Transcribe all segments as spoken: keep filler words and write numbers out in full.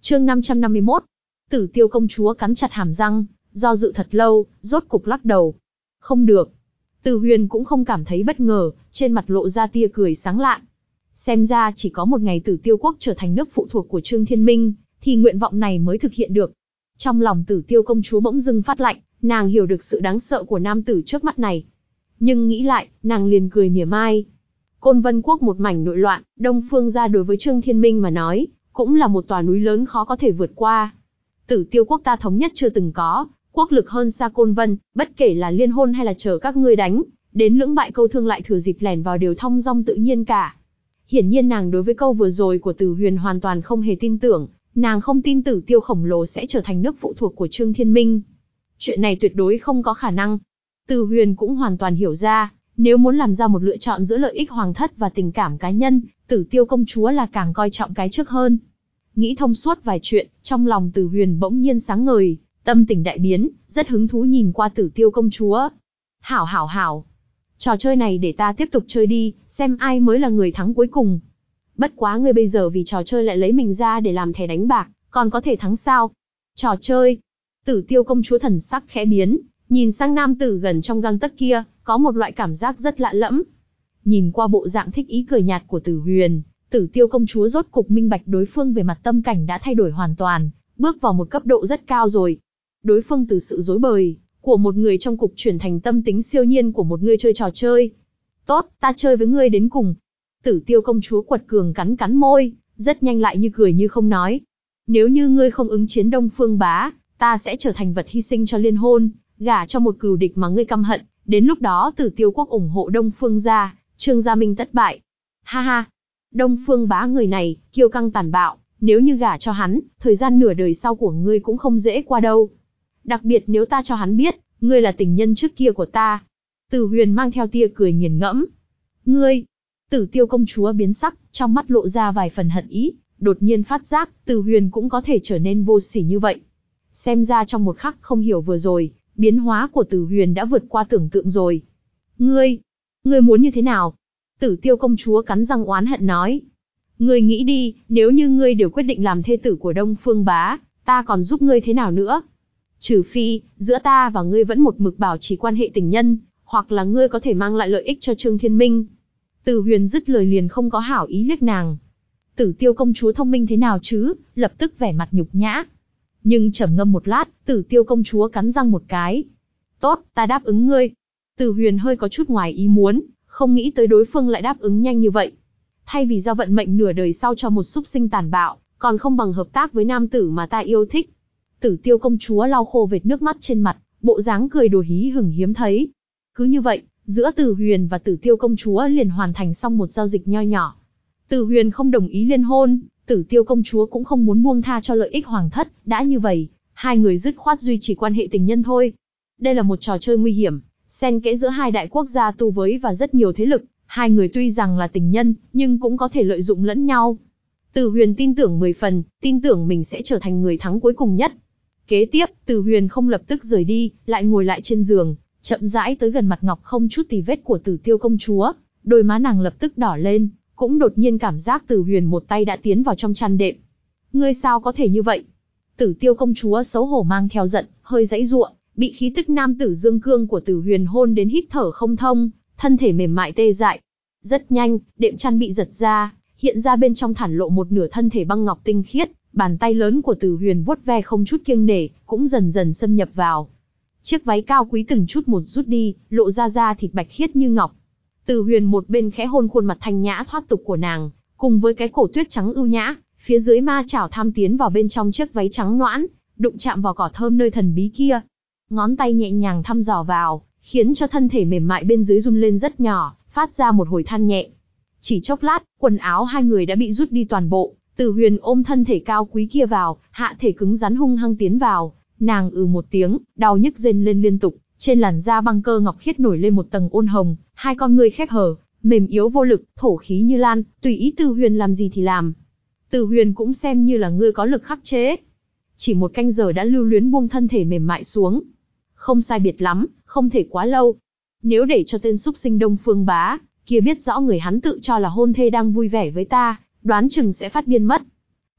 Chương năm trăm năm mươi mốt. Tử Tiêu công chúa cắn chặt hàm răng, do dự thật lâu, rốt cục lắc đầu. Không được. Từ Huyền cũng không cảm thấy bất ngờ, trên mặt lộ ra tia cười sáng lạn. Xem ra chỉ có một ngày Tử Tiêu quốc trở thành nước phụ thuộc của Trương Thiên Minh, thì nguyện vọng này mới thực hiện được. Trong lòng Tử Tiêu công chúa bỗng dưng phát lạnh, nàng hiểu được sự đáng sợ của nam tử trước mắt này. Nhưng nghĩ lại, nàng liền cười mỉa mai. Côn Vân quốc một mảnh nội loạn, Đông Phương gia đối với Trương Thiên Minh mà nói, cũng là một tòa núi lớn khó có thể vượt qua. Tử Tiêu quốc ta thống nhất chưa từng có, quốc lực hơn xa Côn Vân, bất kể là liên hôn hay là chờ các ngươi đánh, đến lưỡng bại câu thương lại thừa dịp lẻn vào đều thong dong tự nhiên cả. Hiển nhiên nàng đối với câu vừa rồi của Tử Huyền hoàn toàn không hề tin tưởng, nàng không tin Tử Tiêu khổng lồ sẽ trở thành nước phụ thuộc của Trương Thiên Minh. Chuyện này tuyệt đối không có khả năng. Tử Huyền cũng hoàn toàn hiểu ra, nếu muốn làm ra một lựa chọn giữa lợi ích hoàng thất và tình cảm cá nhân, Tử Tiêu công chúa là càng coi trọng cái trước hơn. Nghĩ thông suốt vài chuyện, trong lòng Tử Huyền bỗng nhiên sáng ngời, tâm tình đại biến, rất hứng thú nhìn qua Tử Tiêu công chúa. Hảo hảo hảo, trò chơi này để ta tiếp tục chơi đi, xem ai mới là người thắng cuối cùng. Bất quá ngươi bây giờ vì trò chơi lại lấy mình ra để làm thẻ đánh bạc, còn có thể thắng sao? Trò chơi? Tử Tiêu công chúa thần sắc khẽ biến, nhìn sang nam tử gần trong gang tấc kia, có một loại cảm giác rất lạ lẫm. Nhìn qua bộ dạng thích ý cười nhạt của Tử Huyền, Tử Tiêu công chúa rốt cục minh bạch đối phương về mặt tâm cảnh đã thay đổi hoàn toàn, bước vào một cấp độ rất cao rồi. Đối phương từ sự dối bời của một người trong cục chuyển thành tâm tính siêu nhiên của một người chơi trò chơi. Tốt, ta chơi với ngươi đến cùng. Tử Tiêu công chúa quật cường cắn cắn môi, rất nhanh lại như cười như không nói. Nếu như ngươi không ứng chiến Đông Phương Bá, ta sẽ trở thành vật hy sinh cho liên hôn, gả cho một cừu địch mà ngươi căm hận, đến lúc đó Tử Tiêu quốc ủng hộ Đông Phương gia, Trương gia minh tất bại. Ha ha, Đông Phương Bá người này, kiêu căng tàn bạo, nếu như gả cho hắn, thời gian nửa đời sau của ngươi cũng không dễ qua đâu. Đặc biệt nếu ta cho hắn biết, ngươi là tình nhân trước kia của ta. Tử Huyền mang theo tia cười nghiền ngẫm. Ngươi? Tử Tiêu công chúa biến sắc, trong mắt lộ ra vài phần hận ý, đột nhiên phát giác, Tử Huyền cũng có thể trở nên vô sỉ như vậy. Xem ra trong một khắc không hiểu vừa rồi, biến hóa của Tử Huyền đã vượt qua tưởng tượng rồi. Ngươi? Ngươi muốn như thế nào? Tử Tiêu công chúa cắn răng oán hận nói. Ngươi nghĩ đi, nếu như ngươi đều quyết định làm thê tử của Đông Phương Bá, ta còn giúp ngươi thế nào nữa? Trừ phi, giữa ta và ngươi vẫn một mực bảo trì quan hệ tình nhân, hoặc là ngươi có thể mang lại lợi ích cho Trương Thiên Minh. Tử Huyền dứt lời liền không có hảo ý liếc nàng. Tử Tiêu công chúa thông minh thế nào chứ, lập tức vẻ mặt nhục nhã. Nhưng trầm ngâm một lát, Tử Tiêu công chúa cắn răng một cái. Tốt, ta đáp ứng ngươi. Tử Huyền hơi có chút ngoài ý muốn, không nghĩ tới đối phương lại đáp ứng nhanh như vậy. Thay vì giao vận mệnh nửa đời sau cho một súc sinh tàn bạo, còn không bằng hợp tác với nam tử mà ta yêu thích. Tử Tiêu công chúa lau khô vệt nước mắt trên mặt, bộ dáng cười đùa hí hửng hiếm thấy. Cứ như vậy, giữa Tử Huyền và Tử Tiêu công chúa liền hoàn thành xong một giao dịch nho nhỏ. Tử Huyền không đồng ý liên hôn, Tử Tiêu công chúa cũng không muốn buông tha cho lợi ích hoàng thất, đã như vậy, hai người dứt khoát duy trì quan hệ tình nhân thôi. Đây là một trò chơi nguy hiểm, xen kẽ giữa hai đại quốc gia tu với và rất nhiều thế lực, hai người tuy rằng là tình nhân, nhưng cũng có thể lợi dụng lẫn nhau. Tử Huyền tin tưởng mười phần, tin tưởng mình sẽ trở thành người thắng cuối cùng nhất. Kế tiếp, Tử Huyền không lập tức rời đi, lại ngồi lại trên giường, chậm rãi tới gần mặt ngọc không chút tì vết của Tử Tiêu công chúa, đôi má nàng lập tức đỏ lên, cũng đột nhiên cảm giác Tử Huyền một tay đã tiến vào trong chăn đệm. Ngươi sao có thể như vậy? Tử Tiêu công chúa xấu hổ mang theo giận, hơi giãy giụa, bị khí tức nam tử dương cương của Tử Huyền hôn đến hít thở không thông, thân thể mềm mại tê dại. Rất nhanh, đệm chăn bị giật ra, hiện ra bên trong thản lộ một nửa thân thể băng ngọc tinh khiết, bàn tay lớn của Tử Huyền vuốt ve không chút kiêng nể, cũng dần dần xâm nhập vào. Chiếc váy cao quý từng chút một rút đi, lộ ra da thịt bạch khiết như ngọc. Tử Huyền một bên khẽ hôn khuôn mặt thanh nhã thoát tục của nàng, cùng với cái cổ tuyết trắng ưu nhã, phía dưới ma chảo tham tiến vào bên trong chiếc váy trắng noãn, đụng chạm vào cỏ thơm nơi thần bí kia. Ngón tay nhẹ nhàng thăm dò vào, khiến cho thân thể mềm mại bên dưới run lên rất nhỏ, phát ra một hồi than nhẹ. Chỉ chốc lát, quần áo hai người đã bị rút đi toàn bộ, Tử Huyền ôm thân thể cao quý kia vào, hạ thể cứng rắn hung hăng tiến vào, nàng ừ một tiếng, đau nhức rên lên liên tục, trên làn da băng cơ ngọc khiết nổi lên một tầng ôn hồng, hai con ngươi khép hờ, mềm yếu vô lực, thổ khí như lan, tùy ý Tử Huyền làm gì thì làm. Tử Huyền cũng xem như là ngươi có lực khắc chế. Chỉ một canh giờ đã lưu luyến buông thân thể mềm mại xuống. Không sai biệt lắm, không thể quá lâu. Nếu để cho tên súc sinh Đông Phương Bá kia biết rõ người hắn tự cho là hôn thê đang vui vẻ với ta, đoán chừng sẽ phát điên mất.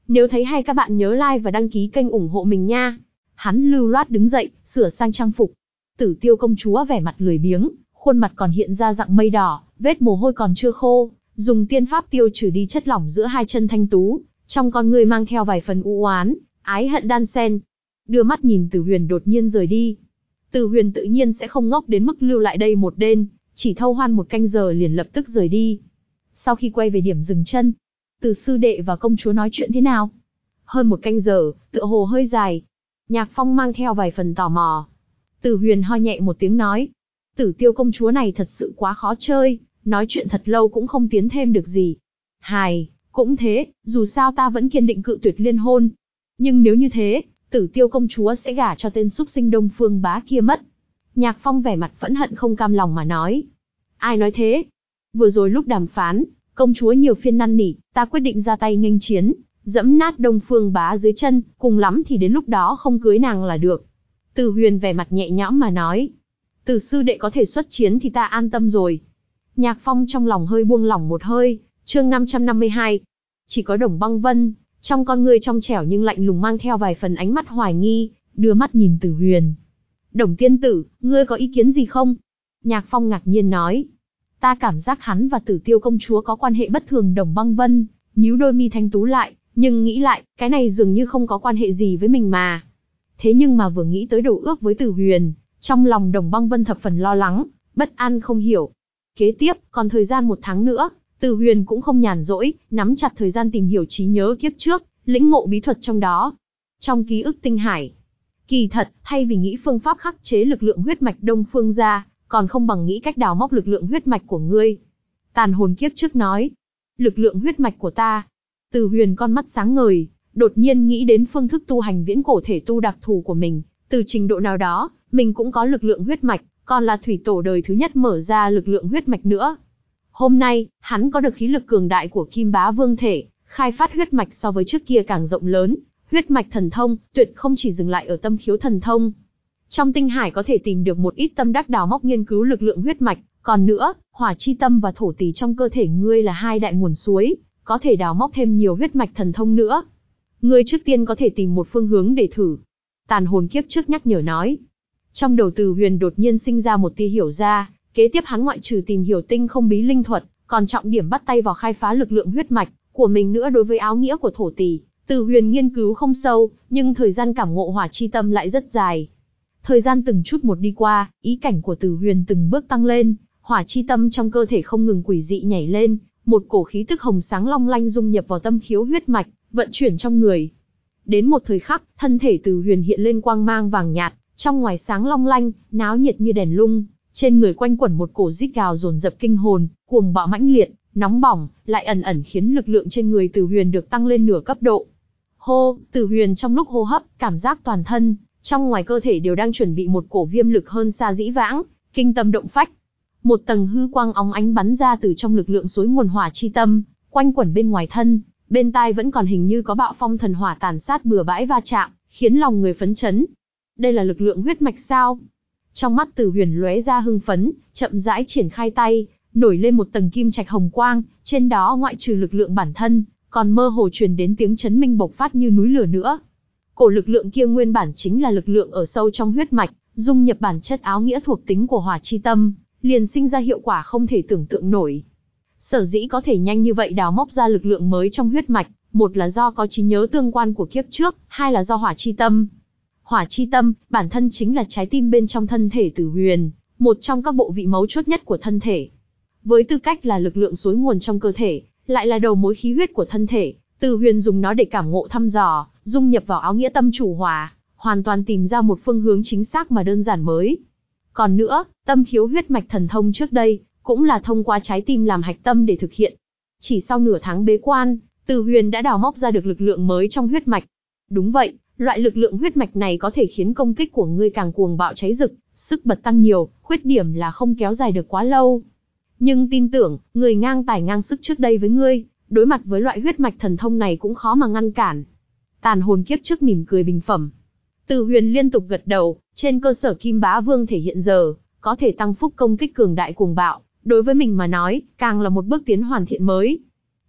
Nếu thấy hay các bạn nhớ like và đăng ký kênh ủng hộ mình nha. Hắn lưu loát đứng dậy, sửa sang trang phục. Tử Tiêu công chúa vẻ mặt lười biếng, khuôn mặt còn hiện ra dạng mây đỏ, vết mồ hôi còn chưa khô, dùng tiên pháp tiêu trừ đi chất lỏng giữa hai chân thanh tú, trong con người mang theo vài phần u oán, ái hận đan xen. Đưa mắt nhìn Tử Huyền đột nhiên rời đi. Tử Huyền tự nhiên sẽ không ngốc đến mức lưu lại đây một đêm, chỉ thâu hoan một canh giờ liền lập tức rời đi. Sau khi quay về điểm dừng chân, Từ sư đệ và công chúa nói chuyện thế nào? Hơn một canh giờ, tựa hồ hơi dài. Nhạc Phong mang theo vài phần tò mò. Tử Huyền ho nhẹ một tiếng nói. Tử Tiêu công chúa này thật sự quá khó chơi, nói chuyện thật lâu cũng không tiến thêm được gì. Hài, cũng thế, dù sao ta vẫn kiên định cự tuyệt liên hôn. Nhưng nếu như thế, Tử Tiêu công chúa sẽ gả cho tên súc sinh Đông Phương Bá kia mất. Nhạc Phong vẻ mặt phẫn hận không cam lòng mà nói. Ai nói thế? Vừa rồi lúc đàm phán, công chúa nhiều phiên năn nỉ, ta quyết định ra tay nghênh chiến, dẫm nát Đông Phương Bá dưới chân, cùng lắm thì đến lúc đó không cưới nàng là được. Từ Huyền vẻ mặt nhẹ nhõm mà nói. Từ sư đệ có thể xuất chiến thì ta an tâm rồi. Nhạc Phong trong lòng hơi buông lỏng một hơi. Chương năm trăm năm mươi hai. Chỉ có Đồng Băng Vân, trong con ngươi trong trẻo nhưng lạnh lùng mang theo vài phần ánh mắt hoài nghi, đưa mắt nhìn Tử Huyền. Đồng tiên tử, ngươi có ý kiến gì không? Nhạc Phong ngạc nhiên nói. Ta cảm giác hắn và Tử Tiêu công chúa có quan hệ bất thường. Đồng Băng Vân nhíu đôi mi thanh tú lại, nhưng nghĩ lại, cái này dường như không có quan hệ gì với mình mà. Thế nhưng mà vừa nghĩ tới đồ ước với Tử Huyền, trong lòng Đồng Băng Vân thập phần lo lắng, bất an không hiểu. Kế tiếp, còn thời gian một tháng nữa, Tử Huyền cũng không nhàn rỗi, nắm chặt thời gian tìm hiểu trí nhớ kiếp trước, lĩnh ngộ bí thuật trong đó. Trong ký ức tinh hải, kỳ thật, thay vì nghĩ phương pháp khắc chế lực lượng huyết mạch Đông Phương ra, còn không bằng nghĩ cách đào móc lực lượng huyết mạch của ngươi. Tàn hồn kiếp trước nói, lực lượng huyết mạch của ta. Tử Huyền con mắt sáng ngời, đột nhiên nghĩ đến phương thức tu hành viễn cổ thể tu đặc thù của mình, từ trình độ nào đó, mình cũng có lực lượng huyết mạch, còn là thủy tổ đời thứ nhất mở ra lực lượng huyết mạch nữa. Hôm nay, hắn có được khí lực cường đại của Kim Bá Vương thể, khai phát huyết mạch so với trước kia càng rộng lớn, huyết mạch thần thông, tuyệt không chỉ dừng lại ở tâm khiếu thần thông. Trong tinh hải có thể tìm được một ít tâm đắc đào móc nghiên cứu lực lượng huyết mạch, còn nữa, hỏa chi tâm và thổ tỷ trong cơ thể ngươi là hai đại nguồn suối, có thể đào móc thêm nhiều huyết mạch thần thông nữa. Ngươi trước tiên có thể tìm một phương hướng để thử. Tàn hồn kiếp trước nhắc nhở nói. Trong đầu Tử Huyền đột nhiên sinh ra một tia hiểu ra, kế tiếp hắn ngoại trừ tìm hiểu tinh không bí linh thuật, còn trọng điểm bắt tay vào khai phá lực lượng huyết mạch của mình nữa. Đối với áo nghĩa của thổ tỷ, Tử Huyền nghiên cứu không sâu, nhưng thời gian cảm ngộ hỏa chi tâm lại rất dài. Thời gian từng chút một đi qua, ý cảnh của Tử Huyền từng bước tăng lên, hỏa chi tâm trong cơ thể không ngừng quỷ dị nhảy lên, một cổ khí tức hồng sáng long lanh dung nhập vào tâm khiếu huyết mạch, vận chuyển trong người. Đến một thời khắc, thân thể Tử Huyền hiện lên quang mang vàng nhạt, trong ngoài sáng long lanh, náo nhiệt như đèn lung, trên người quanh quẩn một cổ rít gào dồn dập kinh hồn, cuồng bạo mãnh liệt, nóng bỏng, lại ẩn ẩn khiến lực lượng trên người Tử Huyền được tăng lên nửa cấp độ. Hô, Tử Huyền trong lúc hô hấp, cảm giác toàn thân, trong ngoài cơ thể đều đang chuẩn bị một cổ viêm lực hơn xa dĩ vãng, kinh tâm động phách. Một tầng hư quang óng ánh bắn ra từ trong lực lượng suối nguồn hỏa chi tâm, quanh quẩn bên ngoài thân, bên tai vẫn còn hình như có bạo phong thần hỏa tàn sát bừa bãi va chạm, khiến lòng người phấn chấn. Đây là lực lượng huyết mạch sao? Trong mắt Tử Huyền lóe ra hưng phấn, chậm rãi triển khai tay, nổi lên một tầng kim trạch hồng quang, trên đó ngoại trừ lực lượng bản thân, còn mơ hồ truyền đến tiếng chấn minh bộc phát như núi lửa nữa. Cổ lực lượng kia nguyên bản chính là lực lượng ở sâu trong huyết mạch, dung nhập bản chất áo nghĩa thuộc tính của hỏa chi tâm, liền sinh ra hiệu quả không thể tưởng tượng nổi. Sở dĩ có thể nhanh như vậy đào móc ra lực lượng mới trong huyết mạch, một là do có trí nhớ tương quan của kiếp trước, hai là do hỏa chi tâm. Hỏa chi tâm, bản thân chính là trái tim bên trong thân thể Tử Huyền, một trong các bộ vị mấu chốt nhất của thân thể. Với tư cách là lực lượng suối nguồn trong cơ thể, lại là đầu mối khí huyết của thân thể, Tử Huyền dùng nó để cảm ngộ thăm dò, dung nhập vào áo nghĩa tâm chủ hỏa, hoàn toàn tìm ra một phương hướng chính xác mà đơn giản mới. Còn nữa, tâm khiếu huyết mạch thần thông trước đây, cũng là thông qua trái tim làm hạch tâm để thực hiện. Chỉ sau nửa tháng bế quan, Tử Huyền đã đào móc ra được lực lượng mới trong huyết mạch. Đúng vậy, loại lực lượng huyết mạch này có thể khiến công kích của ngươi càng cuồng bạo cháy rực, sức bật tăng nhiều, khuyết điểm là không kéo dài được quá lâu. Nhưng tin tưởng, người ngang tài ngang sức trước đây với ngươi, đối mặt với loại huyết mạch thần thông này cũng khó mà ngăn cản. Tàn hồn kiếp trước mỉm cười bình phẩm. Tử Huyền liên tục gật đầu, trên cơ sở Kim Bá Vương thể hiện giờ, có thể tăng phúc công kích cường đại cuồng bạo, đối với mình mà nói, càng là một bước tiến hoàn thiện mới.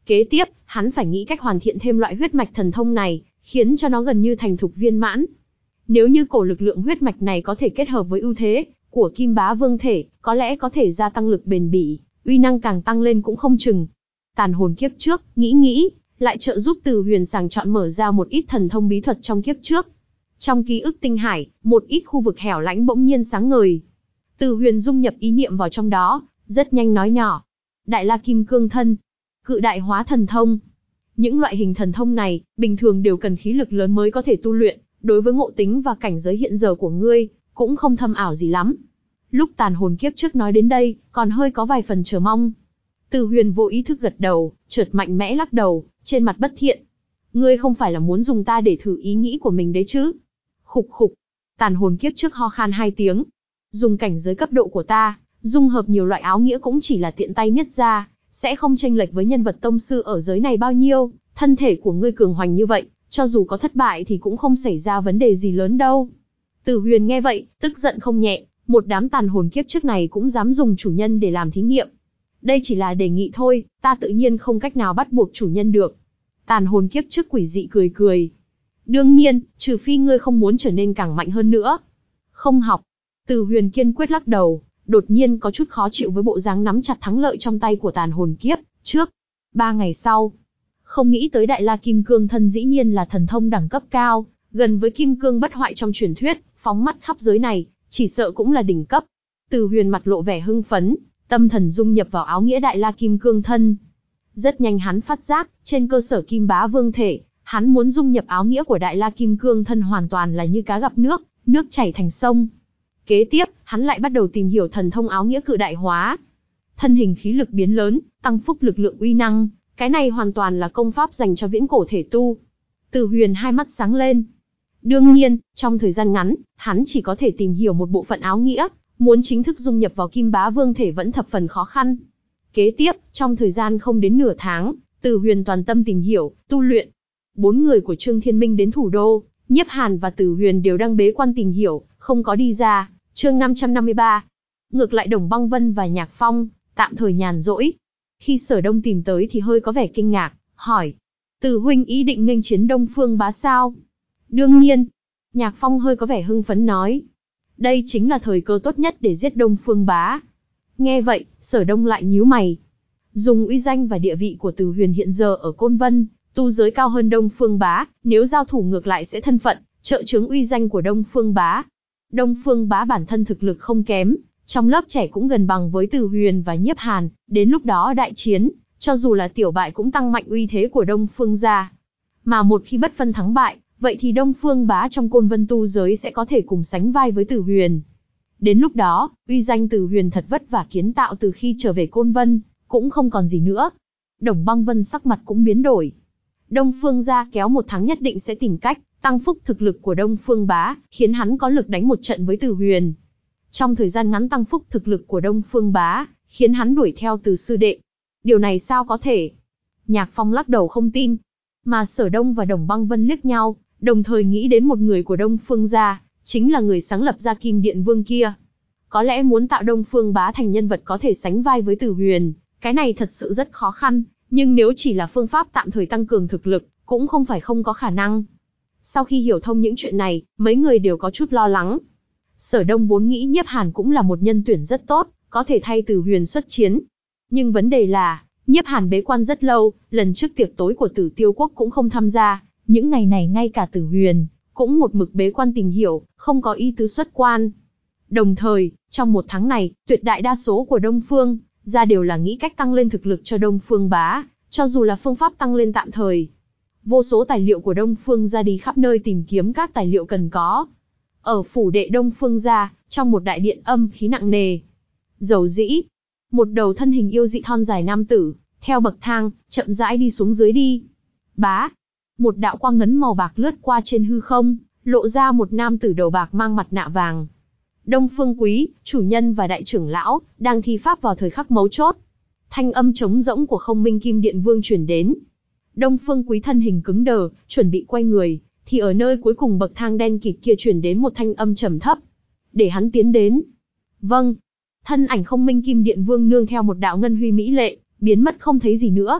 Kế tiếp, hắn phải nghĩ cách hoàn thiện thêm loại huyết mạch thần thông này, khiến cho nó gần như thành thục viên mãn. Nếu như cổ lực lượng huyết mạch này có thể kết hợp với ưu thế của Kim Bá Vương thể, có lẽ có thể gia tăng lực bền bỉ, uy năng càng tăng lên cũng không chừng. Tàn hồn kiếp trước, nghĩ nghĩ, lại trợ giúp Từ Huyền sàng chọn mở ra một ít thần thông bí thuật trong kiếp trước. Trong ký ức tinh hải, một ít khu vực hẻo lánh bỗng nhiên sáng ngời. Từ Huyền dung nhập ý niệm vào trong đó, rất nhanh nói nhỏ. Đại La Kim Cương Thân, Cự Đại Hóa Thần Thông. Những loại hình thần thông này, bình thường đều cần khí lực lớn mới có thể tu luyện, đối với ngộ tính và cảnh giới hiện giờ của ngươi, cũng không thâm ảo gì lắm. Lúc tàn hồn kiếp trước nói đến đây, còn hơi có vài phần chờ mong. Từ Huyền vô ý thức gật đầu, chợt mạnh mẽ lắc đầu, trên mặt bất thiện. Ngươi không phải là muốn dùng ta để thử ý nghĩ của mình đấy chứ? Khục khục. Tàn hồn kiếp trước ho khan hai tiếng. Dùng cảnh giới cấp độ của ta, dung hợp nhiều loại áo nghĩa cũng chỉ là tiện tay niết ra, sẽ không chênh lệch với nhân vật tông sư ở giới này bao nhiêu. Thân thể của ngươi cường hoành như vậy, cho dù có thất bại thì cũng không xảy ra vấn đề gì lớn đâu. Từ Huyền nghe vậy, tức giận không nhẹ, một đám tàn hồn kiếp trước này cũng dám dùng chủ nhân để làm thí nghiệm. Đây chỉ là đề nghị thôi, ta tự nhiên không cách nào bắt buộc chủ nhân được. Tàn hồn kiếp trước quỷ dị cười cười. Đương nhiên, trừ phi ngươi không muốn trở nên càng mạnh hơn nữa. Không học. Từ Huyền kiên quyết lắc đầu, đột nhiên có chút khó chịu với bộ dáng nắm chặt thắng lợi trong tay của tàn hồn kiếp trước. Ba ngày sau, không nghĩ tới Đại La Kim Cương Thân dĩ nhiên là thần thông đẳng cấp cao, gần với kim cương bất hoại trong truyền thuyết, phóng mắt khắp giới này, chỉ sợ cũng là đỉnh cấp. Từ Huyền mặt lộ vẻ hưng phấn, tâm thần dung nhập vào áo nghĩa Đại La Kim Cương Thân. Rất nhanh hắn phát giác, trên cơ sở Kim Bá Vương thể, hắn muốn dung nhập áo nghĩa của Đại La Kim Cương Thân hoàn toàn là như cá gặp nước, nước chảy thành sông. Kế tiếp, hắn lại bắt đầu tìm hiểu thần thông áo nghĩa Cự Đại Hóa. Thân hình khí lực biến lớn, tăng phúc lực lượng uy năng, cái này hoàn toàn là công pháp dành cho viễn cổ thể tu. Từ Huyền hai mắt sáng lên. Đương nhiên, trong thời gian ngắn, hắn chỉ có thể tìm hiểu một bộ phận áo nghĩa, muốn chính thức dung nhập vào Kim Bá Vương thể vẫn thập phần khó khăn. Kế tiếp, trong thời gian không đến nửa tháng, Từ Huyền toàn tâm tìm hiểu, tu luyện. Bốn người của Trương Thiên Minh đến thủ đô, Nhiếp Hàn và Từ Huyền đều đang bế quan tìm hiểu, không có đi ra. Chương năm trăm năm mươi ba. Ngược lại Đồng Băng Vân và Nhạc Phong, tạm thời nhàn rỗi. Khi Sở Đông tìm tới thì hơi có vẻ kinh ngạc, hỏi. Từ huynh ý định nghênh chiến Đông Phương Bá sao? Đương nhiên. Nhạc Phong hơi có vẻ hưng phấn nói. Đây chính là thời cơ tốt nhất để giết Đông Phương Bá. Nghe vậy, Sở Đông lại nhíu mày. Dùng uy danh và địa vị của Từ Huyền hiện giờ ở Côn Vân, tu giới cao hơn Đông Phương Bá, nếu giao thủ ngược lại sẽ thân phận, trợ chứng uy danh của Đông Phương Bá. Đông Phương Bá bản thân thực lực không kém, trong lớp trẻ cũng gần bằng với Từ Huyền và Nhiếp Hàn, đến lúc đó đại chiến, cho dù là tiểu bại cũng tăng mạnh uy thế của Đông Phương gia. Mà một khi bất phân thắng bại, vậy thì Đông Phương Bá trong Côn Vân tu giới sẽ có thể cùng sánh vai với Từ Huyền. Đến lúc đó, uy danh Từ Huyền thật vất vả kiến tạo từ khi trở về Côn Vân, cũng không còn gì nữa. Đồng Băng Vân sắc mặt cũng biến đổi. Đông Phương gia kéo một tháng nhất định sẽ tìm cách tăng phúc thực lực của Đông Phương Bá, khiến hắn có lực đánh một trận với Từ Huyền. Trong thời gian ngắn tăng phúc thực lực của Đông Phương Bá, khiến hắn đuổi theo Từ sư đệ. Điều này sao có thể? Nhạc Phong lắc đầu không tin. Mà Sở Đông và Đồng Băng Vân liếc nhau, đồng thời nghĩ đến một người của Đông Phương gia, chính là người sáng lập ra Kim Điện Vương kia. Có lẽ muốn tạo Đông Phương Bá thành nhân vật có thể sánh vai với Từ Huyền, cái này thật sự rất khó khăn, nhưng nếu chỉ là phương pháp tạm thời tăng cường thực lực, cũng không phải không có khả năng. Sau khi hiểu thông những chuyện này, mấy người đều có chút lo lắng. Sở Đông vốn nghĩ Nhiếp Hàn cũng là một nhân tuyển rất tốt, có thể thay Từ Huyền xuất chiến. Nhưng vấn đề là, Nhiếp Hàn bế quan rất lâu, lần trước tiệc tối của Tử Tiêu Quốc cũng không tham gia, những ngày này ngay cả Từ Huyền cũng một mực bế quan tìm hiểu, không có ý tứ xuất quan. Đồng thời, trong một tháng này, tuyệt đại đa số của Đông Phương gia đều là nghĩ cách tăng lên thực lực cho Đông Phương Bá, cho dù là phương pháp tăng lên tạm thời. Vô số tài liệu của Đông Phương gia đi khắp nơi tìm kiếm các tài liệu cần có. Ở phủ đệ Đông Phương gia, trong một đại điện âm khí nặng nề, dầu dĩ, một đầu thân hình yêu dị thon dài nam tử, theo bậc thang, chậm rãi đi xuống dưới đi. Bá, một đạo quang ngấn màu bạc lướt qua trên hư không, lộ ra một nam tử đầu bạc mang mặt nạ vàng. Đông Phương Quý, chủ nhân và đại trưởng lão, đang thi pháp vào thời khắc mấu chốt. Thanh âm trống rỗng của Không Minh Kim Điện Vương truyền đến. Đông Phương Quý thân hình cứng đờ, chuẩn bị quay người, thì ở nơi cuối cùng bậc thang đen kịt kia truyền đến một thanh âm trầm thấp. Để hắn tiến đến. Vâng. Thân ảnh Không Minh Kim Điện Vương nương theo một đạo ngân huy mỹ lệ, biến mất không thấy gì nữa.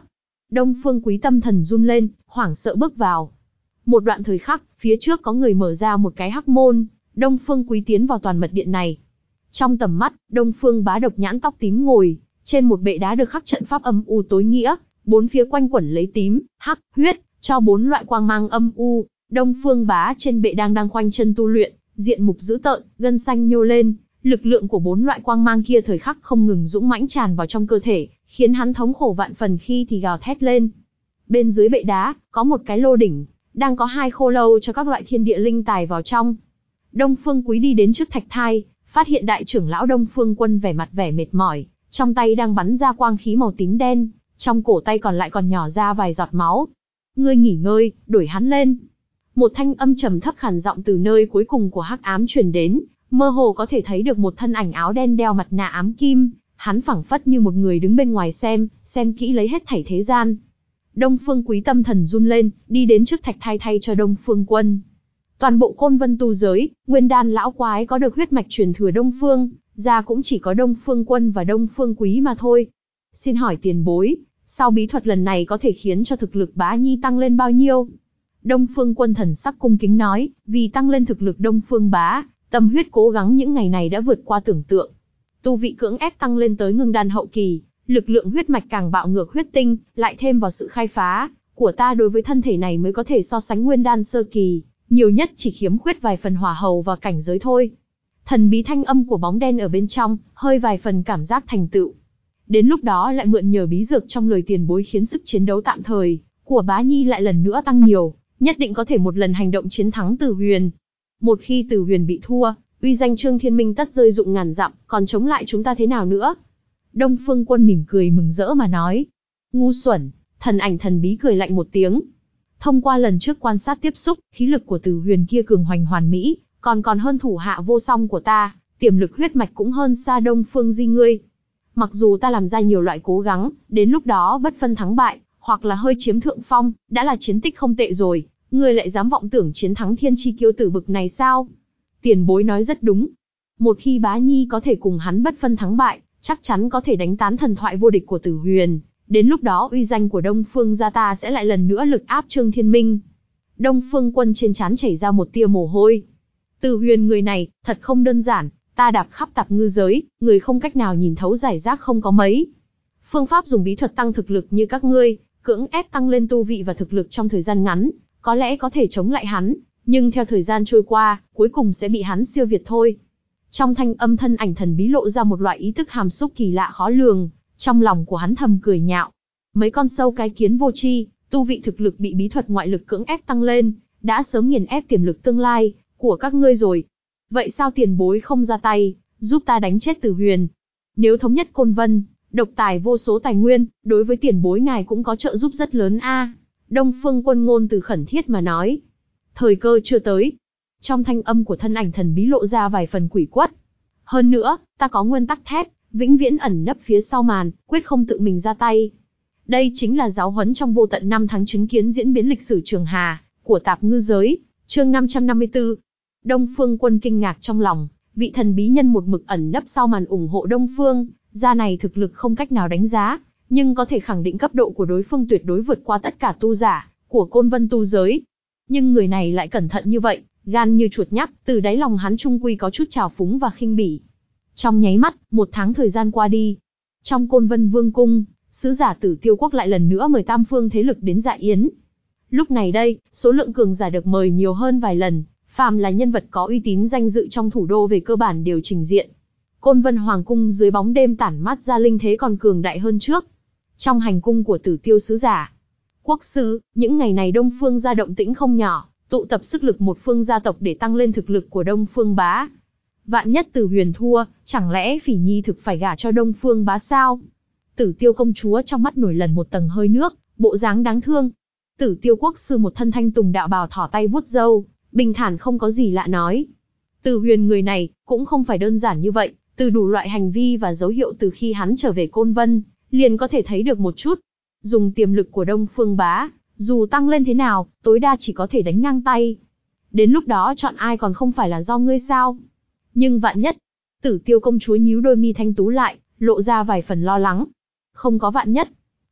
Đông Phương Quý tâm thần run lên, hoảng sợ bước vào. Một đoạn thời khắc, phía trước có người mở ra một cái hắc môn, Đông Phương Quý tiến vào toàn mật điện này. Trong tầm mắt, Đông Phương Bá độc nhãn tóc tím ngồi, trên một bệ đá được khắc trận pháp âm u tối nghĩa, bốn phía quanh quẩn lấy tím, hắc, huyết, cho bốn loại quang mang âm u. Đông Phương Bá trên bệ đang đang khoanh chân tu luyện, diện mục dữ tợn, gân xanh nhô lên, lực lượng của bốn loại quang mang kia thời khắc không ngừng dũng mãnh tràn vào trong cơ thể, khiến hắn thống khổ vạn phần khi thì gào thét lên. Bên dưới bệ đá, có một cái lô đỉnh, đang có hai khô lâu cho các loại thiên địa linh tài vào trong. Đông Phương Quý đi đến trước thạch thai, phát hiện đại trưởng lão Đông Phương Quân vẻ mặt vẻ mệt mỏi, trong tay đang bắn ra quang khí màu tím đen, trong cổ tay còn lại còn nhỏ ra vài giọt máu. Ngươi nghỉ ngơi, đuổi hắn lên. Một thanh âm trầm thấp khàn giọng từ nơi cuối cùng của hắc ám truyền đến, mơ hồ có thể thấy được một thân ảnh áo đen đeo mặt nạ ám kim, hắn phảng phất như một người đứng bên ngoài xem, xem kỹ lấy hết thảy thế gian. Đông Phương Quý tâm thần run lên, đi đến trước thạch thai thay cho Đông Phương Quân. Toàn bộ Côn Vân tu giới, Nguyên Đan lão quái có được huyết mạch truyền thừa Đông Phương, ra cũng chỉ có Đông Phương Quân và Đông Phương Quý mà thôi. Xin hỏi tiền bối, sao bí thuật lần này có thể khiến cho thực lực Bá Nhi tăng lên bao nhiêu? Đông Phương Quân thần sắc cung kính nói, vì tăng lên thực lực Đông Phương Bá, tâm huyết cố gắng những ngày này đã vượt qua tưởng tượng. Tu vị cưỡng ép tăng lên tới ngưng đan hậu kỳ, lực lượng huyết mạch càng bạo ngược huyết tinh, lại thêm vào sự khai phá của ta đối với thân thể này mới có thể so sánh nguyên đan sơ kỳ, nhiều nhất chỉ khiếm khuyết vài phần hỏa hầu và cảnh giới thôi. Thần bí thanh âm của bóng đen ở bên trong, hơi vài phần cảm giác thành tựu. Đến lúc đó lại mượn nhờ bí dược trong lời tiền bối khiến sức chiến đấu tạm thời của Bá Nhi lại lần nữa tăng nhiều, nhất định có thể một lần hành động chiến thắng Tử Huyền. Một khi Tử Huyền bị thua, uy danh Trương Thiên Minh tất rơi dụng ngàn dặm, còn chống lại chúng ta thế nào nữa? Đông Phương Quân mỉm cười mừng rỡ mà nói. Ngu xuẩn, thần ảnh thần bí cười lạnh một tiếng. Thông qua lần trước quan sát tiếp xúc, khí lực của Tử Huyền kia cường hoành hoàn mỹ, còn còn hơn thủ hạ vô song của ta, tiềm lực huyết mạch cũng hơn xa Đông Phương Di ngươi. Mặc dù ta làm ra nhiều loại cố gắng, đến lúc đó bất phân thắng bại, hoặc là hơi chiếm thượng phong, đã là chiến tích không tệ rồi, ngươi lại dám vọng tưởng chiến thắng thiên chi kiêu tử bực này sao? Tiền bối nói rất đúng. Một khi Bá Nhi có thể cùng hắn bất phân thắng bại, chắc chắn có thể đánh tán thần thoại vô địch của Tử Huyền, đến lúc đó uy danh của Đông Phương gia ta sẽ lại lần nữa lực áp Trương Thiên Minh. Đông Phương Quân trên trán chảy ra một tia mồ hôi. Tử Huyền người này, thật không đơn giản, ta đạp khắp tạp ngư giới, người không cách nào nhìn thấu giải rác không có mấy. Phương pháp dùng bí thuật tăng thực lực như các ngươi, cưỡng ép tăng lên tu vị và thực lực trong thời gian ngắn, có lẽ có thể chống lại hắn, nhưng theo thời gian trôi qua, cuối cùng sẽ bị hắn siêu việt thôi. Trong thanh âm thân ảnh thần bí lộ ra một loại ý thức hàm xúc kỳ lạ khó lường, trong lòng của hắn thầm cười nhạo. Mấy con sâu cái kiến vô tri, tu vị thực lực bị bí thuật ngoại lực cưỡng ép tăng lên, đã sớm nghiền ép tiềm lực tương lai của các ngươi rồi. Vậy sao tiền bối không ra tay, giúp ta đánh chết Tử Huyền? Nếu thống nhất Côn Vân, độc tài vô số tài nguyên, đối với tiền bối ngài cũng có trợ giúp rất lớn a. Đông Phương Quân ngôn từ khẩn thiết mà nói. Thời cơ chưa tới. Trong thanh âm của thân ảnh thần bí lộ ra vài phần quỷ quất. Hơn nữa, ta có nguyên tắc thép, vĩnh viễn ẩn nấp phía sau màn, quyết không tự mình ra tay. Đây chính là giáo huấn trong vô tận năm tháng chứng kiến diễn biến lịch sử Trường Hà của tạp ngư giới, chương năm trăm năm mươi tư. Đông Phương Quân kinh ngạc trong lòng, vị thần bí nhân một mực ẩn nấp sau màn ủng hộ Đông Phương, gia này thực lực không cách nào đánh giá, nhưng có thể khẳng định cấp độ của đối phương tuyệt đối vượt qua tất cả tu giả của Côn Vân tu giới. Nhưng người này lại cẩn thận như vậy, gan như chuột nhắt, từ đáy lòng hắn trung quy có chút trào phúng và khinh bỉ. Trong nháy mắt, một tháng thời gian qua đi. Trong Côn Vân Vương cung, sứ giả Tử Tiêu quốc lại lần nữa mời tam phương thế lực đến dạ yến. Lúc này đây, số lượng cường giả được mời nhiều hơn vài lần, phàm là nhân vật có uy tín danh dự trong thủ đô về cơ bản đều trình diện. Côn Vân Hoàng cung dưới bóng đêm tản mát ra linh thế còn cường đại hơn trước. Trong hành cung của Tử Tiêu sứ giả quốc sư, những ngày này Đông Phương gia động tĩnh không nhỏ, tụ tập sức lực một phương gia tộc để tăng lên thực lực của Đông Phương Bá. Vạn nhất Tử Huyền thua, chẳng lẽ Phỉ Nhi thực phải gả cho Đông Phương Bá sao? Tử Tiêu công chúa trong mắt nổi lần một tầng hơi nước, bộ dáng đáng thương. Tử Tiêu quốc sư một thân thanh tùng đạo bào thỏ tay vuốt râu, bình thản không có gì lạ nói. Tử Huyền người này, cũng không phải đơn giản như vậy, từ đủ loại hành vi và dấu hiệu từ khi hắn trở về Côn Vân, liền có thể thấy được một chút. Dùng tiềm lực của Đông Phương Bá, dù tăng lên thế nào, tối đa chỉ có thể đánh ngang tay. Đến lúc đó chọn ai còn không phải là do ngươi sao? Nhưng vạn nhất, Tử Tiêu công chúa nhíu đôi mi thanh tú lại, lộ ra vài phần lo lắng. Không có vạn nhất.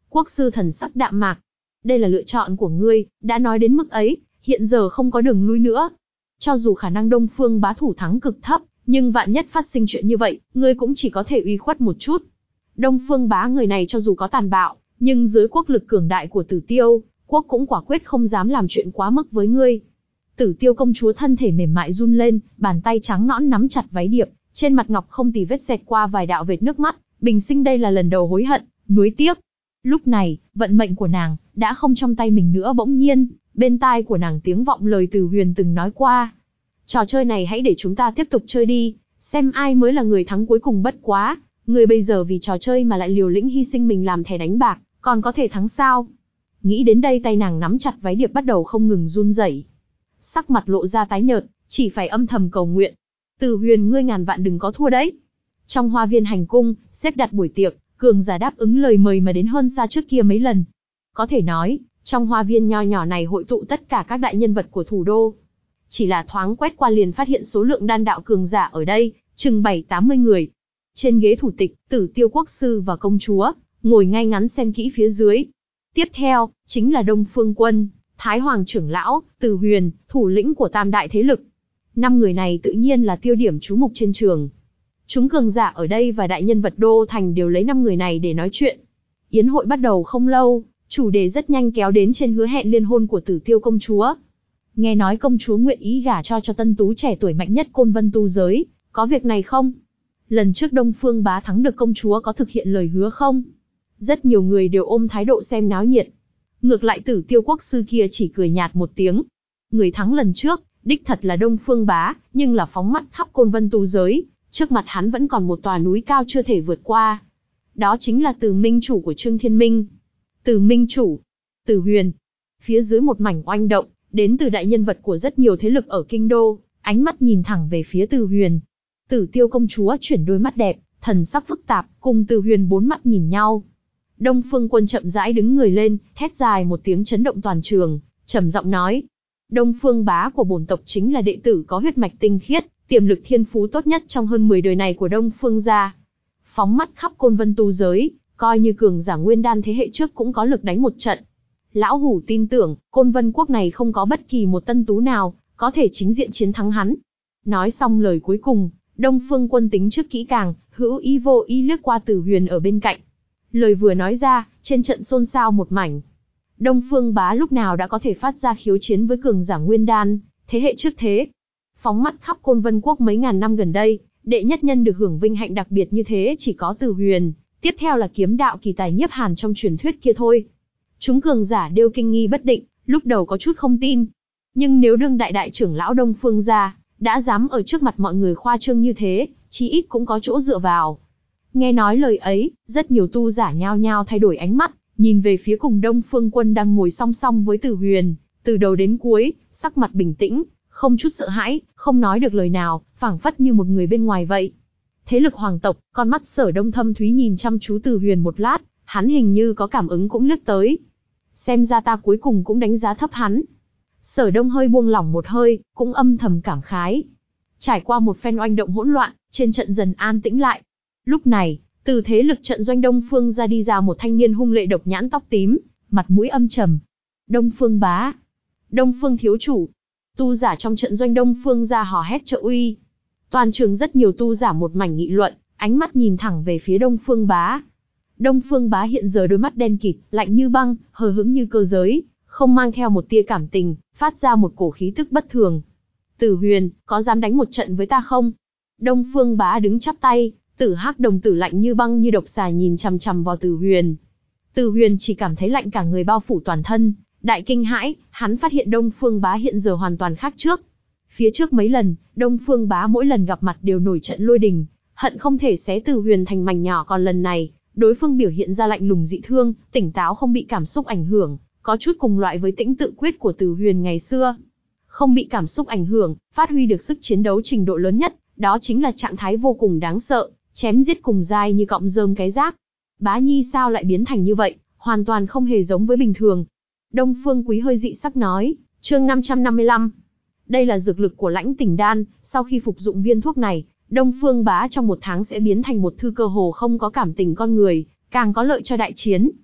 Quốc sư thần sắc đạm mạc. Đây là lựa chọn của ngươi, đã nói đến mức ấy, hiện giờ không có đường lui nữa. Cho dù khả năng Đông Phương Bá thủ thắng cực thấp, nhưng vạn nhất phát sinh chuyện như vậy, ngươi cũng chỉ có thể uy khuất một chút. Đông Phương Bá người này cho dù có tàn bạo, nhưng dưới quốc lực cường đại của Tử Tiêu, quốc cũng quả quyết không dám làm chuyện quá mức với ngươi. Tử Tiêu công chúa thân thể mềm mại run lên, bàn tay trắng nõn nắm chặt váy điệp, trên mặt ngọc không tì vết xẹt qua vài đạo vệt nước mắt, bình sinh đây là lần đầu hối hận, nuối tiếc. Lúc này, vận mệnh của nàng đã không trong tay mình nữa. Bỗng nhiên, bên tai của nàng tiếng vọng lời Từ Huyền từng nói qua. Trò chơi này hãy để chúng ta tiếp tục chơi đi, xem ai mới là người thắng cuối cùng. Bất quá, người bây giờ vì trò chơi mà lại liều lĩnh hy sinh mình làm thẻ đánh bạc, còn có thể thắng sao? Nghĩ đến đây tay nàng nắm chặt váy điệp bắt đầu không ngừng run rẩy. Sắc mặt lộ ra tái nhợt, chỉ phải âm thầm cầu nguyện. Từ Huyền, ngươi ngàn vạn đừng có thua đấy. Trong hoa viên hành cung, xếp đặt buổi tiệc, cường giả đáp ứng lời mời mà đến hơn xa trước kia mấy lần. Có thể nói, trong hoa viên nho nhỏ này hội tụ tất cả các đại nhân vật của thủ đô. Chỉ là thoáng quét qua liền phát hiện số lượng đan đạo cường giả ở đây, chừng bảy tám mươi người. Trên ghế thủ tịch, Tử Tiêu quốc sư và công chúa, ngồi ngay ngắn xem kỹ phía dưới. Tiếp theo, chính là Đông Phương Quân, Thái Hoàng trưởng lão, Từ Huyền, thủ lĩnh của tam đại thế lực. Năm người này tự nhiên là tiêu điểm chú mục trên trường. Chúng cường giả ở đây và đại nhân vật đô thành đều lấy năm người này để nói chuyện. Yến hội bắt đầu không lâu, chủ đề rất nhanh kéo đến trên hứa hẹn liên hôn của Tử Tiêu công chúa. Nghe nói công chúa nguyện ý gả cho cho tân tú trẻ tuổi mạnh nhất Côn Vân tu giới, có việc này không? Lần trước Đông Phương Bá thắng được công chúa có thực hiện lời hứa không? Rất nhiều người đều ôm thái độ xem náo nhiệt. Ngược lại Tử Tiêu quốc sư kia chỉ cười nhạt một tiếng. Người thắng lần trước, đích thật là Đông Phương Bá, nhưng là phóng mắt khắp Côn Vân tu giới, trước mặt hắn vẫn còn một tòa núi cao chưa thể vượt qua. Đó chính là Từ Minh chủ của Trương Thiên Minh. Từ Minh chủ, Từ Huyền. Phía dưới một mảnh oanh động, đến từ đại nhân vật của rất nhiều thế lực ở kinh đô, ánh mắt nhìn thẳng về phía Từ Huyền. Tử Tiêu công chúa chuyển đôi mắt đẹp, thần sắc phức tạp, cùng Từ Huyền bốn mắt nhìn nhau. Đông Phương Quân chậm rãi đứng người lên, thét dài một tiếng chấn động toàn trường, trầm giọng nói: Đông Phương Bá của bổn tộc chính là đệ tử có huyết mạch tinh khiết, tiềm lực thiên phú tốt nhất trong hơn mười đời này của Đông Phương gia. Phóng mắt khắp Côn Vân tu giới, coi như cường giả nguyên đan thế hệ trước cũng có lực đánh một trận. Lão hủ tin tưởng, Côn Vân quốc này không có bất kỳ một tân tú nào có thể chính diện chiến thắng hắn. Nói xong lời cuối cùng, Đông Phương Quân tính trước kỹ càng, hữu ý vô ý liếc qua Từ Huyền ở bên cạnh. Lời vừa nói ra, trên trận xôn xao một mảnh. Đông Phương Bá lúc nào đã có thể phát ra khiếu chiến với cường giả nguyên đan thế hệ trước thế? Phóng mắt khắp Côn Vân quốc mấy ngàn năm gần đây, đệ nhất nhân được hưởng vinh hạnh đặc biệt như thế chỉ có Từ Huyền, tiếp theo là kiếm đạo kỳ tài Nhiếp Hàn trong truyền thuyết kia thôi. Chúng cường giả đều kinh nghi bất định, lúc đầu có chút không tin. Nhưng nếu đương đại đại trưởng lão Đông Phương gia đã dám ở trước mặt mọi người khoa trương như thế, chí ít cũng có chỗ dựa vào. Nghe nói lời ấy, rất nhiều tu giả nhao nhao thay đổi ánh mắt, nhìn về phía cùng Đông Phương Quân đang ngồi song song với Từ Huyền, từ đầu đến cuối, sắc mặt bình tĩnh, không chút sợ hãi, không nói được lời nào, phảng phất như một người bên ngoài vậy. Thế lực hoàng tộc, con mắt Sở Đông thâm thúy nhìn chăm chú Từ Huyền một lát, hắn hình như có cảm ứng cũng lướt tới. Xem ra ta cuối cùng cũng đánh giá thấp hắn. Sở Đông hơi buông lỏng một hơi, cũng âm thầm cảm khái. Trải qua một phen oanh động hỗn loạn, trên trận dần an tĩnh lại. Lúc này, từ thế lực trận doanh Đông Phương ra đi ra một thanh niên hung lệ độc nhãn tóc tím, mặt mũi âm trầm. Đông Phương Bá, Đông Phương thiếu chủ. Tu giả trong trận doanh Đông Phương ra hò hét trợ uy. Toàn trường rất nhiều tu giả một mảnh nghị luận, ánh mắt nhìn thẳng về phía Đông Phương Bá. Đông Phương Bá hiện giờ đôi mắt đen kịt, lạnh như băng, hờ hững như cơ giới, không mang theo một tia cảm tình, phát ra một cổ khí tức bất thường. Tử Huyền, có dám đánh một trận với ta không? Đông Phương Bá đứng chắp tay, tử hắc đồng tử lạnh như băng như độc xà nhìn chằm chằm vào Tử Huyền. Tử Huyền chỉ cảm thấy lạnh cả người bao phủ toàn thân, đại kinh hãi, hắn phát hiện Đông Phương Bá hiện giờ hoàn toàn khác trước. Phía trước mấy lần, Đông Phương Bá mỗi lần gặp mặt đều nổi trận lôi đình, hận không thể xé Tử Huyền thành mảnh nhỏ, còn lần này, đối phương biểu hiện ra lạnh lùng dị thương, tỉnh táo không bị cảm xúc ảnh hưởng, có chút cùng loại với tĩnh tự quyết của Tử Huyền ngày xưa. Không bị cảm xúc ảnh hưởng, phát huy được sức chiến đấu trình độ lớn nhất, đó chính là trạng thái vô cùng đáng sợ, chém giết cùng dai như cọng rơm cái rác. Bá Nhi sao lại biến thành như vậy, hoàn toàn không hề giống với bình thường. Đông Phương Quý hơi dị sắc nói, chương năm trăm năm mươi lăm. Đây là dược lực của Lãnh Tỉnh Đan, sau khi phục dụng viên thuốc này, Đông Phương Bá trong một tháng sẽ biến thành một thư cơ hồ không có cảm tình con người, càng có lợi cho đại chiến.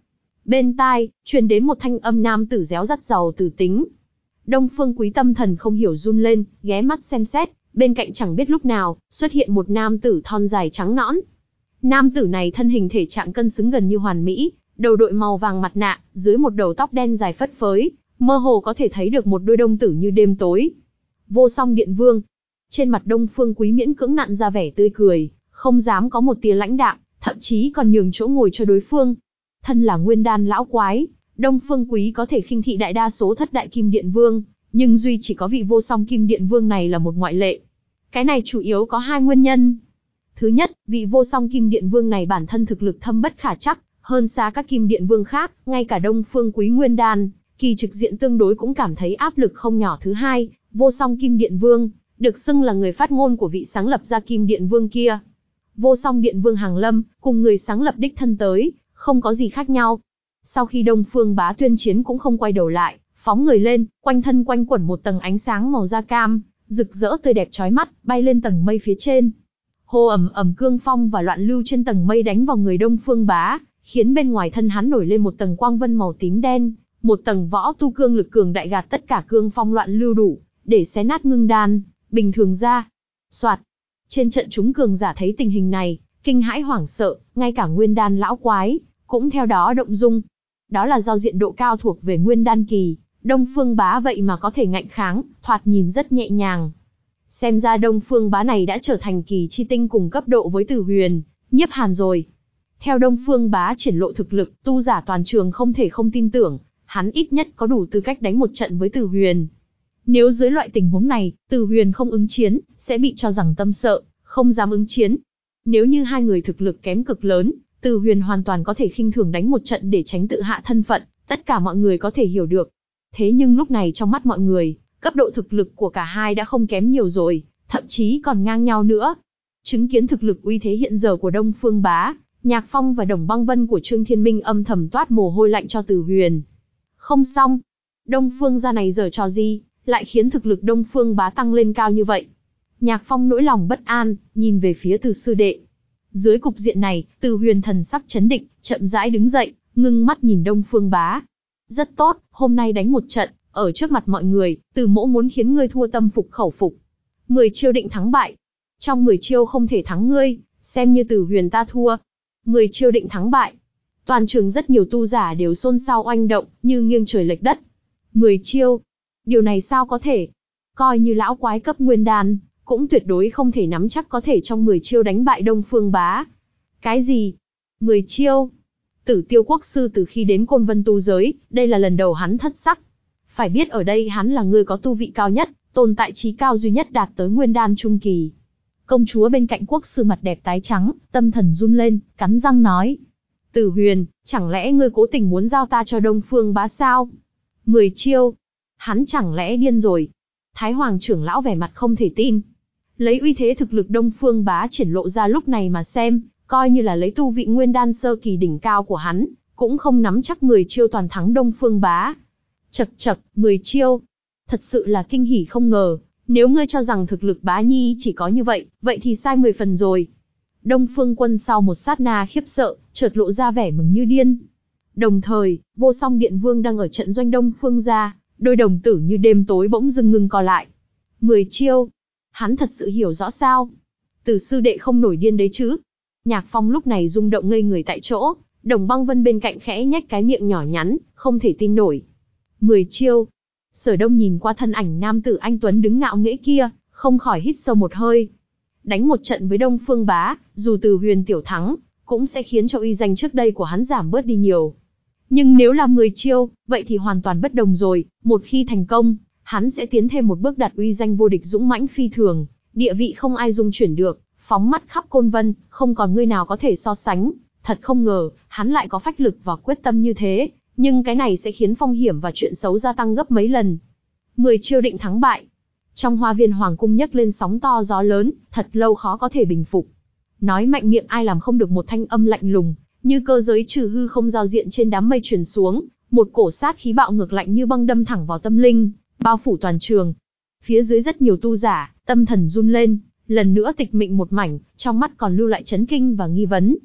Bên tai, truyền đến một thanh âm nam tử réo rắt giàu từ tính. Đông Phương Quý tâm thần không hiểu run lên, ghé mắt xem xét, bên cạnh chẳng biết lúc nào, xuất hiện một nam tử thon dài trắng nõn. Nam tử này thân hình thể trạng cân xứng gần như hoàn mỹ, đầu đội màu vàng mặt nạ, dưới một đầu tóc đen dài phất phới, mơ hồ có thể thấy được một đôi đồng tử như đêm tối. Vô Song Điện Vương. Trên mặt Đông Phương Quý miễn cưỡng nặn ra vẻ tươi cười, không dám có một tia lãnh đạm, thậm chí còn nhường chỗ ngồi cho đối phương. Thân là Nguyên Đan lão quái, Đông Phương Quý có thể khinh thị đại đa số thất đại Kim Điện Vương, nhưng duy chỉ có vị Vô Song Kim Điện Vương này là một ngoại lệ. Cái này chủ yếu có hai nguyên nhân. Thứ nhất, vị Vô Song Kim Điện Vương này bản thân thực lực thâm bất khả trắc, hơn xa các Kim Điện Vương khác, ngay cả Đông Phương Quý Nguyên Đan, kỳ trực diện tương đối cũng cảm thấy áp lực không nhỏ. Thứ hai, Vô Song Kim Điện Vương, được xưng là người phát ngôn của vị sáng lập ra Kim Điện Vương kia. Vô Song Điện Vương hàng lâm, cùng người sáng lập đích thân tới, không có gì khác nhau. Sau khi Đông Phương Bá tuyên chiến cũng không quay đầu lại, phóng người lên, quanh thân quanh quẩn một tầng ánh sáng màu da cam, rực rỡ tươi đẹp chói mắt, bay lên tầng mây phía trên. Hô ầm ầm cương phong và loạn lưu trên tầng mây đánh vào người Đông Phương Bá, khiến bên ngoài thân hắn nổi lên một tầng quang vân màu tím đen, một tầng võ tu cương lực cường đại gạt tất cả cương phong loạn lưu đủ để xé nát ngưng đan bình thường ra. Soạt. Trên trận chúng cường giả thấy tình hình này, kinh hãi hoảng sợ, ngay cả Nguyên Đan lão quái cũng theo đó động dung. Đó là do diện độ cao thuộc về Nguyên Đan kỳ, Đông Phương Bá vậy mà có thể ngạnh kháng, thoạt nhìn rất nhẹ nhàng. Xem ra Đông Phương Bá này đã trở thành kỳ chi tinh cùng cấp độ với Tử Huyền, Nhiếp Hàn rồi. Theo Đông Phương Bá triển lộ thực lực, tu giả toàn trường không thể không tin tưởng, hắn ít nhất có đủ tư cách đánh một trận với Tử Huyền. Nếu dưới loại tình huống này, Tử Huyền không ứng chiến, sẽ bị cho rằng tâm sợ, không dám ứng chiến. Nếu như hai người thực lực kém cực lớn, Tử Huyền hoàn toàn có thể khinh thường đánh một trận để tránh tự hạ thân phận, tất cả mọi người có thể hiểu được. Thế nhưng lúc này trong mắt mọi người, cấp độ thực lực của cả hai đã không kém nhiều rồi, thậm chí còn ngang nhau nữa. Chứng kiến thực lực uy thế hiện giờ của Đông Phương Bá, Nhạc Phong và Đồng Băng Vân của Trương Thiên Minh âm thầm toát mồ hôi lạnh cho Tử Huyền. Không xong, Đông Phương gia này giở trò gì, lại khiến thực lực Đông Phương Bá tăng lên cao như vậy. Nhạc Phong nỗi lòng bất an, nhìn về phía Từ sư đệ. Dưới cục diện này, Tử Huyền thần sắc chấn định, chậm rãi đứng dậy, ngưng mắt nhìn Đông Phương Bá. Rất tốt, hôm nay đánh một trận, ở trước mặt mọi người, Từ mỗ muốn khiến ngươi thua tâm phục khẩu phục. Mười chiêu định thắng bại. Trong mười chiêu không thể thắng ngươi, xem như Tử Huyền ta thua. Mười chiêu định thắng bại. Toàn trường rất nhiều tu giả đều xôn xao oanh động, như nghiêng trời lệch đất. Mười chiêu. Điều này sao có thể? Coi như lão quái cấp Nguyên Đan, cũng tuyệt đối không thể nắm chắc có thể trong mười chiêu đánh bại Đông Phương Bá. Cái gì? Mười chiêu? Tử Tiêu Quốc sư từ khi đến Côn Vân tu giới, đây là lần đầu hắn thất sắc. Phải biết ở đây hắn là người có tu vị cao nhất, tồn tại trí cao duy nhất đạt tới Nguyên Đan trung kỳ. Công chúa bên cạnh quốc sư mặt đẹp tái trắng, tâm thần run lên, cắn răng nói. Tử Huyền, chẳng lẽ ngươi cố tình muốn giao ta cho Đông Phương Bá sao? Mười chiêu? Hắn chẳng lẽ điên rồi? Thái Hoàng trưởng lão vẻ mặt không thể tin. Lấy uy thế thực lực Đông Phương Bá triển lộ ra lúc này mà xem, coi như là lấy tu vị Nguyên Đan sơ kỳ đỉnh cao của hắn, cũng không nắm chắc mười chiêu toàn thắng Đông Phương Bá. Chậc chậc, mười chiêu. Thật sự là kinh hỉ không ngờ, nếu ngươi cho rằng thực lực Bá Nhi chỉ có như vậy, vậy thì sai mười phần rồi. Đông Phương Quân sau một sát na khiếp sợ, chợt lộ ra vẻ mừng như điên. Đồng thời, Vô Song Điện Vương đang ở trận doanh Đông Phương gia, đôi đồng tử như đêm tối bỗng dưng ngừng co lại. Mười chiêu. Hắn thật sự hiểu rõ sao? Từ sư đệ không nổi điên đấy chứ? Nhạc Phong lúc này rung động ngây người tại chỗ, Đồng Băng Vân bên cạnh khẽ nhếch cái miệng nhỏ nhắn, không thể tin nổi. Mười chiêu. Sở Đông nhìn qua thân ảnh nam tử anh tuấn đứng ngạo nghễ kia, không khỏi hít sâu một hơi. Đánh một trận với Đông Phương Bá, dù Tử Huyền tiểu thắng, cũng sẽ khiến cho uy danh trước đây của hắn giảm bớt đi nhiều. Nhưng nếu là mười chiêu, vậy thì hoàn toàn bất đồng rồi, một khi thành công, hắn sẽ tiến thêm một bước đạt uy danh vô địch dũng mãnh phi thường, địa vị không ai dung chuyển được, phóng mắt khắp Côn Vân, không còn người nào có thể so sánh. Thật không ngờ, hắn lại có phách lực và quyết tâm như thế, nhưng cái này sẽ khiến phong hiểm và chuyện xấu gia tăng gấp mấy lần. Mười chiêu định thắng bại. Trong hoa viên hoàng cung nhấc lên sóng to gió lớn, thật lâu khó có thể bình phục. Nói mạnh miệng ai làm không được một thanh âm lạnh lùng, như cơ giới trừ hư không giao diện trên đám mây truyền xuống, một cổ sát khí bạo ngược lạnh như băng đâm thẳng vào tâm linh, bao phủ toàn trường. Phía dưới rất nhiều tu giả, tâm thần run lên, lần nữa tịch mịch một mảnh, trong mắt còn lưu lại chấn kinh và nghi vấn.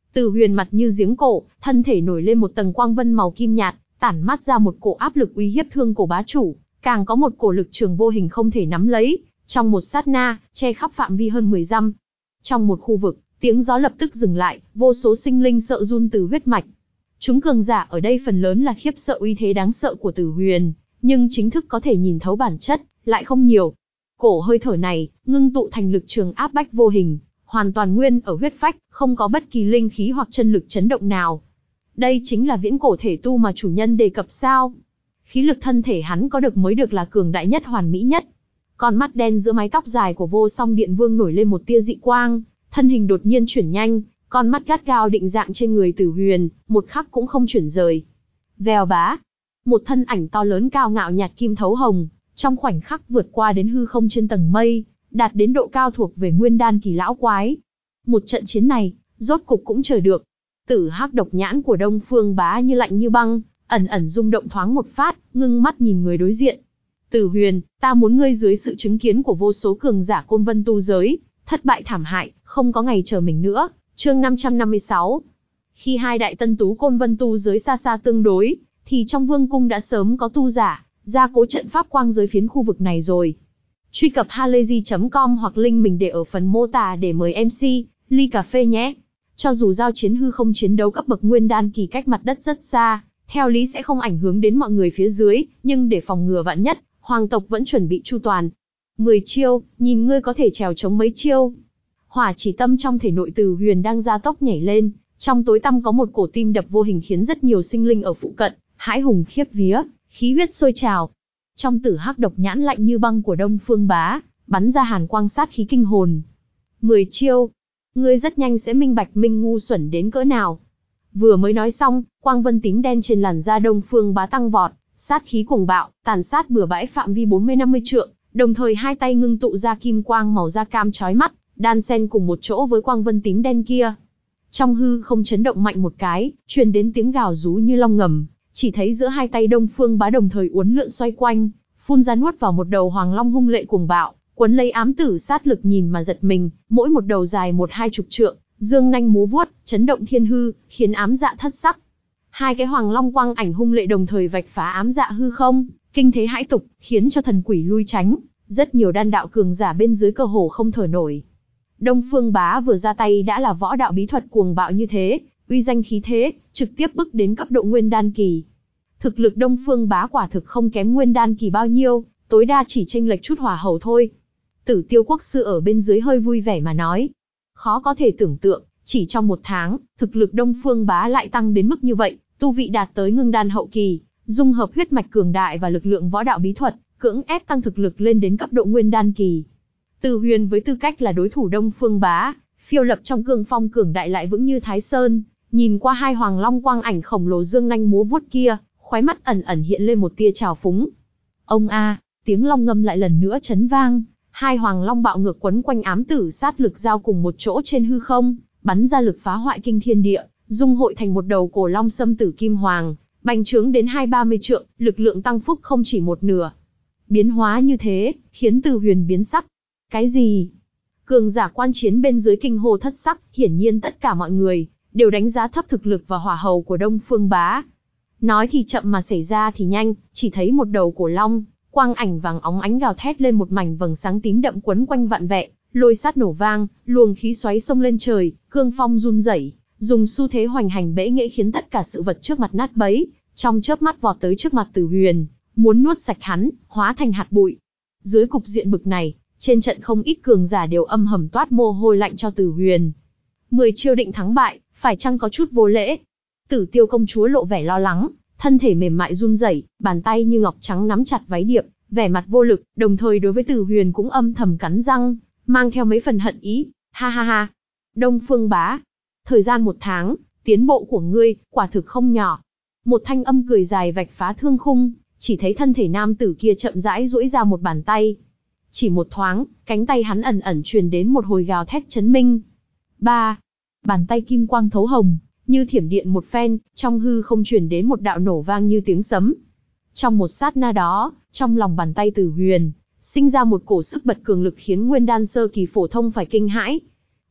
Từ Huyền mặt như giếng cổ, thân thể nổi lên một tầng quang vân màu kim nhạt, tản mát ra một cổ áp lực uy hiếp thương cổ bá chủ, càng có một cổ lực trường vô hình không thể nắm lấy, trong một sát na, che khắp phạm vi hơn mười dặm. Trong một khu vực, tiếng gió lập tức dừng lại, vô số sinh linh sợ run từ huyết mạch. Chúng cường giả ở đây phần lớn là khiếp sợ uy thế đáng sợ của Từ Huyền, nhưng chính thức có thể nhìn thấu bản chất, lại không nhiều. Cổ hơi thở này, ngưng tụ thành lực trường áp bách vô hình, hoàn toàn nguyên ở huyết phách, không có bất kỳ linh khí hoặc chân lực chấn động nào. Đây chính là viễn cổ thể tu mà chủ nhân đề cập sao? Khí lực thân thể hắn có được mới được là cường đại nhất hoàn mỹ nhất. Con mắt đen giữa mái tóc dài của Vô Song Điện Vương nổi lên một tia dị quang, thân hình đột nhiên chuyển nhanh, con mắt gắt gao định dạng trên người Tử Huyền, một khắc cũng không chuyển rời. Vèo bá, một thân ảnh to lớn cao ngạo nhạt kim thấu hồng, trong khoảnh khắc vượt qua đến hư không trên tầng mây, đạt đến độ cao thuộc về nguyên đan kỳ lão quái. Một trận chiến này, rốt cục cũng chờ được. Tử hắc độc nhãn của Đông Phương Bá như lạnh như băng, ẩn ẩn rung động thoáng một phát, ngưng mắt nhìn người đối diện. Tử Huyền, ta muốn ngươi dưới sự chứng kiến của vô số cường giả Côn Vân tu giới, thất bại thảm hại, không có ngày chờ mình nữa. Chương năm trăm năm mươi sáu. Khi hai đại tân tú Côn Vân tu giới xa xa tương đối, thì trong vương cung đã sớm có tu giả gia cố trận pháp quang giới phiến khu vực này rồi. Truy cập halayzi chấm com hoặc link mình để ở phần mô tả để mời em xê, ly cà phê nhé. Cho dù giao chiến hư không chiến đấu cấp bậc nguyên đan kỳ cách mặt đất rất xa, theo lý sẽ không ảnh hưởng đến mọi người phía dưới, nhưng để phòng ngừa vạn nhất, hoàng tộc vẫn chuẩn bị chu toàn. mười chiêu, nhìn ngươi có thể trèo chống mấy chiêu. Hỏa chỉ tâm trong thể nội Từ Huyền đang gia tốc nhảy lên, trong tối tăm có một cổ tim đập vô hình khiến rất nhiều sinh linh ở phụ cận hãi hùng khiếp vía, khí huyết sôi trào. Trong Tử hắc độc nhãn lạnh như băng của Đông Phương Bá, bắn ra hàn quang sát khí kinh hồn. mười chiêu, ngươi rất nhanh sẽ minh bạch minh ngu xuẩn đến cỡ nào. Vừa mới nói xong, quang vân tím đen trên làn da Đông Phương Bá tăng vọt, sát khí cuồng bạo, tàn sát bừa bãi phạm vi bốn mươi năm mươi trượng, đồng thời hai tay ngưng tụ ra kim quang màu da cam chói mắt, đan xen cùng một chỗ với quang vân tím đen kia. Trong hư không chấn động mạnh một cái, truyền đến tiếng gào rú như long ngầm, chỉ thấy giữa hai tay Đông Phương Bá đồng thời uốn lượn xoay quanh, phun ra nuốt vào một đầu hoàng long hung lệ cuồng bạo, cuốn lấy ám tử sát lực nhìn mà giật mình, mỗi một đầu dài một hai chục trượng, dương nanh múa vuốt, chấn động thiên hư, khiến ám dạ thất sắc. Hai cái hoàng long quang ảnh hung lệ đồng thời vạch phá ám dạ hư không, kinh thế hãi tục, khiến cho thần quỷ lui tránh, rất nhiều đan đạo cường giả bên dưới cơ hồ không thở nổi. Đông Phương Bá vừa ra tay đã là võ đạo bí thuật cuồng bạo như thế, uy danh khí thế, trực tiếp bước đến cấp độ nguyên đan kỳ. Thực lực Đông Phương Bá quả thực không kém nguyên đan kỳ bao nhiêu, tối đa chỉ chênh lệch chút hỏa hầu thôi. Tử Tiêu Quốc sư ở bên dưới hơi vui vẻ mà nói. Khó có thể tưởng tượng, chỉ trong một tháng, thực lực Đông Phương Bá lại tăng đến mức như vậy, tu vị đạt tới ngưng đan hậu kỳ, dung hợp huyết mạch cường đại và lực lượng võ đạo bí thuật, cưỡng ép tăng thực lực lên đến cấp độ nguyên đan kỳ. Từ Huyền với tư cách là đối thủ Đông Phương Bá, phiêu lập trong cương phong cường đại lại vững như Thái Sơn, nhìn qua hai hoàng long quang ảnh khổng lồ dương nanh múa vuốt kia, khóe mắt ẩn ẩn hiện lên một tia trào phúng. Ông a, tiếng long ngâm lại lần nữa chấn vang, hai hoàng long bạo ngược quấn quanh ám tử sát lực giao cùng một chỗ trên hư không, bắn ra lực phá hoại kinh thiên địa, dung hội thành một đầu cổ long xâm tử kim hoàng, bành trướng đến hai ba mươi trượng, lực lượng tăng phúc không chỉ một nửa. Biến hóa như thế, khiến Từ Huyền biến sắc. Cái gì? Cường giả quan chiến bên dưới kinh hô thất sắc, hiển nhiên tất cả mọi người đều đánh giá thấp thực lực và hỏa hầu của Đông Phương Bá. Nói thì chậm mà xảy ra thì nhanh, chỉ thấy một đầu cổ long, quang ảnh vàng óng ánh gào thét lên một mảnh vầng sáng tím đậm quấn quanh vạn vệ, lôi sát nổ vang, luồng khí xoáy xông lên trời, cương phong run rẩy, dùng xu thế hoành hành bẽ nghệ khiến tất cả sự vật trước mặt nát bấy, trong chớp mắt vọt tới trước mặt Từ Huyền, muốn nuốt sạch hắn, hóa thành hạt bụi. Dưới cục diện bực này, trên trận không ít cường giả đều âm thầm toát mồ hôi lạnh cho Từ Huyền. Mười chiêu định thắng bại, phải chăng có chút vô lễ? Tử Tiêu công chúa lộ vẻ lo lắng, thân thể mềm mại run rẩy, bàn tay như ngọc trắng nắm chặt váy điệp, vẻ mặt vô lực, đồng thời đối với Từ Huyền cũng âm thầm cắn răng, mang theo mấy phần hận ý. Ha ha ha, Đông Phương Bá, thời gian một tháng, tiến bộ của ngươi quả thực không nhỏ. Một thanh âm cười dài vạch phá thương khung, chỉ thấy thân thể nam tử kia chậm rãi duỗi ra một bàn tay. Chỉ một thoáng, cánh tay hắn ẩn ẩn truyền đến một hồi gào thét chấn minh. Ba, bàn tay kim quang thấu hồng, như thiểm điện một phen, trong hư không truyền đến một đạo nổ vang như tiếng sấm. Trong một sát na đó, trong lòng bàn tay Từ Huyền sinh ra một cổ sức bật cường lực khiến nguyên đan sơ kỳ phổ thông phải kinh hãi.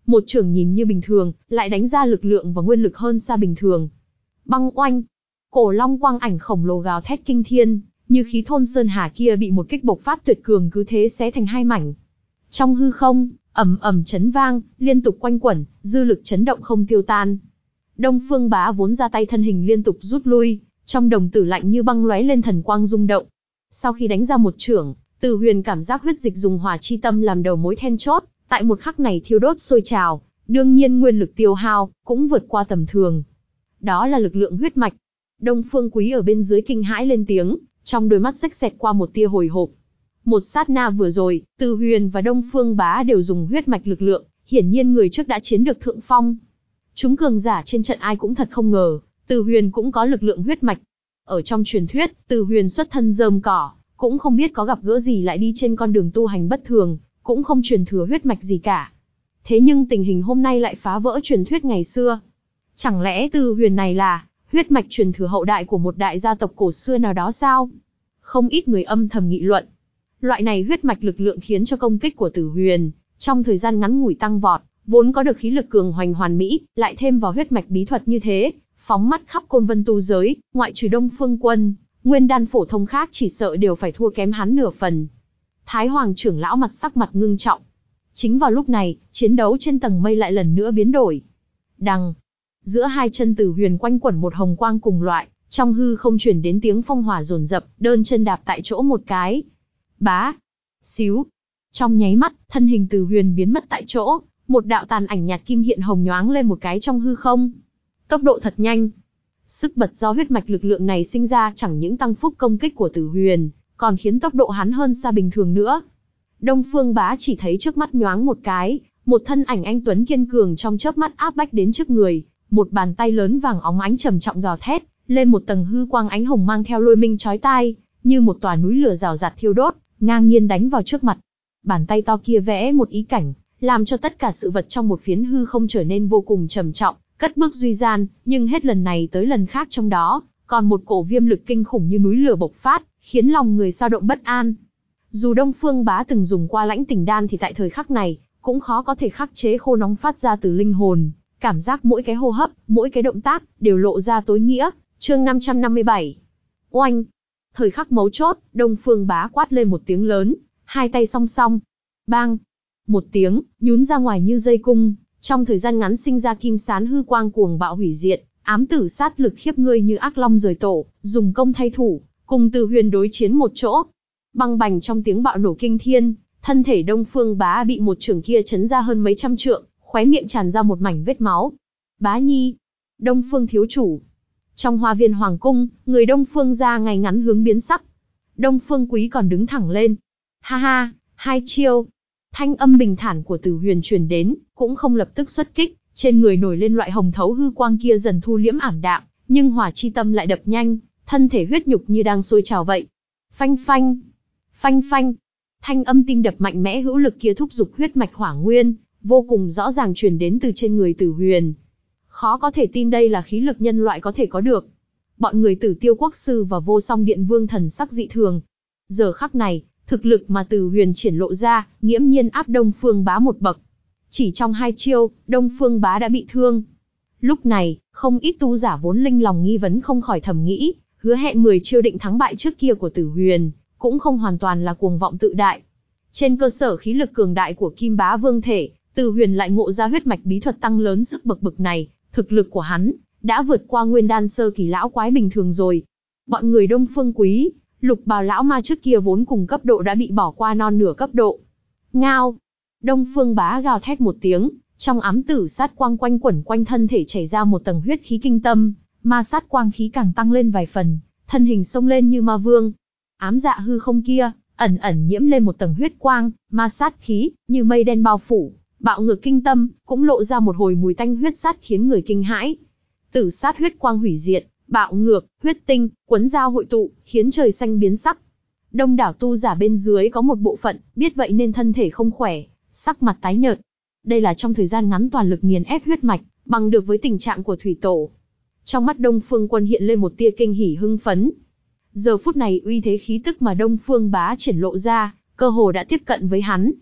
Một chưởng nhìn như bình thường, lại đánh ra lực lượng và nguyên lực hơn xa bình thường. Băng oanh, cổ long quang ảnh khổng lồ gào thét kinh thiên, như khí thôn sơn hà kia bị một kích bộc phát tuyệt cường cứ thế xé thành hai mảnh. Trong hư không, ầm ầm chấn vang, liên tục quanh quẩn, dư lực chấn động không tiêu tan. Đông Phương Bá vốn ra tay thân hình liên tục rút lui, trong đồng tử lạnh như băng lóe lên thần quang rung động. Sau khi đánh ra một chưởng, Từ Huyền cảm giác huyết dịch dùng hỏa chi tâm làm đầu mối then chốt, tại một khắc này thiêu đốt sôi trào, đương nhiên nguyên lực tiêu hao cũng vượt qua tầm thường. Đó là lực lượng huyết mạch. Đông Phương Quý ở bên dưới kinh hãi lên tiếng, trong đôi mắt rách xẹt qua một tia hồi hộp. Một sát na vừa rồi, Từ Huyền và Đông Phương Bá đều dùng huyết mạch lực lượng, hiển nhiên người trước đã chiếm được thượng phong. Chúng cường giả trên trận ai cũng thật không ngờ, Từ Huyền cũng có lực lượng huyết mạch. Ở trong truyền thuyết, Từ Huyền xuất thân rơm cỏ, cũng không biết có gặp gỡ gì lại đi trên con đường tu hành bất thường, cũng không truyền thừa huyết mạch gì cả. Thế nhưng tình hình hôm nay lại phá vỡ truyền thuyết ngày xưa. Chẳng lẽ Từ Huyền này là huyết mạch truyền thừa hậu đại của một đại gia tộc cổ xưa nào đó sao? Không ít người âm thầm nghị luận. Loại này huyết mạch lực lượng khiến cho công kích của Từ Huyền trong thời gian ngắn ngủi tăng vọt, vốn có được khí lực cường hoành hoàn mỹ, lại thêm vào huyết mạch bí thuật như thế, phóng mắt khắp côn vân tu giới, ngoại trừ Đông Phương Quân, nguyên đan phổ thông khác chỉ sợ đều phải thua kém hắn nửa phần. Thái Hoàng trưởng lão mặt sắc mặt ngưng trọng. Chính vào lúc này, chiến đấu trên tầng mây lại lần nữa biến đổi. Đằng, giữa hai chân Từ Huyền quanh quẩn một hồng quang cùng loại, trong hư không truyền đến tiếng phong hỏa dồn dập, đơn chân đạp tại chỗ một cái. Bá, xíu. Trong nháy mắt, thân hình Từ Huyền biến mất tại chỗ, một đạo tàn ảnh nhạt kim hiện hồng nhoáng lên một cái trong hư không. Tốc độ thật nhanh. Sức bật do huyết mạch lực lượng này sinh ra chẳng những tăng phúc công kích của Từ Huyền, còn khiến tốc độ hắn hơn xa bình thường nữa. Đông Phương Bá chỉ thấy trước mắt nhoáng một cái, một thân ảnh anh tuấn kiên cường trong chớp mắt áp bách đến trước người, một bàn tay lớn vàng óng ánh trầm trọng gào thét, lên một tầng hư quang ánh hồng mang theo lôi minh chói tai, như một tòa núi lửa rào rạt thiêu đốt, ngang nhiên đánh vào trước mặt. Bàn tay to kia vẽ một ý cảnh, làm cho tất cả sự vật trong một phiến hư không trở nên vô cùng trầm trọng, cất bước duy gian, nhưng hết lần này tới lần khác trong đó, còn một cổ viêm lực kinh khủng như núi lửa bộc phát, khiến lòng người dao động bất an. Dù Đông Phương Bá từng dùng qua lãnh tình đan thì tại thời khắc này, cũng khó có thể khắc chế khô nóng phát ra từ linh hồn, cảm giác mỗi cái hô hấp, mỗi cái động tác, đều lộ ra tối nghĩa. Chương năm trăm năm mươi bảy. Oanh! Thời khắc mấu chốt, Đông Phương Bá quát lên một tiếng lớn, hai tay song song. Bang! Một tiếng, nhún ra ngoài như dây cung, trong thời gian ngắn sinh ra kim sán hư quang cuồng bạo hủy diệt, ám tử sát lực khiếp ngươi như ác long rời tổ, dùng công thay thủ, cùng Từ Huyền đối chiến một chỗ. Băng bành trong tiếng bạo nổ kinh thiên, thân thể Đông Phương Bá bị một chưởng kia chấn ra hơn mấy trăm trượng, khóe miệng tràn ra một mảnh vết máu. Bá Nhi! Đông Phương thiếu chủ! Trong hoa viên hoàng cung, người Đông Phương gia ngày ngắn hướng biến sắc. Đông Phương Quý còn đứng thẳng lên. Ha ha, hai chiêu. Thanh âm bình thản của Từ Huyền truyền đến, cũng không lập tức xuất kích, trên người nổi lên loại hồng thấu hư quang kia dần thu liễm ảm đạm, nhưng hỏa chi tâm lại đập nhanh, thân thể huyết nhục như đang sôi trào vậy. Phanh phanh, phanh phanh. Thanh âm tim đập mạnh mẽ hữu lực kia thúc giục huyết mạch hỏa nguyên, vô cùng rõ ràng truyền đến từ trên người Từ Huyền. Khó có thể tin đây là khí lực nhân loại có thể có được. Bọn người Tử Tiêu Quốc sư và Vô Song Điện Vương thần sắc dị thường. Giờ khắc này, thực lực mà Từ Huyền triển lộ ra, nghiễm nhiên áp Đông Phương Bá một bậc. Chỉ trong hai chiêu, Đông Phương Bá đã bị thương. Lúc này, không ít tu giả vốn linh lòng nghi vấn không khỏi thầm nghĩ, hứa hẹn mười chiêu định thắng bại trước kia của Từ Huyền, cũng không hoàn toàn là cuồng vọng tự đại. Trên cơ sở khí lực cường đại của Kim Bá Vương thể, Từ Huyền lại ngộ ra huyết mạch bí thuật tăng lớn sức bậc bậc này, thực lực của hắn đã vượt qua nguyên đan sơ kỳ lão quái bình thường rồi. Bọn người Đông Phương Quý, Lục Bào lão ma trước kia vốn cùng cấp độ đã bị bỏ qua non nửa cấp độ. Ngao! Đông Phương Bá gào thét một tiếng, trong ám tử sát quang quanh quẩn quanh thân thể chảy ra một tầng huyết khí kinh tâm, ma sát quang khí càng tăng lên vài phần, thân hình xông lên như ma vương. Ám dạ hư không kia, ẩn ẩn nhiễm lên một tầng huyết quang, ma sát khí, như mây đen bao phủ, bạo ngược kinh tâm, cũng lộ ra một hồi mùi tanh huyết sát khiến người kinh hãi. Tử sát huyết quang hủy diệt, bạo ngược, huyết tinh, quấn dao hội tụ, khiến trời xanh biến sắc. Đông đảo tu giả bên dưới có một bộ phận, biết vậy nên thân thể không khỏe, sắc mặt tái nhợt. Đây là trong thời gian ngắn toàn lực nghiền ép huyết mạch, bằng được với tình trạng của thủy tổ. Trong mắt Đông Phương Quân hiện lên một tia kinh hỉ hưng phấn. Giờ phút này uy thế khí tức mà Đông Phương Bá triển lộ ra, cơ hồ đã tiếp cận với hắn.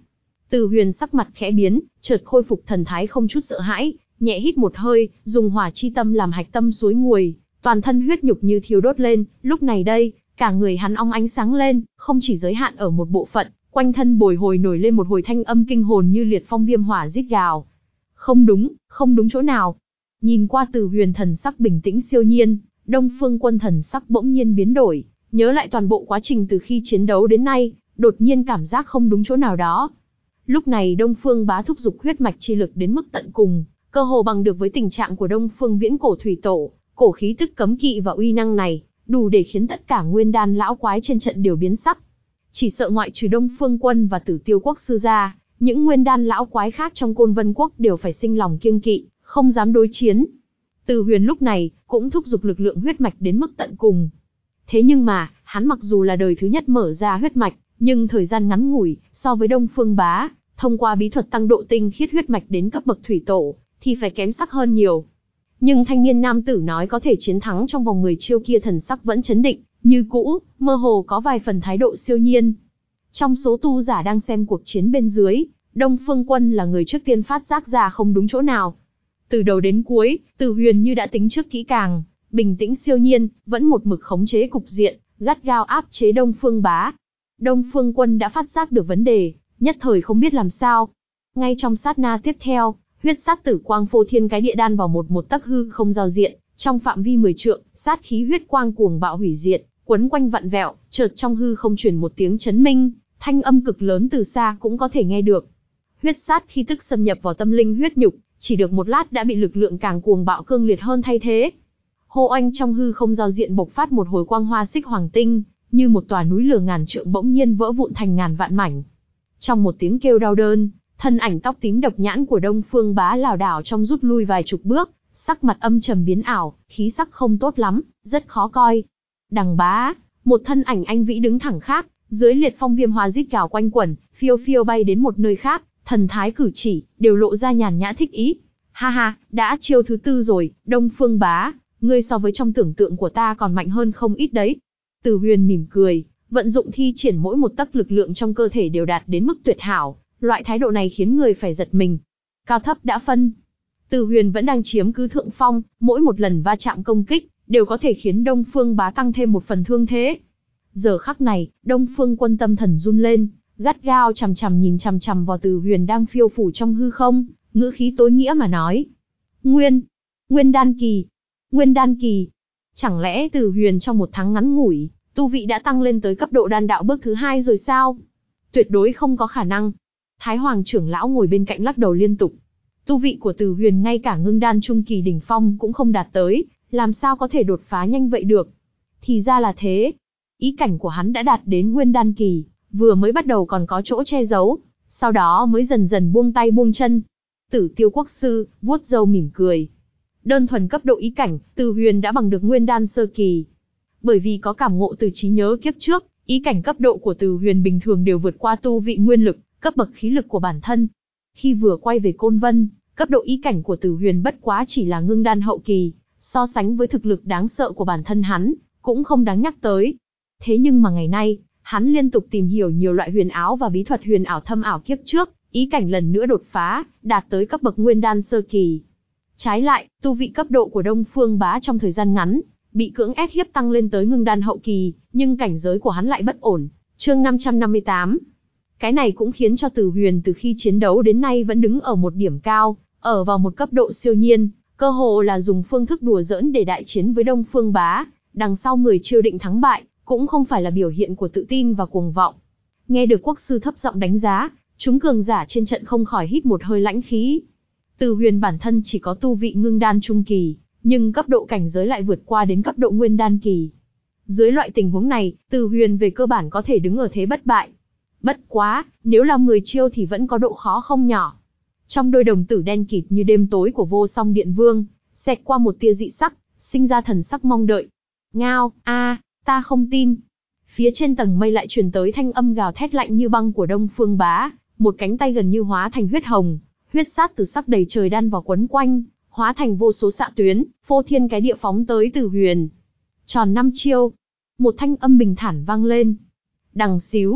Từ Huyền sắc mặt khẽ biến, chợt khôi phục thần thái không chút sợ hãi, nhẹ hít một hơi, dùng hỏa chi tâm làm hạch tâm suối nguồi, toàn thân huyết nhục như thiêu đốt lên, lúc này đây, cả người hắn ong ánh sáng lên, không chỉ giới hạn ở một bộ phận, quanh thân bồi hồi nổi lên một hồi thanh âm kinh hồn như liệt phong viêm hỏa rít gào. Không đúng, không đúng chỗ nào. Nhìn qua Từ Huyền thần sắc bình tĩnh siêu nhiên, Đông Phương Quân thần sắc bỗng nhiên biến đổi, nhớ lại toàn bộ quá trình từ khi chiến đấu đến nay, đột nhiên cảm giác không đúng chỗ nào đó. Lúc này Đông Phương Bá thúc giục huyết mạch chi lực đến mức tận cùng, cơ hồ bằng được với tình trạng của Đông Phương Viễn Cổ Thủy Tổ, cổ khí tức cấm kỵ và uy năng này, đủ để khiến tất cả nguyên đan lão quái trên trận đều biến sắc. Chỉ sợ ngoại trừ Đông Phương Quân và Tử Tiêu Quốc sư ra, những nguyên đan lão quái khác trong Côn Vân Quốc đều phải sinh lòng kiêng kỵ, không dám đối chiến. Từ Huyền lúc này cũng thúc giục lực lượng huyết mạch đến mức tận cùng. Thế nhưng mà, hắn mặc dù là đời thứ nhất mở ra huyết mạch, nhưng thời gian ngắn ngủi, so với Đông Phương Bá, thông qua bí thuật tăng độ tinh khiết huyết mạch đến cấp bậc thủy tổ, thì phải kém sắc hơn nhiều. Nhưng thanh niên nam tử nói có thể chiến thắng trong vòng mười chiêu kia thần sắc vẫn chấn định, như cũ, mơ hồ có vài phần thái độ siêu nhiên. Trong số tu giả đang xem cuộc chiến bên dưới, Đông Phương Quân là người trước tiên phát giác ra không đúng chỗ nào. Từ đầu đến cuối, Từ Huyền như đã tính trước kỹ càng, bình tĩnh siêu nhiên, vẫn một mực khống chế cục diện, gắt gao áp chế Đông Phương Bá. Đông Phương Quân đã phát giác được vấn đề, nhất thời không biết làm sao. Ngay trong sát na tiếp theo, huyết sát tử quang phô thiên cái địa đan vào một một tấc hư không giao diện, trong phạm vi mười trượng, sát khí huyết quang cuồng bạo hủy diệt, quấn quanh vặn vẹo, chợt trong hư không truyền một tiếng chấn minh, thanh âm cực lớn từ xa cũng có thể nghe được. Huyết sát khi tức xâm nhập vào tâm linh huyết nhục, chỉ được một lát đã bị lực lượng càng cuồng bạo cương liệt hơn thay thế. Hô oanh trong hư không giao diện bộc phát một hồi quang hoa xích hoàng tinh, như một tòa núi lửa ngàn trượng bỗng nhiên vỡ vụn thành ngàn vạn mảnh. Trong một tiếng kêu đau đớn, thân ảnh tóc tím độc nhãn của Đông Phương Bá lảo đảo trong rút lui vài chục bước, sắc mặt âm trầm biến ảo, khí sắc không tốt lắm, rất khó coi. Đằng Bá, một thân ảnh anh vĩ đứng thẳng khác, dưới liệt phong viêm hoa rít gào quanh quẩn, phiêu phiêu bay đến một nơi khác, thần thái cử chỉ đều lộ ra nhàn nhã thích ý. Ha ha, đã chiêu thứ tư rồi, Đông Phương Bá, ngươi so với trong tưởng tượng của ta còn mạnh hơn không ít đấy. Từ Huyền mỉm cười, vận dụng thi triển mỗi một tấc lực lượng trong cơ thể đều đạt đến mức tuyệt hảo, loại thái độ này khiến người phải giật mình. Cao thấp đã phân. Từ Huyền vẫn đang chiếm cứ thượng phong, mỗi một lần va chạm công kích, đều có thể khiến Đông Phương Bá tăng thêm một phần thương thế. Giờ khắc này, Đông Phương Quân tâm thần run lên, gắt gao chằm chằm nhìn chằm chằm vào Từ Huyền đang phiêu phủ trong hư không, ngữ khí tối nghĩa mà nói. Nguyên, Nguyên đan kỳ, Nguyên đan kỳ. Chẳng lẽ Từ Huyền trong một tháng ngắn ngủi, tu vị đã tăng lên tới cấp độ đan đạo bước thứ hai rồi sao? Tuyệt đối không có khả năng. Thái Hoàng trưởng lão ngồi bên cạnh lắc đầu liên tục. Tu vị của Từ Huyền ngay cả ngưng đan trung kỳ đỉnh phong cũng không đạt tới, làm sao có thể đột phá nhanh vậy được? Thì ra là thế. Ý cảnh của hắn đã đạt đến Nguyên đan kỳ, vừa mới bắt đầu còn có chỗ che giấu, sau đó mới dần dần buông tay buông chân. Tử Tiêu Quốc sư vuốt râu mỉm cười. Đơn thuần cấp độ ý cảnh, Từ Huyền đã bằng được Nguyên đan sơ kỳ. Bởi vì có cảm ngộ từ trí nhớ kiếp trước, ý cảnh cấp độ của Từ Huyền bình thường đều vượt qua tu vị nguyên lực, cấp bậc khí lực của bản thân. Khi vừa quay về Côn Vân, cấp độ ý cảnh của Từ Huyền bất quá chỉ là ngưng đan hậu kỳ, so sánh với thực lực đáng sợ của bản thân hắn, cũng không đáng nhắc tới. Thế nhưng mà ngày nay, hắn liên tục tìm hiểu nhiều loại huyền áo và bí thuật huyền ảo thâm ảo kiếp trước, ý cảnh lần nữa đột phá, đạt tới cấp bậc Nguyên đan sơ kỳ. Trái lại, tu vị cấp độ của Đông Phương Bá trong thời gian ngắn, bị cưỡng ép hiếp tăng lên tới ngưng đan hậu kỳ, nhưng cảnh giới của hắn lại bất ổn. Chương năm trăm năm mươi tám. Cái này cũng khiến cho Từ Huyền từ khi chiến đấu đến nay vẫn đứng ở một điểm cao, ở vào một cấp độ siêu nhiên, cơ hồ là dùng phương thức đùa giỡn để đại chiến với Đông Phương Bá, đằng sau mười chiêu định thắng bại, cũng không phải là biểu hiện của tự tin và cuồng vọng. Nghe được quốc sư thấp giọng đánh giá, chúng cường giả trên trận không khỏi hít một hơi lãnh khí. Từ Huyền bản thân chỉ có tu vị ngưng đan trung kỳ, nhưng cấp độ cảnh giới lại vượt qua đến cấp độ Nguyên đan kỳ. Dưới loại tình huống này, Từ Huyền về cơ bản có thể đứng ở thế bất bại. Bất quá, nếu là mười chiêu thì vẫn có độ khó không nhỏ. Trong đôi đồng tử đen kịt như đêm tối của Vô Song Điện Vương, xẹt qua một tia dị sắc, sinh ra thần sắc mong đợi. Ngao, a, ta không tin. Phía trên tầng mây lại truyền tới thanh âm gào thét lạnh như băng của Đông Phương Bá, một cánh tay gần như hóa thành huyết hồng, huyết sát từ sắc đầy trời đan vào quấn quanh, hóa thành vô số xạ tuyến, phô thiên cái địa phóng tới Từ Huyền. Tròn năm chiêu, một thanh âm bình thản vang lên. Đằng xíu,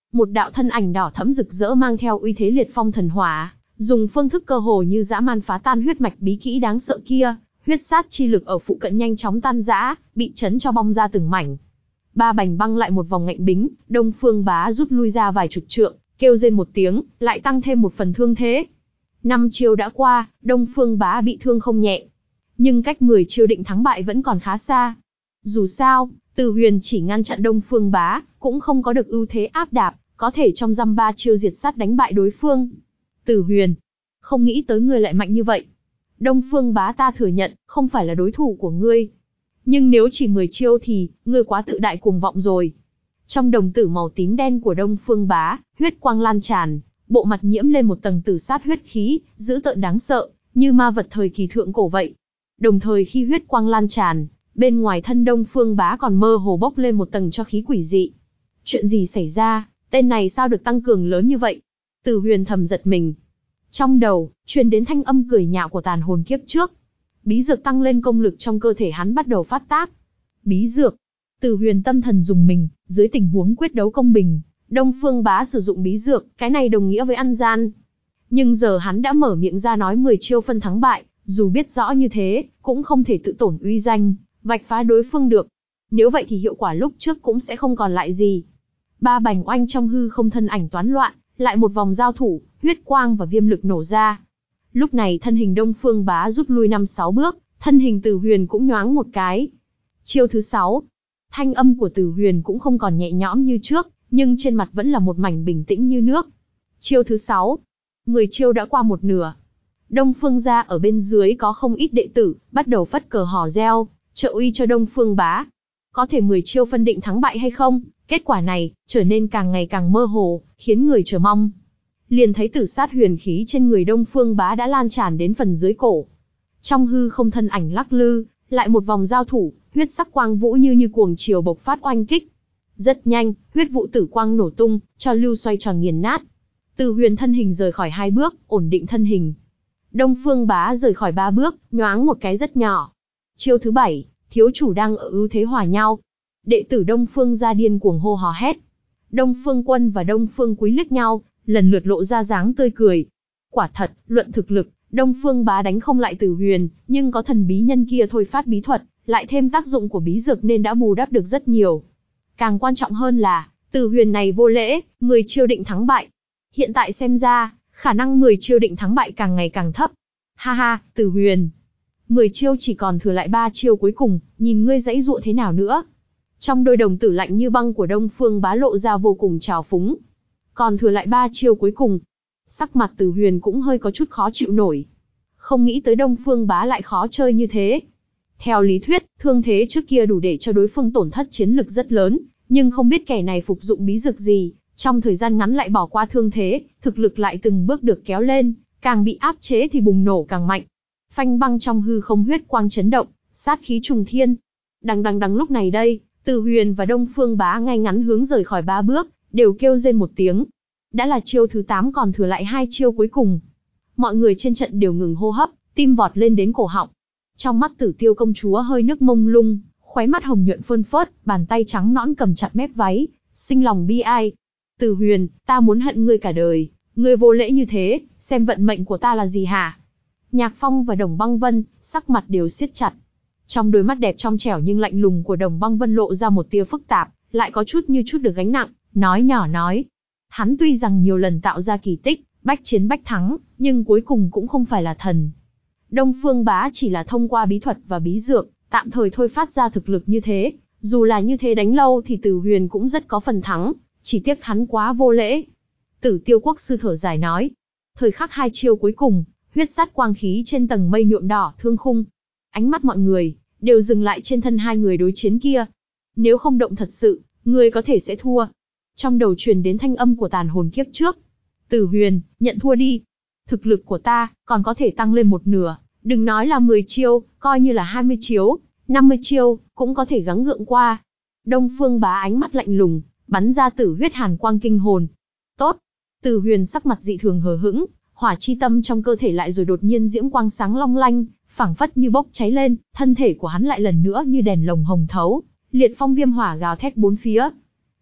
Một đạo thân ảnh đỏ thẫm rực rỡ mang theo uy thế liệt phong thần hỏa, dùng phương thức cơ hồ như dã man phá tan huyết mạch bí kỹ đáng sợ kia, huyết sát chi lực ở phụ cận nhanh chóng tan rã, bị chấn cho bong ra từng mảnh. Ba bành băng lại một vòng ngạnh bính, Đông Phương Bá rút lui ra vài chục trượng, kêu rên một tiếng, lại tăng thêm một phần thương thế. Năm chiêu đã qua, Đông Phương Bá bị thương không nhẹ, nhưng cách mười chiêu định thắng bại vẫn còn khá xa. Dù sao, Từ Huyền chỉ ngăn chặn Đông Phương Bá, cũng không có được ưu thế áp đạp, có thể trong dăm ba chiêu diệt sát đánh bại đối phương. Từ Huyền, không nghĩ tới ngươi lại mạnh như vậy. Đông Phương Bá ta thừa nhận, không phải là đối thủ của ngươi. Nhưng nếu chỉ mười chiêu thì, ngươi quá tự đại cuồng vọng rồi. Trong đồng tử màu tím đen của Đông Phương Bá, huyết quang lan tràn, bộ mặt nhiễm lên một tầng tử sát huyết khí, dữ tợn đáng sợ, như ma vật thời kỳ thượng cổ vậy. Đồng thời khi huyết quang lan tràn, bên ngoài thân Đông Phương Bá còn mơ hồ bốc lên một tầng cho khí quỷ dị. Chuyện gì xảy ra, tên này sao được tăng cường lớn như vậy? Từ Huyền thầm giật mình. Trong đầu, truyền đến thanh âm cười nhạo của tàn hồn kiếp trước. Bí dược tăng lên công lực trong cơ thể hắn bắt đầu phát tác. Bí dược. Từ Huyền tâm thần dùng mình, dưới tình huống quyết đấu công bình, Đông Phương Bá sử dụng bí dược, cái này đồng nghĩa với ăn gian. Nhưng giờ hắn đã mở miệng ra nói mười chiêu phân thắng bại, dù biết rõ như thế, cũng không thể tự tổn uy danh, vạch phá đối phương được. Nếu vậy thì hiệu quả lúc trước cũng sẽ không còn lại gì. Ba bành oanh trong hư không thân ảnh toán loạn, lại một vòng giao thủ, huyết quang và viêm lực nổ ra. Lúc này thân hình Đông Phương Bá rút lui năm sáu bước, thân hình Từ Huyền cũng nhoáng một cái. Chiêu thứ sáu, thanh âm của Từ Huyền cũng không còn nhẹ nhõm như trước, nhưng trên mặt vẫn là một mảnh bình tĩnh như nước. Chiêu thứ sáu, mười chiêu đã qua một nửa. Đông Phương gia ở bên dưới có không ít đệ tử, bắt đầu phất cờ hò reo, trợ uy cho Đông Phương Bá. Có thể mười chiêu phân định thắng bại hay không? Kết quả này, trở nên càng ngày càng mơ hồ, khiến người chờ mong. Liền thấy tử sát huyền khí trên người Đông Phương Bá đã lan tràn đến phần dưới cổ. Trong hư không thân ảnh lắc lư, lại một vòng giao thủ, huyết sắc quang vũ như như cuồng chiều bộc phát oanh kích. Rất nhanh, huyết vụ tử quang nổ tung, cho lưu xoay tròn nghiền nát. Từ Huyền thân hình rời khỏi hai bước, ổn định thân hình. Đông Phương Bá rời khỏi ba bước, nhoáng một cái rất nhỏ. Chiêu thứ bảy, thiếu chủ đang ở ưu thế hòa nhau. Đệ tử Đông Phương gia điên cuồng hô hò hét. Đông Phương Quân và Đông Phương Quý liếc nhau, lần lượt lộ ra dáng tươi cười. Quả thật, luận thực lực, Đông Phương Bá đánh không lại Từ Huyền, nhưng có thần bí nhân kia thôi phát bí thuật, lại thêm tác dụng của bí dược nên đã bù đắp được rất nhiều. Càng quan trọng hơn là, Từ Huyền này vô lễ, mười chiêu định thắng bại. Hiện tại xem ra, khả năng mười chiêu định thắng bại càng ngày càng thấp. Ha ha, Từ Huyền. mười chiêu chỉ còn thừa lại ba chiêu cuối cùng, nhìn ngươi giãy giụa thế nào nữa. Trong đôi đồng tử lạnh như băng của Đông Phương Bá lộ ra vô cùng trào phúng. Còn thừa lại ba chiêu cuối cùng. Sắc mặt Từ Huyền cũng hơi có chút khó chịu nổi. Không nghĩ tới Đông Phương Bá lại khó chơi như thế. Theo lý thuyết, thương thế trước kia đủ để cho đối phương tổn thất chiến lực rất lớn, nhưng không biết kẻ này phục dụng bí dược gì, trong thời gian ngắn lại bỏ qua thương thế, thực lực lại từng bước được kéo lên, càng bị áp chế thì bùng nổ càng mạnh. Phanh băng trong hư không huyết quang chấn động, sát khí trùng thiên. Đằng đằng đằng lúc này đây, Từ Huyền và Đông Phương Bá ngay ngắn hướng rời khỏi ba bước, đều kêu rên một tiếng. Đã là chiêu thứ tám còn thừa lại hai chiêu cuối cùng. Mọi người trên trận đều ngừng hô hấp, tim vọt lên đến cổ họng. Trong mắt Tử Tiêu công chúa hơi nước mông lung, khóe mắt hồng nhuận phơn phớt, bàn tay trắng nõn cầm chặt mép váy, sinh lòng bi ai. Từ Huyền, ta muốn hận ngươi cả đời, ngươi vô lễ như thế, xem vận mệnh của ta là gì hả? Nhạc Phong và Đồng Băng Vân, sắc mặt đều siết chặt. Trong đôi mắt đẹp trong trẻo nhưng lạnh lùng của Đồng Băng Vân lộ ra một tia phức tạp, lại có chút như chút được gánh nặng, nói nhỏ nói. Hắn tuy rằng nhiều lần tạo ra kỳ tích, bách chiến bách thắng, nhưng cuối cùng cũng không phải là thần. Đông Phương Bá chỉ là thông qua bí thuật và bí dược, tạm thời thôi phát ra thực lực như thế, dù là như thế đánh lâu thì Từ Huyền cũng rất có phần thắng, chỉ tiếc hắn quá vô lễ. Tử Tiêu Quốc sư thở dài nói, thời khắc hai chiêu cuối cùng, huyết sát quang khí trên tầng mây nhuộm đỏ thương khung. Ánh mắt mọi người đều dừng lại trên thân hai người đối chiến kia. Nếu không động thật sự, người có thể sẽ thua. Trong đầu truyền đến thanh âm của tàn hồn kiếp trước. Từ Huyền, nhận thua đi. Thực lực của ta còn có thể tăng lên một nửa, đừng nói là mười chiêu, coi như là hai mươi chiêu, năm mươi chiêu, cũng có thể gắng gượng qua. Đông Phương Bá ánh mắt lạnh lùng, bắn ra tử huyết hàn quang kinh hồn. Tốt. Từ Huyền sắc mặt dị thường hờ hững, hỏa chi tâm trong cơ thể lại rồi đột nhiên diễm quang sáng long lanh, phảng phất như bốc cháy lên, thân thể của hắn lại lần nữa như đèn lồng hồng thấu, liệt phong viêm hỏa gào thét bốn phía.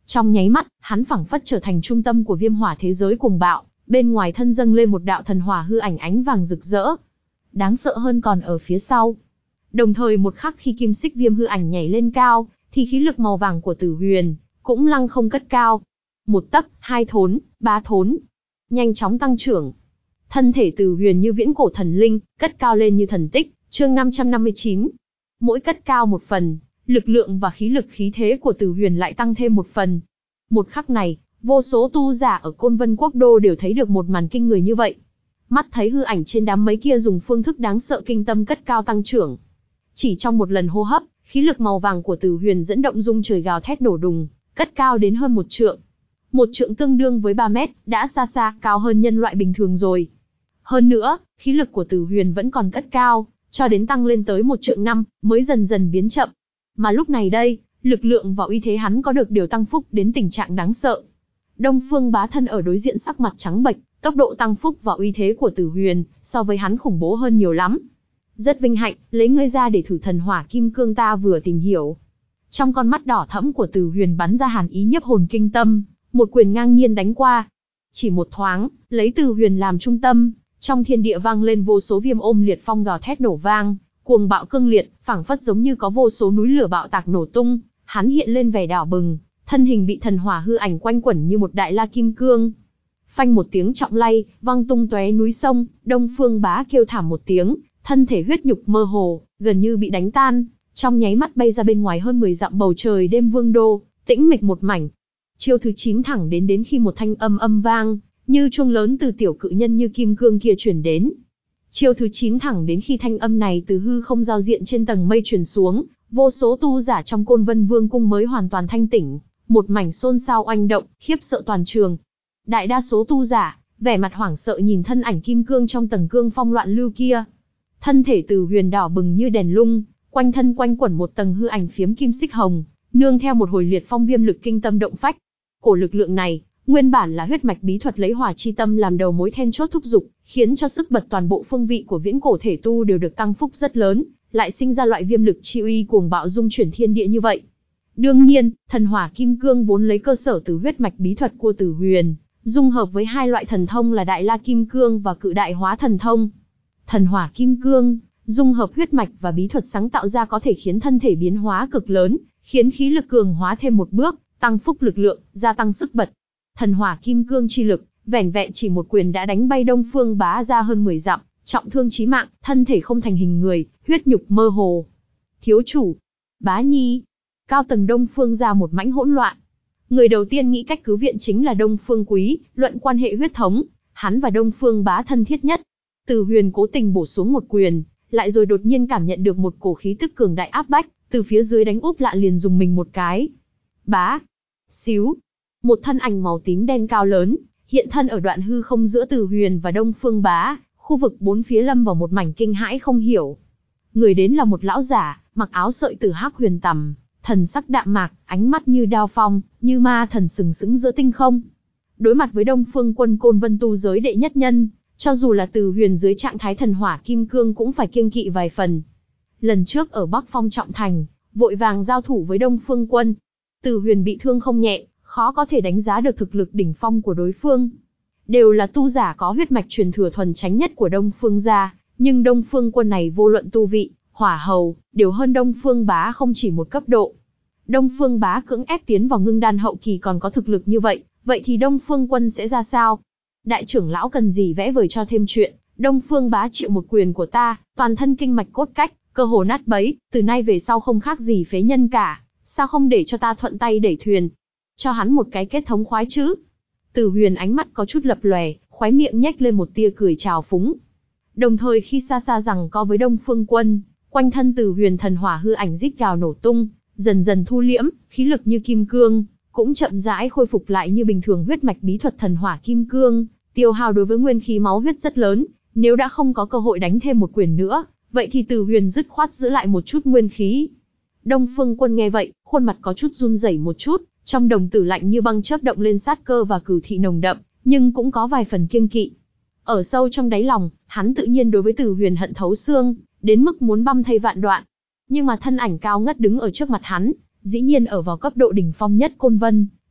Trong nháy mắt, hắn phảng phất trở thành trung tâm của viêm hỏa thế giới cuồng bạo, bên ngoài thân dâng lên một đạo thần hỏa hư ảnh ánh vàng rực rỡ. Đáng sợ hơn còn ở phía sau. Đồng thời một khắc khi kim xích viêm hư ảnh nhảy lên cao, thì khí lực màu vàng của Tử Huyền cũng lăng không cất cao. Một tấc, hai thốn, ba thốn, nhanh chóng tăng trưởng. Thân thể Tử Huyền như viễn cổ thần linh, cất cao lên như thần tích. Chương năm trăm năm mươi chín. Mỗi cất cao một phần, lực lượng và khí lực khí thế của Tử Huyền lại tăng thêm một phần. Một khắc này, vô số tu giả ở Côn Vân Quốc Đô đều thấy được một màn kinh người như vậy. Mắt thấy hư ảnh trên đám mây kia dùng phương thức đáng sợ kinh tâm cất cao tăng trưởng. Chỉ trong một lần hô hấp, khí lực màu vàng của Tử Huyền dẫn động rung trời gào thét nổ đùng, cất cao đến hơn một trượng. Một trượng tương đương với ba mét, đã xa xa cao hơn nhân loại bình thường rồi. Hơn nữa, khí lực của Tử Huyền vẫn còn cất cao, cho đến tăng lên tới một trượng năm, mới dần dần biến chậm. Mà lúc này đây, lực lượng và uy thế hắn có được điều tăng phúc đến tình trạng đáng sợ. Đông Phương Bá Thân ở đối diện sắc mặt trắng bệch, tốc độ tăng phúc và uy thế của Tử Huyền, so với hắn khủng bố hơn nhiều lắm. Rất vinh hạnh, lấy ngươi ra để thử thần hỏa kim cương ta vừa tìm hiểu. Trong con mắt đỏ thẫm của Tử Huyền bắn ra hàn ý nhiếp hồn kinh tâm, một quyền ngang nhiên đánh qua. Chỉ một thoáng, lấy Tử Huyền làm trung tâm, trong thiên địa vang lên vô số viêm ôm liệt phong gào thét nổ vang, cuồng bạo cương liệt, phảng phất giống như có vô số núi lửa bạo tạc nổ tung, hắn hiện lên vẻ đỏ bừng, thân hình bị thần hỏa hư ảnh quanh quẩn như một đại la kim cương. Phanh một tiếng trọng lay, vang tung tóe núi sông, Đông Phương Bá kêu thảm một tiếng, thân thể huyết nhục mơ hồ, gần như bị đánh tan, trong nháy mắt bay ra bên ngoài hơn mười dặm bầu trời đêm vương đô, tĩnh mịch một mảnh. Chiêu thứ chín thẳng đến đến khi một thanh âm âm vang, như chuông lớn từ tiểu cự nhân như kim cương kia truyền đến. Chiêu thứ chín thẳng đến khi thanh âm này từ hư không giao diện trên tầng mây truyền xuống, vô số tu giả trong Côn Vân Vương cung mới hoàn toàn thanh tỉnh, một mảnh xôn xao oanh động, khiếp sợ toàn trường. Đại đa số tu giả, vẻ mặt hoảng sợ nhìn thân ảnh kim cương trong tầng cương phong loạn lưu kia. Thân thể Tử Huyền đỏ bừng như đèn lung, quanh thân quanh quẩn một tầng hư ảnh phiếm kim xích hồng, nương theo một hồi liệt phong viêm lực kinh tâm động phách. Cổ lực lượng này, nguyên bản là huyết mạch bí thuật lấy hỏa chi tâm làm đầu mối then chốt thúc dục, khiến cho sức bật toàn bộ phương vị của viễn cổ thể tu đều được tăng phúc rất lớn, lại sinh ra loại viêm lực chi uy cuồng bạo dung chuyển thiên địa như vậy. Đương nhiên, thần hỏa kim cương vốn lấy cơ sở từ huyết mạch bí thuật của Tử Huyền, dung hợp với hai loại thần thông là Đại La Kim Cương và Cự Đại Hóa Thần Thông. Thần hỏa kim cương, dung hợp huyết mạch và bí thuật sáng tạo ra có thể khiến thân thể biến hóa cực lớn, khiến khí lực cường hóa thêm một bước, tăng phúc lực lượng, gia tăng sức bật. Thần hỏa kim cương chi lực, vẻn vẹn chỉ một quyền đã đánh bay Đông Phương Bá ra hơn mười dặm, trọng thương chí mạng, thân thể không thành hình người, huyết nhục mơ hồ. Thiếu chủ, Bá Nhi, cao tầng Đông Phương ra một mãnh hỗn loạn. Người đầu tiên nghĩ cách cứu viện chính là Đông Phương Quý, luận quan hệ huyết thống, hắn và Đông Phương Bá thân thiết nhất. Tử Huyền cố tình bổ xuống một quyền, lại rồi đột nhiên cảm nhận được một cổ khí tức cường đại áp bách, từ phía dưới đánh úp lại liền dùng mình một cái. Bá, xíu, một thân ảnh màu tím đen cao lớn, hiện thân ở đoạn hư không giữa Tử Huyền và Đông Phương Bá, khu vực bốn phía lâm vào một mảnh kinh hãi không hiểu. Người đến là một lão giả, mặc áo sợi tử hắc huyền tằm, thần sắc đạm mạc, ánh mắt như đao phong, như ma thần sừng sững giữa tinh không. Đối mặt với Đông Phương Quân Côn Vân tu giới đệ nhất nhân, cho dù là Tử Huyền dưới trạng thái thần hỏa kim cương cũng phải kiêng kỵ vài phần. Lần trước ở Bắc Phong Trọng Thành, vội vàng giao thủ với Đông Phương Quân, Tử Huyền bị thương không nhẹ, khó có thể đánh giá được thực lực đỉnh phong của đối phương. Đều là tu giả có huyết mạch truyền thừa thuần chánh nhất của Đông Phương gia, nhưng Đông Phương Quân này vô luận tu vị, hỏa hầu, đều hơn Đông Phương Bá không chỉ một cấp độ. Đông Phương Bá cưỡng ép tiến vào ngưng đan hậu kỳ còn có thực lực như vậy, vậy thì Đông Phương Quân sẽ ra sao? Đại trưởng lão cần gì vẽ vời cho thêm chuyện, Đông Phương Bá chịu một quyền của ta, toàn thân kinh mạch cốt cách, cơ hồ nát bấy, từ nay về sau không khác gì phế nhân cả, sao không để cho ta thuận tay đẩy thuyền, cho hắn một cái kết thống khoái chứ? Tử Huyền ánh mắt có chút lập lòe, khóe miệng nhếch lên một tia cười trào phúng. Đồng thời khi xa xa rằng co với Đông Phương Quân, quanh thân Tử Huyền thần hỏa hư ảnh rít gào nổ tung, dần dần thu liễm, khí lực như kim cương, cũng chậm rãi khôi phục lại như bình thường. Huyết mạch bí thuật thần hỏa kim cương, tiêu hao đối với nguyên khí máu huyết rất lớn, nếu đã không có cơ hội đánh thêm một quyền nữa, vậy thì Tử Huyền dứt khoát giữ lại một chút nguyên khí. Đông Phương Quân nghe vậy, khuôn mặt có chút run rẩy một chút, trong đồng tử lạnh như băng chớp động lên sát cơ và cửu thị nồng đậm, nhưng cũng có vài phần kiêng kỵ. Ở sâu trong đáy lòng, hắn tự nhiên đối với Tử Huyền hận thấu xương, đến mức muốn băm thây vạn đoạn. Nhưng mà thân ảnh cao ngất đứng ở trước mặt hắn, dĩ nhiên ở vào cấp độ đỉnh phong nhất Côn Vân,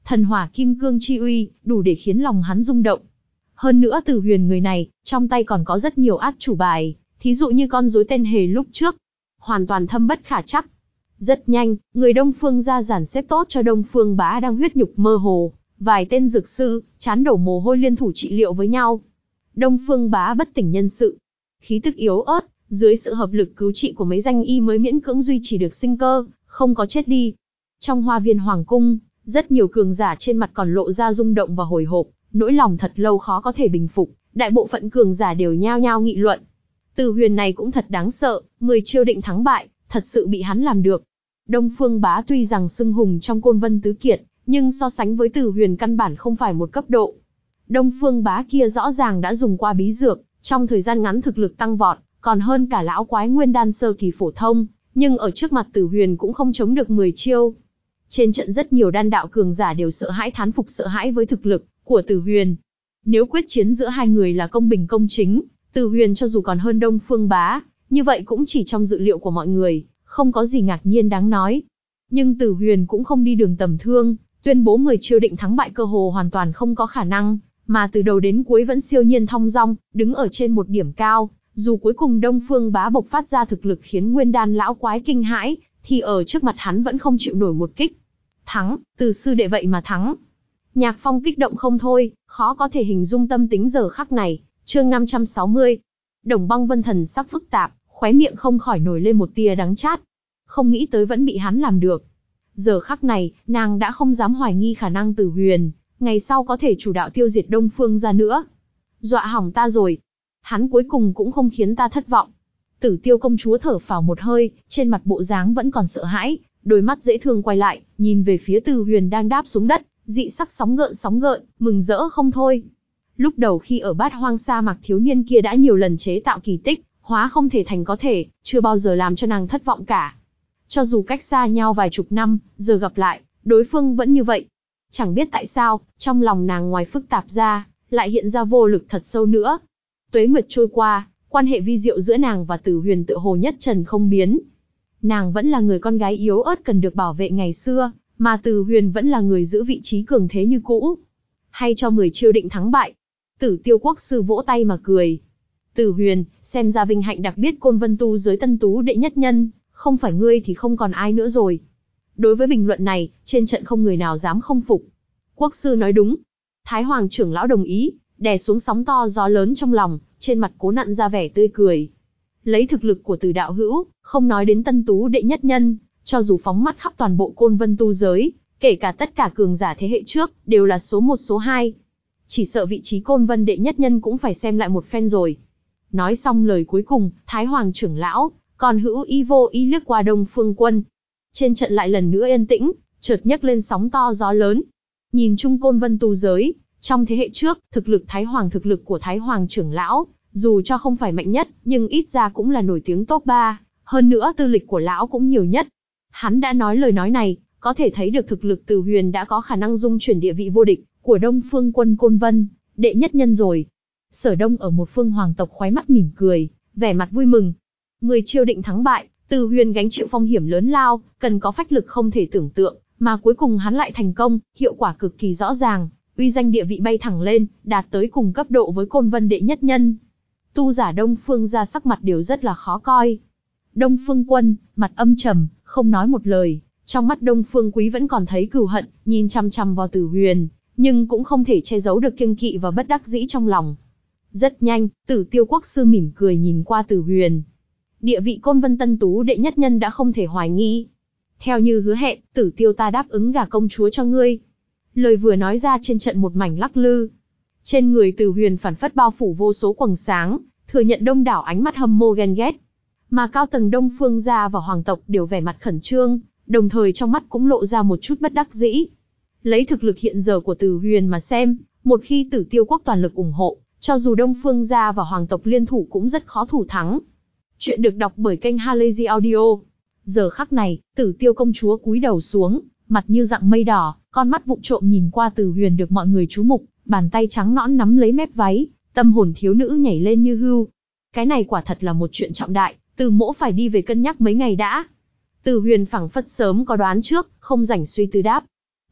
Thần hỏa kim cương chi uy, đủ để khiến lòng hắn rung động. Hơn nữa Tử Huyền người này, trong tay còn có rất nhiều át chủ bài, thí dụ như con rối tên hề lúc trước. Hoàn toàn thâm bất khả trắc. Rất nhanh, người Đông Phương gia dàn xếp tốt cho Đông Phương Bá đang huyết nhục mơ hồ. Vài tên dược sư, chán đổ mồ hôi liên thủ trị liệu với nhau. Đông Phương Bá bất tỉnh nhân sự. Khí tức yếu ớt, dưới sự hợp lực cứu trị của mấy danh y mới miễn cưỡng duy trì được sinh cơ, không có chết đi. Trong hoa viên hoàng cung, rất nhiều cường giả trên mặt còn lộ ra rung động và hồi hộp, nỗi lòng thật lâu khó có thể bình phục, đại bộ phận cường giả đều nhao nhao nghị luận. Tử Huyền này cũng thật đáng sợ, mười chiêu định thắng bại, thật sự bị hắn làm được. Đông Phương Bá tuy rằng xưng hùng trong Côn Vân Tứ Kiệt, nhưng so sánh với Tử Huyền căn bản không phải một cấp độ. Đông Phương Bá kia rõ ràng đã dùng qua bí dược, trong thời gian ngắn thực lực tăng vọt, còn hơn cả lão quái nguyên đan sơ kỳ phổ thông, nhưng ở trước mặt Tử Huyền cũng không chống được mười chiêu. Trên trận rất nhiều đan đạo cường giả đều sợ hãi thán phục sợ hãi với thực lực của Tử Huyền. Nếu quyết chiến giữa hai người là công bình công chính, Tử Huyền cho dù còn hơn Đông Phương Bá, như vậy cũng chỉ trong dự liệu của mọi người, không có gì ngạc nhiên đáng nói. Nhưng Tử Huyền cũng không đi đường tầm thương, tuyên bố mười chiêu định thắng bại cơ hồ hoàn toàn không có khả năng, mà từ đầu đến cuối vẫn siêu nhiên thong dong, đứng ở trên một điểm cao. Dù cuối cùng Đông Phương Bá bộc phát ra thực lực khiến nguyên đan lão quái kinh hãi, thì ở trước mặt hắn vẫn không chịu nổi một kích. Thắng, từ sư đệ vậy mà thắng. Nhạc Phong kích động không thôi, khó có thể hình dung tâm tính giờ khắc này. Chương năm trăm sáu mươi. Đồng Băng Vân thần sắc phức tạp, khóe miệng không khỏi nổi lên một tia đắng chát. Không nghĩ tới vẫn bị hắn làm được. Giờ khắc này, nàng đã không dám hoài nghi khả năng Tử Huyền, ngày sau có thể chủ đạo tiêu diệt Đông Phương gia nữa. Dọa hỏng ta rồi. Hắn cuối cùng cũng không khiến ta thất vọng. Tử Tiêu công chúa thở phào một hơi, trên mặt bộ dáng vẫn còn sợ hãi, đôi mắt dễ thương quay lại, nhìn về phía Tử Huyền đang đáp xuống đất, dị sắc sóng gợn sóng gợn, mừng rỡ không thôi. Lúc đầu khi ở Bát Hoang Sa Mạc thiếu niên kia đã nhiều lần chế tạo kỳ tích, hóa không thể thành có thể, chưa bao giờ làm cho nàng thất vọng cả. Cho dù cách xa nhau vài chục năm, giờ gặp lại, đối phương vẫn như vậy. Chẳng biết tại sao, trong lòng nàng ngoài phức tạp ra, lại hiện ra vô lực thật sâu nữa. Tuế nguyệt trôi qua, quan hệ vi diệu giữa nàng và Tử Huyền tựa hồ nhất trần không biến. Nàng vẫn là người con gái yếu ớt cần được bảo vệ ngày xưa, mà Tử Huyền vẫn là người giữ vị trí cường thế như cũ. Hay cho mười chiêu định thắng bại. Tử Tiêu quốc sư vỗ tay mà cười. Tử Huyền, xem ra vinh hạnh đặc biệt Côn Vân tu giới tân tú đệ nhất nhân, không phải ngươi thì không còn ai nữa rồi. Đối với bình luận này, trên trận không người nào dám không phục. Quốc sư nói đúng. Thái Hoàng trưởng lão đồng ý, đè xuống sóng to gió lớn trong lòng, trên mặt cố nặn ra vẻ tươi cười. Lấy thực lực của Từ đạo hữu, không nói đến tân tú đệ nhất nhân, cho dù phóng mắt khắp toàn bộ Côn Vân tu giới, kể cả tất cả cường giả thế hệ trước, đều là số một số hai. Chỉ sợ vị trí Côn Vân đệ nhất nhân cũng phải xem lại một phen rồi. Nói xong lời cuối cùng, Thái Hoàng trưởng lão, còn hữu ý vô ý liếc qua Đông Phương Quân. Trên trận lại lần nữa yên tĩnh, chợt nhấc lên sóng to gió lớn. Nhìn chung Côn Vân tu giới, trong thế hệ trước, thực lực Thái Hoàng thực lực của Thái Hoàng trưởng lão, dù cho không phải mạnh nhất, nhưng ít ra cũng là nổi tiếng top ba, hơn nữa tư lịch của lão cũng nhiều nhất. Hắn đã nói lời nói này, có thể thấy được thực lực Tử Huyền đã có khả năng dung chuyển địa vị vô địch của Đông Phương Quân Côn Vân, đệ nhất nhân rồi. Sở Đông ở một phương hoàng tộc khóe mắt mỉm cười, vẻ mặt vui mừng. Mười chiêu định thắng bại, Tử Huyền gánh chịu phong hiểm lớn lao, cần có phách lực không thể tưởng tượng, mà cuối cùng hắn lại thành công, hiệu quả cực kỳ rõ ràng, uy danh địa vị bay thẳng lên, đạt tới cùng cấp độ với Côn Vân đệ nhất nhân. Tu giả Đông Phương gia sắc mặt đều rất là khó coi. Đông Phương Quân, mặt âm trầm, không nói một lời, trong mắt Đông Phương Quý vẫn còn thấy cừu hận, nhìn chằm chằm vào Tử Huyền, nhưng cũng không thể che giấu được kiêng kỵ và bất đắc dĩ trong lòng. Rất nhanh, Tử Tiêu quốc sư mỉm cười nhìn qua Tử Huyền. Địa vị Côn Vân tân tú đệ nhất nhân đã không thể hoài nghi. Theo như hứa hẹn, Tử Tiêu ta đáp ứng gả công chúa cho ngươi. Lời vừa nói ra trên trận một mảnh lắc lư. Trên người Tử Huyền phản phất bao phủ vô số quầng sáng, thừa nhận đông đảo ánh mắt hâm mộ ghen ghét. Mà cao tầng Đông Phương gia và hoàng tộc đều vẻ mặt khẩn trương, đồng thời trong mắt cũng lộ ra một chút bất đắc dĩ. Lấy thực lực hiện giờ của Tử Huyền mà xem, một khi Tử Tiêu quốc toàn lực ủng hộ, cho dù Đông Phương gia và hoàng tộc liên thủ cũng rất khó thủ thắng. Chuyện được đọc bởi kênh Halazy Audio. Giờ khắc này, Tử Tiêu công chúa cúi đầu xuống, mặt như dặng mây đỏ, con mắt vụng trộm nhìn qua Tử Huyền được mọi người chú mục, bàn tay trắng nõn nắm lấy mép váy, tâm hồn thiếu nữ nhảy lên như hưu. Cái này quả thật là một chuyện trọng đại, Từ mỗ phải đi về cân nhắc mấy ngày đã. Tử Huyền phảng phất sớm có đoán trước, không rảnh suy tư đáp. Tốt,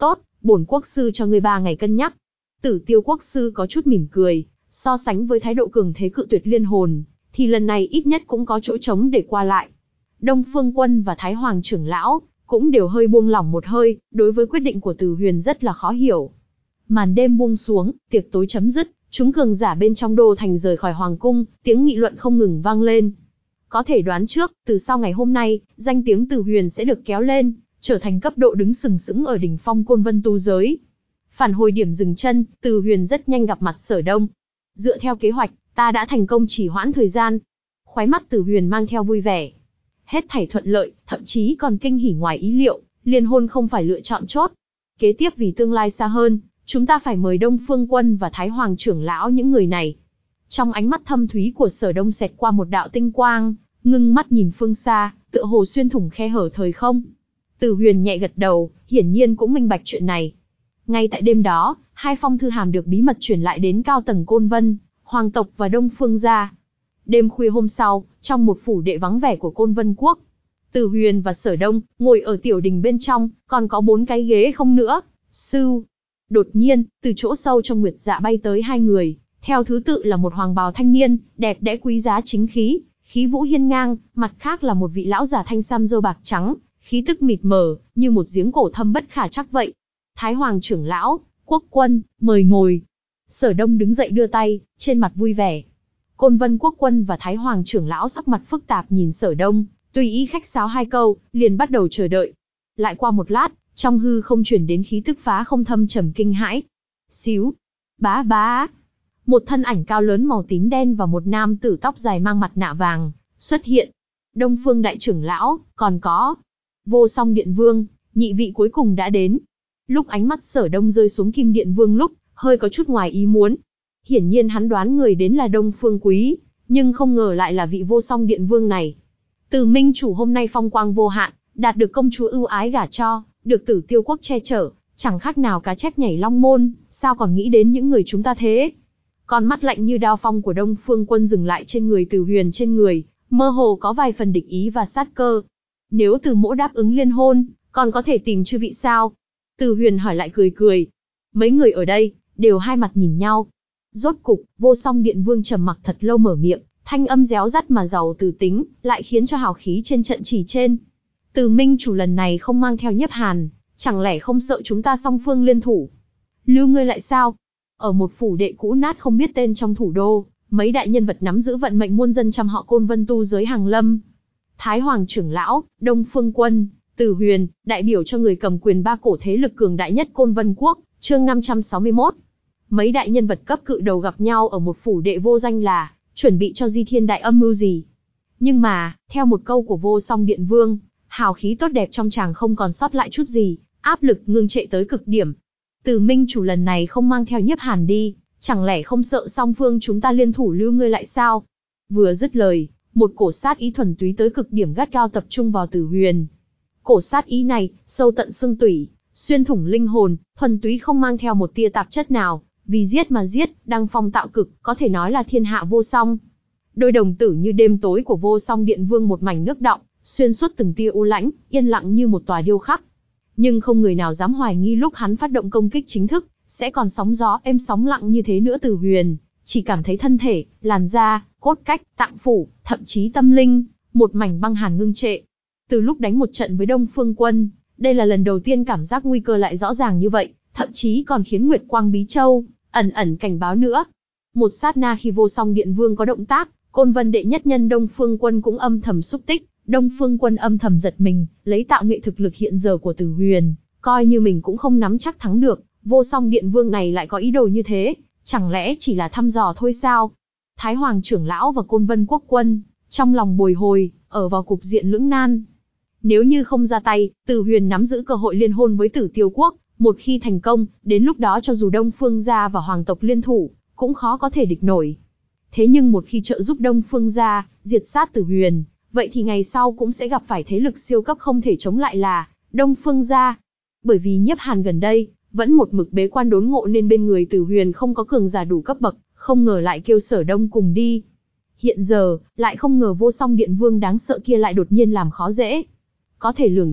Bổn quốc sư cho ngươi ba ngày cân nhắc. Tử Tiêu quốc sư có chút mỉm cười, so sánh với thái độ cường thế cự tuyệt liên hồn, thì lần này ít nhất cũng có chỗ trống để qua lại. Đông Phương Quân và Thái Hoàng trưởng lão cũng đều hơi buông lỏng một hơi, đối với quyết định của Từ Huyền rất là khó hiểu. Màn đêm buông xuống, tiệc tối chấm dứt, chúng cường giả bên trong đô thành rời khỏi hoàng cung, tiếng nghị luận không ngừng vang lên. Có thể đoán trước, từ sau ngày hôm nay, danh tiếng Từ Huyền sẽ được kéo lên, trở thành cấp độ đứng sừng sững ở đỉnh phong Côn Vân tu giới. Phản hồi điểm dừng chân, Từ Huyền rất nhanh gặp mặt Sở Đông. Dựa theo kế hoạch, ta đã thành công trì hoãn thời gian. Khóe mắt Từ Huyền mang theo vui vẻ. Hết thảy thuận lợi, thậm chí còn kinh hỉ ngoài ý liệu, liên hôn không phải lựa chọn chốt. Kế tiếp vì tương lai xa hơn, chúng ta phải mời Đông Phương Quân và Thái Hoàng trưởng lão những người này. Trong ánh mắt thâm thúy của Sở Đông xẹt qua một đạo tinh quang, ngưng mắt nhìn phương xa, tựa hồ xuyên thủng khe hở thời không. Từ Huyền nhẹ gật đầu, hiển nhiên cũng minh bạch chuyện này. Ngay tại đêm đó, hai phong thư hàm được bí mật chuyển lại đến cao tầng Côn Vân, Hoàng tộc và Đông Phương gia. Đêm khuya hôm sau, trong một phủ đệ vắng vẻ của Côn Vân quốc, Từ Huyền và Sở Đông ngồi ở tiểu đình bên trong, còn có bốn cái ghế không nữa. Sư. Đột nhiên, từ chỗ sâu trong nguyệt dạ bay tới hai người, theo thứ tự là một hoàng bào thanh niên, đẹp đẽ quý giá chính khí, khí vũ hiên ngang, mặt khác là một vị lão giả thanh sam râu bạc trắng, khí tức mịt mờ, như một giếng cổ thâm bất khả trắc vậy. Thái Hoàng trưởng lão, Quốc quân, mời ngồi. Sở Đông đứng dậy đưa tay, trên mặt vui vẻ. Côn Vân Quốc quân và Thái Hoàng trưởng lão sắc mặt phức tạp nhìn Sở Đông, tùy ý khách sáo hai câu, liền bắt đầu chờ đợi. Lại qua một lát, trong hư không chuyển đến khí tức phá không thâm trầm kinh hãi. Xíu, bá bá. Một thân ảnh cao lớn màu tím đen và một nam tử tóc dài mang mặt nạ vàng xuất hiện. Đông Phương đại trưởng lão, còn có Vô Song Điện Vương, nhị vị cuối cùng đã đến. Lúc ánh mắt Sở Đông rơi xuống Kim Điện Vương lúc, hơi có chút ngoài ý muốn. Hiển nhiên hắn đoán người đến là Đông Phương Quý, nhưng không ngờ lại là vị Vô Song Điện Vương này. Từ Minh chủ hôm nay phong quang vô hạn, đạt được công chúa ưu ái gả cho, được Tử Tiêu quốc che chở, chẳng khác nào cá chép nhảy long môn, sao còn nghĩ đến những người chúng ta thế? Con mắt lạnh như đao phong của Đông Phương Quân dừng lại trên người Từ Huyền trên người, mơ hồ có vài phần địch ý và sát cơ. Nếu Từ Mỗ đáp ứng liên hôn, còn có thể tìm chư vị sao? Từ Huyền hỏi lại cười cười. Mấy người ở đây đều hai mặt nhìn nhau. Rốt cục, Vô Song Điện Vương trầm mặc thật lâu mở miệng, thanh âm réo rắt mà giàu từ tính, lại khiến cho hào khí trên trận chỉ trên. Từ Minh chủ lần này không mang theo Nhiếp Hàn, chẳng lẽ không sợ chúng ta song phương liên thủ? Lưu ngươi lại sao? Ở một phủ đệ cũ nát không biết tên trong thủ đô, mấy đại nhân vật nắm giữ vận mệnh muôn dân trăm họ Côn Vân tu giới hàng lâm. Thái Hoàng trưởng lão, Đông Phương Quân, Từ Huyền, đại biểu cho người cầm quyền ba cổ thế lực cường đại nhất Côn Vân quốc, chương năm trăm sáu mươi mốt. Mấy đại nhân vật cấp cự đầu gặp nhau ở một phủ đệ vô danh là chuẩn bị cho Di Thiên đại âm mưu gì. Nhưng mà, theo một câu của Vô Song Điện Vương, hào khí tốt đẹp trong chàng không còn sót lại chút gì, áp lực ngưng trệ tới cực điểm. Từ Minh chủ lần này không mang theo Nhiếp Hàn đi, chẳng lẽ không sợ song phương chúng ta liên thủ lưu ngươi lại sao? Vừa dứt lời, một cổ sát ý thuần túy tới cực điểm gắt gao tập trung vào Từ Huyền. Cổ sát ý này, sâu tận xương tủy, xuyên thủng linh hồn, thuần túy không mang theo một tia tạp chất nào, vì giết mà giết, đăng phong tạo cực, có thể nói là thiên hạ vô song. Đôi đồng tử như đêm tối của Vô Song Điện Vương một mảnh nước đọng, xuyên suốt từng tia u lãnh, yên lặng như một tòa điêu khắc. Nhưng không người nào dám hoài nghi lúc hắn phát động công kích chính thức, sẽ còn sóng gió êm sóng lặng như thế nữa. Từ Huyền chỉ cảm thấy thân thể, làn da, cốt cách, tạng phủ, thậm chí tâm linh, một mảnh băng hàn ngưng trệ. Từ lúc đánh một trận với Đông Phương Quân, đây là lần đầu tiên cảm giác nguy cơ lại rõ ràng như vậy, thậm chí còn khiến Nguyệt Quang Bí Châu ẩn ẩn cảnh báo nữa. Một sát na khi Vô Song Điện Vương có động tác, Côn Vân đệ nhất nhân Đông Phương Quân cũng âm thầm xúc tích. Đông Phương Quân âm thầm giật mình, lấy tạo nghệ thực lực hiện giờ của Từ Huyền, coi như mình cũng không nắm chắc thắng được. Vô Song Điện Vương này lại có ý đồ như thế, chẳng lẽ chỉ là thăm dò thôi sao? Thái Hoàng trưởng lão và Côn Vân quốc quân trong lòng bồi hồi, ở vào cục diện lưỡng nan. Nếu như không ra tay, Từ Huyền nắm giữ cơ hội liên hôn với Tử Tiêu quốc, một khi thành công, đến lúc đó cho dù Đông Phương gia và hoàng tộc liên thủ, cũng khó có thể địch nổi. Thế nhưng một khi trợ giúp Đông Phương gia diệt sát Từ Huyền, vậy thì ngày sau cũng sẽ gặp phải thế lực siêu cấp không thể chống lại là Đông Phương gia. Bởi vì Nhiếp Hàn gần đây vẫn một mực bế quan đốn ngộ nên bên người Từ Huyền không có cường giả đủ cấp bậc, không ngờ lại kêu Sở Đông cùng đi. Hiện giờ, lại không ngờ Vô Song Điện Vương đáng sợ kia lại đột nhiên làm khó dễ. Có thể lường trước,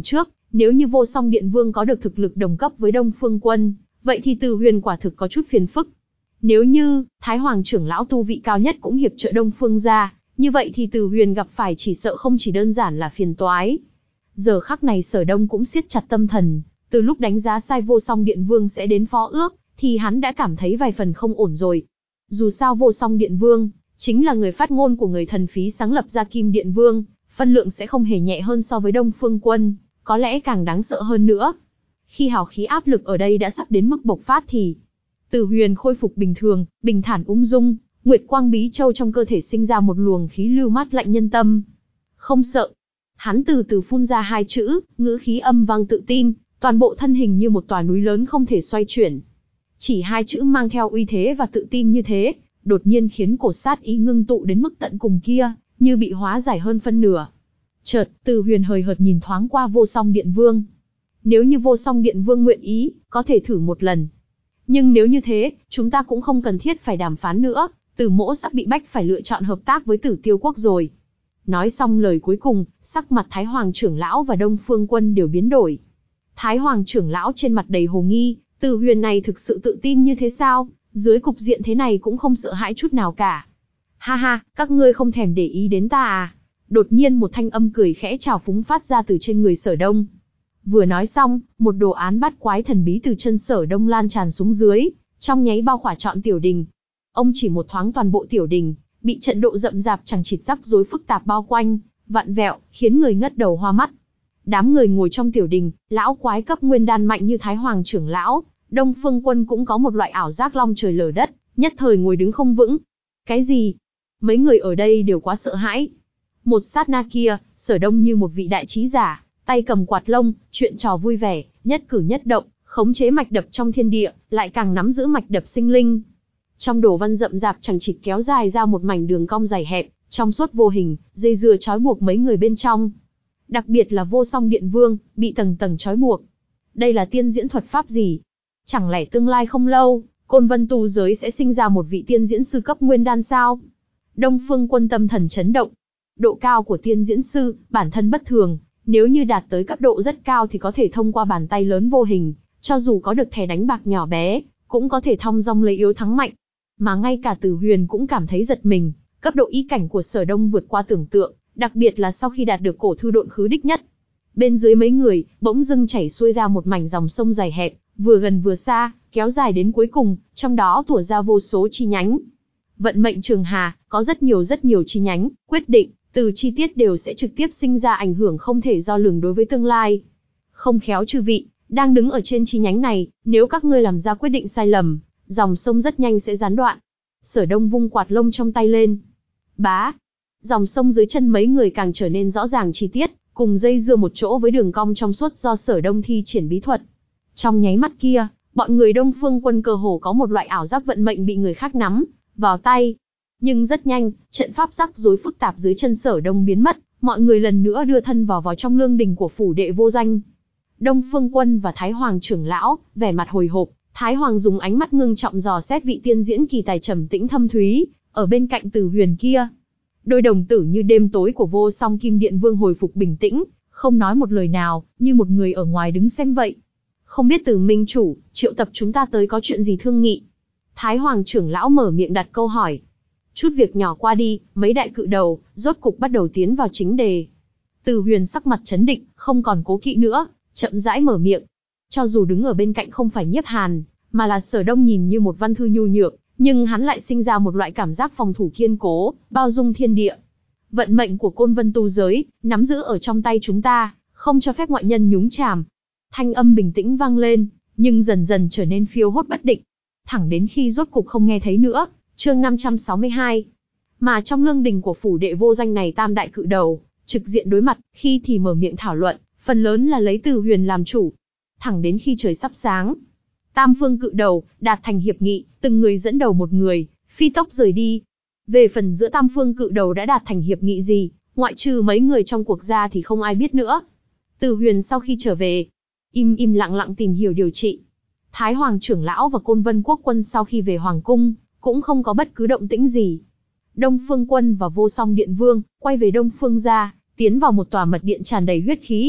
Nếu như Vô Song Điện Vương có được thực lực đồng cấp với Đông Phương Quân, vậy thì Từ Huyền quả thực có chút phiền phức. Nếu như Thái Hoàng trưởng lão tu vị cao nhất cũng hiệp trợ Đông Phương gia, như vậy thì Từ Huyền gặp phải chỉ sợ không chỉ đơn giản là phiền toái. Giờ khắc này Sở Đông cũng siết chặt tâm thần, từ lúc đánh giá sai Vô Song Điện Vương sẽ đến phó ước, thì hắn đã cảm thấy vài phần không ổn rồi. Dù sao Vô Song Điện Vương chính là người phát ngôn của người thần phí sáng lập ra Kim Điện Vương, phân lượng sẽ không hề nhẹ hơn so với Đông Phương Quân, có lẽ càng đáng sợ hơn nữa. Khi hào khí áp lực ở đây đã sắp đến mức bộc phát thì Từ Huyền khôi phục bình thường, bình thản ung dung, Nguyệt Quang Bí Châu trong cơ thể sinh ra một luồng khí lưu mát lạnh nhân tâm. Không sợ. Hắn từ từ phun ra hai chữ, ngữ khí âm vang tự tin, toàn bộ thân hình như một tòa núi lớn không thể xoay chuyển. Chỉ hai chữ mang theo uy thế và tự tin như thế, đột nhiên khiến cổ sát ý ngưng tụ đến mức tận cùng kia, như bị hóa giải hơn phân nửa. Chợt, Từ Huyền hời hợt nhìn thoáng qua Vô Song Điện Vương. Nếu như Vô Song Điện Vương nguyện ý, có thể thử một lần. Nhưng nếu như thế, chúng ta cũng không cần thiết phải đàm phán nữa, Từ Mỗ sắp bị bách phải lựa chọn hợp tác với Tử Tiêu Quốc rồi. Nói xong lời cuối cùng, sắc mặt Thái Hoàng trưởng lão và Đông Phương Quân đều biến đổi. Thái Hoàng trưởng lão trên mặt đầy hồ nghi, Từ Huyền này thực sự tự tin như thế sao, dưới cục diện thế này cũng không sợ hãi chút nào cả. Ha ha, các ngươi không thèm để ý đến ta à? Đột nhiên một thanh âm cười khẽ trào phúng phát ra từ trên người Sở Đông. Vừa nói xong, một đồ án bát quái thần bí từ chân Sở Đông lan tràn xuống dưới, trong nháy bao khỏa trọn tiểu đình. Ông chỉ một thoáng toàn bộ tiểu đình bị trận độ rậm rạp chẳng chịt rắc rối phức tạp bao quanh, vặn vẹo, khiến người ngất đầu hoa mắt. Đám người ngồi trong tiểu đình, lão quái cấp nguyên đan mạnh như Thái Hoàng trưởng lão, Đông Phương Quân cũng có một loại ảo giác long trời lở đất, nhất thời ngồi đứng không vững. Cái gì? Mấy người ở đây đều quá sợ hãi. Một sát na kia, Sở Đông như một vị đại trí giả, tay cầm quạt lông, chuyện trò vui vẻ, nhất cử nhất động, khống chế mạch đập trong thiên địa, lại càng nắm giữ mạch đập sinh linh. Trong đồ văn rậm rạp chẳng chịt kéo dài ra một mảnh đường cong dài hẹp, trong suốt vô hình, dây dưa trói buộc mấy người bên trong. Đặc biệt là Vô Song Điện Vương, bị tầng tầng trói buộc. Đây là tiên diễn thuật pháp gì? Chẳng lẽ tương lai không lâu, Côn Vân tu giới sẽ sinh ra một vị tiên diễn sư cấp nguyên đan sao? Đông Phương Quân tâm thần chấn động. Độ cao của tiên diễn sư, bản thân bất thường, nếu như đạt tới cấp độ rất cao thì có thể thông qua bàn tay lớn vô hình, cho dù có được thẻ đánh bạc nhỏ bé, cũng có thể thong dong lấy yếu thắng mạnh. Mà ngay cả Từ Huyền cũng cảm thấy giật mình, cấp độ ý cảnh của Sở Đông vượt qua tưởng tượng, đặc biệt là sau khi đạt được cổ thư độn khứ đích nhất. Bên dưới mấy người, bỗng dưng chảy xuôi ra một mảnh dòng sông dài hẹp, vừa gần vừa xa, kéo dài đến cuối cùng, trong đó tủa ra vô số chi nhánh. Vận mệnh trường hà, có rất nhiều rất nhiều chi nhánh, quyết định, từ chi tiết đều sẽ trực tiếp sinh ra ảnh hưởng không thể đo lường đối với tương lai. Không khéo chư vị, đang đứng ở trên chi nhánh này, nếu các ngươi làm ra quyết định sai lầm, dòng sông rất nhanh sẽ gián đoạn. Sở Đông vung quạt lông trong tay lên. Bá! Dòng sông dưới chân mấy người càng trở nên rõ ràng chi tiết, cùng dây dưa một chỗ với đường cong trong suốt do Sở Đông thi triển bí thuật. Trong nháy mắt kia, bọn người Đông Phương Quân cơ hồ có một loại ảo giác vận mệnh bị người khác nắm vào tay. Nhưng rất nhanh, trận pháp rắc rối phức tạp dưới chân Sở Đông biến mất, mọi người lần nữa đưa thân vào vào trong lương đình của phủ đệ vô danh. Đông Phương Quân và Thái Hoàng trưởng lão, vẻ mặt hồi hộp, Thái Hoàng dùng ánh mắt ngưng trọng dò xét vị tiên diễn kỳ tài trầm tĩnh thâm thúy, ở bên cạnh Từ Huyền kia. Đôi đồng tử như đêm tối của Vô Song Kim Điện Vương hồi phục bình tĩnh, không nói một lời nào, như một người ở ngoài đứng xem vậy. Không biết Từ Minh chủ, triệu tập chúng ta tới có chuyện gì thương nghị? Thái Hoàng trưởng lão mở miệng đặt câu hỏi. Chút việc nhỏ qua đi, mấy đại cự đầu, rốt cục bắt đầu tiến vào chính đề. Từ Huyền sắc mặt chấn định, không còn cố kỵ nữa, chậm rãi mở miệng. Cho dù đứng ở bên cạnh không phải Nhiếp Hàn, mà là Sở Đông nhìn như một văn thư nhu nhược, nhưng hắn lại sinh ra một loại cảm giác phòng thủ kiên cố, bao dung thiên địa. Vận mệnh của Côn Vân tu giới, nắm giữ ở trong tay chúng ta, không cho phép ngoại nhân nhúng chàm. Thanh âm bình tĩnh vang lên, nhưng dần dần trở nên phiêu hốt bất định. Thẳng đến khi rốt cục không nghe thấy nữa, chương năm trăm sáu mươi hai. Mà trong lương đình của phủ đệ vô danh này tam đại cự đầu, trực diện đối mặt, khi thì mở miệng thảo luận, phần lớn là lấy Từ Huyền làm chủ. Thẳng đến khi trời sắp sáng, tam phương cự đầu, đạt thành hiệp nghị, từng người dẫn đầu một người, phi tốc rời đi. Về phần giữa tam phương cự đầu đã đạt thành hiệp nghị gì, ngoại trừ mấy người trong cuộc ra thì không ai biết nữa. Từ Huyền sau khi trở về, im im lặng lặng tìm hiểu điều trị. Thái Hoàng trưởng lão và Côn Vân quốc quân sau khi về Hoàng cung, cũng không có bất cứ động tĩnh gì. Đông Phương Quân và Vô Song Điện Vương, quay về Đông Phương gia, tiến vào một tòa mật điện tràn đầy huyết khí.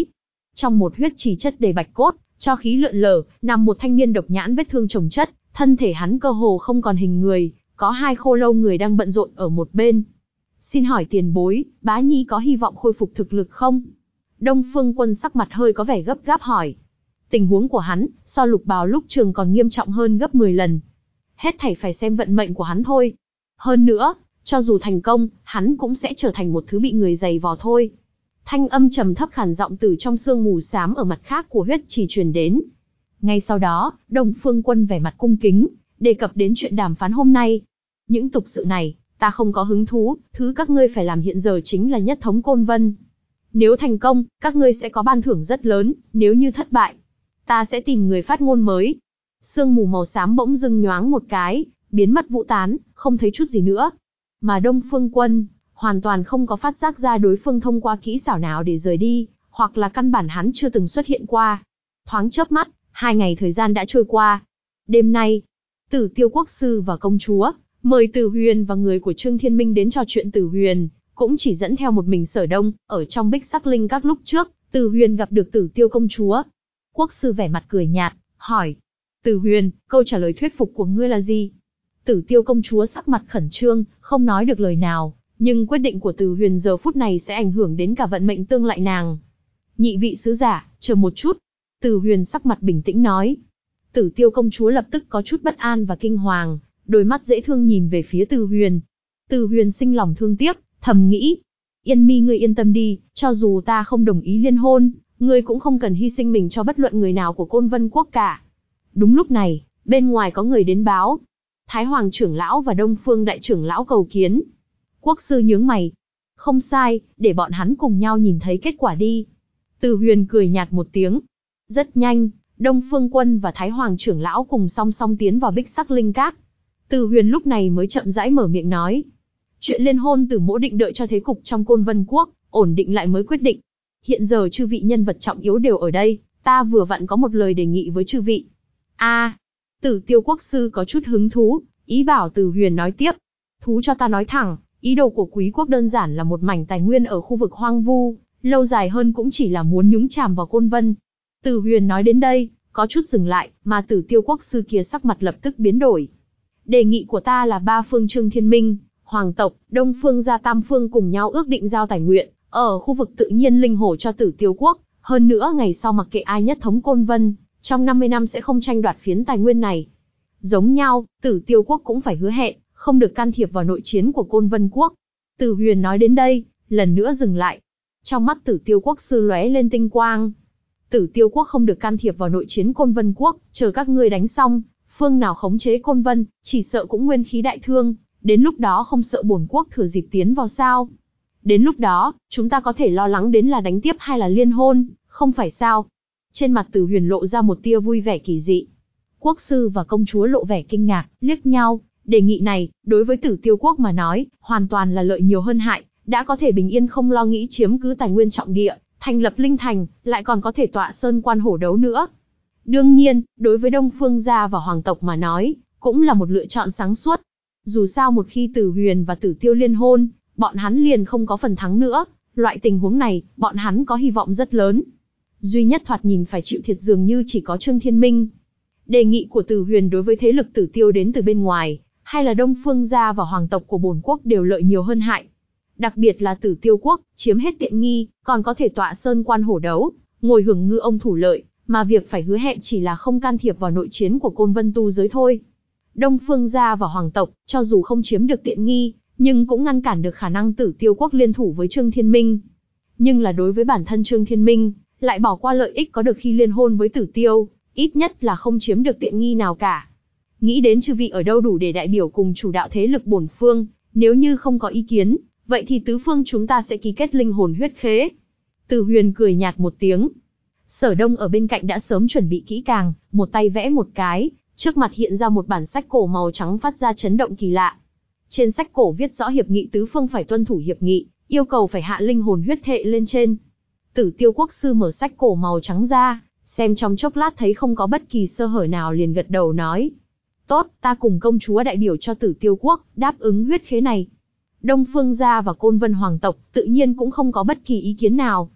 Trong một huyết trì chất đầy bạch cốt, cho khí lượn lờ, nằm một thanh niên độc nhãn vết thương chồng chất, thân thể hắn cơ hồ không còn hình người, có hai khô lâu người đang bận rộn ở một bên. Xin hỏi tiền bối, bá nhi có hy vọng khôi phục thực lực không? Đông Phương Quân sắc mặt hơi có vẻ gấp gáp hỏi. Tình huống của hắn, so Lục Bào lúc trường còn nghiêm trọng hơn gấp mười lần. Hết thảy phải xem vận mệnh của hắn thôi. Hơn nữa, cho dù thành công, hắn cũng sẽ trở thành một thứ bị người giày vò thôi. Thanh âm trầm thấp khàn giọng từ trong sương mù xám ở mặt khác của huyết trì truyền đến. Ngay sau đó, Đông Phương Quân vẻ mặt cung kính, đề cập đến chuyện đàm phán hôm nay. Những tục sự này, ta không có hứng thú, thứ các ngươi phải làm hiện giờ chính là nhất thống Côn Vân. Nếu thành công, các ngươi sẽ có ban thưởng rất lớn, nếu như thất bại, ta sẽ tìm người phát ngôn mới. Sương mù màu xám bỗng dưng nhoáng một cái, biến mất vũ tán, không thấy chút gì nữa. Mà Đông Phương Quân, hoàn toàn không có phát giác ra đối phương thông qua kỹ xảo nào để rời đi, hoặc là căn bản hắn chưa từng xuất hiện qua. Thoáng chớp mắt, hai ngày thời gian đã trôi qua. Đêm nay, Tử Tiêu Quốc sư và công chúa, mời Tử Huyền và người của Trương Thiên Minh đến trò chuyện. Tử Huyền cũng chỉ dẫn theo một mình Sở Đông, ở trong Bích Sắc Linh Các lúc trước, Tử Huyền gặp được Tử Tiêu công chúa. Quốc sư vẻ mặt cười nhạt, hỏi: Tử Huyền, câu trả lời thuyết phục của ngươi là gì? Tử Tiêu công chúa sắc mặt khẩn trương, không nói được lời nào, nhưng quyết định của Tử Huyền giờ phút này sẽ ảnh hưởng đến cả vận mệnh tương lai nàng. Nhị vị sứ giả, chờ một chút. Tử Huyền sắc mặt bình tĩnh nói. Tử Tiêu công chúa lập tức có chút bất an và kinh hoàng, đôi mắt dễ thương nhìn về phía Tử Huyền. Tử Huyền sinh lòng thương tiếc, thầm nghĩ: Yên Mi ngươi yên tâm đi, cho dù ta không đồng ý liên hôn, ngươi cũng không cần hy sinh mình cho bất luận người nào của Côn Vân Quốc cả. Đúng lúc này, bên ngoài có người đến báo. Thái Hoàng trưởng lão và Đông Phương đại trưởng lão cầu kiến. Quốc sư nhướng mày. Không sai, để bọn hắn cùng nhau nhìn thấy kết quả đi. Tử Huyền cười nhạt một tiếng. Rất nhanh, Đông Phương Quân và Thái Hoàng trưởng lão cùng song song tiến vào Bích Sắc Linh Các. Tử Huyền lúc này mới chậm rãi mở miệng nói. Chuyện liên hôn Tử mỗ định đợi cho thế cục trong Côn Vân Quốc ổn định lại mới quyết định. Hiện giờ chư vị nhân vật trọng yếu đều ở đây, ta vừa vặn có một lời đề nghị với chư vị. A, à, Tử Tiêu quốc sư có chút hứng thú, ý bảo Tử Huyền nói tiếp. Thú cho ta nói thẳng, ý đồ của quý quốc đơn giản là một mảnh tài nguyên ở khu vực hoang vu, lâu dài hơn cũng chỉ là muốn nhúng chàm vào Côn Vân. Tử Huyền nói đến đây, có chút dừng lại, mà Tử Tiêu quốc sư kia sắc mặt lập tức biến đổi. Đề nghị của ta là ba phương Trương Thiên Minh, Hoàng tộc, Đông Phương gia tam phương cùng nhau ước định giao tài nguyện, ở khu vực tự nhiên linh hồ cho Tử Tiêu quốc, hơn nữa ngày sau mặc kệ ai nhất thống Côn Vân, trong năm mươi năm sẽ không tranh đoạt phiến tài nguyên này. Giống nhau, Tử Tiêu quốc cũng phải hứa hẹn, không được can thiệp vào nội chiến của Côn Vân quốc. Tử Huyền nói đến đây, lần nữa dừng lại. Trong mắt Tử Tiêu quốc sư lóe lên tinh quang. Tử Tiêu quốc không được can thiệp vào nội chiến Côn Vân quốc, chờ các ngươi đánh xong, phương nào khống chế Côn Vân, chỉ sợ cũng nguyên khí đại thương, đến lúc đó không sợ bổn quốc thừa dịp tiến vào sao? Đến lúc đó, chúng ta có thể lo lắng đến là đánh tiếp hay là liên hôn, không phải sao? Trên mặt Tử Huyền lộ ra một tia vui vẻ kỳ dị. Quốc sư và công chúa lộ vẻ kinh ngạc, liếc nhau, đề nghị này, đối với Tử Tiêu quốc mà nói, hoàn toàn là lợi nhiều hơn hại, đã có thể bình yên không lo nghĩ chiếm cứ tài nguyên trọng địa, thành lập linh thành, lại còn có thể tọa sơn quan hổ đấu nữa. Đương nhiên, đối với Đông Phương gia và Hoàng tộc mà nói, cũng là một lựa chọn sáng suốt. Dù sao một khi Tử Huyền và Tử Tiêu liên hôn, bọn hắn liền không có phần thắng nữa, loại tình huống này, bọn hắn có hy vọng rất lớn. Duy nhất thoạt nhìn phải chịu thiệt dường như chỉ có Trương Thiên Minh. Đề nghị của Tử Huyền đối với thế lực Tử Tiêu đến từ bên ngoài, hay là Đông Phương gia và Hoàng tộc của bổn quốc đều lợi nhiều hơn hại. Đặc biệt là Tử Tiêu quốc, chiếm hết tiện nghi, còn có thể tọa sơn quan hổ đấu, ngồi hưởng ngư ông thủ lợi, mà việc phải hứa hẹn chỉ là không can thiệp vào nội chiến của Côn Vân tu giới thôi. Đông Phương gia và Hoàng tộc, cho dù không chiếm được tiện nghi, nhưng cũng ngăn cản được khả năng Tử Tiêu quốc liên thủ với Trương Thiên Minh. Nhưng là đối với bản thân Trương Thiên Minh, lại bỏ qua lợi ích có được khi liên hôn với Tử Tiêu, ít nhất là không chiếm được tiện nghi nào cả. Nghĩ đến chư vị ở đâu đủ để đại biểu cùng chủ đạo thế lực bổn phương, nếu như không có ý kiến, vậy thì tứ phương chúng ta sẽ ký kết linh hồn huyết khế. Tử Huyền cười nhạt một tiếng. Sở Đông ở bên cạnh đã sớm chuẩn bị kỹ càng, một tay vẽ một cái, trước mặt hiện ra một bản sách cổ màu trắng phát ra chấn động kỳ lạ. Trên sách cổ viết rõ hiệp nghị tứ phương phải tuân thủ hiệp nghị, yêu cầu phải hạ linh hồn huyết thệ lên trên. Tử Tiêu quốc sư mở sách cổ màu trắng ra, xem trong chốc lát thấy không có bất kỳ sơ hở nào liền gật đầu nói. Tốt, ta cùng công chúa đại biểu cho Tử Tiêu quốc, đáp ứng huyết khế này. Đông Phương gia và Côn Vân Hoàng tộc, tự nhiên cũng không có bất kỳ ý kiến nào.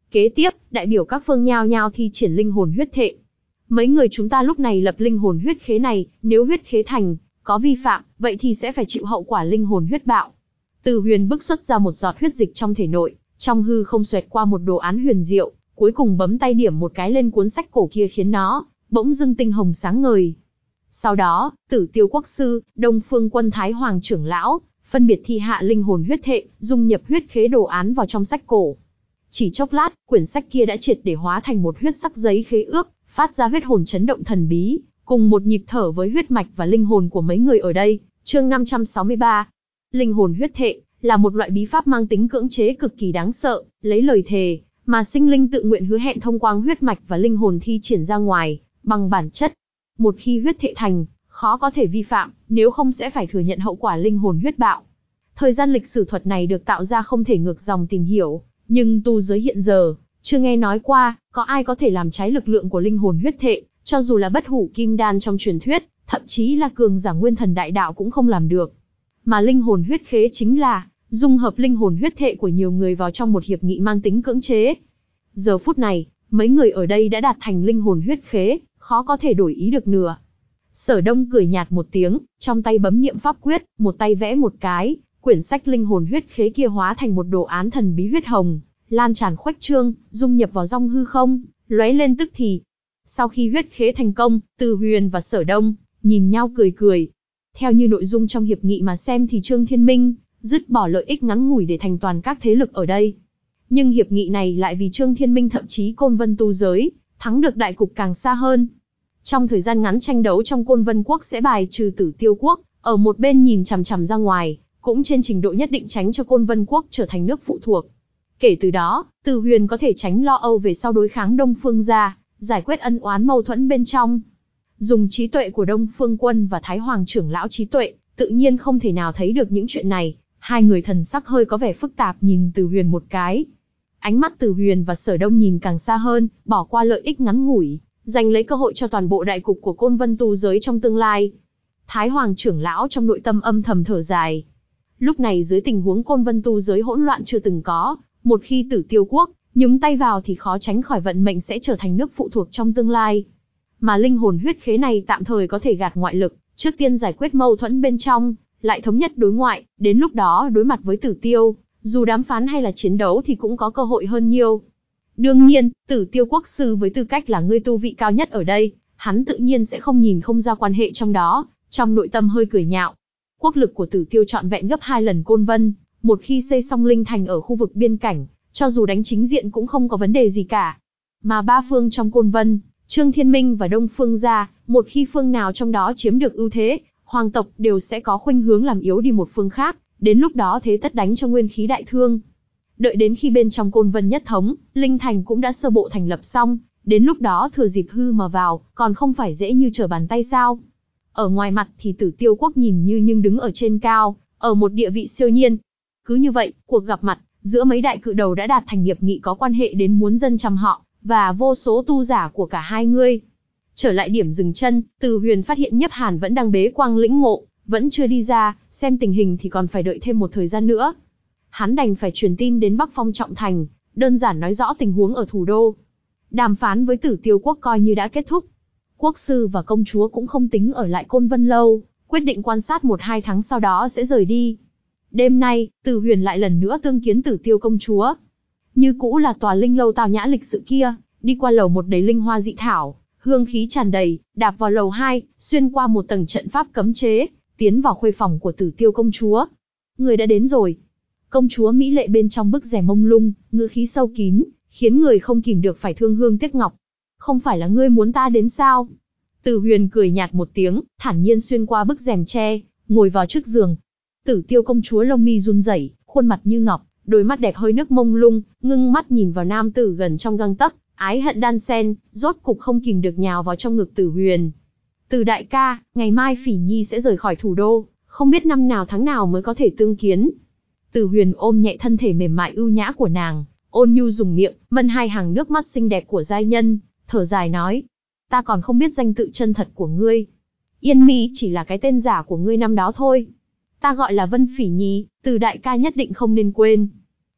Kế tiếp, đại biểu các phương nhao nhao thi triển linh hồn huyết thệ. Mấy người chúng ta lúc này lập linh hồn huyết khế này, nếu huyết khế thành, có vi phạm, vậy thì sẽ phải chịu hậu quả linh hồn huyết bạo. Từ Huyền bức xuất ra một giọt huyết dịch trong thể nội, trong hư không xoẹt qua một đồ án huyền diệu, cuối cùng bấm tay điểm một cái lên cuốn sách cổ kia khiến nó bỗng dưng tinh hồng sáng ngời. Sau đó, Tử Tiêu Quốc sư, Đông Phương Quân Thái Hoàng trưởng lão, phân biệt thi hạ linh hồn huyết thệ, dung nhập huyết khế đồ án vào trong sách cổ. Chỉ chốc lát, quyển sách kia đã triệt để hóa thành một huyết sắc giấy khế ước, phát ra huyết hồn chấn động thần bí, cùng một nhịp thở với huyết mạch và linh hồn của mấy người ở đây. Chương năm trăm sáu mươi ba. Linh hồn huyết thệ là một loại bí pháp mang tính cưỡng chế cực kỳ đáng sợ, lấy lời thề mà sinh linh tự nguyện hứa hẹn thông qua huyết mạch và linh hồn thi triển ra ngoài, bằng bản chất. Một khi huyết thệ thành, khó có thể vi phạm, nếu không sẽ phải thừa nhận hậu quả linh hồn huyết bạo. Thời gian lịch sử thuật này được tạo ra không thể ngược dòng tìm hiểu, nhưng tu giới hiện giờ, chưa nghe nói qua, có ai có thể làm trái lực lượng của linh hồn huyết thệ, cho dù là bất hủ kim đan trong truyền thuyết, thậm chí là cường giả nguyên thần đại đạo cũng không làm được. Mà linh hồn huyết khế chính là dung hợp linh hồn huyết thệ của nhiều người vào trong một hiệp nghị mang tính cưỡng chế. Giờ phút này, mấy người ở đây đã đạt thành linh hồn huyết khế, khó có thể đổi ý được nửa. Sở Đông cười nhạt một tiếng, trong tay bấm niệm pháp quyết, một tay vẽ một cái, quyển sách linh hồn huyết khế kia hóa thành một đồ án thần bí huyết hồng, lan tràn khuếch trương, dung nhập vào trong hư không, lóe lên tức thì. Sau khi huyết khế thành công, Từ Huyền và Sở Đông nhìn nhau cười cười. Theo như nội dung trong hiệp nghị mà xem thì Trương Thiên Minh dứt bỏ lợi ích ngắn ngủi để thành toàn các thế lực ở đây. Nhưng hiệp nghị này lại vì Trương Thiên Minh thậm chí Côn Vân tu giới, thắng được đại cục càng xa hơn. Trong thời gian ngắn tranh đấu trong Côn Vân Quốc sẽ bài trừ Tử Tiêu Quốc, ở một bên nhìn chằm chằm ra ngoài, cũng trên trình độ nhất định tránh cho Côn Vân Quốc trở thành nước phụ thuộc. Kể từ đó, Từ Huyền có thể tránh lo âu về sau đối kháng Đông Phương gia, giải quyết ân oán mâu thuẫn bên trong. Dùng trí tuệ của Đông Phương Quân và Thái Hoàng trưởng lão trí tuệ, tự nhiên không thể nào thấy được những chuyện này. Hai người thần sắc hơi có vẻ phức tạp nhìn Từ Huyền một cái. Ánh mắt Từ Huyền và Sở Đông nhìn càng xa hơn, bỏ qua lợi ích ngắn ngủi, giành lấy cơ hội cho toàn bộ đại cục của Côn Vân tu giới trong tương lai. Thái Hoàng trưởng lão trong nội tâm âm thầm thở dài. Lúc này dưới tình huống Côn Vân tu giới hỗn loạn chưa từng có, một khi Tử Tiêu Quốc nhúng tay vào thì khó tránh khỏi vận mệnh sẽ trở thành nước phụ thuộc trong tương lai. Mà linh hồn huyết khế này tạm thời có thể gạt ngoại lực, trước tiên giải quyết mâu thuẫn bên trong, lại thống nhất đối ngoại, đến lúc đó đối mặt với Tử Tiêu, dù đàm phán hay là chiến đấu thì cũng có cơ hội hơn nhiều. Đương nhiên, Tử Tiêu Quốc sư với tư cách là người tu vị cao nhất ở đây, hắn tự nhiên sẽ không nhìn không ra quan hệ trong đó, trong nội tâm hơi cười nhạo. Quốc lực của Tử Tiêu trọn vẹn gấp hai lần Côn Vân, một khi xây xong linh thành ở khu vực biên cảnh, cho dù đánh chính diện cũng không có vấn đề gì cả. Mà ba phương trong Côn Vân, Trương Thiên Minh và Đông Phương gia, một khi phương nào trong đó chiếm được ưu thế, hoàng tộc đều sẽ có khuynh hướng làm yếu đi một phương khác, đến lúc đó thế tất đánh cho nguyên khí đại thương. Đợi đến khi bên trong Côn Vân nhất thống, linh thành cũng đã sơ bộ thành lập xong, đến lúc đó thừa dịp hư mà vào, còn không phải dễ như trở bàn tay sao? Ở ngoài mặt thì Tử Tiêu Quốc nhìn như nhưng đứng ở trên cao, ở một địa vị siêu nhiên. Cứ như vậy, cuộc gặp mặt giữa mấy đại cự đầu đã đạt thành hiệp nghị có quan hệ đến muốn dân chăm họ, và vô số tu giả của cả hai người. Trở lại điểm dừng chân, Từ Huyền phát hiện Nhiếp Hàn vẫn đang bế quang lĩnh ngộ, vẫn chưa đi ra, xem tình hình thì còn phải đợi thêm một thời gian nữa. Hắn đành phải truyền tin đến Bắc Phong Trọng Thành, đơn giản nói rõ tình huống ở thủ đô. Đàm phán với Tử Tiêu Quốc coi như đã kết thúc. Quốc sư và công chúa cũng không tính ở lại Côn Vân lâu, quyết định quan sát một hai tháng sau đó sẽ rời đi. Đêm nay, Từ Huyền lại lần nữa tương kiến Tử Tiêu công chúa. Như cũ là tòa linh lâu tao nhã lịch sự kia, đi qua lầu một đầy linh hoa dị thảo, hương khí tràn đầy, đạp vào lầu hai, xuyên qua một tầng trận pháp cấm chế, tiến vào khuê phòng của Tử Tiêu công chúa. Người đã đến rồi. Công chúa mỹ lệ bên trong bức rèm mông lung, ngữ khí sâu kín, khiến người không kìm được phải thương hương tiếc ngọc. Không phải là ngươi muốn ta đến sao? Từ Huyền cười nhạt một tiếng, thản nhiên xuyên qua bức rèm tre, ngồi vào trước giường. Tử Tiêu công chúa lông mi run rẩy, khuôn mặt như ngọc, đôi mắt đẹp hơi nước mông lung, ngưng mắt nhìn vào nam tử gần trong gang tấc, ái hận đan xen, rốt cục không kìm được nhào vào trong ngực Tử Huyền. Từ đại ca, ngày mai Phỉ Nhi sẽ rời khỏi thủ đô, không biết năm nào tháng nào mới có thể tương kiến. Tử Huyền ôm nhẹ thân thể mềm mại ưu nhã của nàng, ôn nhu dùng miệng mân hai hàng nước mắt xinh đẹp của giai nhân, thở dài nói: ta còn không biết danh tự chân thật của ngươi. Yên Mi chỉ là cái tên giả của ngươi năm đó thôi. Ta gọi là Vân Phỉ Nhi, Từ đại ca nhất định không nên quên.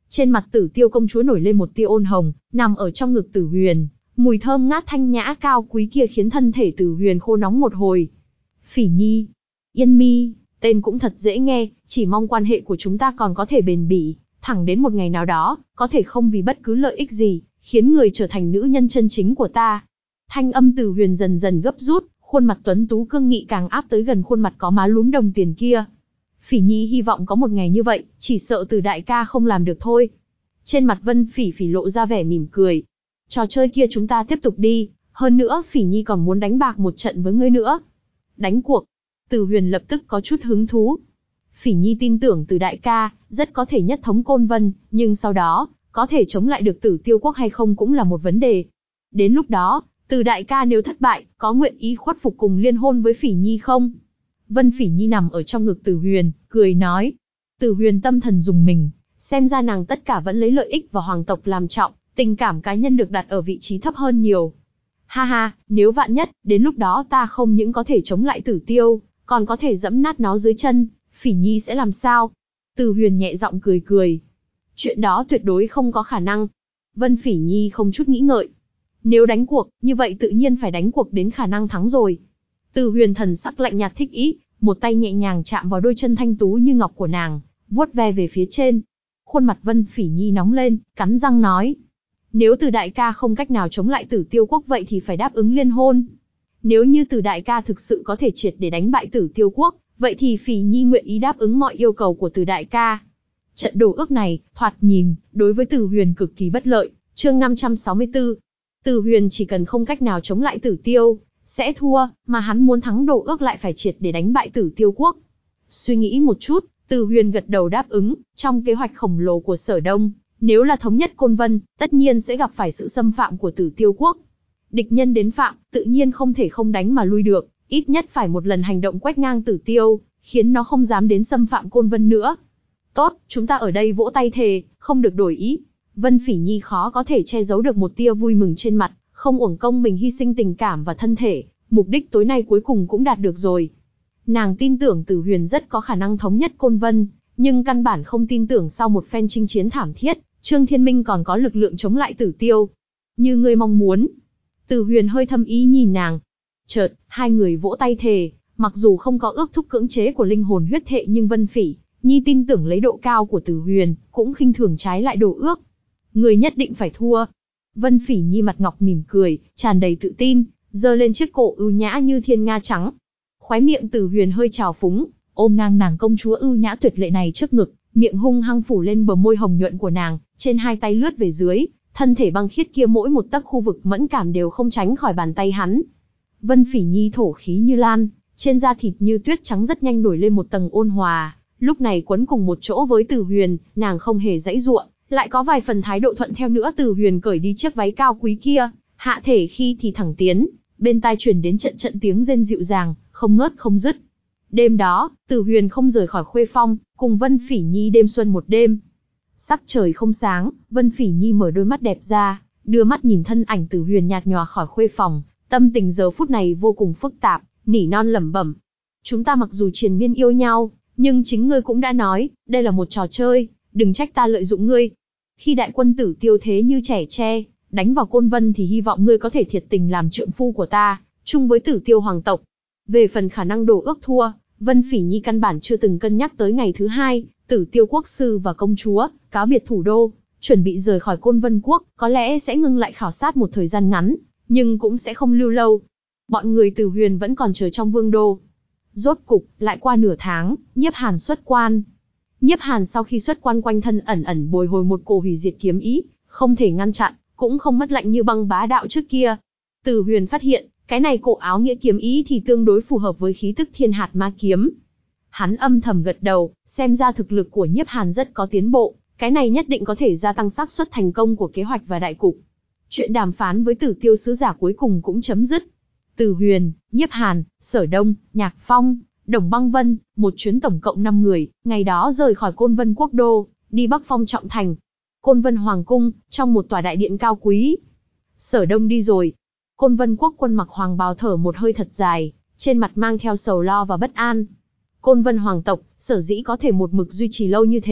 Trên mặt Tử Tiêu công chúa nổi lên một tia ôn hồng, nằm ở trong ngực Tử Huyền, mùi thơm ngát thanh nhã cao quý kia khiến thân thể Tử Huyền khô nóng một hồi. Phỉ Nhi, Yên Mi, tên cũng thật dễ nghe, chỉ mong quan hệ của chúng ta còn có thể bền bỉ, thẳng đến một ngày nào đó, có thể không vì bất cứ lợi ích gì, khiến người trở thành nữ nhân chân chính của ta. Thanh âm Tử Huyền dần dần gấp rút, khuôn mặt tuấn tú cương nghị càng áp tới gần khuôn mặt có má lúm đồng tiền kia. Phỉ Nhi hy vọng có một ngày như vậy, chỉ sợ Từ đại ca không làm được thôi. Trên mặt Vân Phỉ Phỉ lộ ra vẻ mỉm cười. Trò chơi kia chúng ta tiếp tục đi, hơn nữa Phỉ Nhi còn muốn đánh bạc một trận với ngươi nữa. Đánh cuộc. Tử Huyền lập tức có chút hứng thú. Phỉ Nhi tin tưởng Từ đại ca, rất có thể nhất thống Côn Vân, nhưng sau đó, có thể chống lại được Tử Tiêu quốc hay không cũng là một vấn đề. Đến lúc đó, Từ đại ca nếu thất bại, có nguyện ý khuất phục cùng liên hôn với Phỉ Nhi không? Vân Phỉ Nhi nằm ở trong ngực Tử Huyền, cười nói. Tử Huyền tâm thần rùng mình, xem ra nàng tất cả vẫn lấy lợi ích và hoàng tộc làm trọng, tình cảm cá nhân được đặt ở vị trí thấp hơn nhiều. Ha ha, nếu vạn nhất, đến lúc đó ta không những có thể chống lại Tử Tiêu, còn có thể dẫm nát nó dưới chân, Phỉ Nhi sẽ làm sao? Tử Huyền nhẹ giọng cười cười. Chuyện đó tuyệt đối không có khả năng. Vân Phỉ Nhi không chút nghĩ ngợi. Nếu đánh cuộc, như vậy tự nhiên phải đánh cuộc đến khả năng thắng rồi. Tử Huyền thần sắc lạnh nhạt thích ý, một tay nhẹ nhàng chạm vào đôi chân thanh tú như ngọc của nàng, vuốt ve về phía trên. Khuôn mặt Vân Phỉ Nhi nóng lên, cắn răng nói. Nếu Từ đại ca không cách nào chống lại Tử Tiêu quốc vậy thì phải đáp ứng liên hôn. Nếu như Từ đại ca thực sự có thể triệt để đánh bại Tử Tiêu quốc, vậy thì Phỉ Nhi nguyện ý đáp ứng mọi yêu cầu của Từ đại ca. Trận đồ ước này, thoạt nhìn, đối với Tử Huyền cực kỳ bất lợi. Chương năm trăm sáu mươi tư. Tử Huyền chỉ cần không cách nào chống lại Tử Tiêu, sẽ thua, mà hắn muốn thắng đồ ước lại phải triệt để đánh bại Tử Tiêu quốc. Suy nghĩ một chút, Tử Huyền gật đầu đáp ứng, trong kế hoạch khổng lồ của Sở Đông, nếu là thống nhất Côn Vân, tất nhiên sẽ gặp phải sự xâm phạm của Tử Tiêu quốc. Địch nhân đến phạm, tự nhiên không thể không đánh mà lui được, ít nhất phải một lần hành động quét ngang Tử Tiêu, khiến nó không dám đến xâm phạm Côn Vân nữa. Tốt, chúng ta ở đây vỗ tay thề, không được đổi ý. Vân Phỉ Nhi khó có thể che giấu được một tia vui mừng trên mặt, không uổng công mình hy sinh tình cảm và thân thể, mục đích tối nay cuối cùng cũng đạt được rồi. Nàng tin tưởng Tử Huyền rất có khả năng thống nhất Côn Vân, nhưng căn bản không tin tưởng sau một phen chinh chiến thảm thiết, Trương Thiên Minh còn có lực lượng chống lại Tử Tiêu. Như ngươi mong muốn. Tử Huyền hơi thâm ý nhìn nàng. Chợt, hai người vỗ tay thề, mặc dù không có ước thúc cưỡng chế của linh hồn huyết thệ nhưng Vân Phỉ Nhi tin tưởng lấy độ cao của Tử Huyền, cũng khinh thường trái lại đồ ước. Người nhất định phải thua. Vân Phỉ Nhi mặt ngọc mỉm cười, tràn đầy tự tin, giơ lên chiếc cổ ưu nhã như thiên nga trắng. Khóe miệng Tử Huyền hơi trào phúng, ôm ngang nàng công chúa ưu nhã tuyệt lệ này trước ngực, miệng hung hăng phủ lên bờ môi hồng nhuận của nàng, trên hai tay lướt về dưới, thân thể băng khiết kia mỗi một tấc khu vực mẫn cảm đều không tránh khỏi bàn tay hắn. Vân Phỉ Nhi thổ khí như lan, trên da thịt như tuyết trắng rất nhanh nổi lên một tầng ôn hòa, lúc này quấn cùng một chỗ với Tử Huyền, nàng không hề giãy giụa, lại có vài phần thái độ thuận theo nữa. Tử Huyền cởi đi chiếc váy cao quý kia, hạ thể khi thì thẳng tiến, bên tai truyền đến trận trận tiếng rên dịu dàng, không ngớt không dứt. Đêm đó, Tử Huyền không rời khỏi Khuê Phong, cùng Vân Phỉ Nhi đêm xuân một đêm. Sắc trời không sáng, Vân Phỉ Nhi mở đôi mắt đẹp ra, đưa mắt nhìn thân ảnh Tử Huyền nhạt nhòa khỏi Khuê Phòng, tâm tình giờ phút này vô cùng phức tạp, nỉ non lẩm bẩm. Chúng ta mặc dù triền miên yêu nhau, nhưng chính ngươi cũng đã nói, đây là một trò chơi, đừng trách ta lợi dụng ngươi. Khi đại quân Tử Tiêu thế như trẻ tre, đánh vào Côn Vân thì hy vọng ngươi có thể thiệt tình làm trượng phu của ta, chung với Tử Tiêu hoàng tộc. Về phần khả năng đổ ước thua, Vân Phỉ Nhi căn bản chưa từng cân nhắc tới. Ngày thứ hai, Tử Tiêu quốc sư và công chúa cáo biệt thủ đô, chuẩn bị rời khỏi Côn Vân quốc, có lẽ sẽ ngưng lại khảo sát một thời gian ngắn, nhưng cũng sẽ không lưu lâu. Bọn người Tử Huyền vẫn còn chờ trong vương đô. Rốt cục, lại qua nửa tháng, Nhiếp Hàn xuất quan. Nhiếp Hàn sau khi xuất quan quanh thân ẩn ẩn bồi hồi một cổ hủy diệt kiếm ý, không thể ngăn chặn, cũng không mất lạnh như băng bá đạo trước kia. Tử Huyền phát hiện, cái này cổ áo nghĩa kiếm ý thì tương đối phù hợp với khí tức thiên hạt ma kiếm. Hắn âm thầm gật đầu, xem ra thực lực của Nhiếp Hàn rất có tiến bộ, cái này nhất định có thể gia tăng xác suất thành công của kế hoạch và đại cục. Chuyện đàm phán với Tử Tiêu sứ giả cuối cùng cũng chấm dứt. Tử Huyền, Nhiếp Hàn, Sở Đông, Nhạc Phong, Đồng Băng Vân, một chuyến tổng cộng năm người, ngày đó rời khỏi Côn Vân quốc đô, đi Bắc Phong trọng thành. Côn Vân hoàng cung, trong một tòa đại điện cao quý. Sở Đông đi rồi. Côn Vân quốc quân mặc hoàng bào thở một hơi thật dài, trên mặt mang theo sầu lo và bất an. Côn Vân hoàng tộc, sở dĩ có thể một mực duy trì lâu như thế,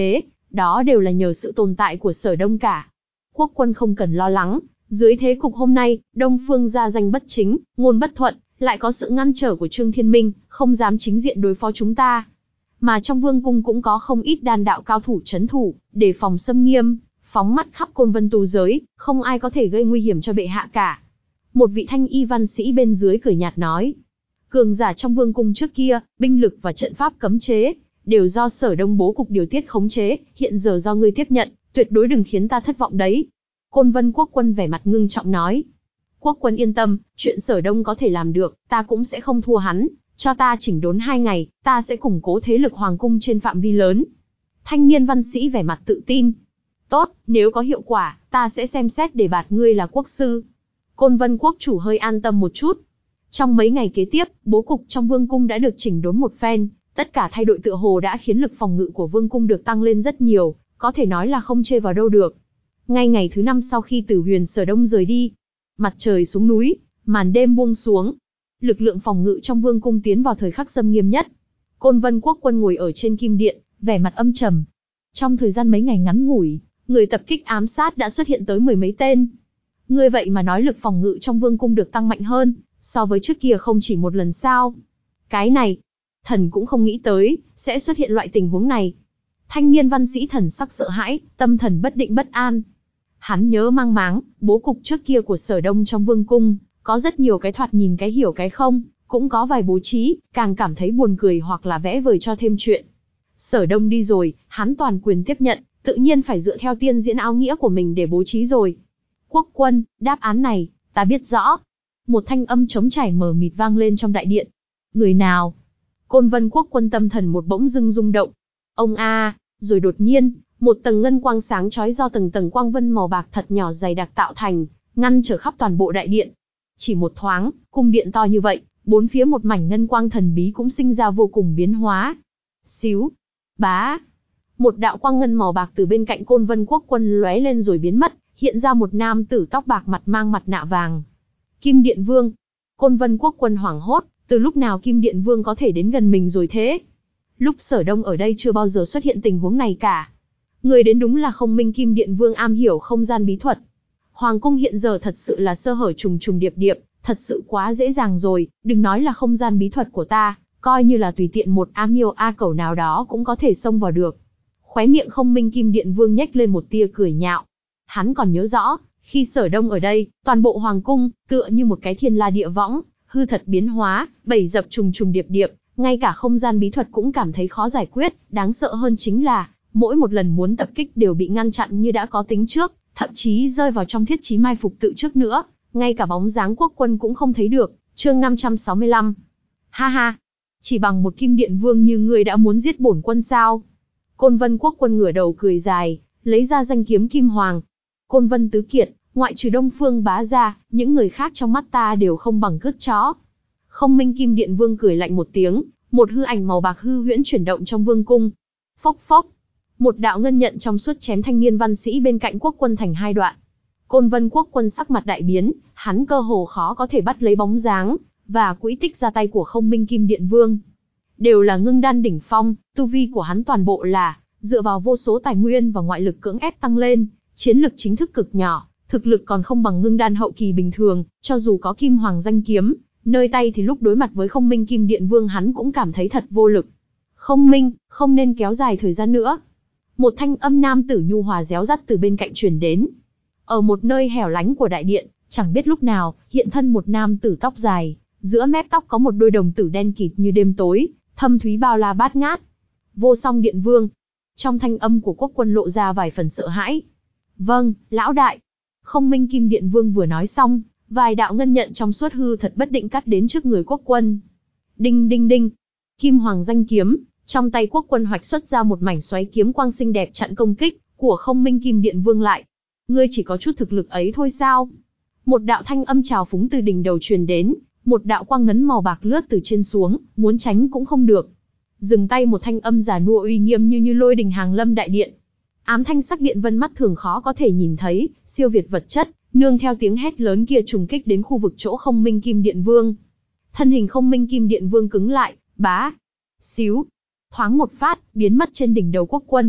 đó đều là nhờ sự tồn tại của Sở Đông cả. Quốc quân không cần lo lắng, dưới thế cục hôm nay, Đông Phương gia danh bất chính, ngôn bất thuận, lại có sự ngăn trở của Trương Thiên Minh, không dám chính diện đối phó chúng ta. Mà trong vương cung cũng có không ít đan đạo cao thủ trấn thủ, đề phòng xâm nghiêm, phóng mắt khắp Côn Vân tu giới, không ai có thể gây nguy hiểm cho bệ hạ cả. Một vị thanh y văn sĩ bên dưới cười nhạt nói. Cường giả trong vương cung trước kia, binh lực và trận pháp cấm chế, đều do Sở Đông bố cục điều tiết khống chế, hiện giờ do ngươi tiếp nhận, tuyệt đối đừng khiến ta thất vọng đấy. Côn Vân quốc quân vẻ mặt ngưng trọng nói. Quốc quân yên tâm, chuyện Sở Đông có thể làm được, ta cũng sẽ không thua hắn, cho ta chỉnh đốn hai ngày, ta sẽ củng cố thế lực hoàng cung trên phạm vi lớn. Thanh niên văn sĩ vẻ mặt tự tin. Tốt, nếu có hiệu quả, ta sẽ xem xét để bạt ngươi là quốc sư. Côn Vân quốc chủ hơi an tâm một chút. Trong mấy ngày kế tiếp, bố cục trong vương cung đã được chỉnh đốn một phen, tất cả thay đổi tựa hồ đã khiến lực phòng ngự của vương cung được tăng lên rất nhiều, có thể nói là không chê vào đâu được. Ngay ngày thứ năm sau khi Tử Huyền Sở Đông rời đi, mặt trời xuống núi, màn đêm buông xuống, lực lượng phòng ngự trong vương cung tiến vào thời khắc xâm nghiêm nhất. Côn Vân quốc quân ngồi ở trên kim điện, vẻ mặt âm trầm. Trong thời gian mấy ngày ngắn ngủi, người tập kích ám sát đã xuất hiện tới mười mấy tên. Ngươi vậy mà nói lực phòng ngự trong vương cung được tăng mạnh hơn, so với trước kia không chỉ một lần sao? Cái này, thần cũng không nghĩ tới, sẽ xuất hiện loại tình huống này. Thanh niên văn sĩ thần sắc sợ hãi, tâm thần bất định bất an. Hắn nhớ mang máng, bố cục trước kia của Sở Đông trong vương cung, có rất nhiều cái thoạt nhìn cái hiểu cái không, cũng có vài bố trí, càng cảm thấy buồn cười hoặc là vẽ vời cho thêm chuyện. Sở Đông đi rồi, hắn toàn quyền tiếp nhận, tự nhiên phải dựa theo tiên diễn áo nghĩa của mình để bố trí rồi. Quốc quân, đáp án này, ta biết rõ. Một thanh âm trống trải mờ mịt vang lên trong đại điện. Người nào? Côn Vân quốc quân tâm thần một bỗng dưng rung động. Ông a, rồi đột nhiên, một tầng ngân quang sáng chói do từng tầng quang vân màu bạc thật nhỏ dày đặc tạo thành, ngăn trở khắp toàn bộ đại điện. Chỉ một thoáng, cung điện to như vậy, bốn phía một mảnh ngân quang thần bí cũng sinh ra vô cùng biến hóa. Xíu, bá, một đạo quang ngân màu bạc từ bên cạnh Côn Vân quốc quân lóe lên rồi biến mất, hiện ra một nam tử tóc bạc mặt mang mặt nạ vàng. Kim Điện Vương. Côn Vân quốc quân hoảng hốt, từ lúc nào Kim Điện Vương có thể đến gần mình rồi thế? Lúc Sở Đông ở đây chưa bao giờ xuất hiện tình huống này cả. Người đến đúng là Không Minh Kim Điện Vương am hiểu không gian bí thuật. Hoàng cung hiện giờ thật sự là sơ hở trùng trùng điệp điệp, thật sự quá dễ dàng rồi, đừng nói là không gian bí thuật của ta, coi như là tùy tiện một am yêu a cẩu nào đó cũng có thể xông vào được. Khóe miệng Không Minh Kim Điện Vương nhếch lên một tia cười nhạo. Hắn còn nhớ rõ, khi Sở Đông ở đây, toàn bộ hoàng cung tựa như một cái thiên la địa võng, hư thật biến hóa, bầy dập trùng trùng điệp điệp, ngay cả không gian bí thuật cũng cảm thấy khó giải quyết, đáng sợ hơn chính là mỗi một lần muốn tập kích đều bị ngăn chặn như đã có tính trước, thậm chí rơi vào trong thiết chí mai phục tự trước nữa, ngay cả bóng dáng quốc quân cũng không thấy được. Chương năm trăm sáu mươi lăm. Ha ha, chỉ bằng một Kim Điện Vương như ngươi đã muốn giết bổn quân sao? Côn Vân quốc quân ngửa đầu cười dài, lấy ra danh kiếm Kim Hoàng. Côn Vân tứ kiệt, ngoại trừ Đông Phương Bá ra, những người khác trong mắt ta đều không bằng cước chó. Không Minh Kim Điện Vương cười lạnh một tiếng, một hư ảnh màu bạc hư huyễn chuyển động trong vương cung. Phốc phốc, một đạo ngân nhận trong suốt chém thanh niên văn sĩ bên cạnh quốc quân thành hai đoạn. Côn Vân quốc quân sắc mặt đại biến, hắn cơ hồ khó có thể bắt lấy bóng dáng và quỹ tích ra tay của Không Minh Kim Điện Vương. Đều là ngưng đan đỉnh phong, tu vi của hắn toàn bộ là dựa vào vô số tài nguyên và ngoại lực cưỡng ép tăng lên, chiến lực chính thức cực nhỏ, thực lực còn không bằng ngưng đan hậu kỳ bình thường, cho dù có Kim Hoàng danh kiếm nơi tay thì lúc đối mặt với Không Minh Kim Điện Vương hắn cũng cảm thấy thật vô lực. Không Minh, không nên kéo dài thời gian nữa. Một thanh âm nam tử nhu hòa réo rắt từ bên cạnh truyền đến. Ở một nơi hẻo lánh của đại điện, chẳng biết lúc nào, hiện thân một nam tử tóc dài, giữa mép tóc có một đôi đồng tử đen kịt như đêm tối, thâm thúy bao la bát ngát. Vô Song Điện Vương. Trong thanh âm của quốc quân lộ ra vài phần sợ hãi. Vâng, lão đại. Không Minh Kim Điện Vương vừa nói xong, vài đạo ngân nhận trong suốt hư thật bất định cắt đến trước người quốc quân. Đinh đinh đinh. Kim Hoàng danh kiếm, trong tay quốc quân hoạch xuất ra một mảnh xoáy kiếm quang xinh đẹp chặn công kích của Không Minh Kim Điện Vương lại. Ngươi chỉ có chút thực lực ấy thôi sao? Một đạo thanh âm trào phúng từ đỉnh đầu truyền đến, một đạo quang ngấn màu bạc lướt từ trên xuống, muốn tránh cũng không được. Dừng tay, một thanh âm già nua uy nghiêm như như lôi đình hàng lâm đại điện. Ám thanh sắc điện vân mắt thường khó có thể nhìn thấy, siêu việt vật chất, nương theo tiếng hét lớn kia trùng kích đến khu vực chỗ Không Minh Kim Điện Vương. Thân hình Không Minh Kim Điện Vương cứng lại, bá, xíu, thoáng một phát, biến mất trên đỉnh đầu quốc quân.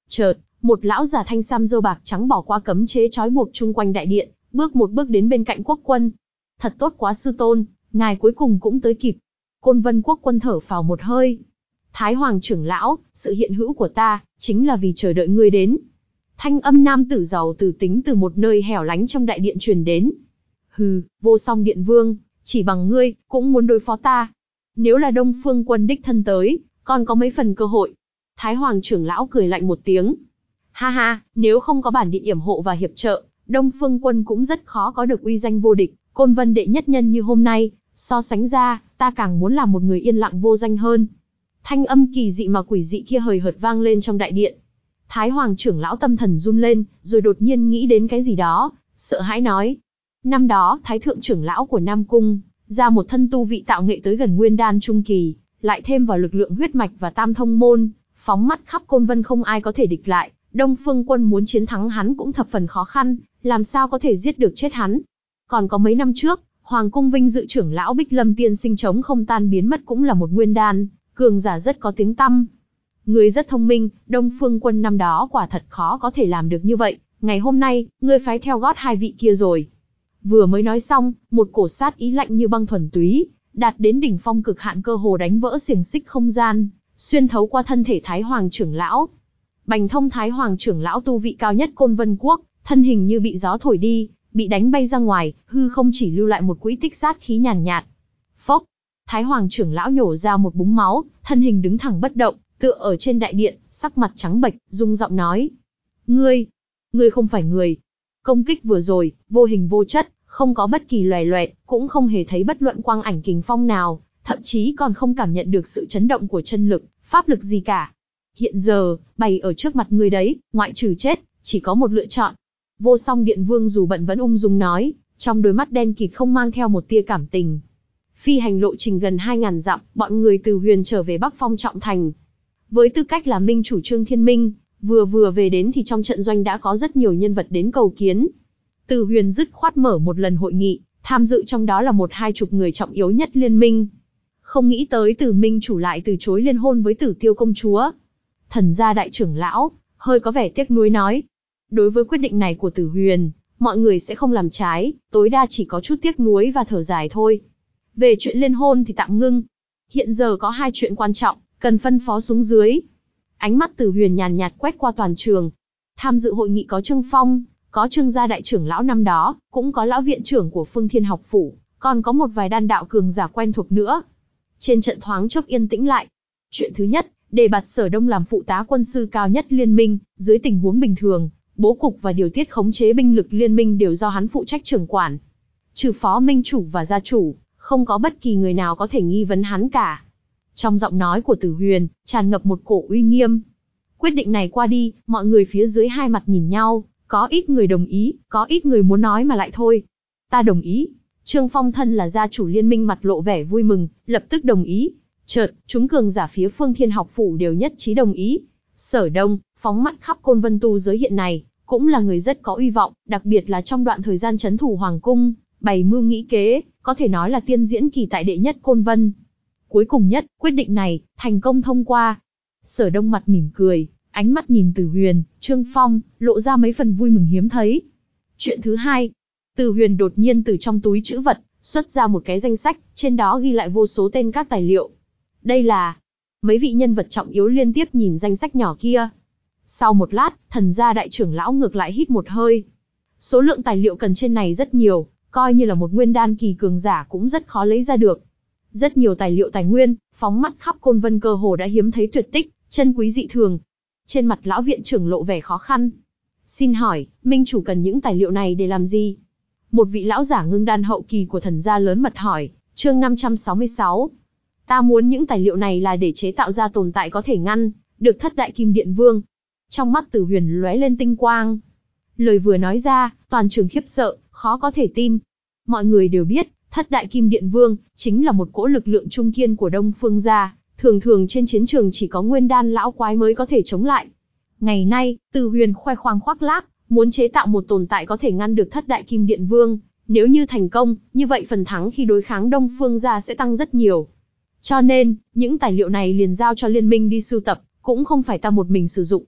Chợt, một lão già thanh sam râu bạc trắng bỏ qua cấm chế trói buộc chung quanh đại điện, bước một bước đến bên cạnh quốc quân. Thật tốt quá sư tôn, ngài cuối cùng cũng tới kịp. Côn Vân quốc quân thở phào một hơi. Thái Hoàng trưởng lão, sự hiện hữu của ta, chính là vì chờ đợi ngươi đến. Thanh âm nam tử giàu từ tính từ một nơi hẻo lánh trong đại điện truyền đến. Hừ, Vô Song Điện Vương, chỉ bằng ngươi, cũng muốn đối phó ta. Nếu là Đông Phương quân đích thân tới, còn có mấy phần cơ hội. Thái Hoàng trưởng lão cười lạnh một tiếng. Ha ha, nếu không có bản điện yểm hộ và hiệp trợ, Đông Phương quân cũng rất khó có được uy danh vô địch, Côn Vân đệ nhất nhân như hôm nay. So sánh ra, ta càng muốn làm một người yên lặng vô danh hơn. Thanh âm kỳ dị mà quỷ dị kia hời hợt vang lên trong đại điện. Thái Hoàng trưởng lão tâm thần run lên, rồi đột nhiên nghĩ đến cái gì đó, sợ hãi nói. Năm đó, Thái thượng trưởng lão của Nam Cung, ra một thân tu vị tạo nghệ tới gần nguyên đan trung kỳ, lại thêm vào lực lượng huyết mạch và tam thông môn, phóng mắt khắp Côn Vân không ai có thể địch lại, Đông Phương quân muốn chiến thắng hắn cũng thập phần khó khăn, làm sao có thể giết được chết hắn. Còn có mấy năm trước, Hoàng cung vinh dự trưởng lão Bích Lâm tiên sinh chống không tan biến mất cũng là một nguyên đan, cường giả rất có tiếng tăm. Ngươi rất thông minh, Đông Phương quân năm đó quả thật khó có thể làm được như vậy, ngày hôm nay, ngươi phái theo gót hai vị kia rồi. Vừa mới nói xong, một cổ sát ý lạnh như băng thuần túy, đạt đến đỉnh phong cực hạn cơ hồ đánh vỡ xiềng xích không gian, xuyên thấu qua thân thể Thái Hoàng trưởng lão. Bành Thông Thái Hoàng trưởng lão tu vị cao nhất Côn Vân quốc, thân hình như bị gió thổi đi, bị đánh bay ra ngoài, hư không chỉ lưu lại một quỹ tích sát khí nhàn nhạt. Phốc, Thái Hoàng trưởng lão nhổ ra một búng máu, thân hình đứng thẳng bất động, tựa ở trên đại điện, sắc mặt trắng bệch, rung giọng nói: "Ngươi, ngươi không phải người." Công kích vừa rồi, vô hình vô chất, không có bất kỳ loè loẹt, cũng không hề thấy bất luận quang ảnh kình phong nào, thậm chí còn không cảm nhận được sự chấn động của chân lực, pháp lực gì cả. Hiện giờ, bày ở trước mặt ngươi đấy, ngoại trừ chết, chỉ có một lựa chọn. Vô Song Điện Vương dù bận vẫn ung dung nói, trong đôi mắt đen kịt không mang theo một tia cảm tình. Phi hành lộ trình gần hai ngàn dặm, bọn người từ Huyền trở về Bắc Phong Trọng Thành. Với tư cách là minh chủ Trương Thiên Minh, vừa vừa về đến thì trong trận doanh đã có rất nhiều nhân vật đến cầu kiến. Từ Huyền dứt khoát mở một lần hội nghị, tham dự trong đó là một hai chục người trọng yếu nhất liên minh. Không nghĩ tới Từ Minh chủ lại từ chối liên hôn với Tử Tiêu công chúa. Thần gia đại trưởng lão, hơi có vẻ tiếc nuối nói. Đối với quyết định này của Tử Huyền, mọi người sẽ không làm trái, tối đa chỉ có chút tiếc nuối và thở dài thôi. Về chuyện liên hôn thì tạm ngưng. Hiện giờ có hai chuyện quan trọng, cần phân phó xuống dưới. Ánh mắt Tử Huyền nhàn nhạt quét qua toàn trường. Tham dự hội nghị có Trương Phong, có Trương gia đại trưởng lão năm đó, cũng có lão viện trưởng của Phương Thiên học phủ, còn có một vài đan đạo cường giả quen thuộc nữa. Trên trận thoáng chốc yên tĩnh lại. Chuyện thứ nhất, đề bạt Sở Đông làm phụ tá quân sư cao nhất liên minh, dưới tình huống bình thường, bố cục và điều tiết khống chế binh lực liên minh đều do hắn phụ trách trưởng quản. Trừ phó minh chủ và gia chủ, không có bất kỳ người nào có thể nghi vấn hắn cả. Trong giọng nói của Tử Huyền, tràn ngập một cổ uy nghiêm. Quyết định này qua đi, mọi người phía dưới hai mặt nhìn nhau, có ít người đồng ý, có ít người muốn nói mà lại thôi. Ta đồng ý. Trương Phong thân là gia chủ liên minh mặt lộ vẻ vui mừng, lập tức đồng ý. Chợt, chúng cường giả phía Phương Thiên học phủ đều nhất trí đồng ý. Sở Đông, phóng mắt khắp Côn Vân tu giới hiện này, cũng là người rất có uy vọng, đặc biệt là trong đoạn thời gian trấn thủ hoàng cung, bày mưu nghĩ kế, có thể nói là tiên diễn kỳ tại đệ nhất Côn Vân. Cuối cùng nhất, quyết định này, thành công thông qua. Sở Đông mặt mỉm cười, ánh mắt nhìn Tử Huyền, Trương Phong, lộ ra mấy phần vui mừng hiếm thấy. Chuyện thứ hai, Tử Huyền đột nhiên từ trong túi trữ vật, xuất ra một cái danh sách, trên đó ghi lại vô số tên các tài liệu. Đây là... Mấy vị nhân vật trọng yếu liên tiếp nhìn danh sách nhỏ kia. Sau một lát, thần gia đại trưởng lão ngược lại hít một hơi. Số lượng tài liệu cần trên này rất nhiều, coi như là một nguyên đan kỳ cường giả cũng rất khó lấy ra được. Rất nhiều tài liệu tài nguyên, phóng mắt khắp Côn Vân cơ hồ đã hiếm thấy tuyệt tích, chân quý dị thường. Trên mặt lão viện trưởng lộ vẻ khó khăn. Xin hỏi, minh chủ cần những tài liệu này để làm gì? Một vị lão giả ngưng đan hậu kỳ của thần gia lớn mật hỏi, chương năm trăm sáu mươi sáu. Ta muốn những tài liệu này là để chế tạo ra tồn tại có thể ngăn được thất đại kim điện vương. Trong mắt Tử Huyền lóe lên tinh quang. Lời vừa nói ra, toàn trường khiếp sợ, khó có thể tin. Mọi người đều biết, thất đại kim điện vương chính là một cỗ lực lượng trung kiên của Đông Phương gia, thường thường trên chiến trường chỉ có nguyên đan lão quái mới có thể chống lại. Ngày nay, Tử Huyền khoe khoang khoác lác, muốn chế tạo một tồn tại có thể ngăn được thất đại kim điện vương. Nếu như thành công, như vậy phần thắng khi đối kháng Đông Phương gia sẽ tăng rất nhiều. Cho nên, những tài liệu này liền giao cho liên minh đi sưu tập, cũng không phải ta một mình sử dụng.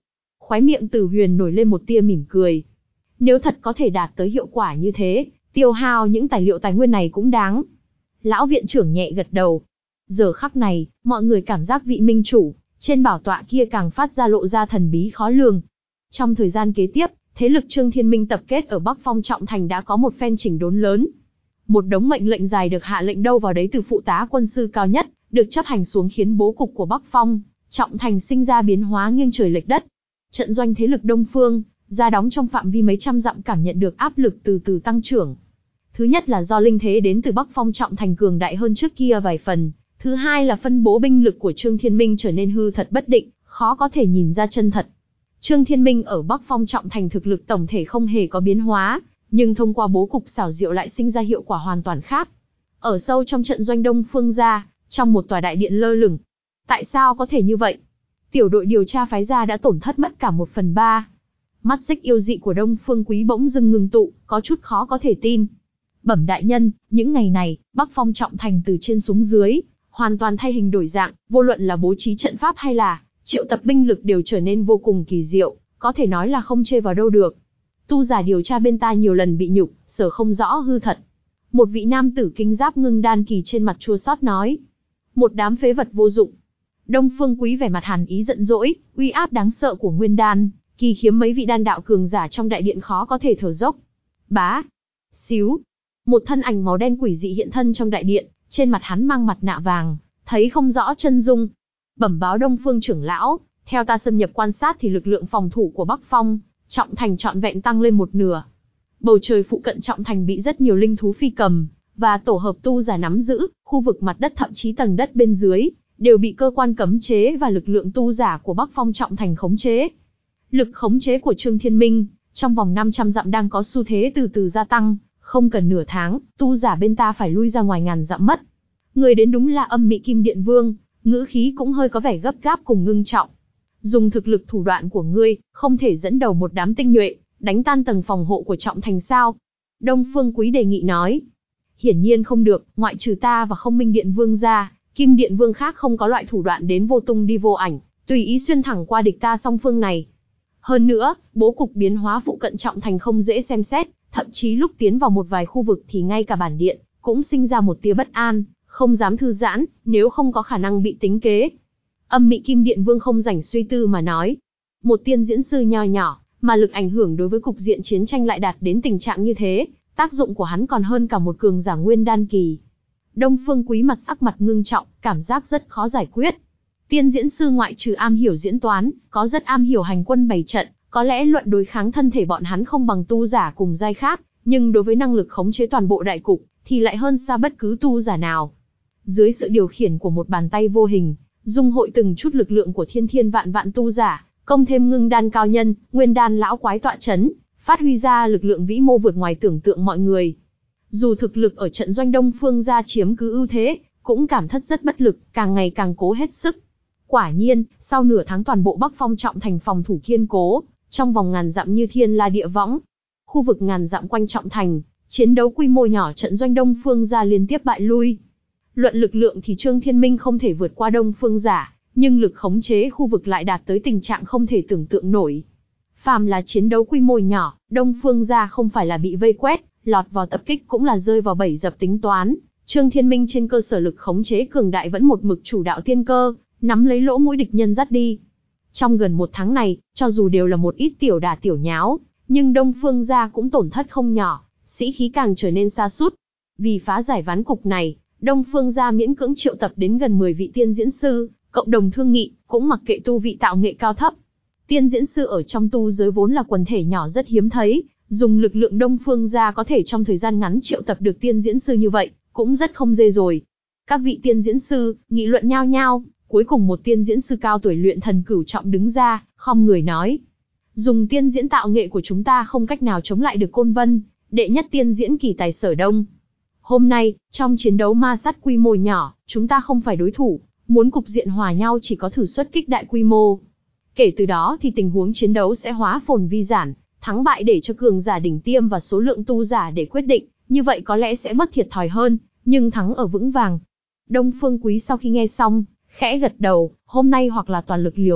Khóe miệng Tử Huyền nổi lên một tia mỉm cười. Nếu thật có thể đạt tới hiệu quả như thế, tiêu hao những tài liệu tài nguyên này cũng đáng. Lão viện trưởng nhẹ gật đầu. Giờ khắc này, mọi người cảm giác vị minh chủ trên bảo tọa kia càng phát ra lộ ra thần bí khó lường. Trong thời gian kế tiếp, thế lực Trương Thiên Minh tập kết ở Bắc Phong Trọng Thành đã có một phen chỉnh đốn lớn. Một đống mệnh lệnh dài được hạ lệnh đâu vào đấy từ phụ tá quân sư cao nhất, được chấp hành xuống khiến bố cục của Bắc Phong Trọng Thành sinh ra biến hóa nghiêng trời lệch đất. Trận doanh thế lực Đông Phương ra đóng trong phạm vi mấy trăm dặm cảm nhận được áp lực từ từ tăng trưởng. Thứ nhất là do linh thế đến từ Bắc Phong Trọng Thành cường đại hơn trước kia vài phần. Thứ hai là phân bố binh lực của Trương Thiên Minh trở nên hư thật bất định, khó có thể nhìn ra chân thật. Trương Thiên Minh ở Bắc Phong Trọng Thành thực lực tổng thể không hề có biến hóa, nhưng thông qua bố cục xảo diệu lại sinh ra hiệu quả hoàn toàn khác. Ở sâu trong trận doanh Đông Phương gia, trong một tòa đại điện lơ lửng. Tại sao có thể như vậy? Tiểu đội điều tra phái ra đã tổn thất mất cả một phần ba. Mắt xích yêu dị của Đông Phương Quý bỗng dưng ngừng tụ, có chút khó có thể tin. Bẩm đại nhân, những ngày này, Bắc Phong Trọng Thành từ trên xuống dưới, hoàn toàn thay hình đổi dạng, vô luận là bố trí trận pháp hay là triệu tập binh lực đều trở nên vô cùng kỳ diệu, có thể nói là không chê vào đâu được. Tu giả điều tra bên ta nhiều lần bị nhục, sở không rõ hư thật. Một vị nam tử kinh giáp ngưng đan kỳ trên mặt chua xót nói. Một đám phế vật vô dụng. Đông Phương Quý vẻ mặt hàn ý giận dỗi, uy áp đáng sợ của nguyên đan kỳ khiến mấy vị đan đạo cường giả trong đại điện khó có thể thở dốc. Bá, xíu, một thân ảnh màu đen quỷ dị hiện thân trong đại điện, trên mặt hắn mang mặt nạ vàng, thấy không rõ chân dung. Bẩm báo Đông Phương trưởng lão, theo ta xâm nhập quan sát thì lực lượng phòng thủ của Bắc Phong Trọng Thành trọn vẹn tăng lên một nửa. Bầu trời phụ cận Trọng Thành bị rất nhiều linh thú phi cầm và tổ hợp tu giả nắm giữ, khu vực mặt đất thậm chí tầng đất bên dưới đều bị cơ quan cấm chế và lực lượng tu giả của Bắc Phong Trọng Thành khống chế. Lực khống chế của Trương Thiên Minh trong vòng năm trăm dặm đang có xu thế từ từ gia tăng, không cần nửa tháng, tu giả bên ta phải lui ra ngoài ngàn dặm mất. Người đến đúng là Âm Mị Kim Điện Vương, ngữ khí cũng hơi có vẻ gấp gáp cùng ngưng trọng. Dùng thực lực thủ đoạn của ngươi, không thể dẫn đầu một đám tinh nhuệ, đánh tan tầng phòng hộ của Trọng Thành sao? Đông Phương Quý đề nghị nói. Hiển nhiên không được, ngoại trừ ta và Không Minh Điện Vương ra, Kim Điện Vương khác không có loại thủ đoạn đến vô tung đi vô ảnh, tùy ý xuyên thẳng qua địch ta song phương này. Hơn nữa, bố cục biến hóa phụ cận Trọng Thành không dễ xem xét, thậm chí lúc tiến vào một vài khu vực thì ngay cả bản điện cũng sinh ra một tia bất an, không dám thư giãn, nếu không có khả năng bị tính kế. Âm Mị Kim Điện Vương không rảnh suy tư mà nói. Một tiên diễn sư nho nhỏ, mà lực ảnh hưởng đối với cục diện chiến tranh lại đạt đến tình trạng như thế, tác dụng của hắn còn hơn cả một cường giả nguyên đan kỳ. Đông Phương Quý mặt sắc mặt ngưng trọng, cảm giác rất khó giải quyết. Tiên diễn sư ngoại trừ am hiểu diễn toán, có rất am hiểu hành quân bày trận, có lẽ luận đối kháng thân thể bọn hắn không bằng tu giả cùng giai khác, nhưng đối với năng lực khống chế toàn bộ đại cục, thì lại hơn xa bất cứ tu giả nào. Dưới sự điều khiển của một bàn tay vô hình, dung hội từng chút lực lượng của thiên thiên vạn vạn tu giả, công thêm ngưng đan cao nhân, nguyên đan lão quái tọa chấn, phát huy ra lực lượng vĩ mô vượt ngoài tưởng tượng mọi người. Dù thực lực ở trận doanh Đông Phương gia chiếm cứ ưu thế, cũng cảm thất rất bất lực, càng ngày càng cố hết sức. Quả nhiên, sau nửa tháng toàn bộ Bắc Phong Trọng Thành phòng thủ kiên cố, trong vòng ngàn dặm như thiên la địa võng. Khu vực ngàn dặm quanh Trọng Thành, chiến đấu quy mô nhỏ trận doanh Đông Phương gia liên tiếp bại lui. Luận lực lượng thì Trương Thiên Minh không thể vượt qua Đông Phương giả, nhưng lực khống chế khu vực lại đạt tới tình trạng không thể tưởng tượng nổi. Phàm là chiến đấu quy mô nhỏ, Đông Phương gia không phải là bị vây quét, lọt vào tập kích cũng là rơi vào bẫy dập tính toán. Trương Thiên Minh trên cơ sở lực khống chế cường đại vẫn một mực chủ đạo tiên cơ, nắm lấy lỗ mũi địch nhân dắt đi. Trong gần một tháng này, cho dù đều là một ít tiểu đả tiểu nháo, nhưng Đông Phương gia cũng tổn thất không nhỏ, sĩ khí càng trở nên sa sút. Vì phá giải ván cục này, Đông Phương gia miễn cưỡng triệu tập đến gần mười vị tiên diễn sư, cộng đồng thương nghị, cũng mặc kệ tu vị tạo nghệ cao thấp. Tiên diễn sư ở trong tu giới vốn là quần thể nhỏ rất hiếm thấy, dùng lực lượng Đông Phương gia có thể trong thời gian ngắn triệu tập được tiên diễn sư như vậy, cũng rất không dễ rồi. Các vị tiên diễn sư nghị luận nhao nhao, cuối cùng một tiên diễn sư cao tuổi luyện thần cửu trọng đứng ra, khom người nói: dùng tiên diễn tạo nghệ của chúng ta không cách nào chống lại được Côn Vân, đệ nhất tiên diễn kỳ tài Sở Đông. Hôm nay, trong chiến đấu ma sát quy mô nhỏ, chúng ta không phải đối thủ, muốn cục diện hòa nhau chỉ có thử xuất kích đại quy mô. Kể từ đó thì tình huống chiến đấu sẽ hóa phồn vi giản, thắng bại để cho cường giả đỉnh tiêm và số lượng tu giả để quyết định, như vậy có lẽ sẽ mất thiệt thòi hơn, nhưng thắng ở vững vàng. Đông Phương Quý sau khi nghe xong, khẽ gật đầu, hôm nay hoặc là toàn lực liều mạng,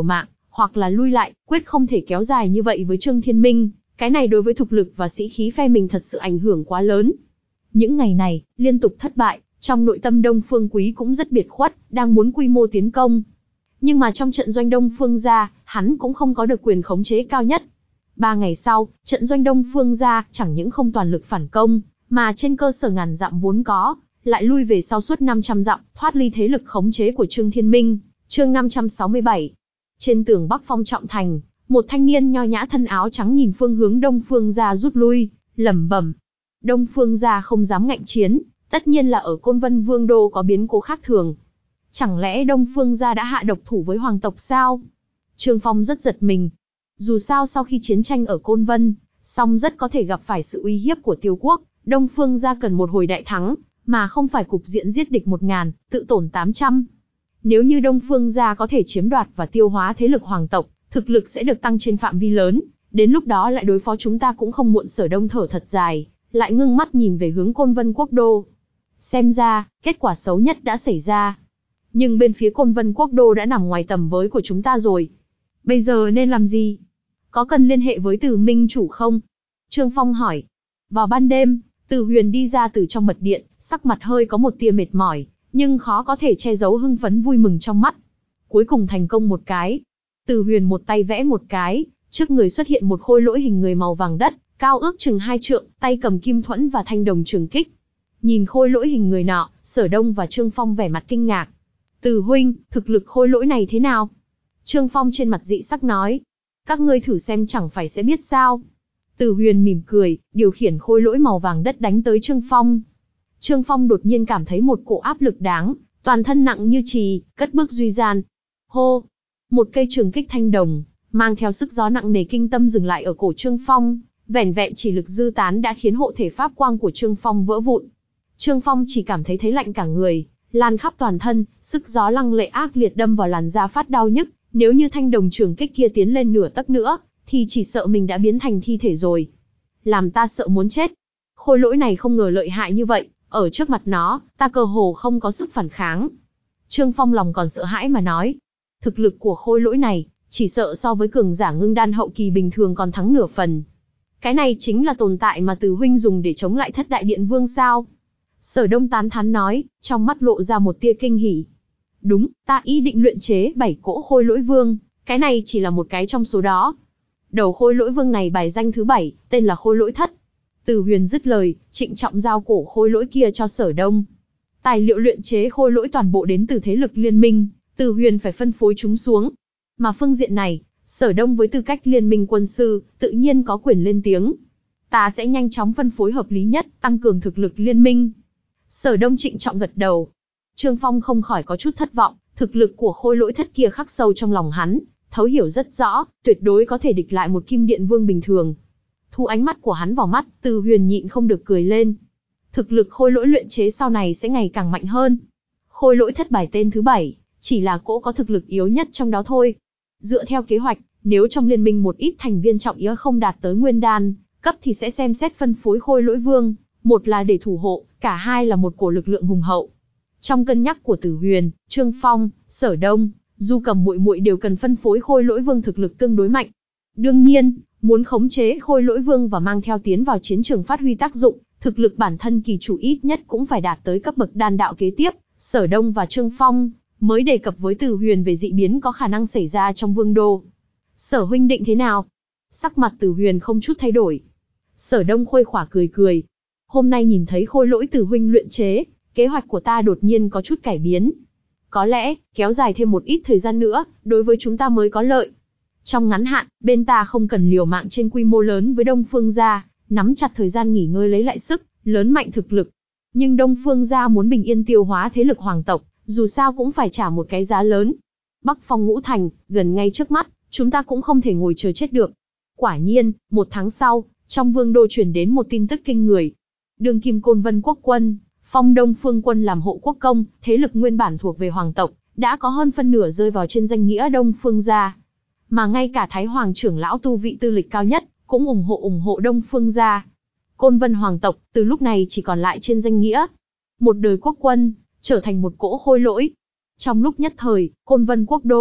hoặc là lui lại, quyết không thể kéo dài như vậy với Trương Thiên Minh, cái này đối với thực lực và sĩ khí phe mình thật sự ảnh hưởng quá lớn. Những ngày này, liên tục thất bại, trong nội tâm Đông Phương Quý cũng rất biệt khuất, đang muốn quy mô tiến công. Nhưng mà trong trận doanh Đông Phương gia, hắn cũng không có được quyền khống chế cao nhất. Ba ngày sau, trận doanh Đông Phương gia chẳng những không toàn lực phản công, mà trên cơ sở ngàn dặm vốn có, lại lui về sau suốt năm trăm dặm, thoát ly thế lực khống chế của Trương Thiên Minh. Chương năm trăm sáu mươi bảy. Trên tường Bắc Phong trọng thành, một thanh niên nho nhã thân áo trắng nhìn phương hướng Đông Phương gia rút lui, lẩm bẩm. Đông Phương gia không dám ngạnh chiến, tất nhiên là ở Côn Vân Vương đô có biến cố khác thường. Chẳng lẽ Đông Phương gia đã hạ độc thủ với hoàng tộc sao? Trương Phong rất giật mình. Dù sao sau khi chiến tranh ở Côn Vân, song rất có thể gặp phải sự uy hiếp của Tiêu quốc, Đông Phương gia cần một hồi đại thắng, mà không phải cục diện giết địch một ngàn, tự tổn tám trăm. Nếu như Đông Phương gia có thể chiếm đoạt và tiêu hóa thế lực hoàng tộc, thực lực sẽ được tăng trên phạm vi lớn, đến lúc đó lại đối phó chúng ta cũng không muộn. Sở Đông thở thật dài, lại ngưng mắt nhìn về hướng Côn Vân quốc đô. Xem ra, kết quả xấu nhất đã xảy ra. Nhưng bên phía Côn Vân quốc đô đã nằm ngoài tầm với của chúng ta rồi. Bây giờ nên làm gì? Có cần liên hệ với Từ Minh chủ không? Trương Phong hỏi. Vào ban đêm, Từ Huyền đi ra từ trong mật điện, sắc mặt hơi có một tia mệt mỏi, nhưng khó có thể che giấu hưng phấn vui mừng trong mắt. Cuối cùng thành công một cái. Từ Huyền một tay vẽ một cái, trước người xuất hiện một khôi lỗi hình người màu vàng đất, cao ước chừng hai trượng, tay cầm kim thuẫn và thanh đồng trường kích. Nhìn khôi lỗi hình người nọ, Sở Đông và Trương Phong vẻ mặt kinh ngạc. Từ huynh, thực lực khôi lỗi này thế nào? Trương Phong trên mặt dị sắc nói. Các ngươi thử xem chẳng phải sẽ biết sao. Từ Huyền mỉm cười, điều khiển khôi lỗi màu vàng đất đánh tới Trương Phong. Trương Phong đột nhiên cảm thấy một cỗ áp lực đáng, toàn thân nặng như chì, cất bước duy gian. Hô! Một cây trường kích thanh đồng, mang theo sức gió nặng nề kinh tâm dừng lại ở cổ Trương Phong, vẻn vẹn chỉ lực dư tán đã khiến hộ thể pháp quang của Trương Phong vỡ vụn. Trương Phong chỉ cảm thấy thấy lạnh cả người, lan khắp toàn thân, sức gió lăng lệ ác liệt đâm vào làn da phát đau nhức, nếu như thanh đồng trường kích kia tiến lên nửa tấc nữa, thì chỉ sợ mình đã biến thành thi thể rồi. Làm ta sợ muốn chết. Khôi lỗi này không ngờ lợi hại như vậy, ở trước mặt nó, ta cơ hồ không có sức phản kháng. Trương Phong lòng còn sợ hãi mà nói. Thực lực của khôi lỗi này, chỉ sợ so với cường giả ngưng đan hậu kỳ bình thường còn thắng nửa phần. Cái này chính là tồn tại mà Từ huynh dùng để chống lại Thất Đại Điện Vương sao? Sở Đông tán thán nói, trong mắt lộ ra một tia kinh hỉ. Đúng, ta ý định luyện chế bảy cỗ khôi lỗi vương, cái này chỉ là một cái trong số đó. Đầu khôi lỗi vương này bài danh thứ bảy, tên là khôi lỗi thất. Từ Huyền dứt lời, trịnh trọng giao cổ khôi lỗi kia cho Sở Đông. Tài liệu luyện chế khôi lỗi toàn bộ đến từ thế lực liên minh, Từ Huyền phải phân phối chúng xuống. Mà phương diện này, Sở Đông với tư cách liên minh quân sư, tự nhiên có quyền lên tiếng. Ta sẽ nhanh chóng phân phối hợp lý nhất, tăng cường thực lực liên minh. Sở Đông trịnh trọng gật đầu. Trương Phong không khỏi có chút thất vọng, thực lực của khôi lỗi thất kia khắc sâu trong lòng hắn, thấu hiểu rất rõ, tuyệt đối có thể địch lại một Kim Điện Vương bình thường. Thu ánh mắt của hắn vào mắt, Từ Huyền nhịn không được cười lên. Thực lực khôi lỗi luyện chế sau này sẽ ngày càng mạnh hơn. Khôi lỗi thất bài tên thứ bảy, chỉ là cỗ có thực lực yếu nhất trong đó thôi. Dựa theo kế hoạch, nếu trong liên minh một ít thành viên trọng yếu không đạt tới nguyên đan cấp thì sẽ xem xét phân phối khôi lỗi vương, một là để thủ hộ, cả hai là một cổ lực lượng hùng hậu. Trong cân nhắc của Tử Huyền, Trương Phong, Sở Đông, Du Cầm muội muội đều cần phân phối khôi lỗi vương thực lực tương đối mạnh. Đương nhiên, muốn khống chế khôi lỗi vương và mang theo tiến vào chiến trường phát huy tác dụng, thực lực bản thân kỳ chủ ít nhất cũng phải đạt tới cấp bậc đan đạo kế tiếp. Sở Đông và Trương Phong mới đề cập với Tử Huyền về dị biến có khả năng xảy ra trong vương đô. Sở huynh định thế nào? Sắc mặt Tử Huyền không chút thay đổi. Sở Đông khuây khỏa cười cười. Hôm nay nhìn thấy khôi lỗi Tử huynh luyện chế, kế hoạch của ta đột nhiên có chút cải biến. Có lẽ, kéo dài thêm một ít thời gian nữa, đối với chúng ta mới có lợi. Trong ngắn hạn, bên ta không cần liều mạng trên quy mô lớn với Đông Phương gia, nắm chặt thời gian nghỉ ngơi lấy lại sức, lớn mạnh thực lực. Nhưng Đông Phương gia muốn bình yên tiêu hóa thế lực hoàng tộc, dù sao cũng phải trả một cái giá lớn. Bắc Phong Ngũ Thành, gần ngay trước mắt, chúng ta cũng không thể ngồi chờ chết được. Quả nhiên, một tháng sau, trong vương đô truyền đến một tin tức kinh người. Đương kim Côn Vân quốc quân, phong Đông Phương quân làm hộ quốc công, thế lực nguyên bản thuộc về hoàng tộc, đã có hơn phân nửa rơi vào trên danh nghĩa Đông Phương gia. Mà ngay cả Thái Hoàng trưởng lão tu vị tư lịch cao nhất, cũng ủng hộ ủng hộ Đông Phương gia. Côn Vân hoàng tộc, từ lúc này chỉ còn lại trên danh nghĩa. Một đời quốc quân, trở thành một cỗ khôi lỗi. Trong lúc nhất thời, Côn Vân quốc đô,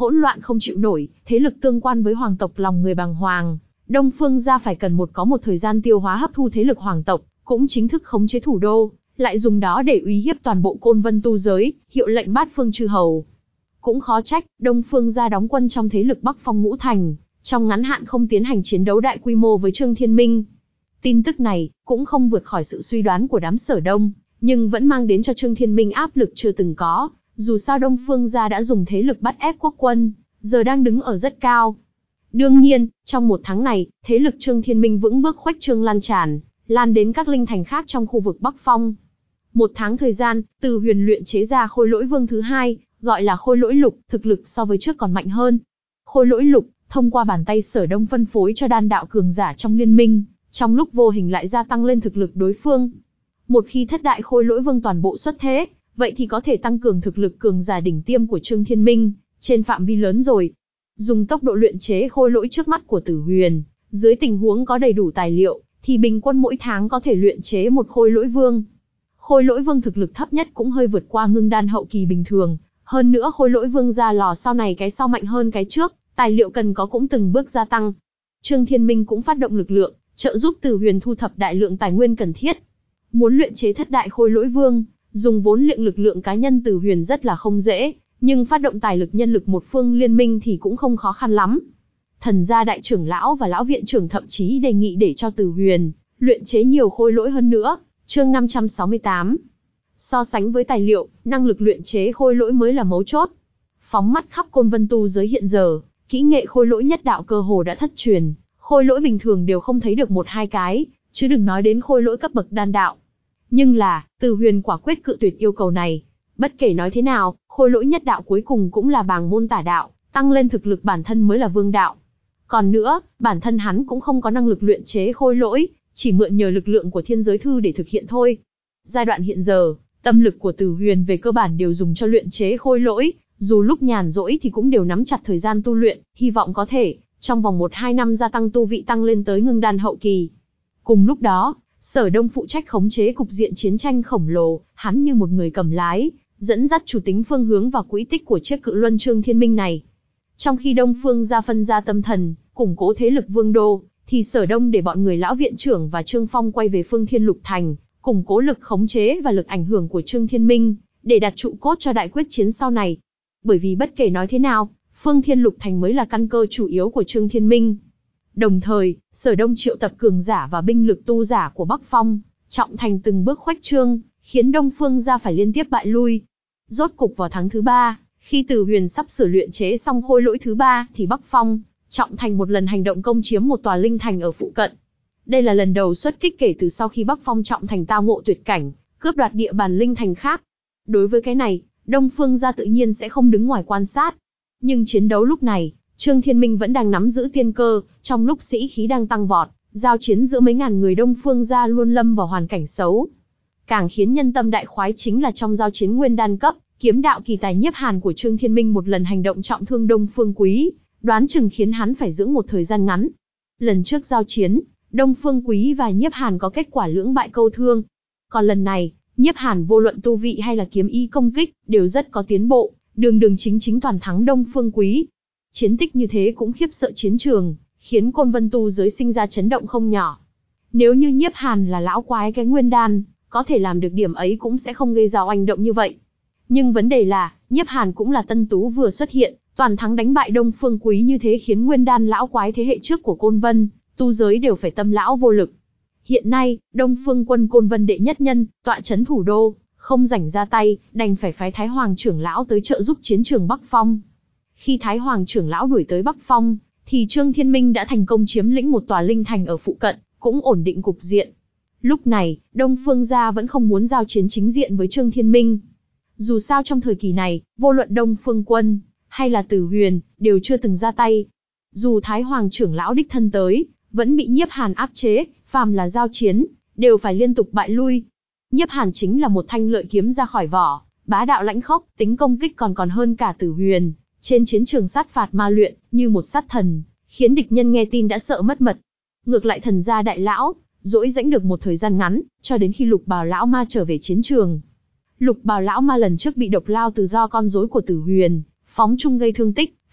hỗn loạn không chịu nổi, thế lực tương quan với hoàng tộc lòng người bàng hoàng. Đông Phương gia phải cần một có một thời gian tiêu hóa hấp thu thế lực hoàng tộc, cũng chính thức khống chế thủ đô, lại dùng đó để uy hiếp toàn bộ Côn Vân tu giới, hiệu lệnh bát phương chư hầu. Cũng khó trách, Đông Phương gia đóng quân trong thế lực Bắc Phong Ngũ Thành, trong ngắn hạn không tiến hành chiến đấu đại quy mô với Trương Thiên Minh. Tin tức này cũng không vượt khỏi sự suy đoán của đám Sở Đông, nhưng vẫn mang đến cho Trương Thiên Minh áp lực chưa từng có. Dù sao Đông Phương gia đã dùng thế lực bắt ép quốc quân, giờ đang đứng ở rất cao. Đương nhiên, trong một tháng này, thế lực Trương Thiên Minh vững bước khuếch trương lan tràn, lan đến các linh thành khác trong khu vực Bắc Phong. Một tháng thời gian, Từ Huyền luyện chế ra khôi lỗi vương thứ hai, gọi là khôi lỗi lục, thực lực so với trước còn mạnh hơn. Khôi lỗi lục, thông qua bàn tay Sở Đông phân phối cho đan đạo cường giả trong liên minh, trong lúc vô hình lại gia tăng lên thực lực đối phương. Một khi thất đại khôi lỗi vương toàn bộ xuất thế, vậy thì có thể tăng cường thực lực cường giả đỉnh tiêm của Trương Thiên Minh, trên phạm vi lớn rồi. Dùng tốc độ luyện chế khôi lỗi trước mắt của Tử Huyền, dưới tình huống có đầy đủ tài liệu, thì bình quân mỗi tháng có thể luyện chế một khôi lỗi vương. Khôi lỗi vương thực lực thấp nhất cũng hơi vượt qua ngưng đan hậu kỳ bình thường, hơn nữa khôi lỗi vương ra lò sau này cái sau mạnh hơn cái trước, tài liệu cần có cũng từng bước gia tăng. Trương Thiên Minh cũng phát động lực lượng, trợ giúp Tử Huyền thu thập đại lượng tài nguyên cần thiết. Muốn luyện chế thất đại khôi lỗi vương, dùng vốn liệng lực lượng cá nhân Tử Huyền rất là không dễ, nhưng phát động tài lực nhân lực một phương liên minh thì cũng không khó khăn lắm. Thần gia đại trưởng lão và lão viện trưởng thậm chí đề nghị để cho Tử Huyền luyện chế nhiều khôi lỗi hơn nữa. Chương năm trăm sáu mươi tám. So sánh với tài liệu, năng lực luyện chế khôi lỗi mới là mấu chốt. Phóng mắt khắp Côn Vân tu giới hiện giờ, kỹ nghệ khôi lỗi nhất đạo cơ hồ đã thất truyền, khôi lỗi bình thường đều không thấy được một hai cái, chứ đừng nói đến khôi lỗi cấp bậc đan đạo. Nhưng là, Từ Huyền quả quyết cự tuyệt yêu cầu này. Bất kể nói thế nào, khôi lỗi nhất đạo cuối cùng cũng là bàng môn tả đạo, tăng lên thực lực bản thân mới là vương đạo. Còn nữa, bản thân hắn cũng không có năng lực luyện chế khôi lỗi, chỉ mượn nhờ lực lượng của thiên giới thư để thực hiện thôi. Giai đoạn hiện giờ, tâm lực của Từ Huyền về cơ bản đều dùng cho luyện chế khôi lỗi, dù lúc nhàn rỗi thì cũng đều nắm chặt thời gian tu luyện, hy vọng có thể, trong vòng một hai năm gia tăng tu vị tăng lên tới ngưng đan hậu kỳ. Cùng lúc đó, Sở Đông phụ trách khống chế cục diện chiến tranh khổng lồ, hắn như một người cầm lái, dẫn dắt chủ tính phương hướng và quỹ tích của chiếc cự luân Trương Thiên Minh này. Trong khi Đông Phương gia phân ra tâm thần, củng cố thế lực vương đô, thì Sở Đông để bọn người lão viện trưởng và Trương Phong quay về Phương Thiên Lục Thành, củng cố lực khống chế và lực ảnh hưởng của Trương Thiên Minh, để đặt trụ cốt cho đại quyết chiến sau này. Bởi vì bất kể nói thế nào, Phương Thiên Lục Thành mới là căn cơ chủ yếu của Trương Thiên Minh. Đồng thời, Sở Đông triệu tập cường giả và binh lực tu giả của Bắc Phong, trọng thành từng bước khuếch trương, khiến Đông Phương gia phải liên tiếp bại lui. Rốt cục vào tháng thứ ba, khi Từ Huyền sắp sửa luyện chế xong khôi lỗi thứ ba, thì Bắc Phong trọng thành một lần hành động công chiếm một tòa linh thành ở phụ cận. Đây là lần đầu xuất kích kể từ sau khi Bắc Phong trọng thành tao ngộ tuyệt cảnh, cướp đoạt địa bàn linh thành khác. Đối với cái này, Đông Phương gia tự nhiên sẽ không đứng ngoài quan sát. Nhưng chiến đấu lúc này, Trương Thiên Minh vẫn đang nắm giữ tiên cơ, trong lúc sĩ khí đang tăng vọt, giao chiến giữa mấy ngàn người Đông Phương gia luôn lâm vào hoàn cảnh xấu. Càng khiến nhân tâm đại khoái chính là trong giao chiến nguyên đan cấp, kiếm đạo kỳ tài Nhiếp Hàn của Trương Thiên Minh một lần hành động trọng thương Đông Phương Quý, đoán chừng khiến hắn phải dưỡng một thời gian ngắn. Lần trước giao chiến, Đông Phương Quý và Nhiếp Hàn có kết quả lưỡng bại câu thương. Còn lần này, Nhiếp Hàn vô luận tu vị hay là kiếm ý công kích, đều rất có tiến bộ, đường đường chính chính toàn thắng Đông Phương Quý. Chiến tích như thế cũng khiếp sợ chiến trường, khiến Côn Vân tu giới sinh ra chấn động không nhỏ. Nếu như Nhiếp Hàn là lão quái cái nguyên đan, có thể làm được điểm ấy cũng sẽ không gây ra oanh động như vậy. Nhưng vấn đề là, Nhiếp Hàn cũng là tân tú vừa xuất hiện, toàn thắng đánh bại Đông Phương Quý như thế khiến nguyên đan lão quái thế hệ trước của Côn Vân tu giới đều phải tâm lão vô lực. Hiện nay, Đông Phương quân Côn Vân đệ nhất nhân, tọa chấn thủ đô, không rảnh ra tay, đành phải phái Thái Hoàng trưởng lão tới trợ giúp chiến trường Bắc Phong. Khi Thái Hoàng trưởng lão đuổi tới Bắc Phong, thì Trương Thiên Minh đã thành công chiếm lĩnh một tòa linh thành ở phụ cận, cũng ổn định cục diện. Lúc này, Đông Phương gia vẫn không muốn giao chiến chính diện với Trương Thiên Minh. Dù sao trong thời kỳ này, vô luận Đông Phương quân hay là Tử Huyền đều chưa từng ra tay. Dù Thái Hoàng trưởng lão đích thân tới, vẫn bị Nhiếp Hàn áp chế, phàm là giao chiến, đều phải liên tục bại lui. Nhiếp Hàn chính là một thanh lợi kiếm ra khỏi vỏ, bá đạo lãnh khốc, tính công kích còn còn hơn cả Tử Huyền. Trên chiến trường sát phạt ma luyện, như một sát thần, khiến địch nhân nghe tin đã sợ mất mật. Ngược lại thần gia đại lão, dỗi dãnh được một thời gian ngắn, cho đến khi Lục Bào lão ma trở về chiến trường. Lục Bào lão ma lần trước bị độc lao từ do con rối của Tử Huyền phóng chung gây thương tích,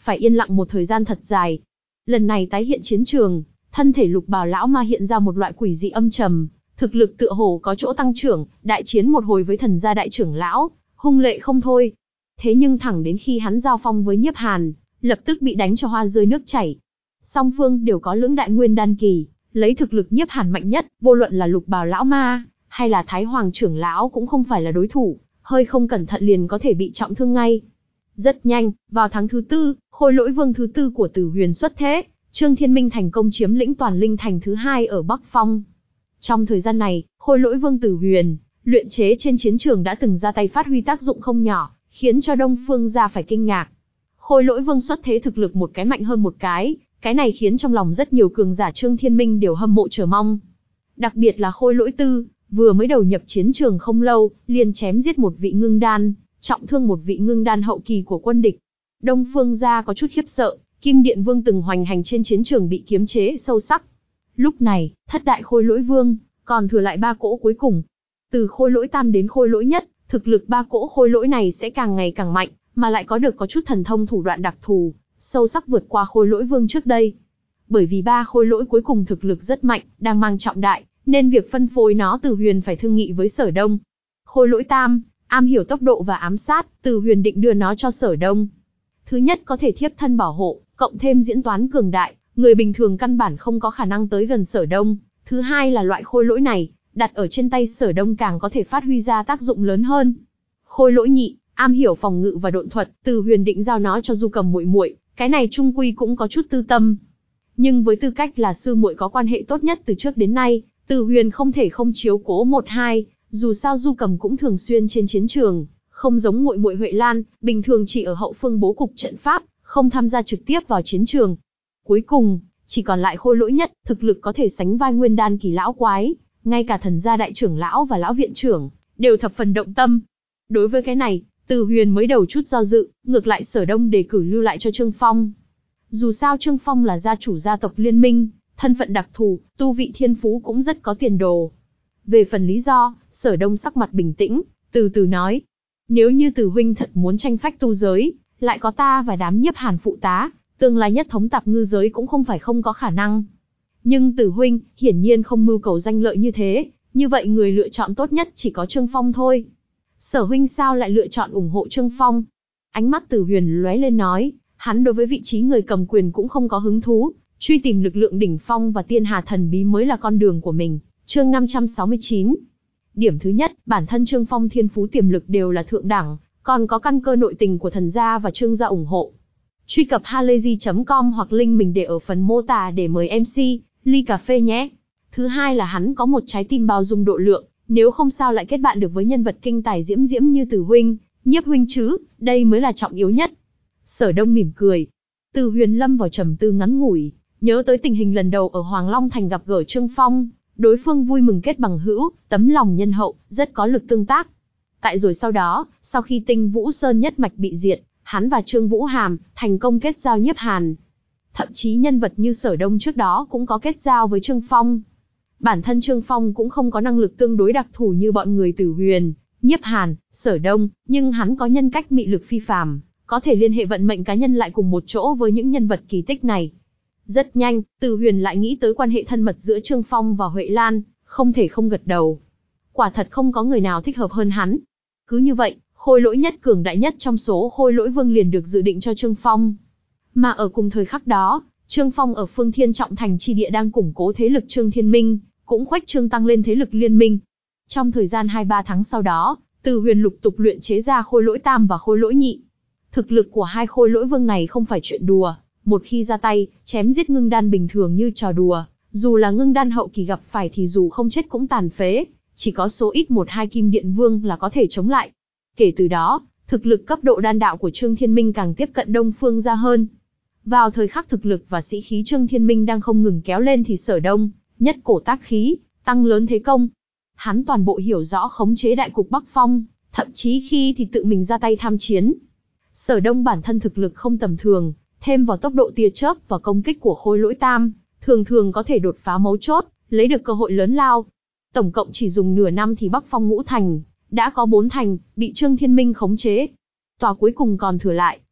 phải yên lặng một thời gian thật dài. Lần này tái hiện chiến trường, thân thể Lục Bào lão ma hiện ra một loại quỷ dị âm trầm, thực lực tựa hồ có chỗ tăng trưởng, đại chiến một hồi với Thần gia đại trưởng lão, hung lệ không thôi. Thế nhưng thẳng đến khi hắn giao phong với Nhiếp Hàn, lập tức bị đánh cho hoa rơi nước chảy. Song phương đều có lưỡng đại nguyên đan kỳ, lấy thực lực Nhiếp Hàn mạnh nhất, vô luận là Lục Bào lão ma hay là Thái Hoàng trưởng lão cũng không phải là đối thủ, hơi không cẩn thận liền có thể bị trọng thương ngay. Rất nhanh, vào tháng thứ tư, Khôi Lỗi Vương thứ tư của Tử Huyền xuất thế, Trương Thiên Minh thành công chiếm lĩnh Toàn Linh thành thứ hai ở Bắc Phong. Trong thời gian này, Khôi Lỗi Vương Tử Huyền, luyện chế trên chiến trường đã từng ra tay phát huy tác dụng không nhỏ, khiến cho Đông Phương gia phải kinh ngạc. Khôi Lỗi Vương xuất thế thực lực một cái mạnh hơn một cái, cái này khiến trong lòng rất nhiều cường giả Trương Thiên Minh đều hâm mộ chờ mong. Đặc biệt là Khôi Lỗi Tư, vừa mới đầu nhập chiến trường không lâu, liền chém giết một vị ngưng đan, trọng thương một vị ngưng đan hậu kỳ của quân địch. Đông Phương gia có chút khiếp sợ, Kim Điện Vương từng hoành hành trên chiến trường bị kiếm chế sâu sắc. Lúc này, thất đại Khôi Lỗi Vương, còn thừa lại ba cỗ cuối cùng. Từ Khôi Lỗi Tam đến Khôi Lỗi Nhất, thực lực ba cỗ Khôi Lỗi này sẽ càng ngày càng mạnh, mà lại có được có chút thần thông thủ đoạn đặc thù, sâu sắc vượt qua Khôi Lỗi Vương trước đây. Bởi vì ba Khôi Lỗi cuối cùng thực lực rất mạnh, đang mang trọng đại, nên việc phân phối nó Từ Huyền phải thương nghị với Sở Đông. Khôi Lỗi Tam, am hiểu tốc độ và ám sát, Từ Huyền định đưa nó cho Sở Đông. Thứ nhất có thể thiếp thân bảo hộ, cộng thêm diễn toán cường đại, người bình thường căn bản không có khả năng tới gần Sở Đông. Thứ hai là loại khôi lỗi này, đặt ở trên tay Sở Đông càng có thể phát huy ra tác dụng lớn hơn. Khôi Lỗi Nhị, am hiểu phòng ngự và độn thuật, Từ Huyền định giao nó cho Du Cầm muội muội, cái này trung quy cũng có chút tư tâm. Nhưng với tư cách là sư muội có quan hệ tốt nhất từ trước đến nay, Từ Huyền không thể không chiếu cố một hai, dù sao Du Cầm cũng thường xuyên trên chiến trường, không giống muội muội Huệ Lan, bình thường chỉ ở hậu phương bố cục trận pháp, không tham gia trực tiếp vào chiến trường. Cuối cùng, chỉ còn lại Khôi Lỗi Nhất, thực lực có thể sánh vai nguyên đan kỳ lão quái, ngay cả Thần gia đại trưởng lão và lão viện trưởng đều thập phần động tâm. Đối với cái này, Từ Huyền mới đầu chút do dự, ngược lại Sở Đông đề cử lưu lại cho Trương Phong. Dù sao Trương Phong là gia chủ gia tộc Liên Minh, thân phận đặc thù, tu vị thiên phú cũng rất có tiền đồ. Về phần lý do, Sở Đông sắc mặt bình tĩnh, từ từ nói. Nếu như Từ huynh thật muốn tranh phách tu giới, lại có ta và đám Nhiếp Hàn phụ tá, tương lai nhất thống tạp ngư giới cũng không phải không có khả năng. Nhưng Từ huynh, hiển nhiên không mưu cầu danh lợi như thế, như vậy người lựa chọn tốt nhất chỉ có Trương Phong thôi. Sở huynh sao lại lựa chọn ủng hộ Trương Phong? Ánh mắt Từ Huyền lóe lên nói, hắn đối với vị trí người cầm quyền cũng không có hứng thú, truy tìm lực lượng đỉnh phong và tiên hà thần bí mới là con đường của mình. Chương năm trăm sáu mươi chín. Điểm thứ nhất, bản thân Trương Phong thiên phú tiềm lực đều là thượng đẳng, còn có căn cơ nội tình của Thần gia và Trương gia ủng hộ. Truy cập halayzi chấm com hoặc link mình để ở phần mô tả để mời em xê, ly cà phê nhé. Thứ hai là hắn có một trái tim bao dung độ lượng, nếu không sao lại kết bạn được với nhân vật kinh tài diễm diễm như Từ huynh, Nhiếp huynh chứ, đây mới là trọng yếu nhất. Sở Đông mỉm cười. Từ Huyền lâm vào trầm tư ngắn ngủi, nhớ tới tình hình lần đầu ở Hoàng Long Thành gặp gỡ Trương Phong, đối phương vui mừng kết bằng hữu, tấm lòng nhân hậu, rất có lực tương tác. Tại rồi sau đó, sau khi Tinh Vũ Sơn nhất mạch bị diệt, hắn và Trương Vũ Hàm thành công kết giao Nhiếp Hàn. Thậm chí nhân vật như Sở Đông trước đó cũng có kết giao với Trương Phong. Bản thân Trương Phong cũng không có năng lực tương đối đặc thù như bọn người Tử Huyền, Nhiếp Hàn, Sở Đông, nhưng hắn có nhân cách mị lực phi phàm, có thể liên hệ vận mệnh cá nhân lại cùng một chỗ với những nhân vật kỳ tích này. Rất nhanh, Tử Huyền lại nghĩ tới quan hệ thân mật giữa Trương Phong và Huệ Lan, không thể không gật đầu. Quả thật không có người nào thích hợp hơn hắn. Cứ như vậy, Khôi Lỗi Nhất cường đại nhất trong số Khôi Lỗi Vương liền được dự định cho Trương Phong. Mà ở cùng thời khắc đó, Trương Phong ở Phương Thiên Trọng Thành chi địa đang củng cố thế lực Trương Thiên Minh, cũng khuếch trương tăng lên thế lực liên minh. Trong thời gian hai ba tháng sau đó, Từ Huyền lục tục luyện chế ra Khôi Lỗi Tam và Khôi Lỗi Nhị. Thực lực của hai Khôi Lỗi Vương này không phải chuyện đùa, một khi ra tay, chém giết ngưng đan bình thường như trò đùa, dù là ngưng đan hậu kỳ gặp phải thì dù không chết cũng tàn phế, chỉ có số ít một hai Kim Điện Vương là có thể chống lại. Kể từ đó, thực lực cấp độ đan đạo của Trương Thiên Minh càng tiếp cận Đông Phương gia hơn. Vào thời khắc thực lực và sĩ khí Trương Thiên Minh đang không ngừng kéo lên thì Sở Đông, nhất cổ tác khí, tăng lớn thế công. Hắn toàn bộ hiểu rõ khống chế đại cục Bắc Phong, thậm chí khi thì tự mình ra tay tham chiến. Sở Đông bản thân thực lực không tầm thường, thêm vào tốc độ tia chớp và công kích của Khôi Lỗi Tam, thường thường có thể đột phá mấu chốt, lấy được cơ hội lớn lao. Tổng cộng chỉ dùng nửa năm thì Bắc Phong ngũ thành, đã có bốn thành, bị Trương Thiên Minh khống chế. Tòa cuối cùng còn thừa lại,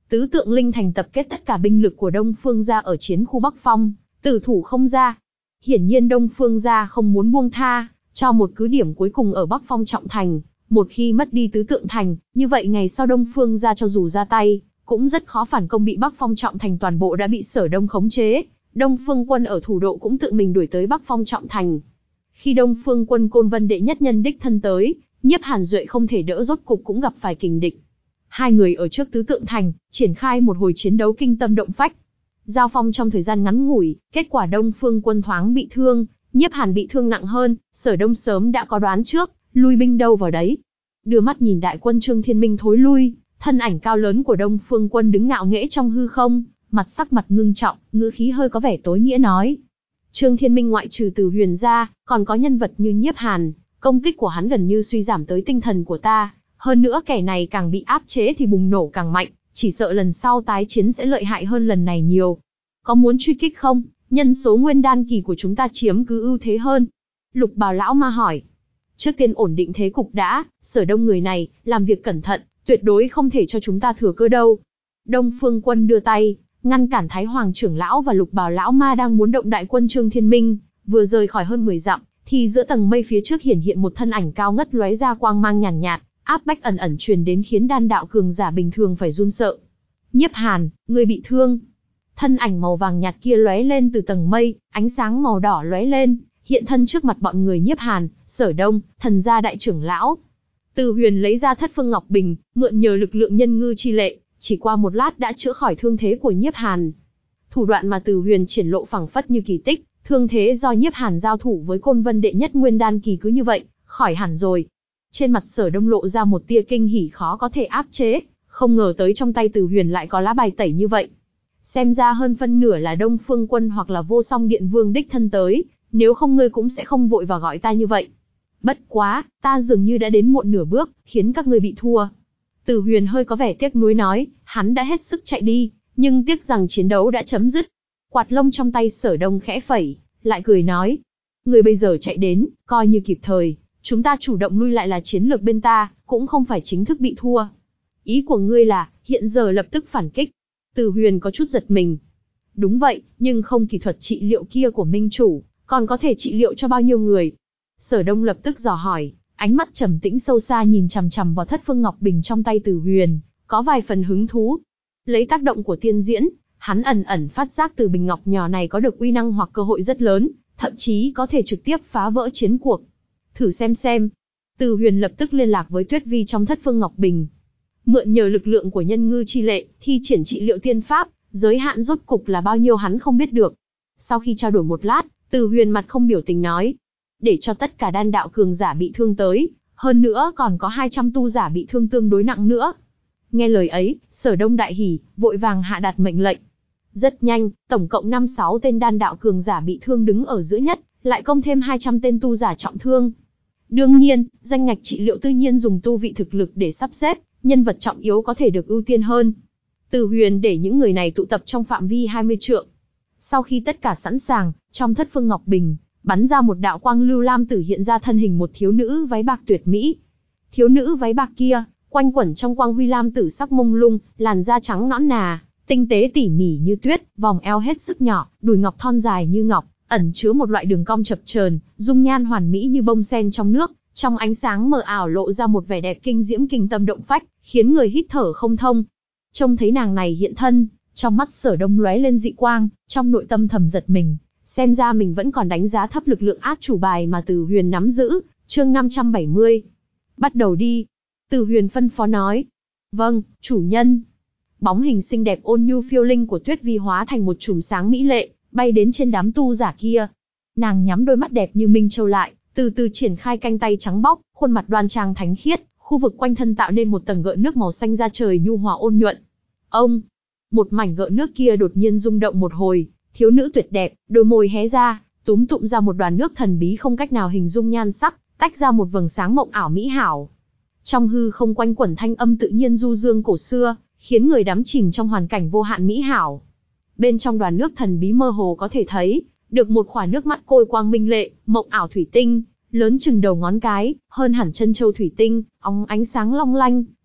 Tứ tượng linh thành tập kết tất cả binh lực của Đông Phương gia ở chiến khu Bắc Phong, tử thủ không ra. Hiển nhiên Đông Phương gia không muốn buông tha, cho một cứ điểm cuối cùng ở Bắc Phong trọng thành. Một khi mất đi tứ tượng thành, như vậy ngày sau Đông Phương gia cho dù ra tay, cũng rất khó phản công, bị Bắc Phong trọng thành toàn bộ đã bị Sở Đông khống chế. Đông Phương quân ở thủ độ cũng tự mình đuổi tới Bắc Phong trọng thành. Khi Đông Phương quân Côn Vân đệ nhất nhân đích thân tới, Nhiếp Hàn Duệ không thể đỡ, rốt cục cũng gặp phải kình địch. Hai người ở trước tứ tượng thành, triển khai một hồi chiến đấu kinh tâm động phách. Giao phong trong thời gian ngắn ngủi, kết quả Đông Phương quân thoáng bị thương, Nhiếp Hàn bị thương nặng hơn. Sở Đông sớm đã có đoán trước, lui binh đâu vào đấy. Đưa mắt nhìn đại quân Trương Thiên Minh thối lui, thân ảnh cao lớn của Đông Phương quân đứng ngạo nghễ trong hư không, mặt sắc mặt ngưng trọng, ngữ khí hơi có vẻ tối nghĩa nói: Trương Thiên Minh ngoại trừ Từ Huyền ra, còn có nhân vật như Nhiếp Hàn, công kích của hắn gần như suy giảm tới tinh thần của ta, hơn nữa kẻ này càng bị áp chế thì bùng nổ càng mạnh, chỉ sợ lần sau tái chiến sẽ lợi hại hơn lần này nhiều. Có muốn truy kích không? Nhân số nguyên đan kỳ của chúng ta chiếm cứ ưu thế hơn. Lục Bào lão ma hỏi. Trước tiên ổn định thế cục đã, Sở Đông người này, làm việc cẩn thận, tuyệt đối không thể cho chúng ta thừa cơ đâu. Đông Phương quân đưa tay, ngăn cản Thái Hoàng trưởng lão và Lục Bào lão ma đang muốn động đại quân Trương Thiên Minh, vừa rời khỏi hơn mười dặm, thì giữa tầng mây phía trước hiển hiện một thân ảnh cao ngất lóe ra quang mang nhàn nhạt, nhạt, áp bách ẩn ẩn truyền đến khiến đan đạo cường giả bình thường phải run sợ. Nhiếp Hàn, ngươi bị thương. Thân ảnh màu vàng nhạt kia lóe lên từ tầng mây, ánh sáng màu đỏ lóe lên, hiện thân trước mặt bọn người Nhiếp Hàn, Sở Đông, thần gia đại trưởng lão. Từ Huyền lấy ra Thất Phương Ngọc Bình, mượn nhờ lực lượng nhân ngư chi lệ, chỉ qua một lát đã chữa khỏi thương thế của Nhiếp Hàn. Thủ đoạn mà Từ Huyền triển lộ phảng phất như kỳ tích, thương thế do Nhiếp Hàn giao thủ với Côn Vân đệ nhất nguyên đan kỳ cứ như vậy, khỏi hẳn rồi. Trên mặt Sở Đông lộ ra một tia kinh hỉ khó có thể áp chế, không ngờ tới trong tay Từ Huyền lại có lá bài tẩy như vậy. Xem ra hơn phân nửa là Đông Phương quân hoặc là Vô Song Điện Vương đích thân tới, nếu không ngươi cũng sẽ không vội và gọi ta như vậy. Bất quá, ta dường như đã đến muộn nửa bước, khiến các ngươi bị thua. Từ Huyền hơi có vẻ tiếc nuối nói, hắn đã hết sức chạy đi, nhưng tiếc rằng chiến đấu đã chấm dứt. Quạt lông trong tay Sở Đông khẽ phẩy, lại cười nói, ngươi bây giờ chạy đến, coi như kịp thời, chúng ta chủ động lui lại là chiến lược bên ta, cũng không phải chính thức bị thua. Ý của ngươi là, hiện giờ lập tức phản kích. Từ Huyền có chút giật mình. Đúng vậy, nhưng không kỳ thuật trị liệu kia của Minh Chủ, còn có thể trị liệu cho bao nhiêu người? Sở Đông lập tức dò hỏi, ánh mắt trầm tĩnh sâu xa nhìn chằm chằm vào Thất Phương Ngọc Bình trong tay Từ Huyền, có vài phần hứng thú. Lấy tác động của tiên diễn, hắn ẩn ẩn phát giác từ bình ngọc nhỏ này có được uy năng hoặc cơ hội rất lớn, thậm chí có thể trực tiếp phá vỡ chiến cuộc. Thử xem xem. Từ Huyền lập tức liên lạc với Tuyết Vi trong Thất Phương Ngọc Bình. Mượn nhờ lực lượng của nhân ngư chi lệ, thi triển trị liệu tiên pháp, giới hạn rốt cục là bao nhiêu hắn không biết được. Sau khi trao đổi một lát, Từ Huyền mặt không biểu tình nói, để cho tất cả đan đạo cường giả bị thương tới, hơn nữa còn có hai trăm tu giả bị thương tương đối nặng nữa. Nghe lời ấy, Sở Đông đại hỉ, vội vàng hạ đạt mệnh lệnh. Rất nhanh, tổng cộng năm sáu tên đan đạo cường giả bị thương đứng ở giữa nhất, lại công thêm hai trăm tên tu giả trọng thương. Đương nhiên, danh ngạch trị liệu tự nhiên dùng tu vị thực lực để sắp xếp, nhân vật trọng yếu có thể được ưu tiên hơn. Từ Huyền để những người này tụ tập trong phạm vi hai mươi trượng. Sau khi tất cả sẵn sàng, trong Thất Phương Ngọc Bình, bắn ra một đạo quang lưu lam tử hiện ra thân hình một thiếu nữ váy bạc tuyệt mỹ. Thiếu nữ váy bạc kia, quanh quẩn trong quang huy lam tử sắc mông lung, làn da trắng nõn nà, tinh tế tỉ mỉ như tuyết, vòng eo hết sức nhỏ, đùi ngọc thon dài như ngọc, ẩn chứa một loại đường cong chập chờn, dung nhan hoàn mỹ như bông sen trong nước, trong ánh sáng mờ ảo lộ ra một vẻ đẹp kinh diễm kinh tâm động phách, khiến người hít thở không thông. Trông thấy nàng này hiện thân, trong mắt Sở Đông lóe lên dị quang, trong nội tâm thầm giật mình, xem ra mình vẫn còn đánh giá thấp lực lượng át chủ bài mà Từ Huyền nắm giữ. Chương năm trăm bảy mươi. Bắt đầu đi. Từ Huyền phân phó nói. Vâng, chủ nhân. Bóng hình xinh đẹp ôn nhu phiêu linh của Tuyết Vi hóa thành một chùm sáng mỹ lệ, bay đến trên đám tu giả kia. Nàng nhắm đôi mắt đẹp như minh châu lại, từ từ triển khai cánh tay trắng bóc, khuôn mặt đoan trang thánh khiết, khu vực quanh thân tạo nên một tầng gợn nước màu xanh da trời nhu hòa ôn nhuận. Ông, một mảnh gợn nước kia đột nhiên rung động một hồi, thiếu nữ tuyệt đẹp, đôi môi hé ra, túm tụm ra một đoàn nước thần bí không cách nào hình dung nhan sắc, tách ra một vầng sáng mộng ảo mỹ hảo. Trong hư không quanh quẩn thanh âm tự nhiên du dương cổ xưa, khiến người đắm chìm trong hoàn cảnh vô hạn mỹ hảo. Bên trong đoàn nước thần bí mơ hồ có thể thấy được một khỏa nước mắt côi quang minh lệ, mộng ảo thủy tinh, lớn chừng đầu ngón cái, hơn hẳn chân châu thủy tinh, óng ánh sáng long lanh,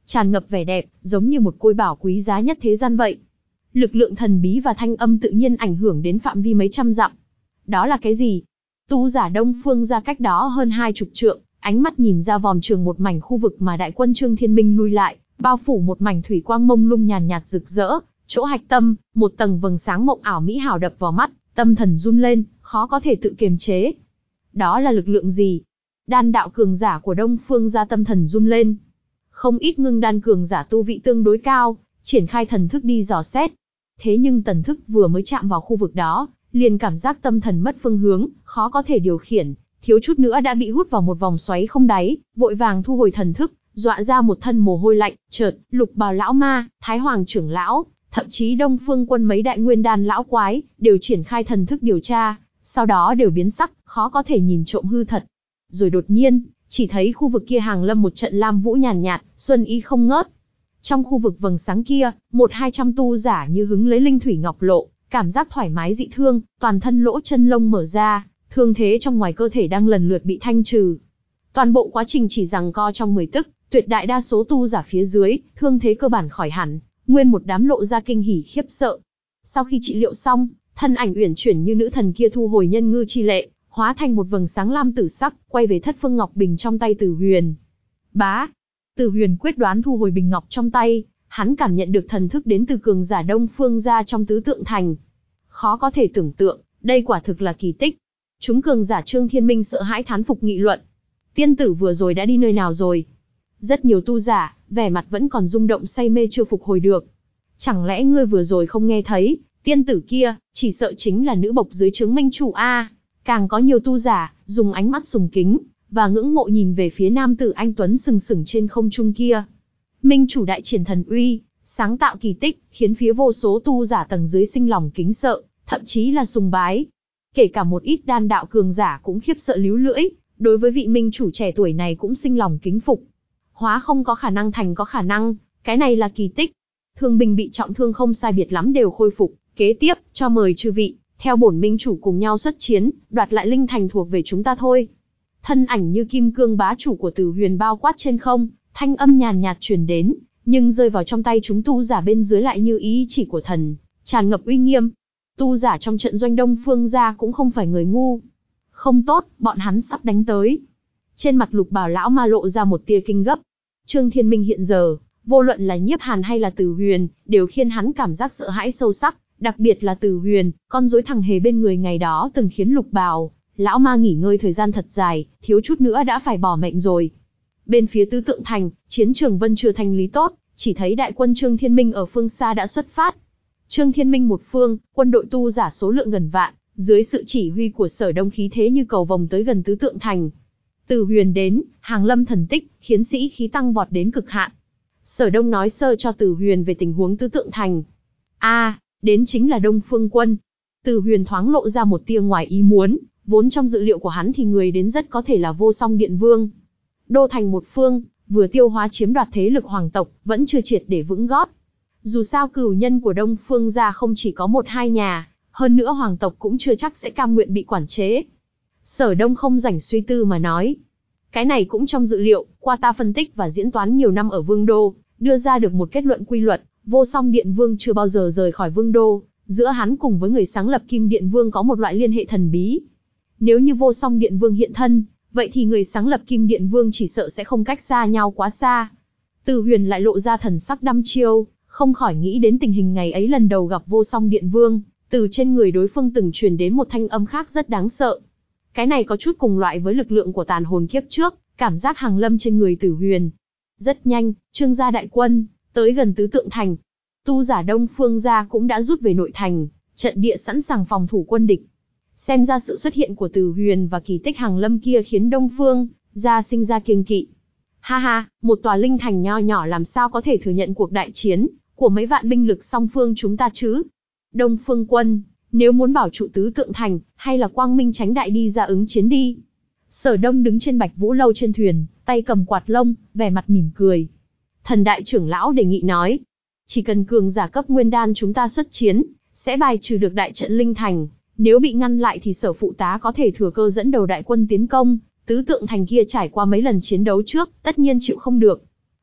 tràn ngập vẻ đẹp, giống như một côi bảo quý giá nhất thế gian vậy. Lực lượng thần bí và thanh âm tự nhiên ảnh hưởng đến phạm vi mấy trăm dặm. Đó là cái gì? Tu giả Đông Phương ra cách đó hơn hai chục trượng, ánh mắt nhìn ra vòm trường một mảnh khu vực mà đại quân Trương Thiên Minh lui lại, bao phủ một mảnh thủy quang mông lung nhàn nhạt rực rỡ, chỗ hạch tâm, một tầng vầng sáng mộng ảo mỹ hảo đập vào mắt, tâm thần run lên, khó có thể tự kiềm chế. Đó là lực lượng gì? Đan đạo cường giả của Đông Phương gia tâm thần run lên. Không ít ngưng đan cường giả tu vị tương đối cao, triển khai thần thức đi dò xét. Thế nhưng thần thức vừa mới chạm vào khu vực đó, liền cảm giác tâm thần mất phương hướng, khó có thể điều khiển, thiếu chút nữa đã bị hút vào một vòng xoáy không đáy, vội vàng thu hồi thần thức, dọa ra một thân mồ hôi lạnh. Chợt, Lục Bào lão ma, Thái Hoàng trưởng lão, thậm chí Đông Phương quân mấy đại nguyên đan lão quái, đều triển khai thần thức điều tra, sau đó đều biến sắc, khó có thể nhìn trộm hư thật. Rồi đột nhiên, chỉ thấy khu vực kia hàng lâm một trận lam vũ nhàn nhạt, xuân ý không ngớt. Trong khu vực vầng sáng kia, một hai trăm tu giả như hứng lấy linh thủy ngọc lộ, cảm giác thoải mái dị thương, toàn thân lỗ chân lông mở ra, thương thế trong ngoài cơ thể đang lần lượt bị thanh trừ. Toàn bộ quá trình chỉ giằng co trong mười tức, tuyệt đại đa số tu giả phía dưới, thương thế cơ bản khỏi hẳn, nguyên một đám lộ ra kinh hỉ khiếp sợ. Sau khi trị liệu xong, thân ảnh uyển chuyển như nữ thần kia thu hồi nhân ngư chi lệ, hóa thành một vầng sáng lam tử sắc, quay về thất phương ngọc bình trong tay Tử Huyền. Bá! Tử Huyền quyết đoán thu hồi bình ngọc trong tay, hắn cảm nhận được thần thức đến từ cường giả Đông Phương gia trong tứ tượng thành. Khó có thể tưởng tượng, đây quả thực là kỳ tích. Chúng cường giả Trương Thiên Minh sợ hãi thán phục nghị luận. Tiên tử vừa rồi đã đi nơi nào rồi? Rất nhiều tu giả, vẻ mặt vẫn còn rung động say mê chưa phục hồi được. Chẳng lẽ ngươi vừa rồi không nghe thấy, tiên tử kia, chỉ sợ chính là nữ bộc dưới trướng Minh chủ a. Càng có nhiều tu giả, dùng ánh mắt sùng kính, và ngưỡng mộ nhìn về phía nam tử anh Tuấn sừng sững trên không trung kia. Minh chủ đại triển thần uy, sáng tạo kỳ tích, khiến phía vô số tu giả tầng dưới sinh lòng kính sợ, thậm chí là sùng bái. Kể cả một ít đan đạo cường giả cũng khiếp sợ líu lưỡi, đối với vị minh chủ trẻ tuổi này cũng sinh lòng kính phục. Hóa không có khả năng thành có khả năng, cái này là kỳ tích. Thương binh bị trọng thương không sai biệt lắm đều khôi phục, kế tiếp, cho mời chư vị, theo bổn minh chủ cùng nhau xuất chiến, đoạt lại linh thành thuộc về chúng ta thôi. Thân ảnh như kim cương bá chủ của Tử Huyền bao quát trên không, thanh âm nhàn nhạt truyền đến, nhưng rơi vào trong tay chúng tu giả bên dưới lại như ý chỉ của thần, tràn ngập uy nghiêm. Tu giả trong trận doanh Đông Phương gia cũng không phải người ngu. Không tốt, bọn hắn sắp đánh tới. Trên mặt Lục Bào lão ma lộ ra một tia kinh gấp. Trương Thiên Minh hiện giờ, vô luận là Nhiếp Hàn hay là Tử Huyền, đều khiến hắn cảm giác sợ hãi sâu sắc, đặc biệt là Tử Huyền, con rối thằng hề bên người ngày đó từng khiến Lục Bào lão ma nghỉ ngơi thời gian thật dài, thiếu chút nữa đã phải bỏ mệnh rồi. Bên phía tứ tượng thành, chiến trường vẫn chưa thanh lý tốt, chỉ thấy đại quân Trương Thiên Minh ở phương xa đã xuất phát. Trương Thiên Minh một phương, quân đội tu giả số lượng gần vạn, dưới sự chỉ huy của Sở Đông khí thế như cầu vồng tới gần tứ tượng thành. Tử Huyền đến, hàng lâm thần tích, khiến sĩ khí tăng vọt đến cực hạn. Sở Đông nói sơ cho Tử Huyền về tình huống tứ tượng thành. A, à, đến chính là Đông Phương quân. Tử Huyền thoáng lộ ra một tia ngoài ý muốn, vốn trong dự liệu của hắn thì người đến rất có thể là Vô Song Điện Vương. Đô thành một phương, vừa tiêu hóa chiếm đoạt thế lực hoàng tộc, vẫn chưa triệt để vững gót. Dù sao cửu nhân của Đông Phương gia không chỉ có một hai nhà, hơn nữa hoàng tộc cũng chưa chắc sẽ cam nguyện bị quản chế. Sở Đông không rảnh suy tư mà nói. Cái này cũng trong dự liệu, qua ta phân tích và diễn toán nhiều năm ở Vương Đô, đưa ra được một kết luận quy luật, Vô Song Điện Vương chưa bao giờ rời khỏi Vương Đô, giữa hắn cùng với người sáng lập Kim Điện Vương có một loại liên hệ thần bí. Nếu như Vô Song Điện Vương hiện thân, vậy thì người sáng lập Kim Điện Vương chỉ sợ sẽ không cách xa nhau quá xa. Tử Huyền lại lộ ra thần sắc đăm chiêu, không khỏi nghĩ đến tình hình ngày ấy lần đầu gặp Vô Song Điện Vương, từ trên người đối phương từng truyền đến một thanh âm khác rất đáng sợ. Cái này có chút cùng loại với lực lượng của tàn hồn kiếp trước, cảm giác hàng lâm trên người Tử Huyền. Rất nhanh, Trương gia đại quân tới gần tứ tượng thành. Tu giả Đông Phương gia cũng đã rút về nội thành, trận địa sẵn sàng phòng thủ quân địch. Xem ra sự xuất hiện của Tử Huyền và kỳ tích hàng lâm kia khiến Đông Phương gia sinh ra kiêng kỵ. Ha ha, một tòa linh thành nho nhỏ làm sao có thể thừa nhận cuộc đại chiến của mấy vạn binh lực song phương chúng ta chứ? Đông Phương quân, nếu muốn bảo trụ tứ tượng thành, hay là quang minh tránh đại đi ra ứng chiến đi. Sở Đông đứng trên Bạch Vũ lâu trên thuyền, tay cầm quạt lông, vẻ mặt mỉm cười. Thần đại trưởng lão đề nghị nói, chỉ cần cường giả cấp nguyên đan chúng ta xuất chiến, sẽ bài trừ được đại trận linh thành. Nếu bị ngăn lại thì Sở phụ tá có thể thừa cơ dẫn đầu đại quân tiến công. Tứ tượng thành kia trải qua mấy lần chiến đấu trước, tất nhiên chịu không được.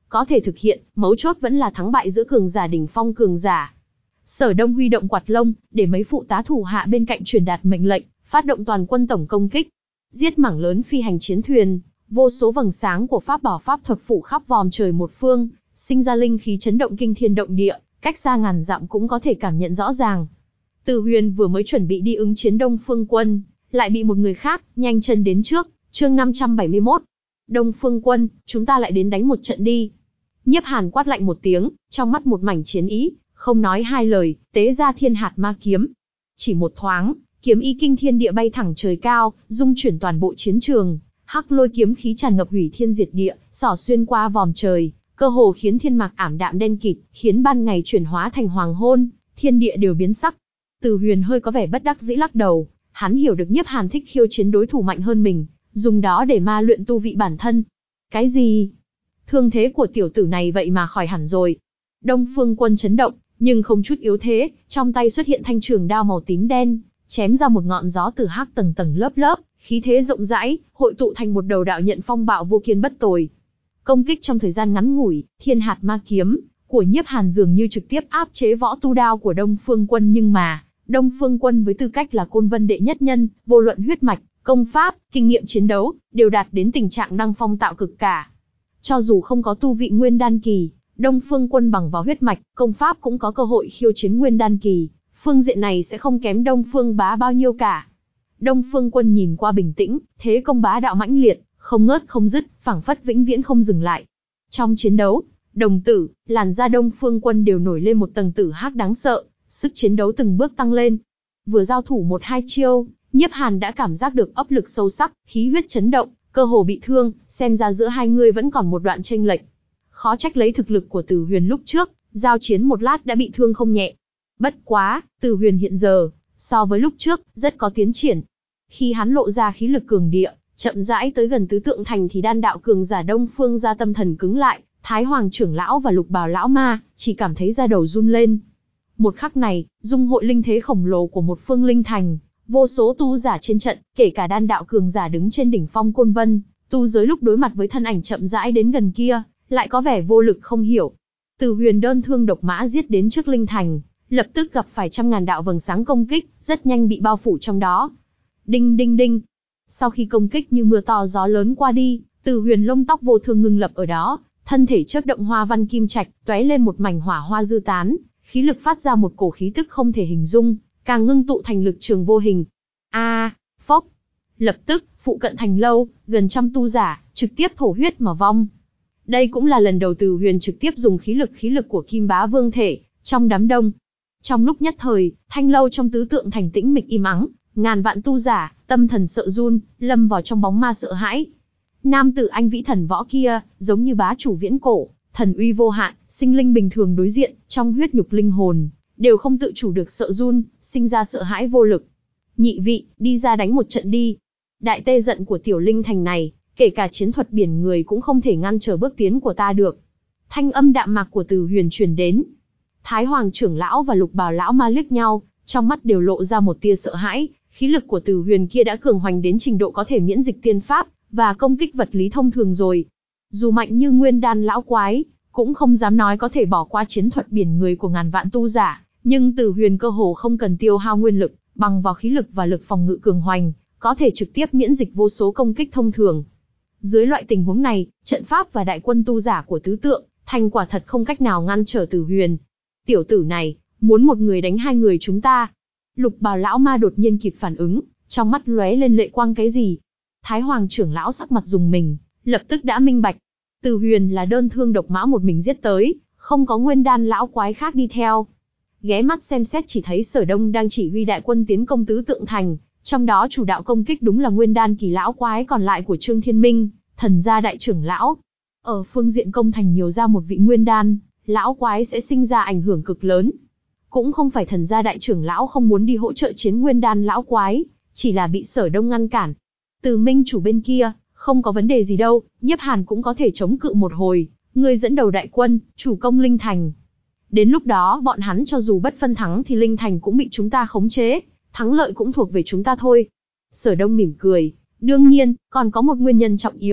có thể thực hiện, mấu chốt vẫn là thắng bại giữa cường giả đỉnh phong cường giả. Sở Đông huy động quạt lông, để mấy phụ tá thủ hạ bên cạnh truyền đạt mệnh lệnh, phát động toàn quân tổng công kích. Giết mảng lớn phi hành chiến thuyền, vô số vầng sáng của pháp bảo pháp thuật phủ khắp vòm trời một phương, sinh ra linh khí chấn động kinh thiên động địa, cách xa ngàn dặm cũng có thể cảm nhận rõ ràng. Từ Huyền vừa mới chuẩn bị đi ứng chiến Đông Phương Quân, lại bị một người khác nhanh chân đến trước. Chương năm trăm bảy mươi mốt. Đông Phương Quân, chúng ta lại đến đánh một trận đi. Nhiếp Hàn quát lạnh một tiếng, trong mắt một mảnh chiến ý, không nói hai lời, tế ra Thiên Hạt Ma kiếm. Chỉ một thoáng, kiếm ý kinh thiên địa bay thẳng trời cao, dung chuyển toàn bộ chiến trường. Hắc lôi kiếm khí tràn ngập hủy thiên diệt địa, xỏ xuyên qua vòm trời, cơ hồ khiến thiên mạc ảm đạm đen kịt, khiến ban ngày chuyển hóa thành hoàng hôn, thiên địa đều biến sắc. Từ Huyền hơi có vẻ bất đắc dĩ lắc đầu, hắn hiểu được Nhiếp Hàn thích khiêu chiến đối thủ mạnh hơn mình, dùng đó để ma luyện tu vị bản thân. Cái gì? Thương thế của tiểu tử này vậy mà khỏi hẳn rồi. Đông Phương Quân chấn động, nhưng không chút yếu thế, trong tay xuất hiện thanh trường đao màu tím đen, chém ra một ngọn gió từ hắc tầng tầng lớp lớp, khí thế rộng rãi, hội tụ thành một đầu đạo nhận phong bạo vô kiên bất tồi. Công kích trong thời gian ngắn ngủi, Thiên Hạt Ma kiếm của Nhiếp Hàn dường như trực tiếp áp chế võ tu đao của Đông Phương Quân, nhưng mà Đông Phương Quân với tư cách là Côn Vân đệ nhất nhân, vô luận huyết mạch, công pháp, kinh nghiệm chiến đấu, đều đạt đến tình trạng đăng phong tạo cực cả. Cho dù không có tu vị nguyên đan kỳ, Đông Phương Quân bằng vào huyết mạch, công pháp cũng có cơ hội khiêu chiến nguyên đan kỳ, phương diện này sẽ không kém Đông Phương Bá bao nhiêu cả. Đông Phương Quân nhìn qua bình tĩnh, thế công bá đạo mãnh liệt, không ngớt không dứt, phảng phất vĩnh viễn không dừng lại. Trong chiến đấu, đồng tử, làn da Đông Phương Quân đều nổi lên một tầng tử hắc đáng sợ, sức chiến đấu từng bước tăng lên. Vừa giao thủ một hai chiêu, Nhiếp Hàn đã cảm giác được áp lực sâu sắc, khí huyết chấn động, cơ hồ bị thương, xem ra giữa hai người vẫn còn một đoạn chênh lệch. Khó trách lấy thực lực của Từ Huyền lúc trước, giao chiến một lát đã bị thương không nhẹ. Bất quá, Từ Huyền hiện giờ, so với lúc trước, rất có tiến triển. Khi hắn lộ ra khí lực cường địa, chậm rãi tới gần tứ tượng thành thì đan đạo cường giả Đông Phương gia tâm thần cứng lại, Thái Hoàng trưởng lão và Lục Bào lão ma, chỉ cảm thấy da đầu run lên. Một khắc này, dung hội linh thế khổng lồ của một phương linh thành, vô số tu giả trên trận, kể cả đan đạo cường giả đứng trên đỉnh phong Côn Vân, tu giới lúc đối mặt với thân ảnh chậm rãi đến gần kia, lại có vẻ vô lực không hiểu. Từ Huyền đơn thương độc mã giết đến trước linh thành, lập tức gặp phải trăm ngàn đạo vầng sáng công kích, rất nhanh bị bao phủ trong đó. Đinh đinh đinh. Sau khi công kích như mưa to gió lớn qua đi, Từ Huyền lông tóc vô thương ngưng lập ở đó, thân thể chớp động hoa văn kim trạch, tóe lên một mảnh hỏa hoa dư tán, khí lực phát ra một cổ khí tức không thể hình dung, càng ngưng tụ thành lực trường vô hình. A, à, phốc. Lập tức, phụ cận thành lâu, gần trăm tu giả, trực tiếp thổ huyết mà vong. Đây cũng là lần đầu Từ Huyền trực tiếp dùng khí lực khí lực của Kim Bá Vương thể, trong đám đông. Trong lúc nhất thời, thanh lâu trong tứ tượng thành tĩnh mịch im ắng, ngàn vạn tu giả, tâm thần sợ run, lâm vào trong bóng ma sợ hãi. Nam tử anh vĩ thần võ kia, giống như bá chủ viễn cổ, thần uy vô hạn, sinh linh bình thường đối diện, trong huyết nhục linh hồn, đều không tự chủ được sợ run, sinh ra sợ hãi vô lực. Nhị vị, đi ra đánh một trận đi. Đại tê giận của tiểu linh thành này, kể cả chiến thuật biển người cũng không thể ngăn trở bước tiến của ta được. Thanh âm đạm mạc của Từ Huyền truyền đến. Thái Hoàng trưởng lão và Lục Bào lão ma liếc nhau, trong mắt đều lộ ra một tia sợ hãi, khí lực của Từ Huyền kia đã cường hoành đến trình độ có thể miễn dịch tiên pháp và công kích vật lý thông thường rồi. Dù mạnh như Nguyên Đan lão quái, cũng không dám nói có thể bỏ qua chiến thuật biển người của ngàn vạn tu giả, nhưng Từ Huyền cơ hồ không cần tiêu hao nguyên lực, bằng vào khí lực và lực phòng ngự cường hoành, có thể trực tiếp miễn dịch vô số công kích thông thường. Dưới loại tình huống này, trận pháp và đại quân tu giả của tứ tượng thành quả thật không cách nào ngăn trở Từ Huyền. Tiểu tử này, muốn một người đánh hai người chúng ta. Lục Bào lão ma đột nhiên kịp phản ứng, trong mắt lóe lên lệ quang cái gì. Thái Hoàng trưởng lão sắc mặt rùng mình, lập tức đã minh bạch. Từ Huyền là đơn thương độc mã một mình giết tới, không có Nguyên Đan lão quái khác đi theo. Ghé mắt xem xét chỉ thấy Sở Đông đang chỉ huy đại quân tiến công tứ tượng thành, trong đó chủ đạo công kích đúng là Nguyên Đan kỳ lão quái còn lại của Trương Thiên Minh, thần gia đại trưởng lão. Ở phương diện công thành nhiều ra một vị Nguyên Đan, lão quái sẽ sinh ra ảnh hưởng cực lớn. Cũng không phải thần gia đại trưởng lão không muốn đi hỗ trợ chiến Nguyên Đan lão quái, chỉ là bị Sở Đông ngăn cản. Từ Minh chủ bên kia, không có vấn đề gì đâu, Nhiếp Hàn cũng có thể chống cự một hồi, người dẫn đầu đại quân, chủ công Linh Thành. Đến lúc đó bọn hắn cho dù bất phân thắng thì Linh Thành cũng bị chúng ta khống chế, thắng lợi cũng thuộc về chúng ta thôi. Sở Đông mỉm cười, đương nhiên, còn có một nguyên nhân trọng yếu,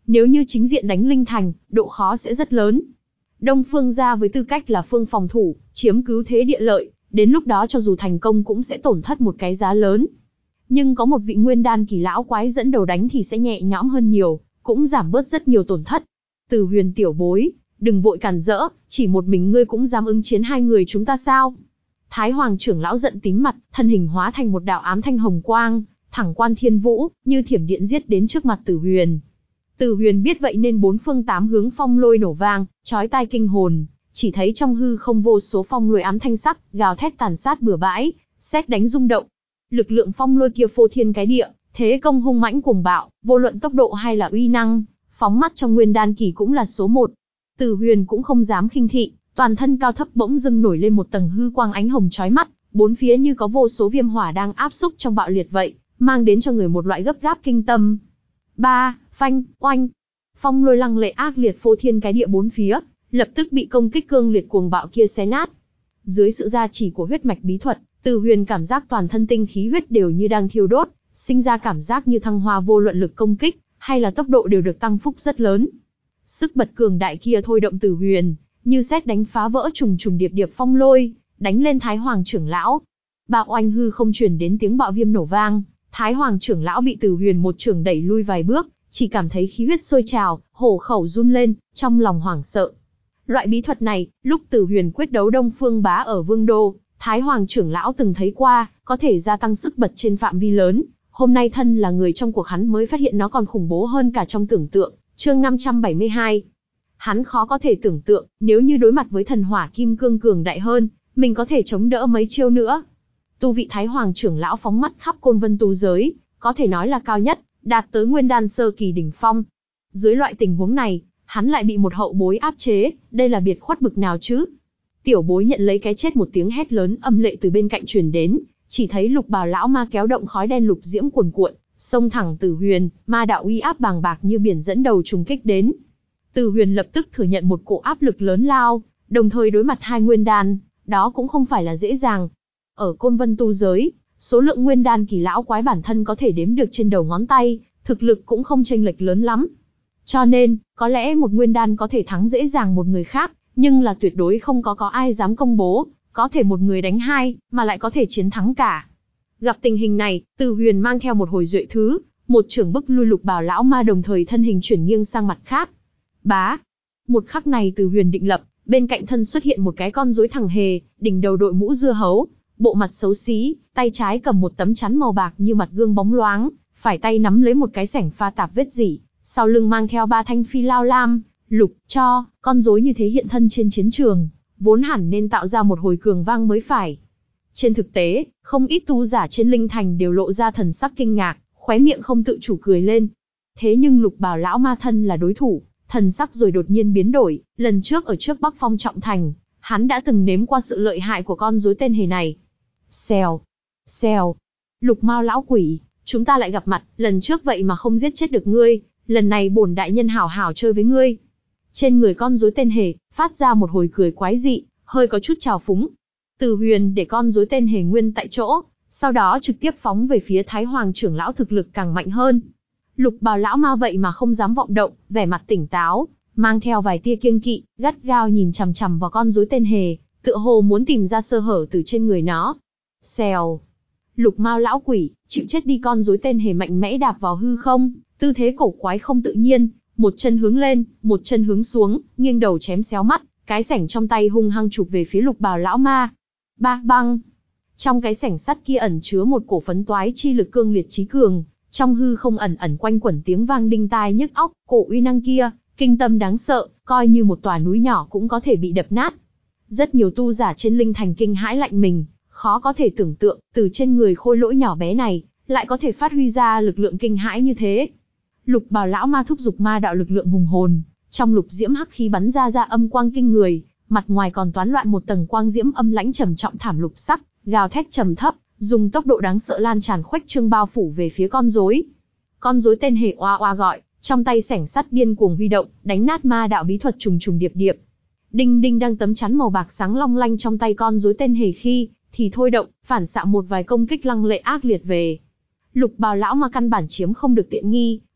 Nếu như chính diện đánh linh thành, độ khó sẽ rất lớn. Đông Phương gia với tư cách là phương phòng thủ, chiếm cứ thế địa lợi, đến lúc đó cho dù thành công cũng sẽ tổn thất một cái giá lớn. Nhưng có một vị nguyên đan kỳ lão quái dẫn đầu đánh thì sẽ nhẹ nhõm hơn nhiều, cũng giảm bớt rất nhiều tổn thất. Từ Huyền tiểu bối, đừng vội cản rỡ, chỉ một mình ngươi cũng dám ứng chiến hai người chúng ta sao? Thái Hoàng trưởng lão giận tím mặt, thân hình hóa thành một đạo ám thanh hồng quang, thẳng quan thiên vũ, như thiểm điện giết đến trước mặt Từ Huyền. Từ Huyền biết vậy nên bốn phương tám hướng phong lôi nổ vang, chói tai kinh hồn, chỉ thấy trong hư không vô số phong lôi ám thanh sắc, gào thét tàn sát bừa bãi, sét đánh rung động. Lực lượng phong lôi kia phô thiên cái địa, thế công hung mãnh cuồng bạo, vô luận tốc độ hay là uy năng, phóng mắt trong nguyên đan kỳ cũng là số một. Từ Huyền cũng không dám khinh thị, toàn thân cao thấp bỗng dưng nổi lên một tầng hư quang ánh hồng chói mắt, bốn phía như có vô số viêm hỏa đang áp xúc trong bạo liệt vậy, mang đến cho người một loại gấp gáp kinh tâm. Ba, phanh, oanh. Phong lôi lăng lệ ác liệt phô thiên cái địa bốn phía, lập tức bị công kích cương liệt cuồng bạo kia xé nát. Dưới sự gia trì của huyết mạch bí thuật, Từ Huyền cảm giác toàn thân tinh khí huyết đều như đang thiêu đốt, sinh ra cảm giác như thăng hoa vô luận lực công kích, hay là tốc độ đều được tăng phúc rất lớn. Sức bật cường đại kia thôi động Từ Huyền, như sét đánh phá vỡ trùng trùng điệp điệp phong lôi, đánh lên Thái Hoàng trưởng lão. Bạo oanh hư không truyền đến tiếng bạo viêm nổ vang, Thái Hoàng trưởng lão bị Từ Huyền một chưởng đẩy lui vài bước, chỉ cảm thấy khí huyết sôi trào, hổ khẩu run lên, trong lòng hoảng sợ. Loại bí thuật này, lúc Từ Huyền quyết đấu Đông Phương Bá ở Vương Đô, Thái Hoàng trưởng lão từng thấy qua, có thể gia tăng sức bật trên phạm vi lớn. Hôm nay thân là người trong cuộc hắn mới phát hiện nó còn khủng bố hơn cả trong tưởng tượng. Chương năm trăm bảy mươi hai. Hắn khó có thể tưởng tượng, nếu như đối mặt với thần hỏa kim cương cường đại hơn, mình có thể chống đỡ mấy chiêu nữa. Tu vị Thái Hoàng trưởng lão phóng mắt khắp Côn Vân tu giới, có thể nói là cao nhất, đạt tới nguyên đan sơ kỳ đỉnh phong. Dưới loại tình huống này, hắn lại bị một hậu bối áp chế, đây là biệt khuất bực nào chứ? Tiểu bối nhận lấy cái chết, một tiếng hét lớn âm lệ từ bên cạnh truyền đến, chỉ thấy Lục Bào lão ma kéo động khói đen lục diễm cuồn cuộn, xông thẳng Từ Huyền, ma đạo uy áp bàng bạc như biển dẫn đầu trùng kích đến. Từ Huyền lập tức thừa nhận một cỗ áp lực lớn lao, đồng thời đối mặt hai nguyên đan, đó cũng không phải là dễ dàng. Ở Côn Vân tu giới, số lượng nguyên đan kỳ lão quái bản thân có thể đếm được trên đầu ngón tay, thực lực cũng không chênh lệch lớn lắm. Cho nên, có lẽ một nguyên đan có thể thắng dễ dàng một người khác, nhưng là tuyệt đối không có có ai dám công bố, có thể một người đánh hai, mà lại có thể chiến thắng cả. Gặp tình hình này, Từ Huyền mang theo một hồi duệ thứ, một chưởng bức lui Lục Bào lão ma, đồng thời thân hình chuyển nghiêng sang mặt khác. Bá. Một khắc này Từ Huyền định lập, bên cạnh thân xuất hiện một cái con rối thằng hề, đỉnh đầu đội mũ dưa hấu, bộ mặt xấu xí, tay trái cầm một tấm chắn màu bạc như mặt gương bóng loáng, phải tay nắm lấy một cái sẻng pha tạp vết rỉ, sau lưng mang theo ba thanh phi lao lam, lục, cho, con rối như thế hiện thân trên chiến trường, vốn hẳn nên tạo ra một hồi cường vang mới phải. Trên thực tế, không ít tu giả trên linh thành đều lộ ra thần sắc kinh ngạc, khóe miệng không tự chủ cười lên. Thế nhưng Lục Bào lão ma thân là đối thủ, thần sắc rồi đột nhiên biến đổi, lần trước ở trước Bắc Phong trọng thành, hắn đã từng nếm qua sự lợi hại của con rối tên hề này. Xèo, xèo, Lục Mao lão quỷ, chúng ta lại gặp mặt, lần trước vậy mà không giết chết được ngươi, lần này bổn đại nhân hảo hảo chơi với ngươi. Trên người con rối tên hề, phát ra một hồi cười quái dị, hơi có chút trào phúng. Từ Huyền để con rối tên hề nguyên tại chỗ, sau đó trực tiếp phóng về phía Thái Hoàng trưởng lão, thực lực càng mạnh hơn. Lục Bào lão ma vậy mà không dám vọng động, vẻ mặt tỉnh táo, mang theo vài tia kiêng kỵ, gắt gao nhìn chằm chằm vào con rối tên hề, tựa hồ muốn tìm ra sơ hở từ trên người nó. Xèo. Lục Mao lão quỷ, chịu chết đi! Con rối tên hề mạnh mẽ đạp vào hư không, tư thế cổ quái không tự nhiên, một chân hướng lên, một chân hướng xuống, nghiêng đầu chém xéo mắt, cái sẻng trong tay hung hăng chụp về phía Lục Bào lão ma. Ba băng. Trong cái sẻng sắt kia ẩn chứa một cổ phấn toái chi lực cương liệt chí cường, trong hư không ẩn ẩn quanh quẩn tiếng vang đinh tai nhức óc, cổ uy năng kia, kinh tâm đáng sợ, coi như một tòa núi nhỏ cũng có thể bị đập nát. Rất nhiều tu giả trên linh thành kinh hãi lạnh mình, khó có thể tưởng tượng, từ trên người khôi lỗi nhỏ bé này, lại có thể phát huy ra lực lượng kinh hãi như thế. Lục Bào lão ma thúc giục ma đạo lực lượng hùng hồn, trong lục diễm hắc khí bắn ra ra âm quang kinh người, mặt ngoài còn toán loạn một tầng quang diễm âm lãnh trầm trọng thảm lục sắc, gào thét trầm thấp, dùng tốc độ đáng sợ lan tràn khuếch trương bao phủ về phía con rối. Con rối tên hề oa oa gọi, trong tay sẻng sắt điên cuồng huy động, đánh nát ma đạo bí thuật trùng trùng điệp điệp. Đinh đinh đang tấm chắn màu bạc sáng long lanh trong tay con rối tên hề khi thì thôi động, phản xạ một vài công kích lăng lệ ác liệt về. Lục Bào lão ma căn bản chiếm không được tiện nghi,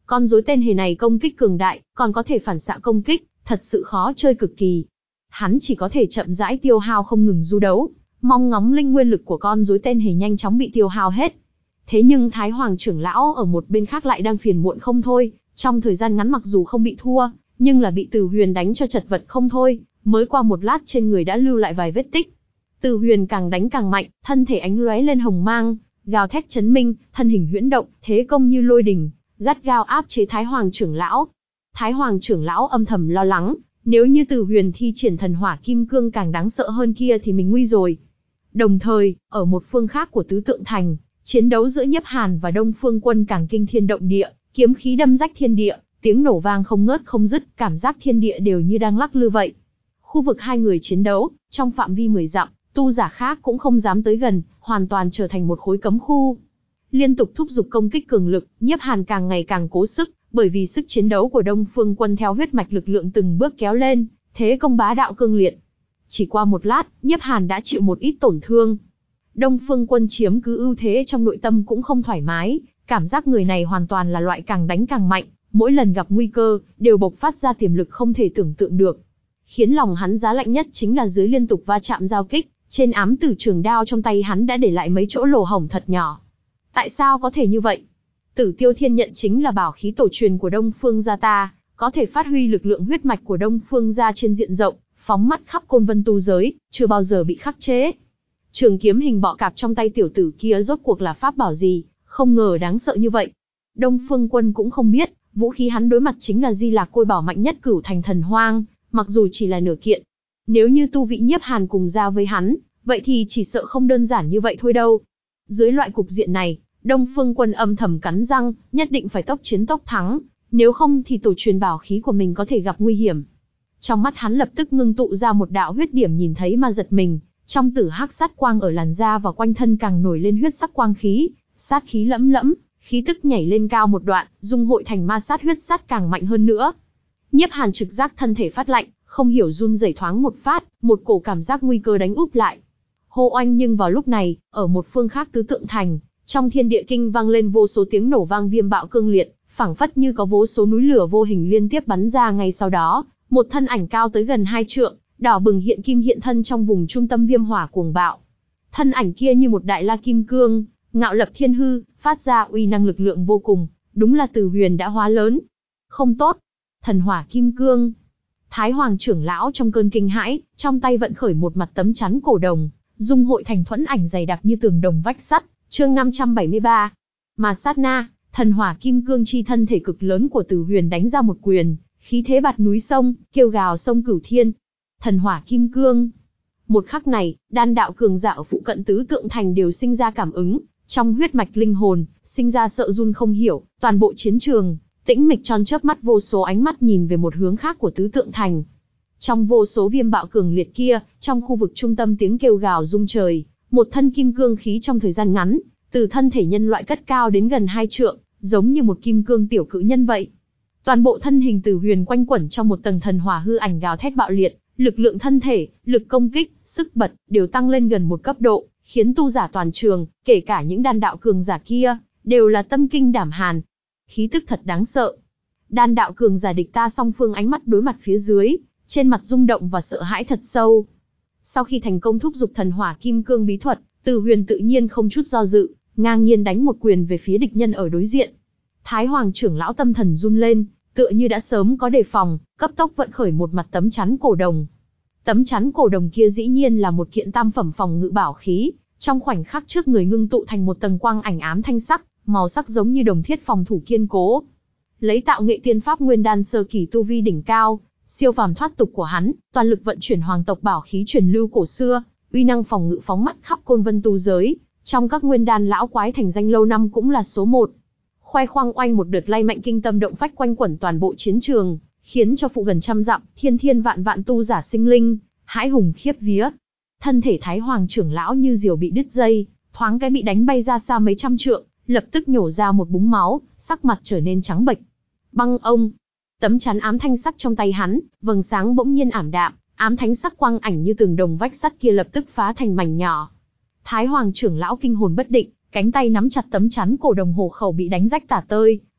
Con rối tên hề này công kích cường đại, còn có thể phản xạ công kích, thật sự khó chơi cực kỳ. Hắn chỉ có thể chậm rãi tiêu hao không ngừng du đấu, mong ngóng linh nguyên lực của con rối tên hề nhanh chóng bị tiêu hao hết. Thế nhưng Thái Hoàng trưởng lão ở một bên khác lại đang phiền muộn không thôi, trong thời gian ngắn mặc dù không bị thua, nhưng là bị Từ Huyền đánh cho chật vật không thôi, mới qua một lát trên người đã lưu lại vài vết tích. Từ Huyền càng đánh càng mạnh, thân thể ánh lóe lên hồng mang, gào thét chấn minh, thân hình huyễn động, thế công như lôi đình, gắt gao áp chế Thái Hoàng trưởng lão. Thái Hoàng trưởng lão âm thầm lo lắng, nếu như Từ Huyền thi triển thần hỏa kim cương càng đáng sợ hơn kia thì mình nguy rồi. Đồng thời, ở một phương khác của tứ tượng thành, chiến đấu giữa Nhiếp Hàn và Đông Phương Quân càng kinh thiên động địa, kiếm khí đâm rách thiên địa, tiếng nổ vang không ngớt không dứt, cảm giác thiên địa đều như đang lắc lư vậy. Khu vực hai người chiến đấu, trong phạm vi mười dặm, tu giả khác cũng không dám tới gần, hoàn toàn trở thành một khối cấm khu. Liên tục thúc giục công kích cường lực, Nhiếp Hàn càng ngày càng cố sức, bởi vì sức chiến đấu của Đông Phương Quân theo huyết mạch lực lượng từng bước kéo lên, thế công bá đạo cương liệt. Chỉ qua một lát, Nhiếp Hàn đã chịu một ít tổn thương. Đông Phương Quân chiếm cứ ưu thế trong nội tâm cũng không thoải mái, cảm giác người này hoàn toàn là loại càng đánh càng mạnh, mỗi lần gặp nguy cơ, đều bộc phát ra tiềm lực không thể tưởng tượng được. Khiến lòng hắn giá lạnh nhất chính là dưới liên tục va chạm giao kích, trên ám tử trường đao trong tay hắn đã để lại mấy chỗ lỗ hổng thật nhỏ. Tại sao có thể như vậy? Tử Tiêu Thiên Nhận chính là bảo khí tổ truyền của Đông Phương gia ta, có thể phát huy lực lượng huyết mạch của Đông Phương gia trên diện rộng, phóng mắt khắp côn vân tu giới, chưa bao giờ bị khắc chế. Trường kiếm hình bọ cạp trong tay tiểu tử kia rốt cuộc là pháp bảo gì, không ngờ đáng sợ như vậy. Đông Phương Quân cũng không biết, vũ khí hắn đối mặt chính là Di Lạc Côi bảo mạnh nhất Cửu Thành Thần Hoang, mặc dù chỉ là nửa kiện. Nếu như tu vị Nhiếp Hàn cùng ra với hắn, vậy thì chỉ sợ không đơn giản như vậy thôi đâu. Dưới loại cục diện này, Đông Phương Quân âm thầm cắn răng, nhất định phải tốc chiến tốc thắng, nếu không thì tổ truyền bảo khí của mình có thể gặp nguy hiểm. Trong mắt hắn lập tức ngưng tụ ra một đạo huyết điểm, nhìn thấy mà giật mình, trong tử hắc sát quang ở làn da và quanh thân càng nổi lên huyết sắc quang khí, sát khí lẫm lẫm, khí tức nhảy lên cao một đoạn, dung hội thành ma sát huyết sát càng mạnh hơn nữa. Nhiếp Hàn trực giác thân thể phát lạnh, không hiểu run rẩy thoáng một phát, một cổ cảm giác nguy cơ đánh úp lại. Hô oanh, nhưng vào lúc này, ở một phương khác tứ tượng thành, trong thiên địa kinh vang lên vô số tiếng nổ vang viêm bạo cương liệt, phảng phất như có vô số núi lửa vô hình liên tiếp bắn ra. Ngay sau đó, một thân ảnh cao tới gần hai trượng, đỏ bừng hiện kim hiện thân trong vùng trung tâm viêm hỏa cuồng bạo. Thân ảnh kia như một đại la kim cương, ngạo lập thiên hư, phát ra uy năng lực lượng vô cùng, đúng là Từ Huyền đã hóa lớn. Không tốt, thần hỏa kim cương. Thái Hoàng trưởng lão trong cơn kinh hãi, trong tay vận khởi một mặt tấm chắn cổ đồng, dung hội thành thuẫn ảnh dày đặc như tường đồng vách sắt. Chương năm trăm bảy mươi ba. Mà sát na, thần hỏa kim cương chi thân thể cực lớn của Từ Huyền đánh ra một quyền, khí thế bạt núi sông, kêu gào sông cửu thiên. Thần hỏa kim cương. Một khắc này, đan đạo cường giả ở phụ cận tứ tượng thành đều sinh ra cảm ứng, trong huyết mạch linh hồn, sinh ra sợ run không hiểu, toàn bộ chiến trường, tĩnh mịch tròn chớp mắt, vô số ánh mắt nhìn về một hướng khác của tứ tượng thành. Trong vô số viêm bạo cường liệt kia, trong khu vực trung tâm tiếng kêu gào rung trời, một thân kim cương khí trong thời gian ngắn, từ thân thể nhân loại cất cao đến gần hai trượng, giống như một kim cương tiểu cự nhân vậy. Toàn bộ thân hình Từ Huyền quanh quẩn trong một tầng thần hỏa hư ảnh gào thét bạo liệt, lực lượng thân thể, lực công kích, sức bật đều tăng lên gần một cấp độ, khiến tu giả toàn trường, kể cả những đan đạo cường giả kia, đều là tâm kinh đảm hàn. Khí tức thật đáng sợ. Đan đạo cường giả địch ta song phương ánh mắt đối mặt phía dưới, trên mặt rung động và sợ hãi thật sâu. Sau khi thành công thúc giục thần hỏa kim cương bí thuật, Từ Huyền tự nhiên không chút do dự, ngang nhiên đánh một quyền về phía địch nhân ở đối diện. Thái Hoàng trưởng lão tâm thần run lên, tựa như đã sớm có đề phòng, cấp tốc vận khởi một mặt tấm chắn cổ đồng. Tấm chắn cổ đồng kia dĩ nhiên là một kiện tam phẩm phòng ngự bảo khí, trong khoảnh khắc trước người ngưng tụ thành một tầng quang ảnh ám thanh sắc, màu sắc giống như đồng thiết phòng thủ kiên cố. Lấy tạo nghệ tiên pháp nguyên đan sơ kỳ tu vi đỉnh cao, siêu phàm thoát tục của hắn, toàn lực vận chuyển hoàng tộc bảo khí truyền lưu cổ xưa, uy năng phòng ngự phóng mắt khắp côn vân tu giới, trong các nguyên đan lão quái thành danh lâu năm cũng là số một. Khoe khoang oanh một đợt lay mạnh kinh tâm động phách quanh quẩn toàn bộ chiến trường, khiến cho phụ gần trăm dặm, thiên thiên vạn vạn tu giả sinh linh, hãi hùng khiếp vía. Thân thể Thái Hoàng trưởng lão như diều bị đứt dây, thoáng cái bị đánh bay ra xa mấy trăm trượng, lập tức nhổ ra một búng máu, sắc mặt trở nên trắng bệch. Băng ông, tấm chắn ám thanh sắc trong tay hắn, vầng sáng bỗng nhiên ảm đạm, ám thánh sắc quang ảnh như tường đồng vách sắt kia lập tức phá thành mảnh nhỏ. Thái Hoàng trưởng lão kinh hồn bất định, cánh tay nắm chặt tấm chắn cổ đồng, hổ khẩu bị đánh rách tả tơi,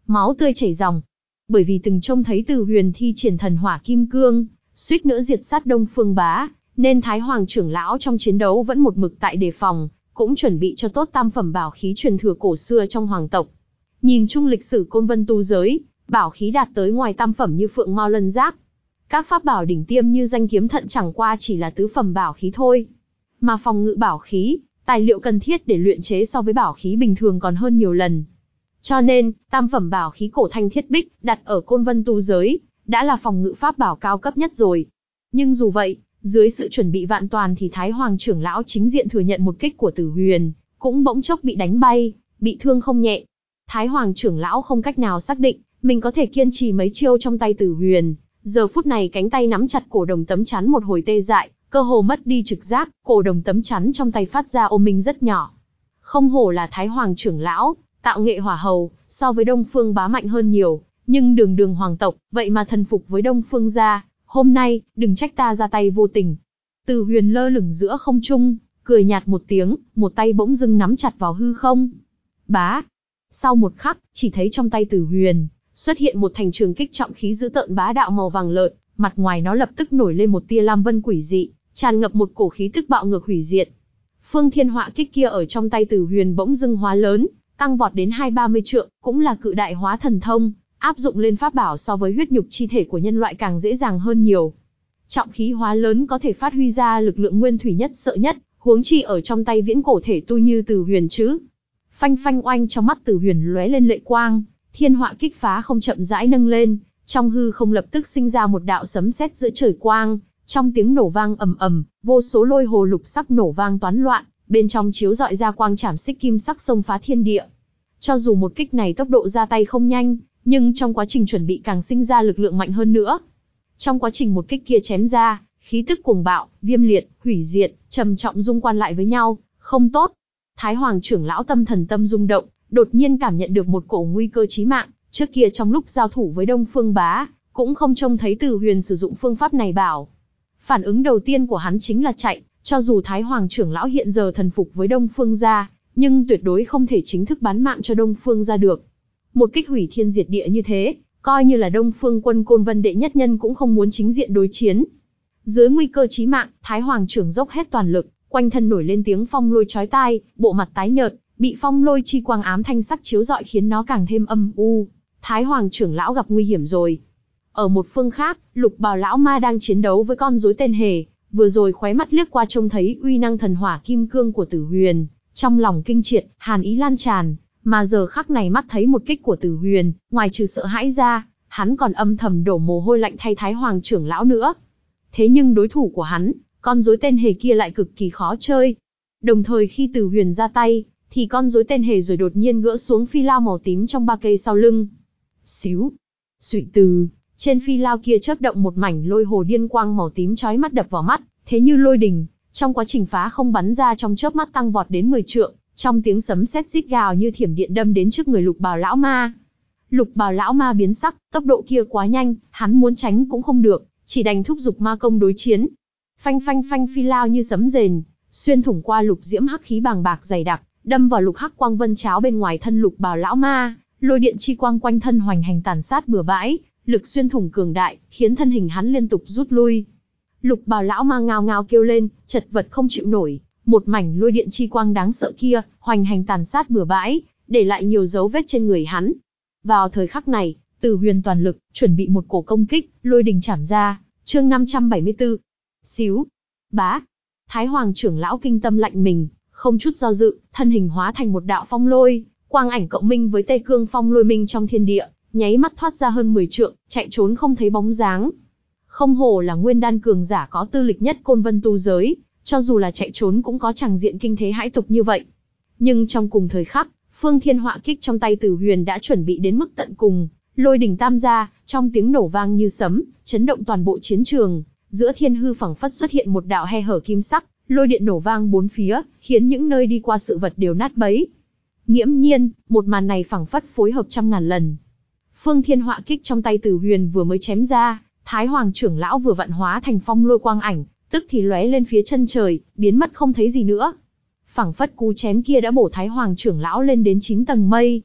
máu tươi chảy ròng. Bởi vì từng trông thấy Từ Huyền thi triển thần hỏa kim cương, suýt nữa diệt sát Đông Phương Bá, nên Thái Hoàng trưởng lão trong chiến đấu vẫn một mực tại đề phòng, cũng chuẩn bị cho tốt tam phẩm bảo khí truyền thừa cổ xưa trong hoàng tộc. Nhìn chung lịch sử Côn Vân tu giới, bảo khí đạt tới ngoài tam phẩm như Phượng Mao Lân Giác. Các pháp bảo đỉnh tiêm như danh kiếm thận chẳng qua chỉ là tứ phẩm bảo khí thôi. Mà phòng ngự bảo khí, tài liệu cần thiết để luyện chế so với bảo khí bình thường còn hơn nhiều lần. Cho nên, tam phẩm bảo khí cổ thanh thiết bích, đặt ở Côn Vân tu giới, đã là phòng ngự pháp bảo cao cấp nhất rồi. Nhưng dù vậy, dưới sự chuẩn bị vạn toàn thì Thái Hoàng trưởng lão chính diện thừa nhận một kích của Tử Huyền, cũng bỗng chốc bị đánh bay, bị thương không nhẹ. Thái Hoàng trưởng lão không cách nào xác định, mình có thể kiên trì mấy chiêu trong tay Tử Huyền. Giờ phút này cánh tay nắm chặt cổ đồng tấm chắn một hồi tê dại, cơ hồ mất đi trực giác, cổ đồng tấm chắn trong tay phát ra ôm minh rất nhỏ. Không hổ là Thái Hoàng trưởng lão, tạo nghệ hỏa hầu, so với Đông Phương Bá mạnh hơn nhiều, nhưng đường đường hoàng tộc, vậy mà thần phục với Đông Phương gia, hôm nay, đừng trách ta ra tay vô tình. Từ Huyền lơ lửng giữa không trung, cười nhạt một tiếng, một tay bỗng dưng nắm chặt vào hư không. Bá. Sau một khắc, chỉ thấy trong tay Từ Huyền xuất hiện một thành trường kích trọng khí dữ tợn bá đạo màu vàng lợn, mặt ngoài nó lập tức nổi lên một tia lam vân quỷ dị, tràn ngập một cổ khí tức bạo ngược hủy diệt. Phương Thiên Họa kích kia ở trong tay Từ Huyền bỗng dưng hóa lớn, tăng vọt đến hai ba mươi trượng, cũng là cự đại hóa thần thông, áp dụng lên pháp bảo so với huyết nhục chi thể của nhân loại càng dễ dàng hơn nhiều. Trọng khí hóa lớn có thể phát huy ra lực lượng nguyên thủy nhất sợ nhất, huống chi ở trong tay viễn cổ thể tu như Từ Huyền chứ. Phanh phanh oanh, trong mắt Từ Huyền lóe lên lệ quang, thiên họa kích phá không chậm rãi nâng lên, trong hư không lập tức sinh ra một đạo sấm sét giữa trời quang, trong tiếng nổ vang ầm ầm, vô số lôi hồ lục sắc nổ vang toán loạn, bên trong chiếu rọi ra quang trảm xích kim sắc xông phá thiên địa. Cho dù một kích này tốc độ ra tay không nhanh, nhưng trong quá trình chuẩn bị càng sinh ra lực lượng mạnh hơn nữa. Trong quá trình một kích kia chém ra, khí tức cuồng bạo, viêm liệt, hủy diệt, trầm trọng dung quan lại với nhau, không tốt. Thái Hoàng trưởng lão tâm thần tâm rung động, đột nhiên cảm nhận được một cổ nguy cơ chí mạng, trước kia trong lúc giao thủ với Đông Phương Bá, cũng không trông thấy Từ Huyền sử dụng phương pháp này bảo. Phản ứng đầu tiên của hắn chính là chạy, cho dù Thái Hoàng trưởng lão hiện giờ thần phục với Đông Phương gia, nhưng tuyệt đối không thể chính thức bán mạng cho Đông Phương gia được. Một kích hủy thiên diệt địa như thế, coi như là Đông Phương quân Côn Vân đệ nhất nhân cũng không muốn chính diện đối chiến. Dưới nguy cơ chí mạng, Thái Hoàng trưởng dốc hết toàn lực, quanh thân nổi lên tiếng phong lôi chói tai, bộ mặt tái nhợt, bị phong lôi chi quang ám thanh sắc chiếu rọi khiến nó càng thêm âm u. Thái Hoàng trưởng lão gặp nguy hiểm rồi. Ở một phương khác, Lục Bào lão ma đang chiến đấu với con rối tên Hề, vừa rồi khóe mắt liếc qua trông thấy uy năng thần hỏa kim cương của Tử Huyền, trong lòng kinh triệt, hàn ý lan tràn, mà giờ khắc này mắt thấy một kích của Tử Huyền, ngoài trừ sợ hãi ra, hắn còn âm thầm đổ mồ hôi lạnh thay Thái Hoàng trưởng lão nữa. Thế nhưng đối thủ của hắn, con rối tên Hề kia lại cực kỳ khó chơi. Đồng thời khi Tử Huyền ra tay, thì con rối tên Hề rồi đột nhiên gỡ xuống phi lao màu tím trong ba cây sau lưng. Xíu, xụy từ, trên phi lao kia chớp động một mảnh lôi hồ điên quang màu tím chói mắt đập vào mắt, thế như lôi đình, trong quá trình phá không bắn ra trong chớp mắt tăng vọt đến mười trượng, trong tiếng sấm sét rít gào như thiểm điện đâm đến trước người Lục Bào lão ma. Lục Bào lão ma biến sắc, tốc độ kia quá nhanh, hắn muốn tránh cũng không được, chỉ đành thúc giục ma công đối chiến. Phanh phanh phanh, phi lao như sấm rền, xuyên thủng qua lục diễm hắc khí bàng bạc dày đặc, đâm vào lục hắc quang vân cháo bên ngoài thân Lục Bào lão ma, lôi điện chi quang quanh thân hoành hành tàn sát bừa bãi, lực xuyên thủng cường đại, khiến thân hình hắn liên tục rút lui. Lục Bào lão ma ngao ngao kêu lên, chật vật không chịu nổi, một mảnh lôi điện chi quang đáng sợ kia, hoành hành tàn sát bừa bãi, để lại nhiều dấu vết trên người hắn. Vào thời khắc này, Tử Huyền toàn lực, chuẩn bị một cổ công kích, lôi đình chảm ra, chương năm trăm bảy mươi tư. Xíu, bá. Thái Hoàng trưởng lão kinh tâm lạnh mình, không chút do dự, thân hình hóa thành một đạo phong lôi, quang ảnh cộng minh với Tây Cương Phong Lôi Minh trong thiên địa, nháy mắt thoát ra hơn mười trượng, chạy trốn không thấy bóng dáng. Không hổ là nguyên đan cường giả có tư lịch nhất Côn Vân tu giới, cho dù là chạy trốn cũng có tràng diện kinh thế hãi tục như vậy. Nhưng trong cùng thời khắc, Phương Thiên Họa kích trong tay Tử Huyền đã chuẩn bị đến mức tận cùng, lôi đỉnh tam gia, trong tiếng nổ vang như sấm, chấn động toàn bộ chiến trường, giữa thiên hư phẳng phất xuất hiện một đạo he hở kim sắc, lôi điện nổ vang bốn phía, khiến những nơi đi qua sự vật đều nát bấy. Nghiễm nhiên, một màn này phẳng phất phối hợp trăm ngàn lần. Phương Thiên Họa kích trong tay Tử Huyền vừa mới chém ra, Thái Hoàng trưởng lão vừa vặn hóa thành phong lôi quang ảnh, tức thì lóe lên phía chân trời, biến mất không thấy gì nữa. Phẳng phất cú chém kia đã bổ Thái Hoàng trưởng lão lên đến chín tầng mây.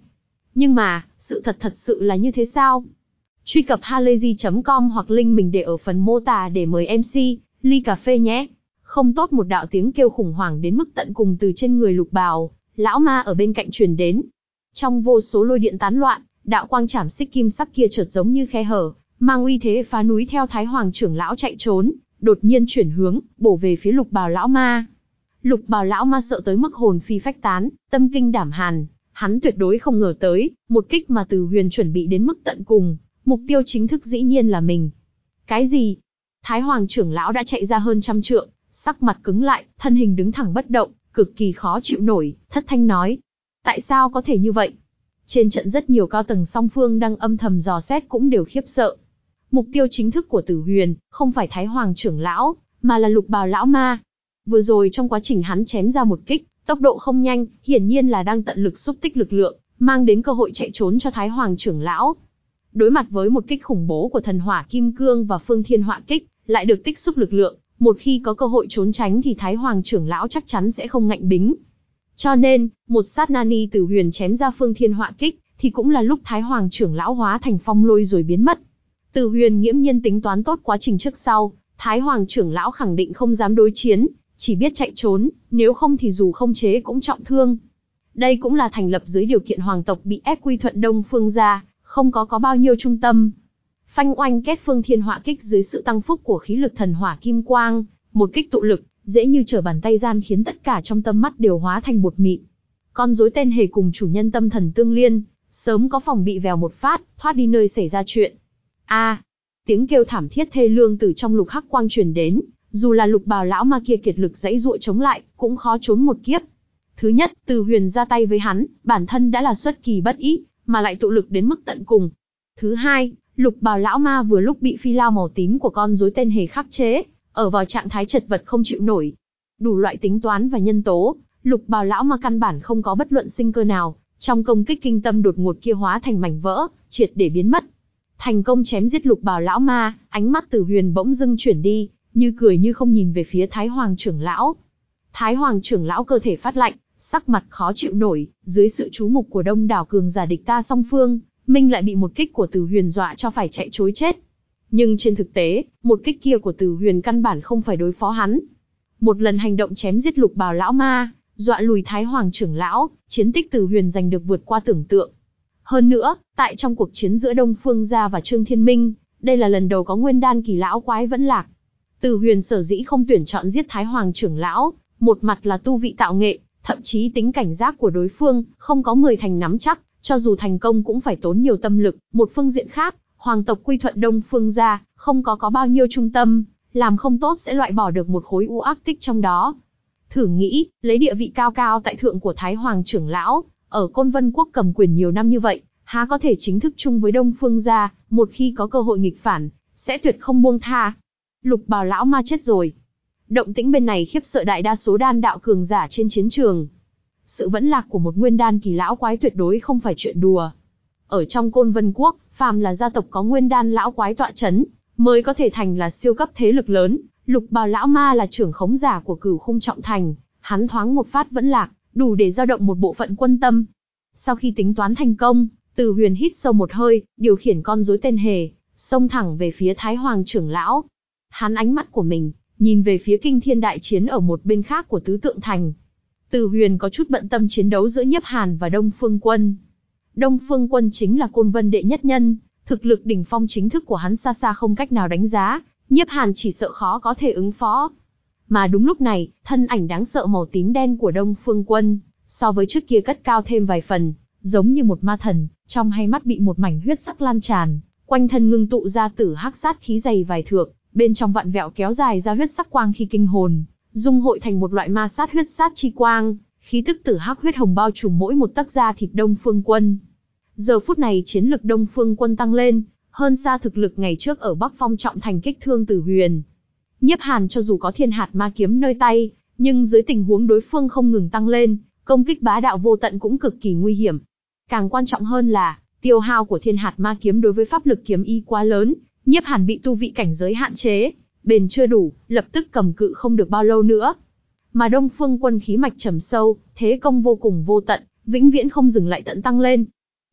Nhưng mà, sự thật thật sự là như thế sao? Truy cập halayzi chấm com hoặc link mình để ở phần mô tả để mời em xê, ly cà phê nhé. Không tốt, một đạo tiếng kêu khủng hoảng đến mức tận cùng từ trên người Lục Bào lão ma ở bên cạnh truyền đến. Trong vô số lôi điện tán loạn, đạo quang chảm xích kim sắc kia chợt giống như khe hở, mang uy thế phá núi theo Thái Hoàng trưởng lão chạy trốn, đột nhiên chuyển hướng, bổ về phía Lục Bào lão ma. Lục Bào lão ma sợ tới mức hồn phi phách tán, tâm kinh đảm hàn, hắn tuyệt đối không ngờ tới, một kích mà Từ Huyền chuẩn bị đến mức tận cùng, mục tiêu chính thức dĩ nhiên là mình. Cái gì? Thái Hoàng trưởng lão đã chạy ra hơn trăm trượng, sắc mặt cứng lại, thân hình đứng thẳng bất động, cực kỳ khó chịu nổi, thất thanh nói: tại sao có thể như vậy? Trên trận rất nhiều cao tầng song phương đang âm thầm dò xét cũng đều khiếp sợ. Mục tiêu chính thức của Tử Huyền không phải Thái Hoàng trưởng lão, mà là Lục Bào lão ma. Vừa rồi trong quá trình hắn chém ra một kích, tốc độ không nhanh, hiển nhiên là đang tận lực xúc tích lực lượng, mang đến cơ hội chạy trốn cho Thái Hoàng trưởng lão. Đối mặt với một kích khủng bố của thần hỏa kim cương và phương thiên họa kích, lại được tích xúc lực lượng, một khi có cơ hội trốn tránh thì Thái Hoàng trưởng lão chắc chắn sẽ không ngạnh bính. Cho nên, một sát na ni Tử Huyền chém ra phương thiên họa kích, thì cũng là lúc Thái Hoàng trưởng lão hóa thành phong lôi rồi biến mất. Tử Huyền nghiễm nhiên tính toán tốt quá trình trước sau, Thái Hoàng trưởng lão khẳng định không dám đối chiến, chỉ biết chạy trốn, nếu không thì dù không chế cũng trọng thương. Đây cũng là thành lập dưới điều kiện hoàng tộc bị ép quy thuận Đông Phương gia, không có có bao nhiêu trung tâm. Phanh oanh kết phương thiên họa kích dưới sự tăng phúc của khí lực thần hỏa kim quang, một kích tụ lực, dễ như trở bàn tay gian khiến tất cả trong tâm mắt đều hóa thành bột mịn. Con rối tên hề cùng chủ nhân tâm thần tương liên, sớm có phòng bị vèo một phát, thoát đi nơi xảy ra chuyện. A, tiếng kêu thảm thiết thê lương từ trong lục hắc quang truyền đến, dù là Lục Bào lão ma kia kiệt lực giãy giụa chống lại, cũng khó trốn một kiếp. Thứ nhất, Từ Huyền ra tay với hắn, bản thân đã là xuất kỳ bất ý, mà lại tụ lực đến mức tận cùng. Thứ hai, Lục Bào lão ma vừa lúc bị phi lao màu tím của con rối tên hề khắc chế, ở vào trạng thái chật vật không chịu nổi. Đủ loại tính toán và nhân tố, Lục Bào lão ma căn bản không có bất luận sinh cơ nào, trong công kích kinh tâm đột ngột kia hóa thành mảnh vỡ, triệt để biến mất. Thành công chém giết Lục Bào lão ma, ánh mắt Từ Huyền bỗng dưng chuyển đi, như cười như không nhìn về phía Thái Hoàng trưởng lão. Thái Hoàng trưởng lão cơ thể phát lạnh, sắc mặt khó chịu nổi, dưới sự chú mục của đông đảo cường giả địch ta song phương, Minh lại bị một kích của Từ Huyền dọa cho phải chạy trối chết. Nhưng trên thực tế, một kích kia của Từ Huyền căn bản không phải đối phó hắn. Một lần hành động chém giết Lục Bào lão ma, dọa lùi Thái Hoàng trưởng lão, chiến tích Từ Huyền giành được vượt qua tưởng tượng. Hơn nữa, tại trong cuộc chiến giữa Đông Phương gia và Trương Thiên Minh, đây là lần đầu có nguyên đan kỳ lão quái vẫn lạc. Từ Huyền sở dĩ không tuyển chọn giết Thái Hoàng trưởng lão, một mặt là tu vị tạo nghệ, thậm chí tính cảnh giác của đối phương, không có mười thành nắm chắc, cho dù thành công cũng phải tốn nhiều tâm lực. Một phương diện khác, hoàng tộc quy thuận Đông Phương gia, không có có bao nhiêu trung tâm, làm không tốt sẽ loại bỏ được một khối u ác tích trong đó. Thử nghĩ, lấy địa vị cao cao tại thượng của Thái Hoàng trưởng lão, ở Côn Vân Quốc cầm quyền nhiều năm như vậy, há có thể chính thức chung với Đông Phương gia, một khi có cơ hội nghịch phản, sẽ tuyệt không buông tha. Lục Bào lão ma chết rồi. Động tĩnh bên này khiếp sợ đại đa số đan đạo cường giả trên chiến trường. Sự vẫn lạc của một nguyên đan kỳ lão quái tuyệt đối không phải chuyện đùa. Ở trong Côn Vân Quốc, phàm là gia tộc có nguyên đan lão quái tọa chấn, mới có thể thành là siêu cấp thế lực lớn. Lục Bào lão ma là trưởng khống giả của Cửu Khung Trọng Thành, hắn thoáng một phát vẫn lạc, đủ để dao động một bộ phận quân tâm. Sau khi tính toán thành công, Từ Huyền hít sâu một hơi, điều khiển con rối tên hề, xông thẳng về phía Thái Hoàng trưởng lão. Hắn ánh mắt của mình, nhìn về phía kinh thiên đại chiến ở một bên khác của Tứ Tượng Thành. Từ Huyền có chút bận tâm chiến đấu giữa Nhiếp Hàn và Đông Phương Quân. Đông Phương Quân chính là Côn Vân đệ nhất nhân, thực lực đỉnh phong chính thức của hắn xa xa không cách nào đánh giá, Nhiếp Hàn chỉ sợ khó có thể ứng phó. Mà đúng lúc này, thân ảnh đáng sợ màu tím đen của Đông Phương Quân, so với trước kia cất cao thêm vài phần, giống như một ma thần, trong hai mắt bị một mảnh huyết sắc lan tràn, quanh thân ngưng tụ ra tử hắc sát khí dày vài thước, bên trong vặn vẹo kéo dài ra huyết sắc quang khi kinh hồn, dung hội thành một loại ma sát huyết sát chi quang, khí tức tử hắc huyết hồng bao trùm mỗi một tấc da thịt Đông Phương Quân. Giờ phút này chiến lực Đông Phương Quân tăng lên, hơn xa thực lực ngày trước ở Bắc Phong Trọng Thành kích thương Tử Huyền. Nhiếp Hàn cho dù có thiên hạt ma kiếm nơi tay, nhưng dưới tình huống đối phương không ngừng tăng lên, công kích bá đạo vô tận cũng cực kỳ nguy hiểm. Càng quan trọng hơn là, tiêu hao của thiên hạt ma kiếm đối với pháp lực kiếm y quá lớn, Nhiếp Hàn bị tu vị cảnh giới hạn chế, bền chưa đủ, lập tức cầm cự không được bao lâu nữa. Mà Đông Phương Quân khí mạch trầm sâu, thế công vô cùng vô tận, vĩnh viễn không dừng lại tận tăng lên.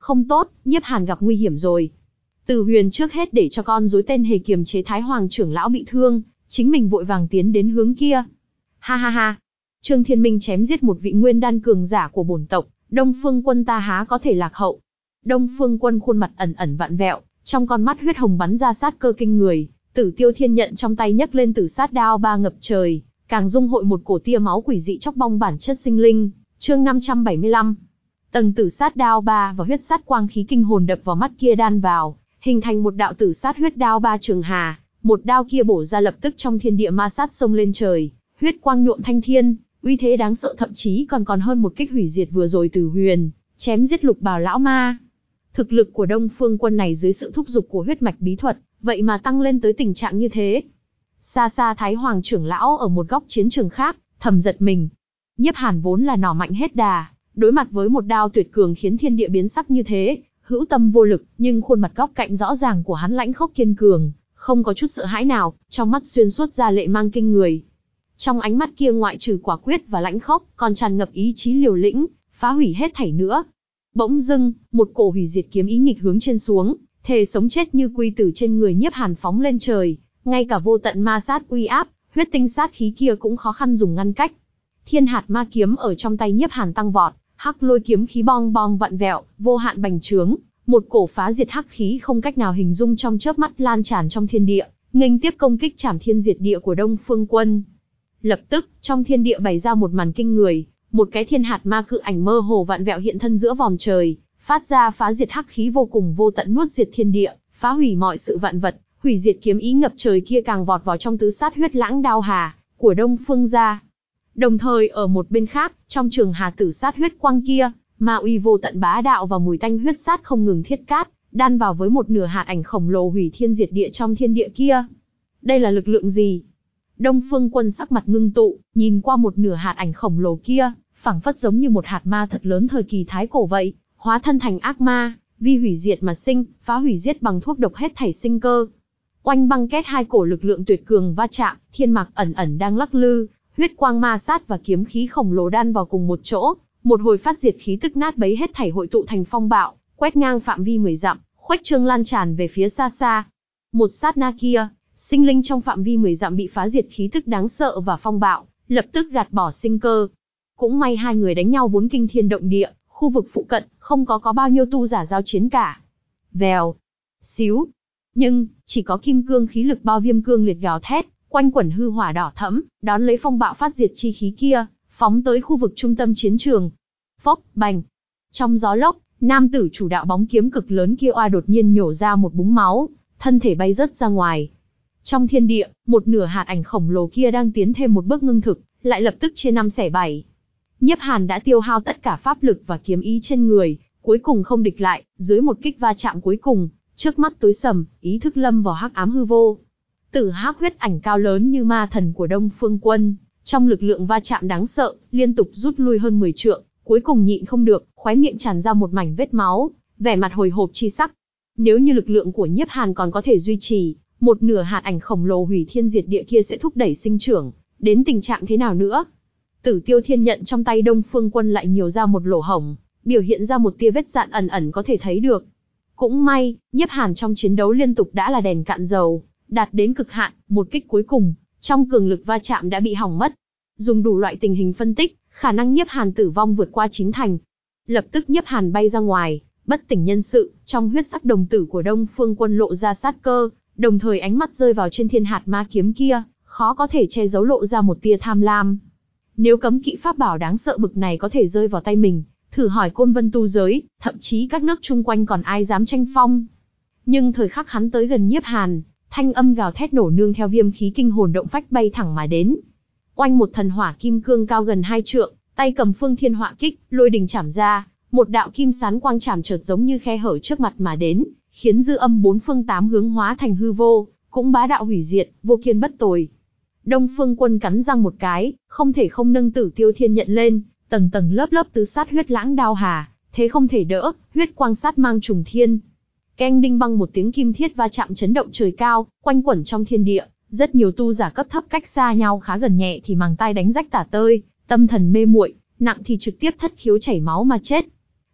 Không tốt, Nhiếp Hàn gặp nguy hiểm rồi. Từ Huyền trước hết để cho con rối tên hề kiềm chế Thái Hoàng trưởng lão bị thương, chính mình vội vàng tiến đến hướng kia. Ha ha ha, Trương Thiên Minh chém giết một vị nguyên đan cường giả của bổn tộc, Đông Phương Quân ta há có thể lạc hậu. Đông Phương Quân khuôn mặt ẩn ẩn vặn vẹo, trong con mắt huyết hồng bắn ra sát cơ kinh người, Tử Tiêu Thiên nhận trong tay nhấc lên Tử Sát đao ba ngập trời, càng dung hội một cổ tia máu quỷ dị chóc bong bản chất sinh linh. Chương năm trăm bảy mươi lăm. Tầng Tử Sát đao ba và huyết sát quang khí kinh hồn đập vào mắt kia đan vào, hình thành một đạo Tử Sát huyết đao ba trường hà, một đao kia bổ ra lập tức trong thiên địa ma sát xông lên trời, huyết quang nhuộm thanh thiên, uy thế đáng sợ thậm chí còn còn hơn một kích hủy diệt vừa rồi Từ Huyền chém giết Lục Bào lão ma. Thực lực của Đông Phương Quân này dưới sự thúc giục của huyết mạch bí thuật, vậy mà tăng lên tới tình trạng như thế. Xa xa Thái Hoàng trưởng lão ở một góc chiến trường khác, thầm giật mình. Nhiếp Hàn vốn là nỏ mạnh hết đà, đối mặt với một đao tuyệt cường khiến thiên địa biến sắc như thế, hữu tâm vô lực, nhưng khuôn mặt góc cạnh rõ ràng của hắn lãnh khốc kiên cường, không có chút sợ hãi nào, trong mắt xuyên suốt ra lệ mang kinh người. Trong ánh mắt kia ngoại trừ quả quyết và lãnh khốc, còn tràn ngập ý chí liều lĩnh, phá hủy hết thảy nữa. Bỗng dưng, một cổ hủy diệt kiếm ý nghịch hướng trên xuống, thề sống chết như quy tử trên người Nhiếp Hàn phóng lên trời, ngay cả vô tận ma sát uy áp, huyết tinh sát khí kia cũng khó khăn dùng ngăn cách. Thiên hạt ma kiếm ở trong tay Nhiếp Hàn tăng vọt, hắc lôi kiếm khí bong bong vặn vẹo, vô hạn bành trướng, một cổ phá diệt hắc khí không cách nào hình dung trong chớp mắt lan tràn trong thiên địa, nghênh tiếp công kích trảm thiên diệt địa của Đông Phương Quân. Lập tức, trong thiên địa bày ra một màn kinh người, một cái thiên hạt ma cự ảnh mơ hồ vặn vẹo hiện thân giữa vòm trời, phát ra phá diệt hắc khí vô cùng vô tận nuốt diệt thiên địa, phá hủy mọi sự vạn vật, hủy diệt kiếm ý ngập trời kia càng vọt vào trong tứ sát huyết lãng đao hà của Đông Phương gia. Đồng thời ở một bên khác, trong trường hà tử sát huyết quang kia, ma uy vô tận bá đạo và mùi tanh huyết sát không ngừng thiết cát, đan vào với một nửa hạt ảnh khổng lồ hủy thiên diệt địa trong thiên địa kia. Đây là lực lượng gì? Đông Phương Quân sắc mặt ngưng tụ, nhìn qua một nửa hạt ảnh khổng lồ kia, phảng phất giống như một hạt ma thật lớn thời kỳ thái cổ vậy, hóa thân thành ác ma, vì hủy diệt mà sinh, phá hủy giết bằng thuốc độc hết thảy sinh cơ. Oanh băng két hai cổ lực lượng tuyệt cường va chạm, thiên mạc ẩn ẩn đang lắc lư, huyết quang ma sát và kiếm khí khổng lồ đan vào cùng một chỗ, một hồi phát diệt khí tức nát bấy hết thảy hội tụ thành phong bạo, quét ngang phạm vi mười dặm, khuếch trương lan tràn về phía xa xa. Một sát na kia, sinh linh trong phạm vi mười dặm bị phá diệt khí tức đáng sợ và phong bạo, lập tức gạt bỏ sinh cơ. Cũng may hai người đánh nhau vốn kinh thiên động địa, khu vực phụ cận không có có bao nhiêu tu giả giao chiến cả. Vèo, xíu, nhưng chỉ có kim cương khí lực bao viêm cương liệt gào thét, quanh quẩn hư hỏa đỏ thẫm, đón lấy phong bạo phát diệt chi khí kia, phóng tới khu vực trung tâm chiến trường. Phốc, bành. Trong gió lốc, nam tử chủ đạo bóng kiếm cực lớn kia oa đột nhiên nhổ ra một búng máu, thân thể bay rớt ra ngoài. Trong thiên địa, một nửa hạt ảnh khổng lồ kia đang tiến thêm một bước ngưng thực, lại lập tức chia năm xẻ bảy. Nhiếp Hàn đã tiêu hao tất cả pháp lực và kiếm ý trên người, cuối cùng không địch lại, dưới một kích va chạm cuối cùng, trước mắt tối sầm, ý thức lâm vào hắc ám hư vô. Tử hắc huyết ảnh cao lớn như ma thần của Đông Phương Quân, trong lực lượng va chạm đáng sợ, liên tục rút lui hơn mười trượng, cuối cùng nhịn không được, khóe miệng tràn ra một mảnh vết máu, vẻ mặt hồi hộp chi sắc. Nếu như lực lượng của Nhiếp Hàn còn có thể duy trì, một nửa hạt ảnh khổng lồ hủy thiên diệt địa kia sẽ thúc đẩy sinh trưởng, đến tình trạng thế nào nữa? Tử Tiêu Thiên nhận trong tay Đông Phương Quân lại nhiều ra một lỗ hổng, biểu hiện ra một tia vết dạn ẩn ẩn có thể thấy được. Cũng may, Nhiếp Hàn trong chiến đấu liên tục đã là đèn cạn dầu, đạt đến cực hạn, một kích cuối cùng, trong cường lực va chạm đã bị hỏng mất. Dùng đủ loại tình hình phân tích, khả năng Nhiếp Hàn tử vong vượt qua chín thành. Lập tức Nhiếp Hàn bay ra ngoài, bất tỉnh nhân sự, trong huyết sắc đồng tử của Đông Phương Quân lộ ra sát cơ, đồng thời ánh mắt rơi vào trên thiên hạt ma kiếm kia, khó có thể che giấu lộ ra một tia tham lam. Nếu cấm kỵ pháp bảo đáng sợ bực này có thể rơi vào tay mình, thử hỏi Côn Vân tu giới, thậm chí các nước chung quanh còn ai dám tranh phong. Nhưng thời khắc hắn tới gần Nhiếp Hàn, thanh âm gào thét nổ nương theo viêm khí kinh hồn động phách bay thẳng mà đến. Oanh một thần hỏa kim cương cao gần hai trượng, tay cầm phương thiên họa kích, lôi đình chảm ra, một đạo kim sán quang chảm chợt giống như khe hở trước mặt mà đến, khiến dư âm bốn phương tám hướng hóa thành hư vô, cũng bá đạo hủy diệt, vô kiên bất tồi. Đông Phương Quân cắn răng một cái, không thể không nâng Tử Tiêu Thiên nhận lên, tầng tầng lớp lớp tứ sát huyết lãng đao hà, thế không thể đỡ, huyết quang sát mang trùng thiên. Keng đinh băng một tiếng kim thiết va chạm chấn động trời cao, quanh quẩn trong thiên địa, rất nhiều tu giả cấp thấp cách xa nhau khá gần, nhẹ thì màng tai đánh rách tả tơi, tâm thần mê muội, nặng thì trực tiếp thất khiếu chảy máu mà chết.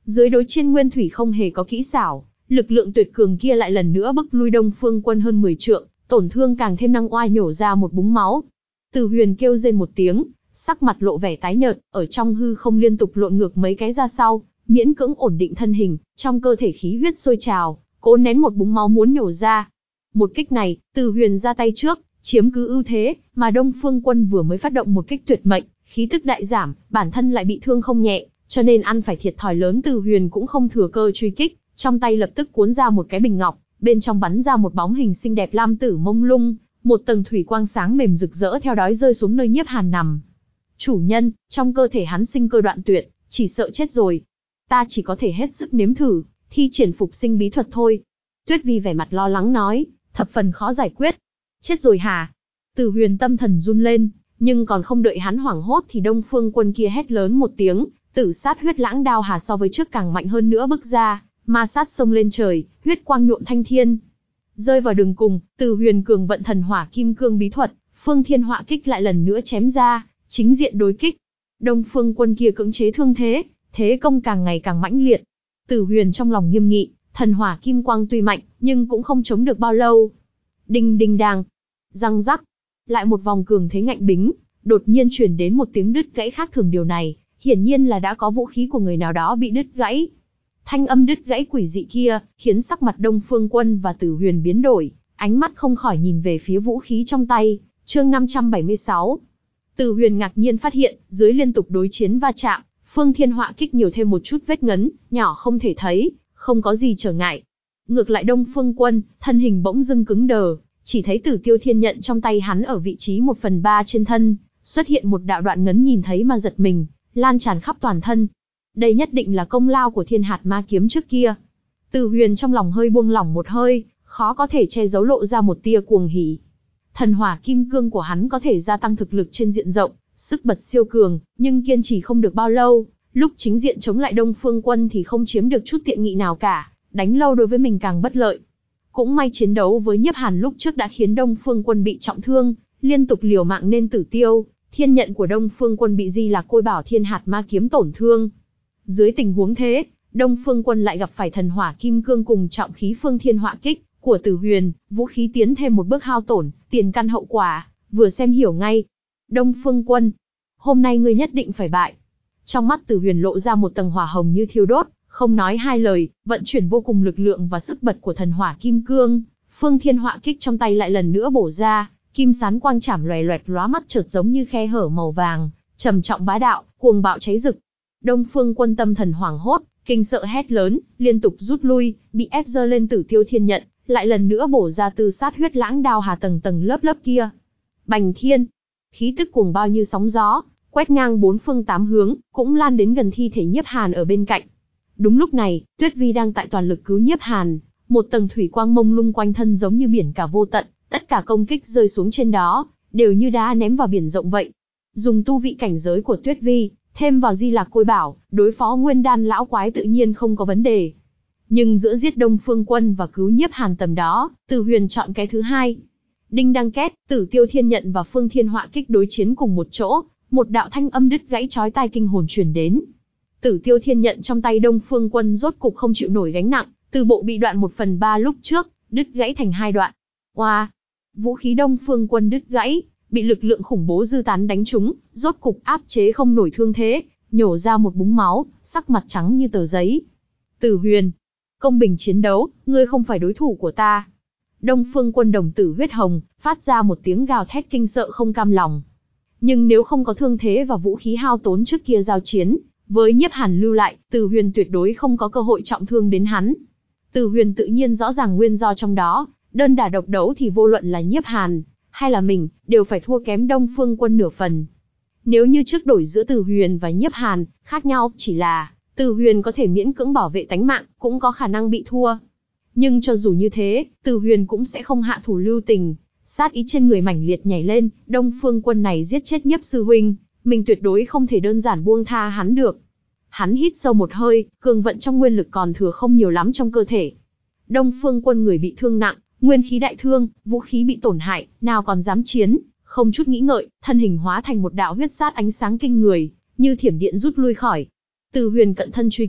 Dưới đối chiến nguyên thủy không hề có kỹ xảo, lực lượng tuyệt cường kia lại lần nữa bức lui Đông Phương Quân hơn mười trượng, tổn thương càng thêm năng oai nhổ ra một búng máu. Từ Huyền kêu rên một tiếng, sắc mặt lộ vẻ tái nhợt, ở trong hư không liên tục lộn ngược mấy cái ra sau, miễn cưỡng ổn định thân hình, trong cơ thể khí huyết sôi trào, cố nén một búng máu muốn nhổ ra. Một kích này, Từ Huyền ra tay trước, chiếm cứ ưu thế, mà Đông Phương Quân vừa mới phát động một kích tuyệt mệnh, khí tức đại giảm, bản thân lại bị thương không nhẹ, cho nên ăn phải thiệt thòi lớn. Từ Huyền cũng không thừa cơ truy kích, trong tay lập tức cuốn ra một cái bình ngọc, bên trong bắn ra một bóng hình xinh đẹp lam tử mông lung, một tầng thủy quang sáng mềm rực rỡ theo đó rơi xuống nơi Nhiếp Hàn nằm. Chủ nhân, trong cơ thể hắn sinh cơ đoạn tuyệt, chỉ sợ chết rồi. Ta chỉ có thể hết sức nếm thử, thi triển phục sinh bí thuật thôi. Tuyết Vi vẻ mặt lo lắng nói, thập phần khó giải quyết. Chết rồi hả? Từ Huyền tâm thần run lên, nhưng còn không đợi hắn hoảng hốt thì Đông Phương Quân kia hét lớn một tiếng, tử sát huyết lãng đao hà so với trước càng mạnh hơn nữa bức ra, ma sát sông lên trời, huyết quang nhuộm thanh thiên. Rơi vào đường cùng, Từ Huyền cường vận thần hỏa kim cương bí thuật, phương thiên họa kích lại lần nữa chém ra, chính diện đối kích. Đông Phương Quân kia cưỡng chế thương thế, thế công càng ngày càng mãnh liệt. Từ Huyền trong lòng nghiêm nghị, thần hỏa kim quang tuy mạnh, nhưng cũng không chống được bao lâu. Đinh đinh đàng, răng rắc, lại một vòng cường thế ngạnh bính, đột nhiên truyền đến một tiếng đứt gãy khác thường. Điều này, hiển nhiên là đã có vũ khí của người nào đó bị đứt gãy. Thanh âm đứt gãy quỷ dị kia, khiến sắc mặt Đông Phương Quân và Từ Huyền biến đổi, ánh mắt không khỏi nhìn về phía vũ khí trong tay. Chương năm trăm bảy mươi sáu. Từ Huyền ngạc nhiên phát hiện, dưới liên tục đối chiến va chạm, phương thiên họa kích nhiều thêm một chút vết ngấn, nhỏ không thể thấy, không có gì trở ngại. Ngược lại Đông Phương Quân, thân hình bỗng dưng cứng đờ, chỉ thấy Tử Tiêu Thiên Nhận trong tay hắn ở vị trí một phần ba trên thân, xuất hiện một đạo đoạn ngấn nhìn thấy mà giật mình, lan tràn khắp toàn thân. Đây nhất định là công lao của Thiên Hạt Ma Kiếm trước kia. Từ Huyền trong lòng hơi buông lỏng một hơi, khó có thể che giấu lộ ra một tia cuồng hỉ. Thần hỏa kim cương của hắn có thể gia tăng thực lực trên diện rộng, sức bật siêu cường, nhưng kiên trì không được bao lâu, lúc chính diện chống lại Đông Phương Quân thì không chiếm được chút tiện nghị nào cả, đánh lâu đối với mình càng bất lợi. Cũng may chiến đấu với Nhiếp Hàn lúc trước đã khiến Đông Phương Quân bị trọng thương, liên tục liều mạng nên Tử Tiêu Thiên Nhận của Đông Phương Quân bị Di Lạc Côi Bảo Thiên Hạt Ma Kiếm tổn thương. Dưới tình huống thế, Đông Phương Quân lại gặp phải thần hỏa kim cương cùng trọng khí phương thiên họa kích của Từ Huyền, vũ khí tiến thêm một bước hao tổn, tiền căn hậu quả, vừa xem hiểu ngay. Đông Phương Quân, hôm nay ngươi nhất định phải bại. Trong mắt Từ Huyền lộ ra một tầng hỏa hồng như thiêu đốt, không nói hai lời, vận chuyển vô cùng lực lượng và sức bật của thần hỏa kim cương, phương thiên họa kích trong tay lại lần nữa bổ ra, kim sán quang chảm loè loẹt lóa mắt chợt giống như khe hở màu vàng, trầm trọng bá đạo, cuồng bạo cháy rực. Đông Phương Quân tâm thần hoảng hốt, kinh sợ hét lớn, liên tục rút lui, bị ép giơ lên Tử Tiêu Thiên Nhận, lại lần nữa bổ ra tư sát huyết lãng đao hà tầng tầng lớp lớp kia. Bành thiên, khí tức cuồng bao như sóng gió, quét ngang bốn phương tám hướng, cũng lan đến gần thi thể Nhiếp Hàn ở bên cạnh. Đúng lúc này, Tuyết Vi đang tại toàn lực cứu Nhiếp Hàn, một tầng thủy quang mông lung quanh thân giống như biển cả vô tận, tất cả công kích rơi xuống trên đó, đều như đá ném vào biển rộng vậy. Dùng tu vị cảnh giới của Tuyết Vi, thêm vào Di Lạc Côi Bảo, đối phó Nguyên Đan lão quái tự nhiên không có vấn đề. Nhưng giữa giết Đông Phương Quân và cứu Nhiếp Hàn tầm đó, Từ Huyền chọn cái thứ hai. Đinh đăng két, Tử Tiêu Thiên Nhận và phương thiên họa kích đối chiến cùng một chỗ, một đạo thanh âm đứt gãy chói tai kinh hồn truyền đến. Tử Tiêu Thiên Nhận trong tay Đông Phương Quân rốt cục không chịu nổi gánh nặng, từ bộ bị đoạn một phần ba lúc trước, đứt gãy thành hai đoạn. Oa, vũ khí Đông Phương Quân đứt gãy, bị lực lượng khủng bố dư tán đánh trúng, rốt cục áp chế không nổi thương thế, nhổ ra một búng máu, sắc mặt trắng như tờ giấy. Tử Huyền, công bình chiến đấu, ngươi không phải đối thủ của ta. Đông Phương Quân đồng tử huyết hồng, phát ra một tiếng gào thét kinh sợ không cam lòng. Nhưng nếu không có thương thế và vũ khí hao tốn trước kia giao chiến, với Nhiếp Hàn lưu lại, Từ Huyền tuyệt đối không có cơ hội trọng thương đến hắn. Từ Huyền tự nhiên rõ ràng nguyên do trong đó, đơn đả độc đấu thì vô luận là Nhiếp Hàn, hay là mình, đều phải thua kém Đông Phương Quân nửa phần. Nếu như trước đổi giữa Từ Huyền và Nhiếp Hàn, khác nhau chỉ là, Từ Huyền có thể miễn cưỡng bảo vệ tánh mạng, cũng có khả năng bị thua. Nhưng cho dù như thế, Từ Huyền cũng sẽ không hạ thủ lưu tình. Sát ý trên người mãnh liệt nhảy lên, Đông Phương Quân này giết chết Nhiếp sư huynh, mình tuyệt đối không thể đơn giản buông tha hắn được. Hắn hít sâu một hơi, cường vận trong nguyên lực còn thừa không nhiều lắm trong cơ thể. Đông Phương Quân người bị thương nặng, nguyên khí đại thương, vũ khí bị tổn hại, nào còn dám chiến, không chút nghĩ ngợi, thân hình hóa thành một đạo huyết sát ánh sáng kinh người, như thiểm điện rút lui khỏi. Từ Huyền cận thân truy kích,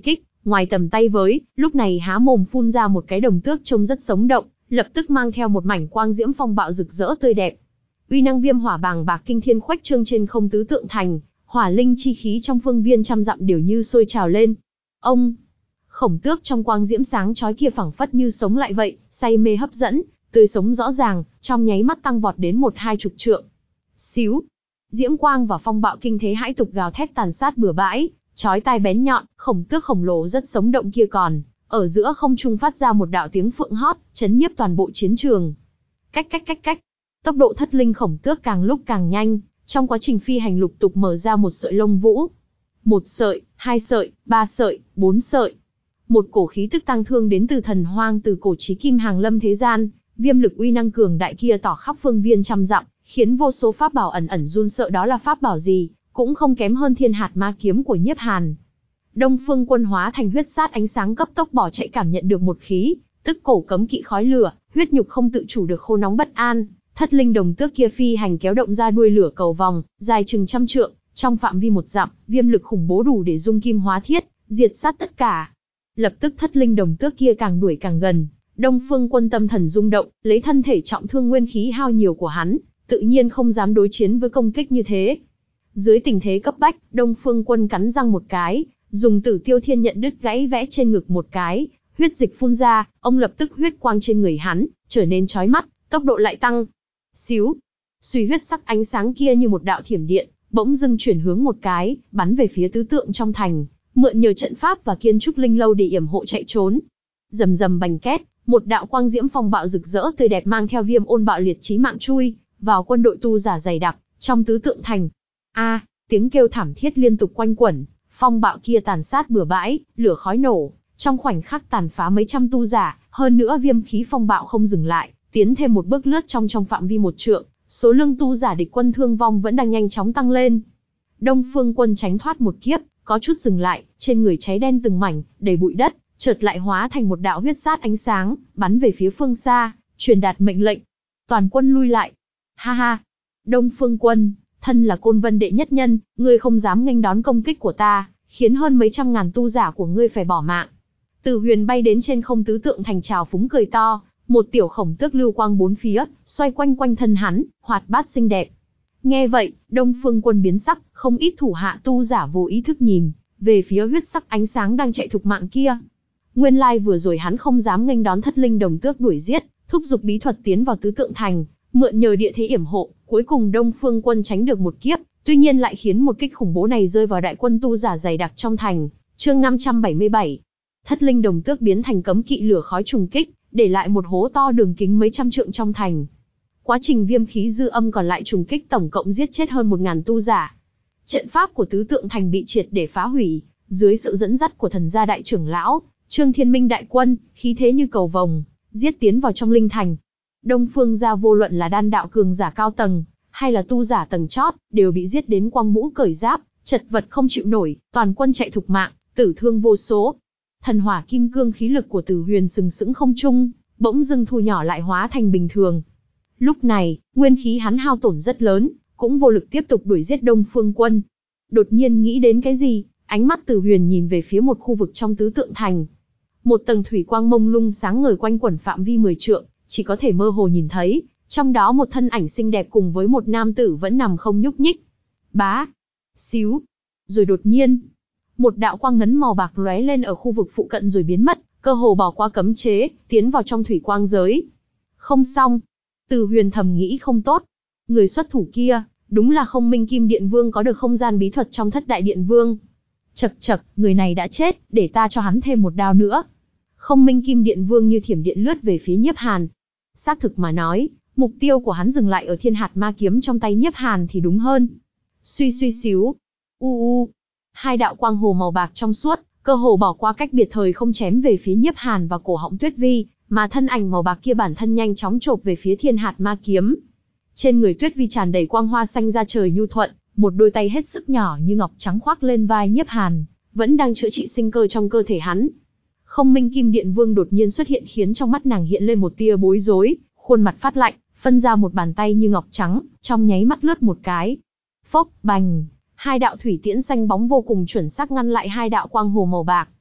ngoài tầm tay với, lúc này há mồm phun ra một cái đồng tước trông rất sống động, lập tức mang theo một mảnh quang diễm phong bạo rực rỡ tươi đẹp. Uy năng viêm hỏa bàng bạc kinh thiên khuếch trương trên không tứ tượng thành, hỏa linh chi khí trong phương viên trăm dặm đều như sôi trào lên. Ông, khổng tước trong quang diễm sáng chói kia phảng phất như sống lại vậy, say mê hấp dẫn, tươi sống rõ ràng, trong nháy mắt tăng vọt đến một hai chục trượng. Xíu, diễm quang và phong bạo kinh thế hãi tục gào thét tàn sát bừa bãi, chói tai bén nhọn, khổng tước khổng lồ rất sống động kia còn ở giữa không trung phát ra một đạo tiếng phượng hót, chấn nhiếp toàn bộ chiến trường. Cách cách cách cách, tốc độ thất linh khổng tước càng lúc càng nhanh, trong quá trình phi hành lục tục mở ra một sợi lông vũ. Một sợi, hai sợi, ba sợi, bốn sợi. Một cổ khí tức tăng thương đến từ thần hoang từ cổ chí kim hàng lâm thế gian, viêm lực uy năng cường đại kia tỏ khắp phương viên trăm dặm, khiến vô số pháp bảo ẩn ẩn run sợ. Đó là pháp bảo gì, cũng không kém hơn thiên hạt ma kiếm của Nhiếp Hàn. Đông Phương Quân hóa thành huyết sát ánh sáng cấp tốc bỏ chạy, cảm nhận được một khí tức cổ cấm kỵ khói lửa, huyết nhục không tự chủ được khô nóng bất an. Thất linh đồng tước kia phi hành kéo động ra đuôi lửa cầu vòng, dài chừng trăm trượng, trong phạm vi một dặm, viêm lực khủng bố đủ để dung kim hóa thiết, diệt sát tất cả. Lập tức thất linh đồng tước kia càng đuổi càng gần, Đông Phương Quân tâm thần rung động, lấy thân thể trọng thương nguyên khí hao nhiều của hắn, tự nhiên không dám đối chiến với công kích như thế. Dưới tình thế cấp bách, Đông Phương Quân cắn răng một cái, dùng Tử Tiêu Thiên nhận đứt gãy vẽ trên ngực một cái, huyết dịch phun ra, ông lập tức huyết quang trên người hắn trở nên chói mắt, tốc độ lại tăng. Xíu, suy huyết sắc ánh sáng kia như một đạo thiểm điện, bỗng dưng chuyển hướng một cái, bắn về phía tứ tượng trong thành, mượn nhờ trận pháp và kiến trúc linh lâu để yểm hộ chạy trốn. Rầm rầm bành két, một đạo quang diễm phong bạo rực rỡ tươi đẹp mang theo viêm ôn bạo liệt chí mạng chui vào quân đội tu giả dày đặc trong tứ tượng thành. A, tiếng kêu thảm thiết liên tục quanh quẩn, phong bạo kia tàn sát bừa bãi, lửa khói nổ, trong khoảnh khắc tàn phá mấy trăm tu giả, hơn nữa viêm khí phong bạo không dừng lại, tiến thêm một bước lướt trong trong phạm vi một trượng, số lượng tu giả địch quân thương vong vẫn đang nhanh chóng tăng lên. Đông Phương Quân tránh thoát một kiếp, có chút dừng lại, trên người cháy đen từng mảnh, đầy bụi đất, chợt lại hóa thành một đạo huyết sát ánh sáng, bắn về phía phương xa, truyền đạt mệnh lệnh. Toàn quân lui lại. Ha ha, Đông Phương Quân, thân là Côn Vân đệ nhất nhân, ngươi không dám nghênh đón công kích của ta, khiến hơn mấy trăm ngàn tu giả của ngươi phải bỏ mạng. Từ Huyền bay đến trên không tứ tượng thành trào phúng cười to, một tiểu khổng tước lưu quang bốn phía, xoay quanh quanh thân hắn, hoạt bát xinh đẹp. Nghe vậy, Đông Phương Quân biến sắc, không ít thủ hạ tu giả vô ý thức nhìn về phía huyết sắc ánh sáng đang chạy thục mạng kia. Nguyên lai vừa rồi hắn không dám nghênh đón thất linh đồng tước đuổi giết, thúc giục bí thuật tiến vào tứ tượng thành, mượn nhờ địa thế yểm hộ, cuối cùng Đông Phương Quân tránh được một kiếp, tuy nhiên lại khiến một kích khủng bố này rơi vào đại quân tu giả dày đặc trong thành. Chương năm trăm bảy mươi bảy. Thất linh đồng tước biến thành cấm kỵ lửa khói trùng kích, để lại một hố to đường kính mấy trăm trượng trong thành. Quá trình viêm khí dư âm còn lại trùng kích tổng cộng giết chết hơn một ngàn tu giả. Trận pháp của tứ tượng thành bị triệt để phá hủy, dưới sự dẫn dắt của thần gia đại trưởng lão, Trương Thiên Minh đại quân, khí thế như cầu vồng, giết tiến vào trong linh thành. Đông Phương gia vô luận là đan đạo cường giả cao tầng, hay là tu giả tầng chót, đều bị giết đến quăng mũ cởi giáp, chật vật không chịu nổi, toàn quân chạy thục mạng, tử thương vô số. Thần hỏa kim cương khí lực của Tử Huyền sừng sững không trung, bỗng dưng thu nhỏ lại hóa thành bình thường. Lúc này, nguyên khí hắn hao tổn rất lớn, cũng vô lực tiếp tục đuổi giết Đông Phương Quân. Đột nhiên nghĩ đến cái gì, ánh mắt Tử Huyền nhìn về phía một khu vực trong tứ tượng thành. Một tầng thủy quang mông lung sáng ngời quanh quẩn phạm vi mười trượng, chỉ có thể mơ hồ nhìn thấy, trong đó một thân ảnh xinh đẹp cùng với một nam tử vẫn nằm không nhúc nhích. Bá, xíu, rồi đột nhiên, một đạo quang ngấn màu bạc lóe lên ở khu vực phụ cận rồi biến mất, cơ hồ bỏ qua cấm chế, tiến vào trong thủy quang giới. Không xong, Từ Huyền thầm nghĩ không tốt. Người xuất thủ kia, đúng là Không Minh Kim Điện Vương có được không gian bí thuật trong Thất Đại Điện Vương. Chậc chậc, người này đã chết, để ta cho hắn thêm một đao nữa. Không Minh Kim Điện Vương như thiểm điện lướt về phía Nhiếp Hàn. Xác thực mà nói, mục tiêu của hắn dừng lại ở thiên hạt ma kiếm trong tay Nhiếp Hàn thì đúng hơn. Suy suy xíu, u u, hai đạo quang hồ màu bạc trong suốt, cơ hồ bỏ qua cách biệt thời không chém về phía Nhiếp Hàn và cổ họng Tuyết Vi, mà thân ảnh màu bạc kia bản thân nhanh chóng chộp về phía thiên hạt ma kiếm. Trên người Tuyết Vi tràn đầy quang hoa xanh ra trời nhu thuận, một đôi tay hết sức nhỏ như ngọc trắng khoác lên vai Nhiếp Hàn, vẫn đang chữa trị sinh cơ trong cơ thể hắn. Không Minh Kim Điện Vương đột nhiên xuất hiện khiến trong mắt nàng hiện lên một tia bối rối, khuôn mặt phát lạnh, phân ra một bàn tay như ngọc trắng, trong nháy mắt lướt một cái. Phốc, bành, hai đạo thủy tiễn xanh bóng vô cùng chuẩn xác ngăn lại hai đạo quang hồ màu bạc.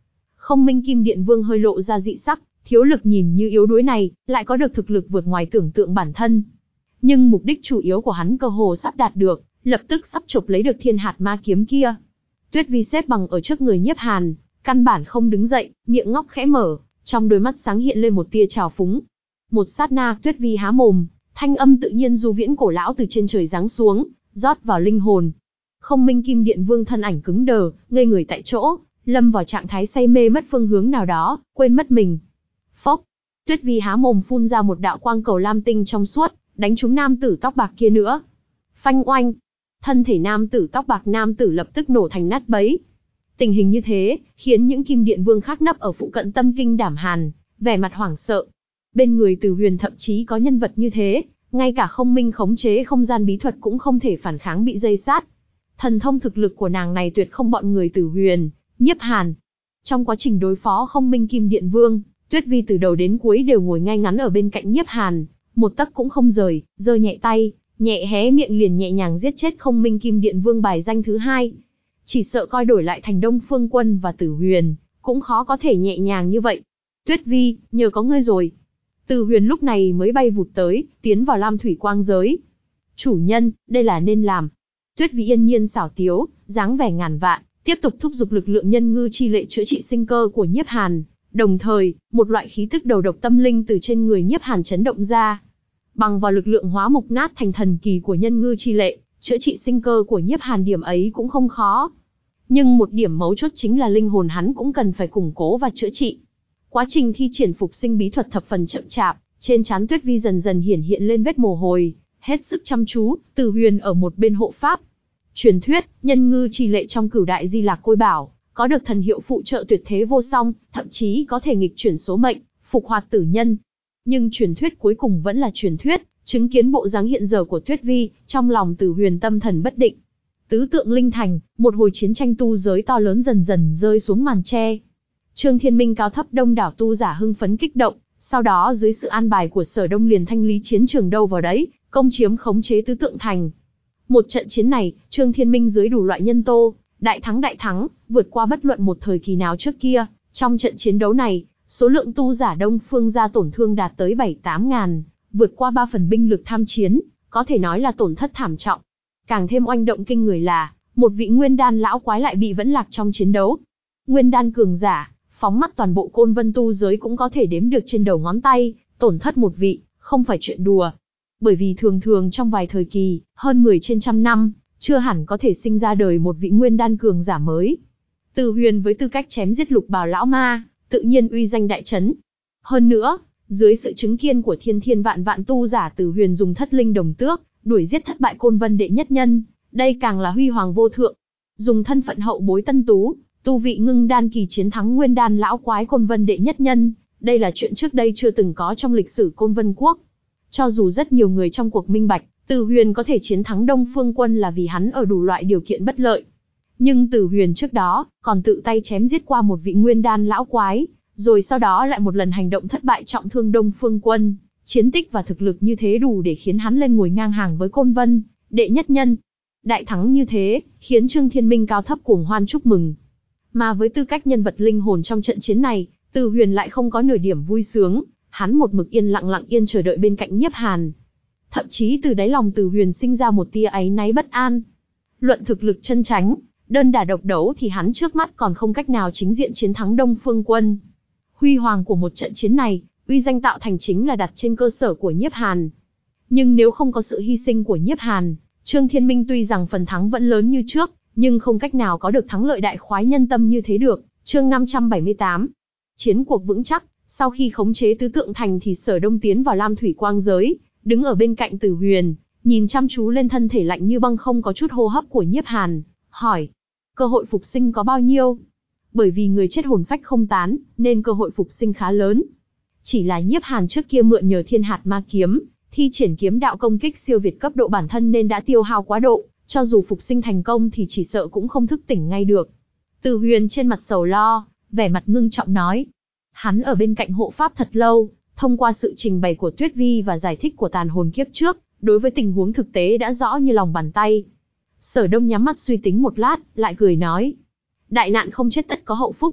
Không Minh Kim Điện Vương hơi lộ ra dị sắc, thiếu lực nhìn như yếu đuối này, lại có được thực lực vượt ngoài tưởng tượng bản thân. Nhưng mục đích chủ yếu của hắn cơ hồ sắp đạt được, lập tức sắp chộp lấy được thiên hạt ma kiếm kia. Tuyết Vi xếp bằng ở trước người Nhiếp Hàn, căn bản không đứng dậy, miệng ngóc khẽ mở, trong đôi mắt sáng hiện lên một tia trào phúng. Một sát na, Tuyết Vi há mồm, thanh âm tự nhiên du viễn cổ lão từ trên trời giáng xuống, rót vào linh hồn. Không Minh Kim Điện Vương thân ảnh cứng đờ, ngây người tại chỗ, lâm vào trạng thái say mê mất phương hướng nào đó, quên mất mình. Phốc, Tuyết Vi há mồm phun ra một đạo quang cầu lam tinh trong suốt, đánh trúng nam tử tóc bạc kia nữa. Phanh oanh, thân thể nam tử tóc bạc nam tử lập tức nổ thành nát bấy. Tình hình như thế, khiến những Kim Điện Vương khác nấp ở phụ cận tâm kinh đảm hàn, vẻ mặt hoảng sợ. Bên người Từ Huyền thậm chí có nhân vật như thế, ngay cả Không Minh khống chế không gian bí thuật cũng không thể phản kháng bị dây sát. Thần thông thực lực của nàng này tuyệt không bọn người Từ Huyền, Nhiếp Hàn. Trong quá trình đối phó Không Minh Kim Điện Vương, Tuyết Vi từ đầu đến cuối đều ngồi ngay ngắn ở bên cạnh Nhiếp Hàn, một tấc cũng không rời, giơ nhẹ tay, nhẹ hé miệng liền nhẹ nhàng giết chết Không Minh Kim Điện Vương bài danh thứ hai. Chỉ sợ coi đổi lại thành Đông Phương Quân và Tử Huyền, cũng khó có thể nhẹ nhàng như vậy. Tuyết Vi, nhờ có ngươi rồi. Từ Huyền lúc này mới bay vụt tới, tiến vào Lam Thủy Quang giới. Chủ nhân, đây là nên làm. Tuyết Vi yên nhiên xảo tiếu, dáng vẻ ngàn vạn, tiếp tục thúc giục lực lượng nhân ngư chi lệ chữa trị sinh cơ của Nhiếp Hàn. Đồng thời, một loại khí tức đầu độc tâm linh từ trên người Nhiếp Hàn chấn động ra. Bằng vào lực lượng hóa mục nát thành thần kỳ của nhân ngư chi lệ, chữa trị sinh cơ của Nhiếp Hàn điểm ấy cũng không khó. Nhưng một điểm mấu chốt chính là linh hồn hắn cũng cần phải củng cố và chữa trị. Quá trình thi triển phục sinh bí thuật thập phần chậm chạp, trên trán Tuyết Vi dần dần hiển hiện lên vết mồ hôi, hết sức chăm chú, Từ Huyền ở một bên hộ pháp. Truyền thuyết, nhân ngư chi lệ trong Cửu Đại Di Lạc Côi Bảo, có được thần hiệu phụ trợ tuyệt thế vô song, thậm chí có thể nghịch chuyển số mệnh, phục hoạt tử nhân. Nhưng truyền thuyết cuối cùng vẫn là truyền thuyết, chứng kiến bộ dáng hiện giờ của Tuyết Vi, trong lòng Từ Huyền tâm thần bất định. Tứ tượng linh thành, một hồi chiến tranh tu giới to lớn dần dần rơi xuống màn che. Trương Thiên Minh cao thấp đông đảo tu giả hưng phấn kích động, sau đó dưới sự an bài của Sở Đông liền thanh lý chiến trường đâu vào đấy, công chiếm khống chế tứ tượng thành. Một trận chiến này, Trương Thiên Minh dưới đủ loại nhân tố, đại thắng đại thắng, vượt qua bất luận một thời kỳ nào trước kia. Trong trận chiến đấu này, số lượng tu giả Đông Phương gia tổn thương đạt tới bảy tám ngàn, vượt qua ba phần binh lực tham chiến, có thể nói là tổn thất thảm trọng. Càng thêm oanh động kinh người là, một vị nguyên đan lão quái lại bị vẫn lạc trong chiến đấu. Nguyên đan cường giả, phóng mắt toàn bộ Côn Vân tu giới cũng có thể đếm được trên đầu ngón tay, tổn thất một vị, không phải chuyện đùa. Bởi vì thường thường trong vài thời kỳ, hơn mười trên trăm năm, chưa hẳn có thể sinh ra đời một vị nguyên đan cường giả mới. Từ Huyền với tư cách chém giết lục bào lão ma, tự nhiên uy danh đại chấn. Hơn nữa, dưới sự chứng kiến của thiên thiên vạn vạn tu giả, Từ Huyền dùng thất linh đồng tước, đuổi giết thất bại Côn Vân đệ nhất nhân, đây càng là huy hoàng vô thượng. Dùng thân phận hậu bối tân tú, tu vị ngưng đan kỳ chiến thắng nguyên đan lão quái Côn Vân đệ nhất nhân, đây là chuyện trước đây chưa từng có trong lịch sử Côn Vân quốc. Cho dù rất nhiều người trong cuộc minh bạch, Từ Huyền có thể chiến thắng Đông Phương Quân là vì hắn ở đủ loại điều kiện bất lợi. Nhưng Từ Huyền trước đó, còn tự tay chém giết qua một vị nguyên đan lão quái, rồi sau đó lại một lần hành động thất bại trọng thương Đông Phương Quân. Chiến tích và thực lực như thế đủ để khiến hắn lên ngồi ngang hàng với Côn Vân đệ nhất nhân. Đại thắng như thế, khiến Trương Thiên Minh cao thấp cuồng hoan chúc mừng. Mà với tư cách nhân vật linh hồn trong trận chiến này, Từ Huyền lại không có nửa điểm vui sướng, hắn một mực yên lặng lặng yên chờ đợi bên cạnh Nhiếp Hàn. Thậm chí từ đáy lòng Từ Huyền sinh ra một tia áy náy bất an. Luận thực lực chân chánh, đơn đả độc đấu thì hắn trước mắt còn không cách nào chính diện chiến thắng Đông Phương Quân. Huy hoàng của một trận chiến này, uy danh tạo thành chính là đặt trên cơ sở của Nhiếp Hàn. Nhưng nếu không có sự hy sinh của Nhiếp Hàn, Trương Thiên Minh tuy rằng phần thắng vẫn lớn như trước, nhưng không cách nào có được thắng lợi đại khoái nhân tâm như thế được. Chương năm trăm bảy mươi tám. Chiến cuộc vững chắc, sau khi khống chế tứ tượng thành thì Sở Đông tiến vào Lam Thủy Quang giới, đứng ở bên cạnh Từ Huyền, nhìn chăm chú lên thân thể lạnh như băng không có chút hô hấp của Nhiếp Hàn, hỏi: cơ hội phục sinh có bao nhiêu? Bởi vì người chết hồn phách không tán, nên cơ hội phục sinh khá lớn. Chỉ là Nhiếp Hàn trước kia mượn nhờ thiên hạt ma kiếm, thi triển kiếm đạo công kích siêu việt cấp độ bản thân nên đã tiêu hao quá độ, cho dù phục sinh thành công thì chỉ sợ cũng không thức tỉnh ngay được. Từ Huyền trên mặt sầu lo, vẻ mặt ngưng trọng nói. Hắn ở bên cạnh hộ pháp thật lâu, thông qua sự trình bày của Tuyết Vi và giải thích của tàn hồn kiếp trước, đối với tình huống thực tế đã rõ như lòng bàn tay. Sở Đông nhắm mắt suy tính một lát, lại cười nói. Đại nạn không chết tất có hậu phúc.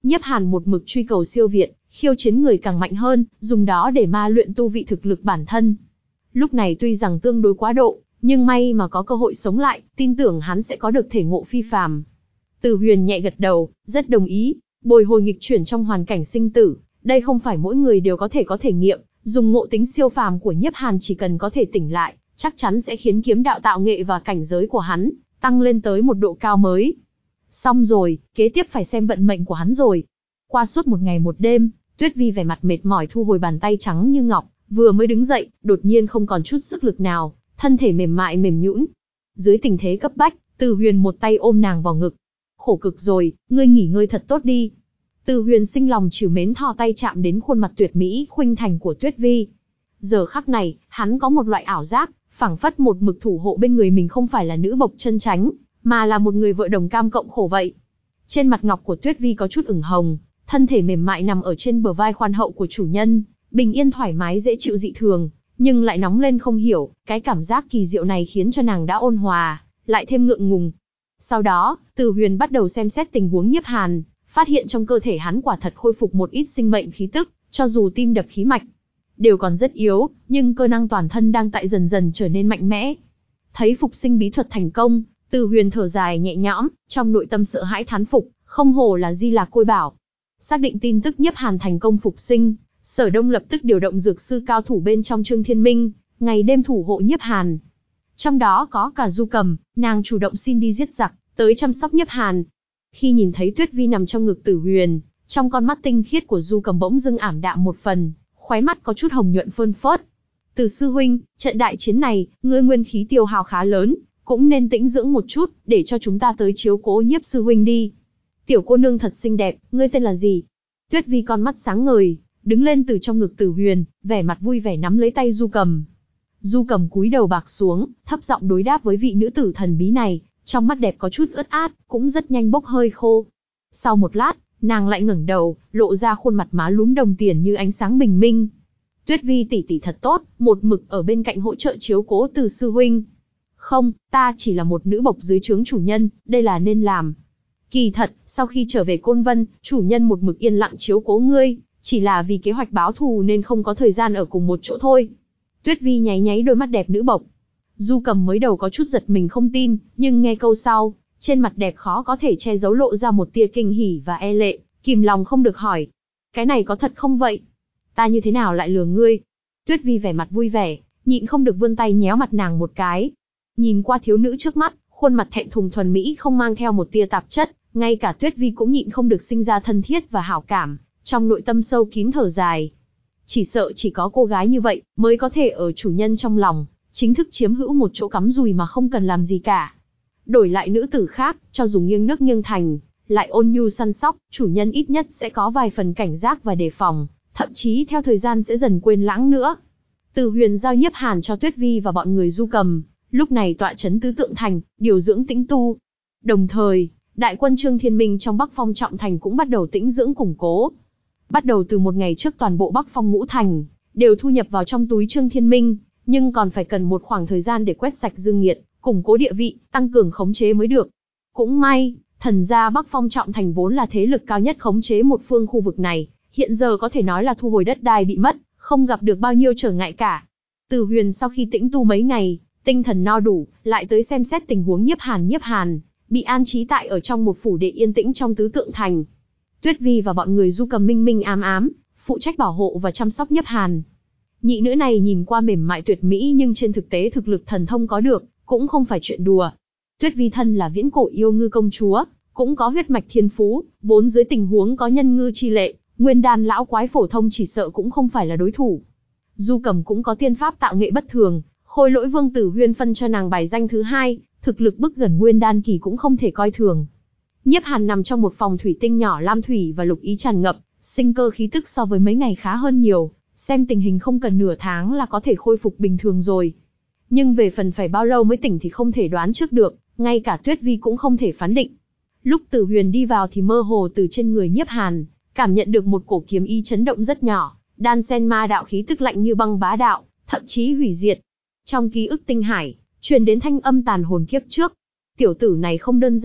Nhiếp Hàn một mực truy cầu siêu việt, khiêu chiến người càng mạnh hơn, dùng đó để ma luyện tu vị thực lực bản thân. Lúc này tuy rằng tương đối quá độ, nhưng may mà có cơ hội sống lại, tin tưởng hắn sẽ có được thể ngộ phi phàm. Từ Huyền nhẹ gật đầu, rất đồng ý. Bồi hồi nghịch chuyển trong hoàn cảnh sinh tử, đây không phải mỗi người đều có thể có thể nghiệm, dùng ngộ tính siêu phàm của Nhiếp Hàn chỉ cần có thể tỉnh lại, chắc chắn sẽ khiến kiếm đạo tạo nghệ và cảnh giới của hắn tăng lên tới một độ cao mới. Xong rồi, kế tiếp phải xem vận mệnh của hắn rồi. Qua suốt một ngày một đêm, Tuyết Vi vẻ mặt mệt mỏi thu hồi bàn tay trắng như ngọc, vừa mới đứng dậy, đột nhiên không còn chút sức lực nào, thân thể mềm mại mềm nhũn. Dưới tình thế cấp bách, Từ Huyền một tay ôm nàng vào ngực. Khổ cực rồi, ngươi nghỉ ngơi thật tốt đi. Từ Huyền sinh lòng trìu mến thò tay chạm đến khuôn mặt tuyệt mỹ khuynh thành của Tuyết Vi. Giờ khắc này, hắn có một loại ảo giác, phảng phất một mực thủ hộ bên người mình không phải là nữ bộc chân chánh, mà là một người vợ đồng cam cộng khổ vậy. Trên mặt ngọc của Tuyết Vi có chút ửng hồng, thân thể mềm mại nằm ở trên bờ vai khoan hậu của chủ nhân, bình yên thoải mái dễ chịu dị thường, nhưng lại nóng lên không hiểu, cái cảm giác kỳ diệu này khiến cho nàng đã ôn hòa, lại thêm ngượng ngùng. Sau đó, Từ Huyền bắt đầu xem xét tình huống Nhiếp Hàn, phát hiện trong cơ thể hắn quả thật khôi phục một ít sinh mệnh khí tức, cho dù tim đập khí mạch đều còn rất yếu, nhưng cơ năng toàn thân đang tại dần dần trở nên mạnh mẽ. Thấy phục sinh bí thuật thành công, Từ Huyền thở dài nhẹ nhõm, trong nội tâm sợ hãi thán phục, không hổ là Di Lạc Côi Bảo. Xác định tin tức Nhiếp Hàn thành công phục sinh, Sở Đông lập tức điều động dược sư cao thủ bên trong Trương Thiên Minh, ngày đêm thủ hộ Nhiếp Hàn. Trong đó có cả Du Cầm, nàng chủ động xin đi giết giặc, tới chăm sóc Nhiếp Hàn. Khi nhìn thấy Tuyết Vi nằm trong ngực Tử Huyền, trong con mắt tinh khiết của Du Cầm bỗng dưng ảm đạm một phần, khóe mắt có chút hồng nhuận phơn phớt. Từ sư huynh, trận đại chiến này, ngươi nguyên khí tiêu hao khá lớn, cũng nên tĩnh dưỡng một chút, để cho chúng ta tới chiếu cố Nhiếp sư huynh đi. Tiểu cô nương thật xinh đẹp, ngươi tên là gì? Tuyết Vi con mắt sáng ngời, đứng lên từ trong ngực Tử Huyền, vẻ mặt vui vẻ nắm lấy tay Du Cầm. Du Cầm cúi đầu bạc xuống, thấp giọng đối đáp với vị nữ tử thần bí này, trong mắt đẹp có chút ướt át, cũng rất nhanh bốc hơi khô. Sau một lát, nàng lại ngẩng đầu, lộ ra khuôn mặt má lúm đồng tiền như ánh sáng bình minh. Tuyết Vi tỷ tỷ thật tốt, một mực ở bên cạnh hỗ trợ chiếu cố Từ sư huynh. Không, ta chỉ là một nữ bộc dưới trướng chủ nhân, đây là nên làm. Kỳ thật, sau khi trở về Côn Vân, chủ nhân một mực yên lặng chiếu cố ngươi, chỉ là vì kế hoạch báo thù nên không có thời gian ở cùng một chỗ thôi. Tuyết Vi nháy nháy đôi mắt đẹp nữ bộc. Du Cầm mới đầu có chút giật mình không tin, nhưng nghe câu sau, trên mặt đẹp khó có thể che giấu lộ ra một tia kinh hỉ và e lệ, kìm lòng không được hỏi. Cái này có thật không vậy? Ta như thế nào lại lừa ngươi? Tuyết Vi vẻ mặt vui vẻ, nhịn không được vươn tay nhéo mặt nàng một cái. Nhìn qua thiếu nữ trước mắt, khuôn mặt thẹn thùng thuần mỹ không mang theo một tia tạp chất, ngay cả Tuyết Vi cũng nhịn không được sinh ra thân thiết và hảo cảm, trong nội tâm sâu kín thở dài. Chỉ sợ chỉ có cô gái như vậy mới có thể ở chủ nhân trong lòng, chính thức chiếm hữu một chỗ cắm rùi mà không cần làm gì cả. Đổi lại nữ tử khác, cho dù nghiêng nước nghiêng thành, lại ôn nhu săn sóc, chủ nhân ít nhất sẽ có vài phần cảnh giác và đề phòng, thậm chí theo thời gian sẽ dần quên lãng nữa. Từ Huyền giao Nhiếp Hàn cho Tuyết Vi và bọn người Du Cầm, lúc này tọa trấn Tứ Tượng Thành, điều dưỡng tĩnh tu. Đồng thời, đại quân Trương Thiên Minh trong Bắc Phong Trọng Thành cũng bắt đầu tĩnh dưỡng củng cố. Bắt đầu từ một ngày trước toàn bộ Bắc Phong Ngũ Thành đều thu nhập vào trong túi Trương Thiên Minh, nhưng còn phải cần một khoảng thời gian để quét sạch dương nghiệt, củng cố địa vị, tăng cường khống chế mới được. Cũng may, thần gia Bắc Phong Trọng Thành vốn là thế lực cao nhất khống chế một phương khu vực này, hiện giờ có thể nói là thu hồi đất đai bị mất, không gặp được bao nhiêu trở ngại cả. Từ Huyền sau khi tĩnh tu mấy ngày, tinh thần no đủ, lại tới xem xét tình huống Nhiếp Hàn. Nhiếp Hàn bị an trí tại ở trong một phủ đệ yên tĩnh trong Tứ Tượng Thành. Tuyết Vi và bọn người Du Cầm minh minh ám ám, phụ trách bảo hộ và chăm sóc Nhiếp Hàn. Nhị nữ này nhìn qua mềm mại tuyệt mỹ nhưng trên thực tế thực lực thần thông có được, cũng không phải chuyện đùa. Tuyết Vi thân là viễn cổ yêu ngư công chúa, cũng có huyết mạch thiên phú, vốn dưới tình huống có nhân ngư chi lệ, nguyên đan lão quái phổ thông chỉ sợ cũng không phải là đối thủ. Du Cầm cũng có tiên pháp tạo nghệ bất thường, Khôi Lỗi Vương Tử Huyên phân cho nàng bài danh thứ hai, thực lực bức gần nguyên đan kỳ cũng không thể coi thường. Nhiếp Hàn nằm trong một phòng thủy tinh nhỏ lam thủy và lục ý tràn ngập, sinh cơ khí tức so với mấy ngày khá hơn nhiều, xem tình hình không cần nửa tháng là có thể khôi phục bình thường rồi. Nhưng về phần phải bao lâu mới tỉnh thì không thể đoán trước được, ngay cả Tuyết Vi cũng không thể phán định. Lúc Tử Huyền đi vào thì mơ hồ từ trên người Nhiếp Hàn, cảm nhận được một cổ kiếm ý chấn động rất nhỏ, đan sen ma đạo khí tức lạnh như băng bá đạo, thậm chí hủy diệt. Trong ký ức tinh hải, truyền đến thanh âm tàn hồn kiếp trước. Tiểu tử này không đơn giản,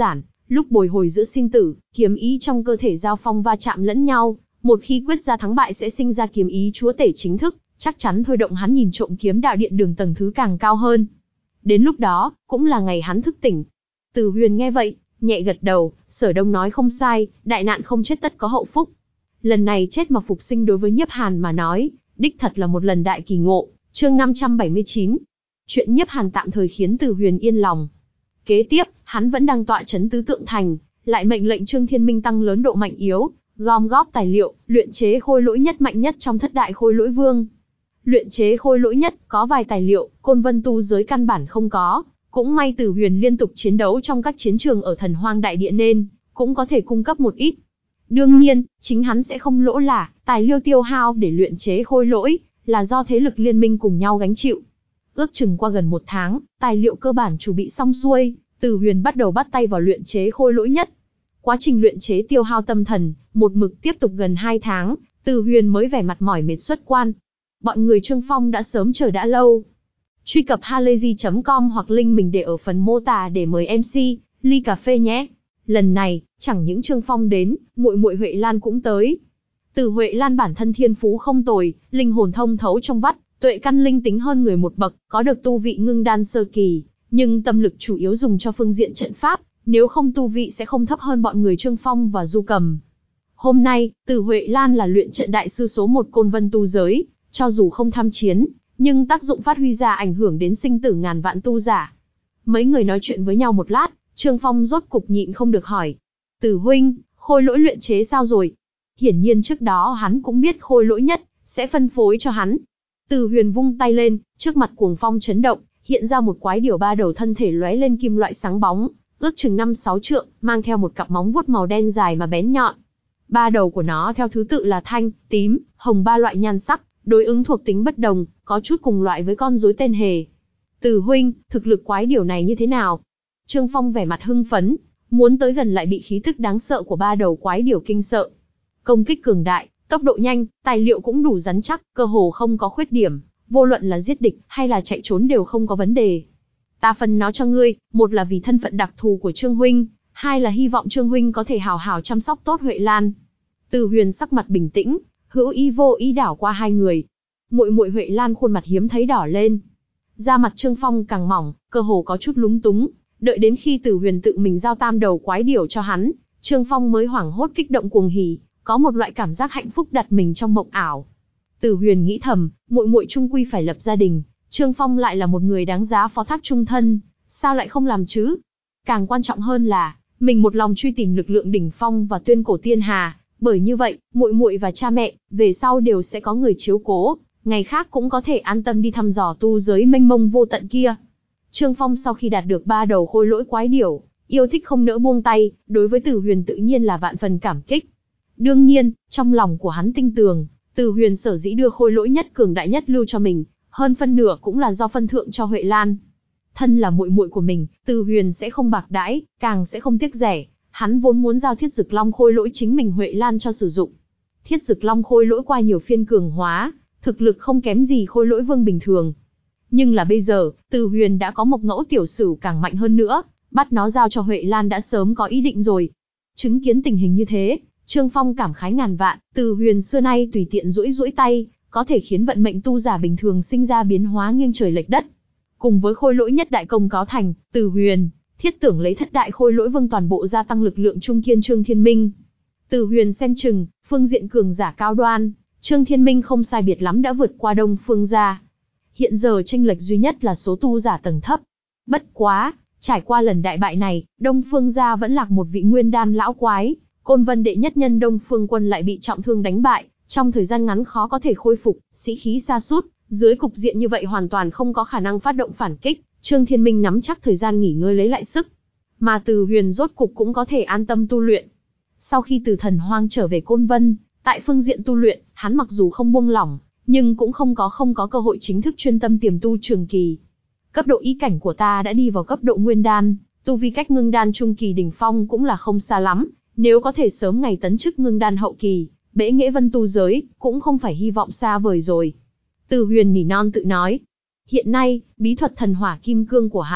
Lúc bồi hồi giữa sinh tử, kiếm ý trong cơ thể giao phong va chạm lẫn nhau, một khi quyết ra thắng bại sẽ sinh ra kiếm ý chúa tể chính thức, chắc chắn thôi động hắn nhìn trộm kiếm đạo điện đường tầng thứ càng cao hơn. Đến lúc đó, cũng là ngày hắn thức tỉnh. Từ Huyền nghe vậy, nhẹ gật đầu, Sở Đông nói không sai, đại nạn không chết tất có hậu phúc. Lần này chết mà phục sinh đối với Nhiếp Hàn mà nói, đích thật là một lần đại kỳ ngộ. Chương năm trăm bảy mươi chín. Chuyện Nhiếp Hàn tạm thời khiến Từ Huyền yên lòng. Kế tiếp, hắn vẫn đang tọa trấn Tứ Tượng Thành, lại mệnh lệnh Trương Thiên Minh tăng lớn độ mạnh yếu, gom góp tài liệu, luyện chế khôi lỗi nhất mạnh nhất trong thất đại khôi lỗi vương. Luyện chế khôi lỗi nhất, có vài tài liệu, Côn Vân tu giới căn bản không có, cũng may Từ Huyền liên tục chiến đấu trong các chiến trường ở Thần Hoang Đại Địa nên, cũng có thể cung cấp một ít. Đương nhiên, chính hắn sẽ không lỗ là, tài liệu tiêu hao để luyện chế khôi lỗi, là do thế lực liên minh cùng nhau gánh chịu. Ước chừng qua gần một tháng, tài liệu cơ bản chuẩn bị xong xuôi, Từ Huyền bắt đầu bắt tay vào luyện chế khôi lỗi nhất. Quá trình luyện chế tiêu hao tâm thần, một mực tiếp tục gần hai tháng, Từ Huyền mới vẻ mặt mỏi mệt xuất quan. Bọn người Trương Phong đã sớm chờ đã lâu. Truy cập halayzi chấm com hoặc link mình để ở phần mô tả để mời em xê, ly cà phê nhé. Lần này, chẳng những Trương Phong đến, muội muội Huệ Lan cũng tới. Từ Huệ Lan bản thân thiên phú không tồi, linh hồn thông thấu trong vắt, tuệ căn linh tính hơn người một bậc, có được tu vị ngưng đan sơ kỳ, nhưng tâm lực chủ yếu dùng cho phương diện trận pháp, nếu không tu vị sẽ không thấp hơn bọn người Trương Phong và Du Cầm. Hôm nay, Từ Huệ Lan là luyện trận đại sư số một Côn Vân tu giới, cho dù không tham chiến, nhưng tác dụng phát huy ra ảnh hưởng đến sinh tử ngàn vạn tu giả. Mấy người nói chuyện với nhau một lát, Trương Phong rốt cục nhịn không được hỏi. Từ huynh, khôi lỗi luyện chế sao rồi? Hiển nhiên trước đó hắn cũng biết khôi lỗi nhất, sẽ phân phối cho hắn. Từ Huyền vung tay lên, trước mặt cuồng phong chấn động, hiện ra một quái điểu ba đầu thân thể lóe lên kim loại sáng bóng, ước chừng năm sáu trượng, mang theo một cặp móng vuốt màu đen dài mà bén nhọn. Ba đầu của nó theo thứ tự là thanh, tím, hồng ba loại nhan sắc, đối ứng thuộc tính bất đồng, có chút cùng loại với con rối tên hề. Từ huynh, thực lực quái điểu này như thế nào? Trương Phong vẻ mặt hưng phấn, muốn tới gần lại bị khí tức đáng sợ của ba đầu quái điểu kinh sợ. Công kích cường đại, tốc độ nhanh, tài liệu cũng đủ rắn chắc, cơ hồ không có khuyết điểm, vô luận là giết địch hay là chạy trốn đều không có vấn đề. Ta phân nó cho ngươi, một là vì thân phận đặc thù của Trương huynh, hai là hy vọng Trương huynh có thể hào hào chăm sóc tốt Huệ Lan. Từ Huyền sắc mặt bình tĩnh, hữu ý vô ý đảo qua hai người. Muội muội Huệ Lan khuôn mặt hiếm thấy đỏ lên. Da mặt Trương Phong càng mỏng, cơ hồ có chút lúng túng, đợi đến khi Từ Huyền tự mình giao tam đầu quái điểu cho hắn, Trương Phong mới hoảng hốt kích động cuồng hỉ, có một loại cảm giác hạnh phúc đặt mình trong mộng ảo. Từ Huyền nghĩ thầm, muội muội chung quy phải lập gia đình, Trương Phong lại là một người đáng giá phó thác chung thân, sao lại không làm chứ? Càng quan trọng hơn là, mình một lòng truy tìm lực lượng đỉnh phong và tuyên cổ tiên hà, bởi như vậy, muội muội và cha mẹ về sau đều sẽ có người chiếu cố, ngày khác cũng có thể an tâm đi thăm dò tu giới mênh mông vô tận kia. Trương Phong sau khi đạt được ba đầu khôi lỗi quái điểu, yêu thích không nỡ buông tay, đối với Từ Huyền tự nhiên là vạn phần cảm kích. Đương nhiên, trong lòng của hắn tinh tường, Từ Huyền sở dĩ đưa khôi lỗi nhất cường đại nhất lưu cho mình, hơn phân nửa cũng là do phân thượng cho Huệ Lan. Thân là muội muội của mình, Từ Huyền sẽ không bạc đãi, càng sẽ không tiếc rẻ. Hắn vốn muốn giao Thiết Dực Long khôi lỗi chính mình Huệ Lan cho sử dụng. Thiết Dực Long khôi lỗi qua nhiều phiên cường hóa, thực lực không kém gì khôi lỗi vương bình thường. Nhưng là bây giờ, Từ Huyền đã có Mộc Ngẫu tiểu sử càng mạnh hơn nữa, bắt nó giao cho Huệ Lan đã sớm có ý định rồi. Chứng kiến tình hình như thế, Trương Phong cảm khái ngàn vạn, Từ Huyền xưa nay tùy tiện duỗi duỗi tay, có thể khiến vận mệnh tu giả bình thường sinh ra biến hóa nghiêng trời lệch đất. Cùng với khôi lỗi nhất đại công cáo thành, Từ Huyền thiết tưởng lấy thất đại khôi lỗi vương toàn bộ gia tăng lực lượng trung kiên Trương Thiên Minh. Từ Huyền xem chừng, phương diện cường giả cao đoan, Trương Thiên Minh không sai biệt lắm đã vượt qua Đông Phương gia. Hiện giờ chênh lệch duy nhất là số tu giả tầng thấp. Bất quá, trải qua lần đại bại này, Đông Phương gia vẫn lạc một vị nguyên đan lão quái, Côn Vân đệ nhất nhân Đông Phương Quân lại bị trọng thương đánh bại, trong thời gian ngắn khó có thể khôi phục, sĩ khí sa sút, dưới cục diện như vậy hoàn toàn không có khả năng phát động phản kích. Trương Thiên Minh nắm chắc thời gian nghỉ ngơi lấy lại sức, mà Từ Huyền rốt cục cũng có thể an tâm tu luyện. Sau khi từ Thần Hoang trở về Côn Vân, tại phương diện tu luyện, hắn mặc dù không buông lỏng, nhưng cũng không có không có cơ hội chính thức chuyên tâm tiềm tu trường kỳ. Cấp độ ý cảnh của ta đã đi vào cấp độ nguyên đan, tu vi cách ngưng đan trung kỳ đỉnh phong cũng là không xa lắm, nếu có thể sớm ngày tấn chức ngưng đan hậu kỳ, bẽ nghệ vân tu giới, cũng không phải hy vọng xa vời rồi. Từ Huyền nỉ non tự nói. Hiện nay, bí thuật thần hỏa kim cương của hắn,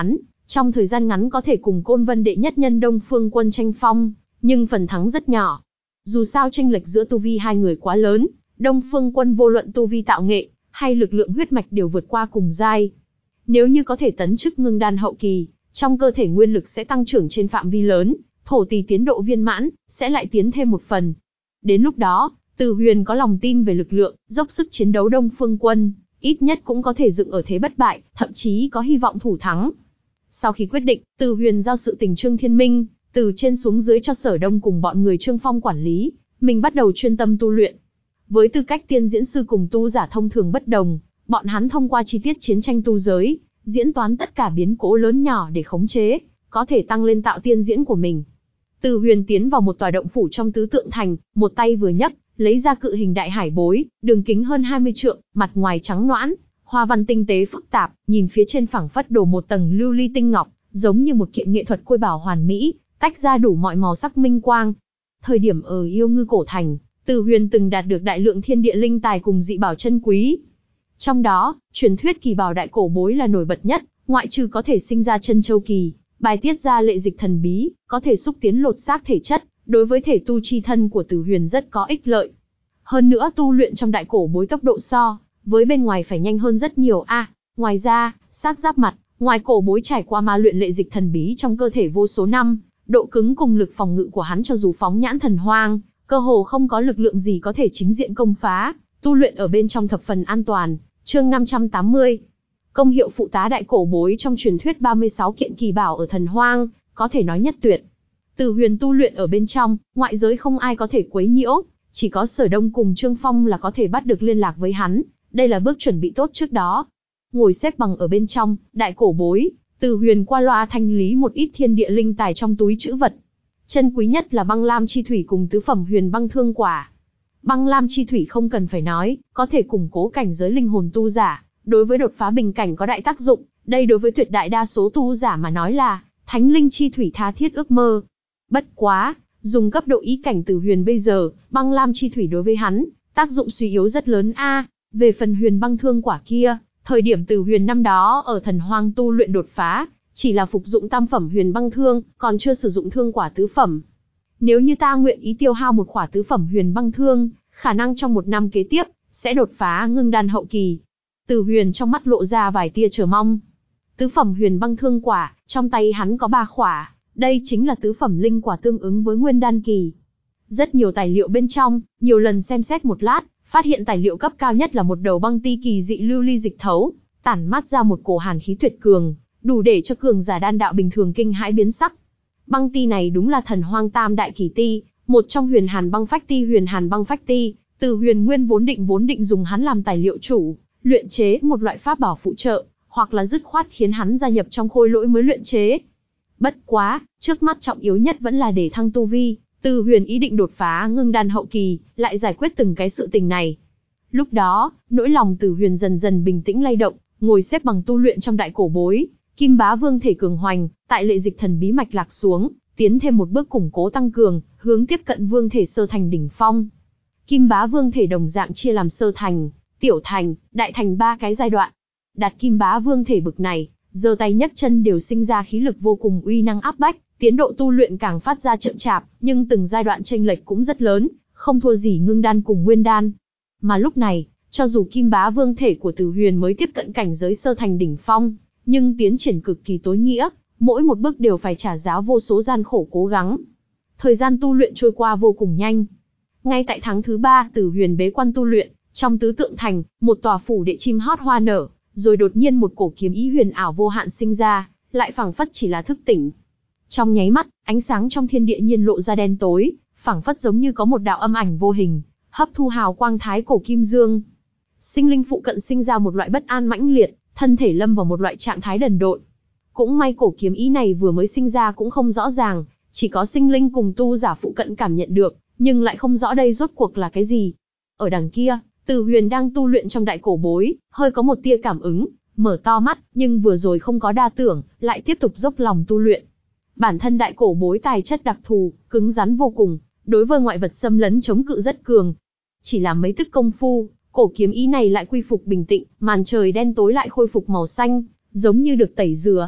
Trong thời gian ngắn có thể cùng Côn Vân đệ nhất nhân Đông Phương Quân tranh phong, nhưng phần thắng rất nhỏ. Dù sao chênh lệch giữa tu vi hai người quá lớn, Đông Phương Quân vô luận tu vi tạo nghệ, hay lực lượng huyết mạch đều vượt qua cùng giai. Nếu như có thể tấn chức ngưng đan hậu kỳ, trong cơ thể nguyên lực sẽ tăng trưởng trên phạm vi lớn, thổ tỷ tiến độ viên mãn, sẽ lại tiến thêm một phần. Đến lúc đó, Từ Huyền có lòng tin về lực lượng, dốc sức chiến đấu Đông Phương Quân, ít nhất cũng có thể dựng ở thế bất bại, thậm chí có hy vọng thủ thắng. Sau khi quyết định, Từ Huyền giao sự tình Trương Thiên Minh, từ trên xuống dưới cho Sở Đông cùng bọn người Trương Phong quản lý, mình bắt đầu chuyên tâm tu luyện. Với tư cách tiên diễn sư cùng tu giả thông thường bất đồng, bọn hắn thông qua chi tiết chiến tranh tu giới, diễn toán tất cả biến cố lớn nhỏ để khống chế, có thể tăng lên tạo tiên diễn của mình. Từ Huyền tiến vào một tòa động phủ trong tứ tượng thành, một tay vừa nhấc, lấy ra cự hình đại hải bối, đường kính hơn hai mươi trượng, mặt ngoài trắng nõn, hoa văn tinh tế phức tạp, nhìn phía trên phẳng phất đổ một tầng lưu ly tinh ngọc, giống như một kiện nghệ thuật khôi bảo hoàn mỹ, tách ra đủ mọi màu sắc minh quang. Thời điểm ở Yêu Ngư cổ thành, Từ Huyền từng đạt được đại lượng thiên địa linh tài cùng dị bảo chân quý. Trong đó, truyền thuyết kỳ bảo đại cổ bối là nổi bật nhất, ngoại trừ có thể sinh ra chân châu kỳ, bài tiết ra lệ dịch thần bí, có thể xúc tiến lột xác thể chất, đối với thể tu chi thân của Từ Huyền rất có ích lợi. Hơn nữa tu luyện trong đại cổ bối tốc độ so với bên ngoài phải nhanh hơn rất nhiều a. À, ngoài ra, xác giáp mặt, ngoài cổ bối trải qua ma luyện lệ dịch thần bí trong cơ thể vô số năm, độ cứng cùng lực phòng ngự của hắn cho dù phóng nhãn thần hoang, cơ hồ không có lực lượng gì có thể chính diện công phá, tu luyện ở bên trong thập phần an toàn. Chương năm trăm tám mươi. Công hiệu phụ tá đại cổ bối trong truyền thuyết ba mươi sáu kiện kỳ bảo ở thần hoang, có thể nói nhất tuyệt. Từ Huyền tu luyện ở bên trong, ngoại giới không ai có thể quấy nhiễu, chỉ có Sở Đông cùng Trương Phong là có thể bắt được liên lạc với hắn, đây là bước chuẩn bị tốt trước đó. Ngồi xếp bằng ở bên trong, đại cổ bối, Từ Huyền qua loa thanh lý một ít thiên địa linh tài trong túi trữ vật. Chân quý nhất là băng lam chi thủy cùng tứ phẩm huyền băng thương quả. Băng lam chi thủy không cần phải nói, có thể củng cố cảnh giới linh hồn tu giả, đối với đột phá bình cảnh có đại tác dụng, đây đối với tuyệt đại đa số tu giả mà nói là thánh linh chi thủy tha thiết ước mơ. Bất quá, dùng cấp độ ý cảnh Từ Huyền bây giờ, băng lam chi thủy đối với hắn, tác dụng suy yếu rất lớn a. À, về phần huyền băng thương quả kia, thời điểm Từ Huyền năm đó ở thần hoang tu luyện đột phá, chỉ là phục dụng tam phẩm huyền băng thương, còn chưa sử dụng thương quả tứ phẩm. Nếu như ta nguyện ý tiêu hao một quả tứ phẩm huyền băng thương, khả năng trong một năm kế tiếp, sẽ đột phá ngưng đan hậu kỳ. Từ Huyền trong mắt lộ ra vài tia chờ mong. Tứ phẩm huyền băng thương quả, trong tay hắn có ba quả, đây chính là tứ phẩm linh quả tương ứng với nguyên đan kỳ. Rất nhiều tài liệu bên trong, nhiều lần xem xét một lát, phát hiện tài liệu cấp cao nhất là một đầu băng ti kỳ dị lưu ly dịch thấu, tản mát ra một cổ hàn khí tuyệt cường, đủ để cho cường giả đan đạo bình thường kinh hãi biến sắc. Băng ti này đúng là thần hoang tam đại kỳ ti, một trong huyền hàn băng phách ti huyền hàn băng phách ti, Từ Huyền nguyên vốn định vốn định dùng hắn làm tài liệu chủ, luyện chế một loại pháp bảo phụ trợ, hoặc là dứt khoát khiến hắn gia nhập trong khôi lỗi mới luyện chế. Bất quá, trước mắt trọng yếu nhất vẫn là để thăng tu vi, Từ Huyền ý định đột phá ngưng đan hậu kỳ, lại giải quyết từng cái sự tình này. Lúc đó, nỗi lòng Từ Huyền dần dần bình tĩnh lay động, ngồi xếp bằng tu luyện trong đại cổ bối, Kim Bá Vương thể cường hoành, tại lệ dịch thần bí mạch lạc xuống, tiến thêm một bước củng cố tăng cường, hướng tiếp cận vương thể sơ thành đỉnh phong. Kim Bá Vương thể đồng dạng chia làm sơ thành, tiểu thành, đại thành ba cái giai đoạn. Đạt Kim Bá Vương thể bực này, giơ tay nhấc chân đều sinh ra khí lực vô cùng uy năng áp bách, tiến độ tu luyện càng phát ra chậm chạp, nhưng từng giai đoạn chênh lệch cũng rất lớn, không thua gì ngưng đan cùng nguyên đan. Mà lúc này, cho dù Kim Bá Vương thể của Từ Huyền mới tiếp cận cảnh giới sơ thành đỉnh phong, nhưng tiến triển cực kỳ tối nghĩa, mỗi một bước đều phải trả giá vô số gian khổ cố gắng. Thời gian tu luyện trôi qua vô cùng nhanh. Ngay tại tháng thứ ba, Từ Huyền bế quan tu luyện, trong tứ tượng thành, một tòa phủ đệ chim hót hoa nở, rồi đột nhiên một cổ kiếm ý huyền ảo vô hạn sinh ra, lại phảng phất chỉ là thức tỉnh. Trong nháy mắt, ánh sáng trong thiên địa nhiên lộ ra đen tối, phảng phất giống như có một đạo âm ảnh vô hình, hấp thu hào quang thái cổ kim dương. Sinh linh phụ cận sinh ra một loại bất an mãnh liệt, thân thể lâm vào một loại trạng thái đần độn. Cũng may cổ kiếm ý này vừa mới sinh ra cũng không rõ ràng, chỉ có sinh linh cùng tu giả phụ cận cảm nhận được, nhưng lại không rõ đây rốt cuộc là cái gì. Ở đằng kia, Từ Huyền đang tu luyện trong đại cổ bối, hơi có một tia cảm ứng, mở to mắt, nhưng vừa rồi không có đa tưởng, lại tiếp tục dốc lòng tu luyện. Bản thân đại cổ bối tài chất đặc thù, cứng rắn vô cùng, đối với ngoại vật xâm lấn chống cự rất cường. Chỉ là mấy tức công phu, cổ kiếm ý này lại quy phục bình tĩnh, màn trời đen tối lại khôi phục màu xanh, giống như được tẩy rửa.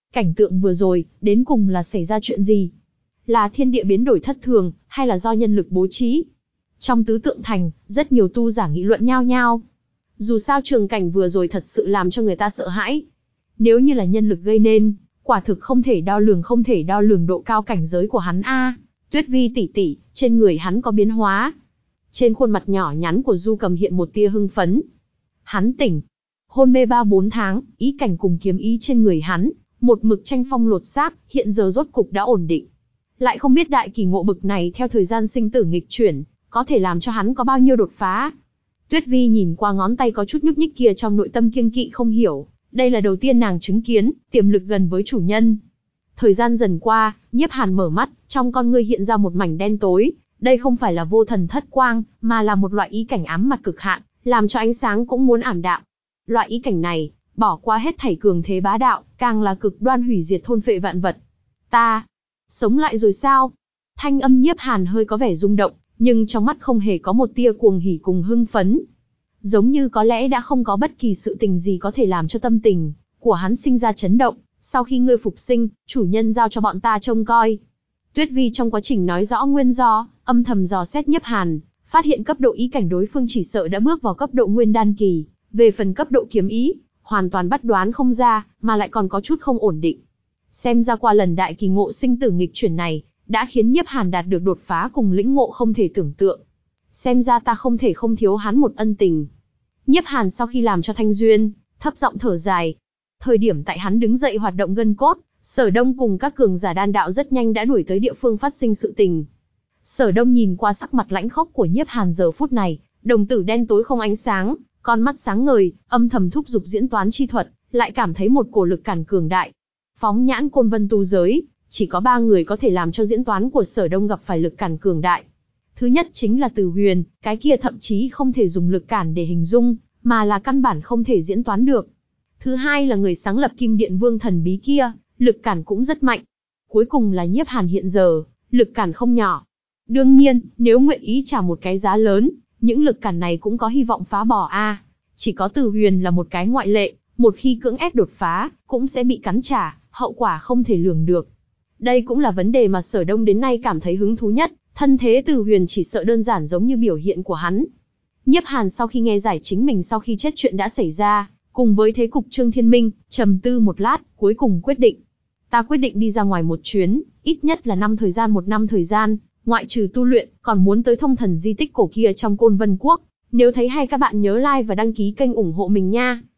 Cảnh tượng vừa rồi, đến cùng là xảy ra chuyện gì? Là thiên địa biến đổi thất thường, hay là do nhân lực bố trí? Trong tứ tượng thành, rất nhiều tu giả nghị luận nhao nhao. Dù sao trường cảnh vừa rồi thật sự làm cho người ta sợ hãi. Nếu như là nhân lực gây nên, quả thực không thể đo lường không thể đo lường độ cao cảnh giới của hắn a. Tuyết Vi tỷ tỷ, trên người hắn có biến hóa. Trên khuôn mặt nhỏ nhắn của Du Cầm hiện một tia hưng phấn. Hắn tỉnh. Hôn mê ba bốn tháng, ý cảnh cùng kiếm ý trên người hắn, một mực tranh phong lột xác, hiện giờ rốt cục đã ổn định. Lại không biết đại kỳ ngộ bực này theo thời gian sinh tử nghịch chuyển, có thể làm cho hắn có bao nhiêu đột phá. Tuyết Vi nhìn qua ngón tay có chút nhúc nhích kia trong nội tâm kiêng kỵ không hiểu, đây là đầu tiên nàng chứng kiến, tiềm lực gần với chủ nhân. Thời gian dần qua, Nhiếp Hàn mở mắt, trong con ngươi hiện ra một mảnh đen tối, đây không phải là vô thần thất quang, mà là một loại ý cảnh ám mặt cực hạn, làm cho ánh sáng cũng muốn ảm đạm. Loại ý cảnh này, bỏ qua hết thảy cường thế bá đạo, càng là cực đoan hủy diệt thôn phệ vạn vật. Ta, sống lại rồi sao? Thanh âm Nhiếp Hàn hơi có vẻ rung động, nhưng trong mắt không hề có một tia cuồng hỉ cùng hưng phấn. Giống như có lẽ đã không có bất kỳ sự tình gì có thể làm cho tâm tình của hắn sinh ra chấn động. Sau khi ngươi phục sinh, chủ nhân giao cho bọn ta trông coi. Tuyết Vi trong quá trình nói rõ nguyên do, âm thầm dò xét Nhiếp Hàn, phát hiện cấp độ ý cảnh đối phương chỉ sợ đã bước vào cấp độ nguyên đan kỳ. Về phần cấp độ kiếm ý, hoàn toàn bắt đoán không ra, mà lại còn có chút không ổn định. Xem ra qua lần đại kỳ ngộ sinh tử nghịch chuyển này, đã khiến Nhiếp Hàn đạt được đột phá cùng lĩnh ngộ không thể tưởng tượng. Xem ra ta không thể không thiếu hắn một ân tình. Nhiếp Hàn sau khi làm cho thanh duyên, thấp giọng thở dài. Thời điểm tại hắn đứng dậy hoạt động gân cốt, Sở Đông cùng các cường giả đan đạo rất nhanh đã đuổi tới địa phương phát sinh sự tình. Sở Đông nhìn qua sắc mặt lãnh khốc của Nhiếp Hàn giờ phút này, đồng tử đen tối không ánh sáng, con mắt sáng ngời, âm thầm thúc giục diễn toán chi thuật, lại cảm thấy một cổ lực cản cường đại. Phóng nhãn Côn Vân tu giới, chỉ có ba người có thể làm cho diễn toán của Sở Đông gặp phải lực cản cường đại. Thứ nhất chính là Từ Huyền, cái kia thậm chí không thể dùng lực cản để hình dung, mà là căn bản không thể diễn toán được. Thứ hai là người sáng lập Kim Điện Vương thần bí kia, lực cản cũng rất mạnh. Cuối cùng là Nhiếp Hàn hiện giờ, lực cản không nhỏ. Đương nhiên, nếu nguyện ý trả một cái giá lớn, những lực cản này cũng có hy vọng phá bỏ a. Chỉ có Từ Huyền là một cái ngoại lệ, một khi cưỡng ép đột phá, cũng sẽ bị cắn trả, hậu quả không thể lường được. Đây cũng là vấn đề mà Sở Đông đến nay cảm thấy hứng thú nhất, thân thế Từ Huyền chỉ sợ đơn giản giống như biểu hiện của hắn. Nhiếp Hàn sau khi nghe giải chính mình sau khi chết chuyện đã xảy ra, cùng với thế cục Trương Thiên Minh, trầm tư một lát, cuối cùng quyết định. Ta quyết định đi ra ngoài một chuyến, ít nhất là năm thời gian một năm thời gian, ngoại trừ tu luyện, còn muốn tới thông thần di tích cổ kia trong Côn Vân Quốc. Nếu thấy hay các bạn nhớ like và đăng ký kênh ủng hộ mình nha.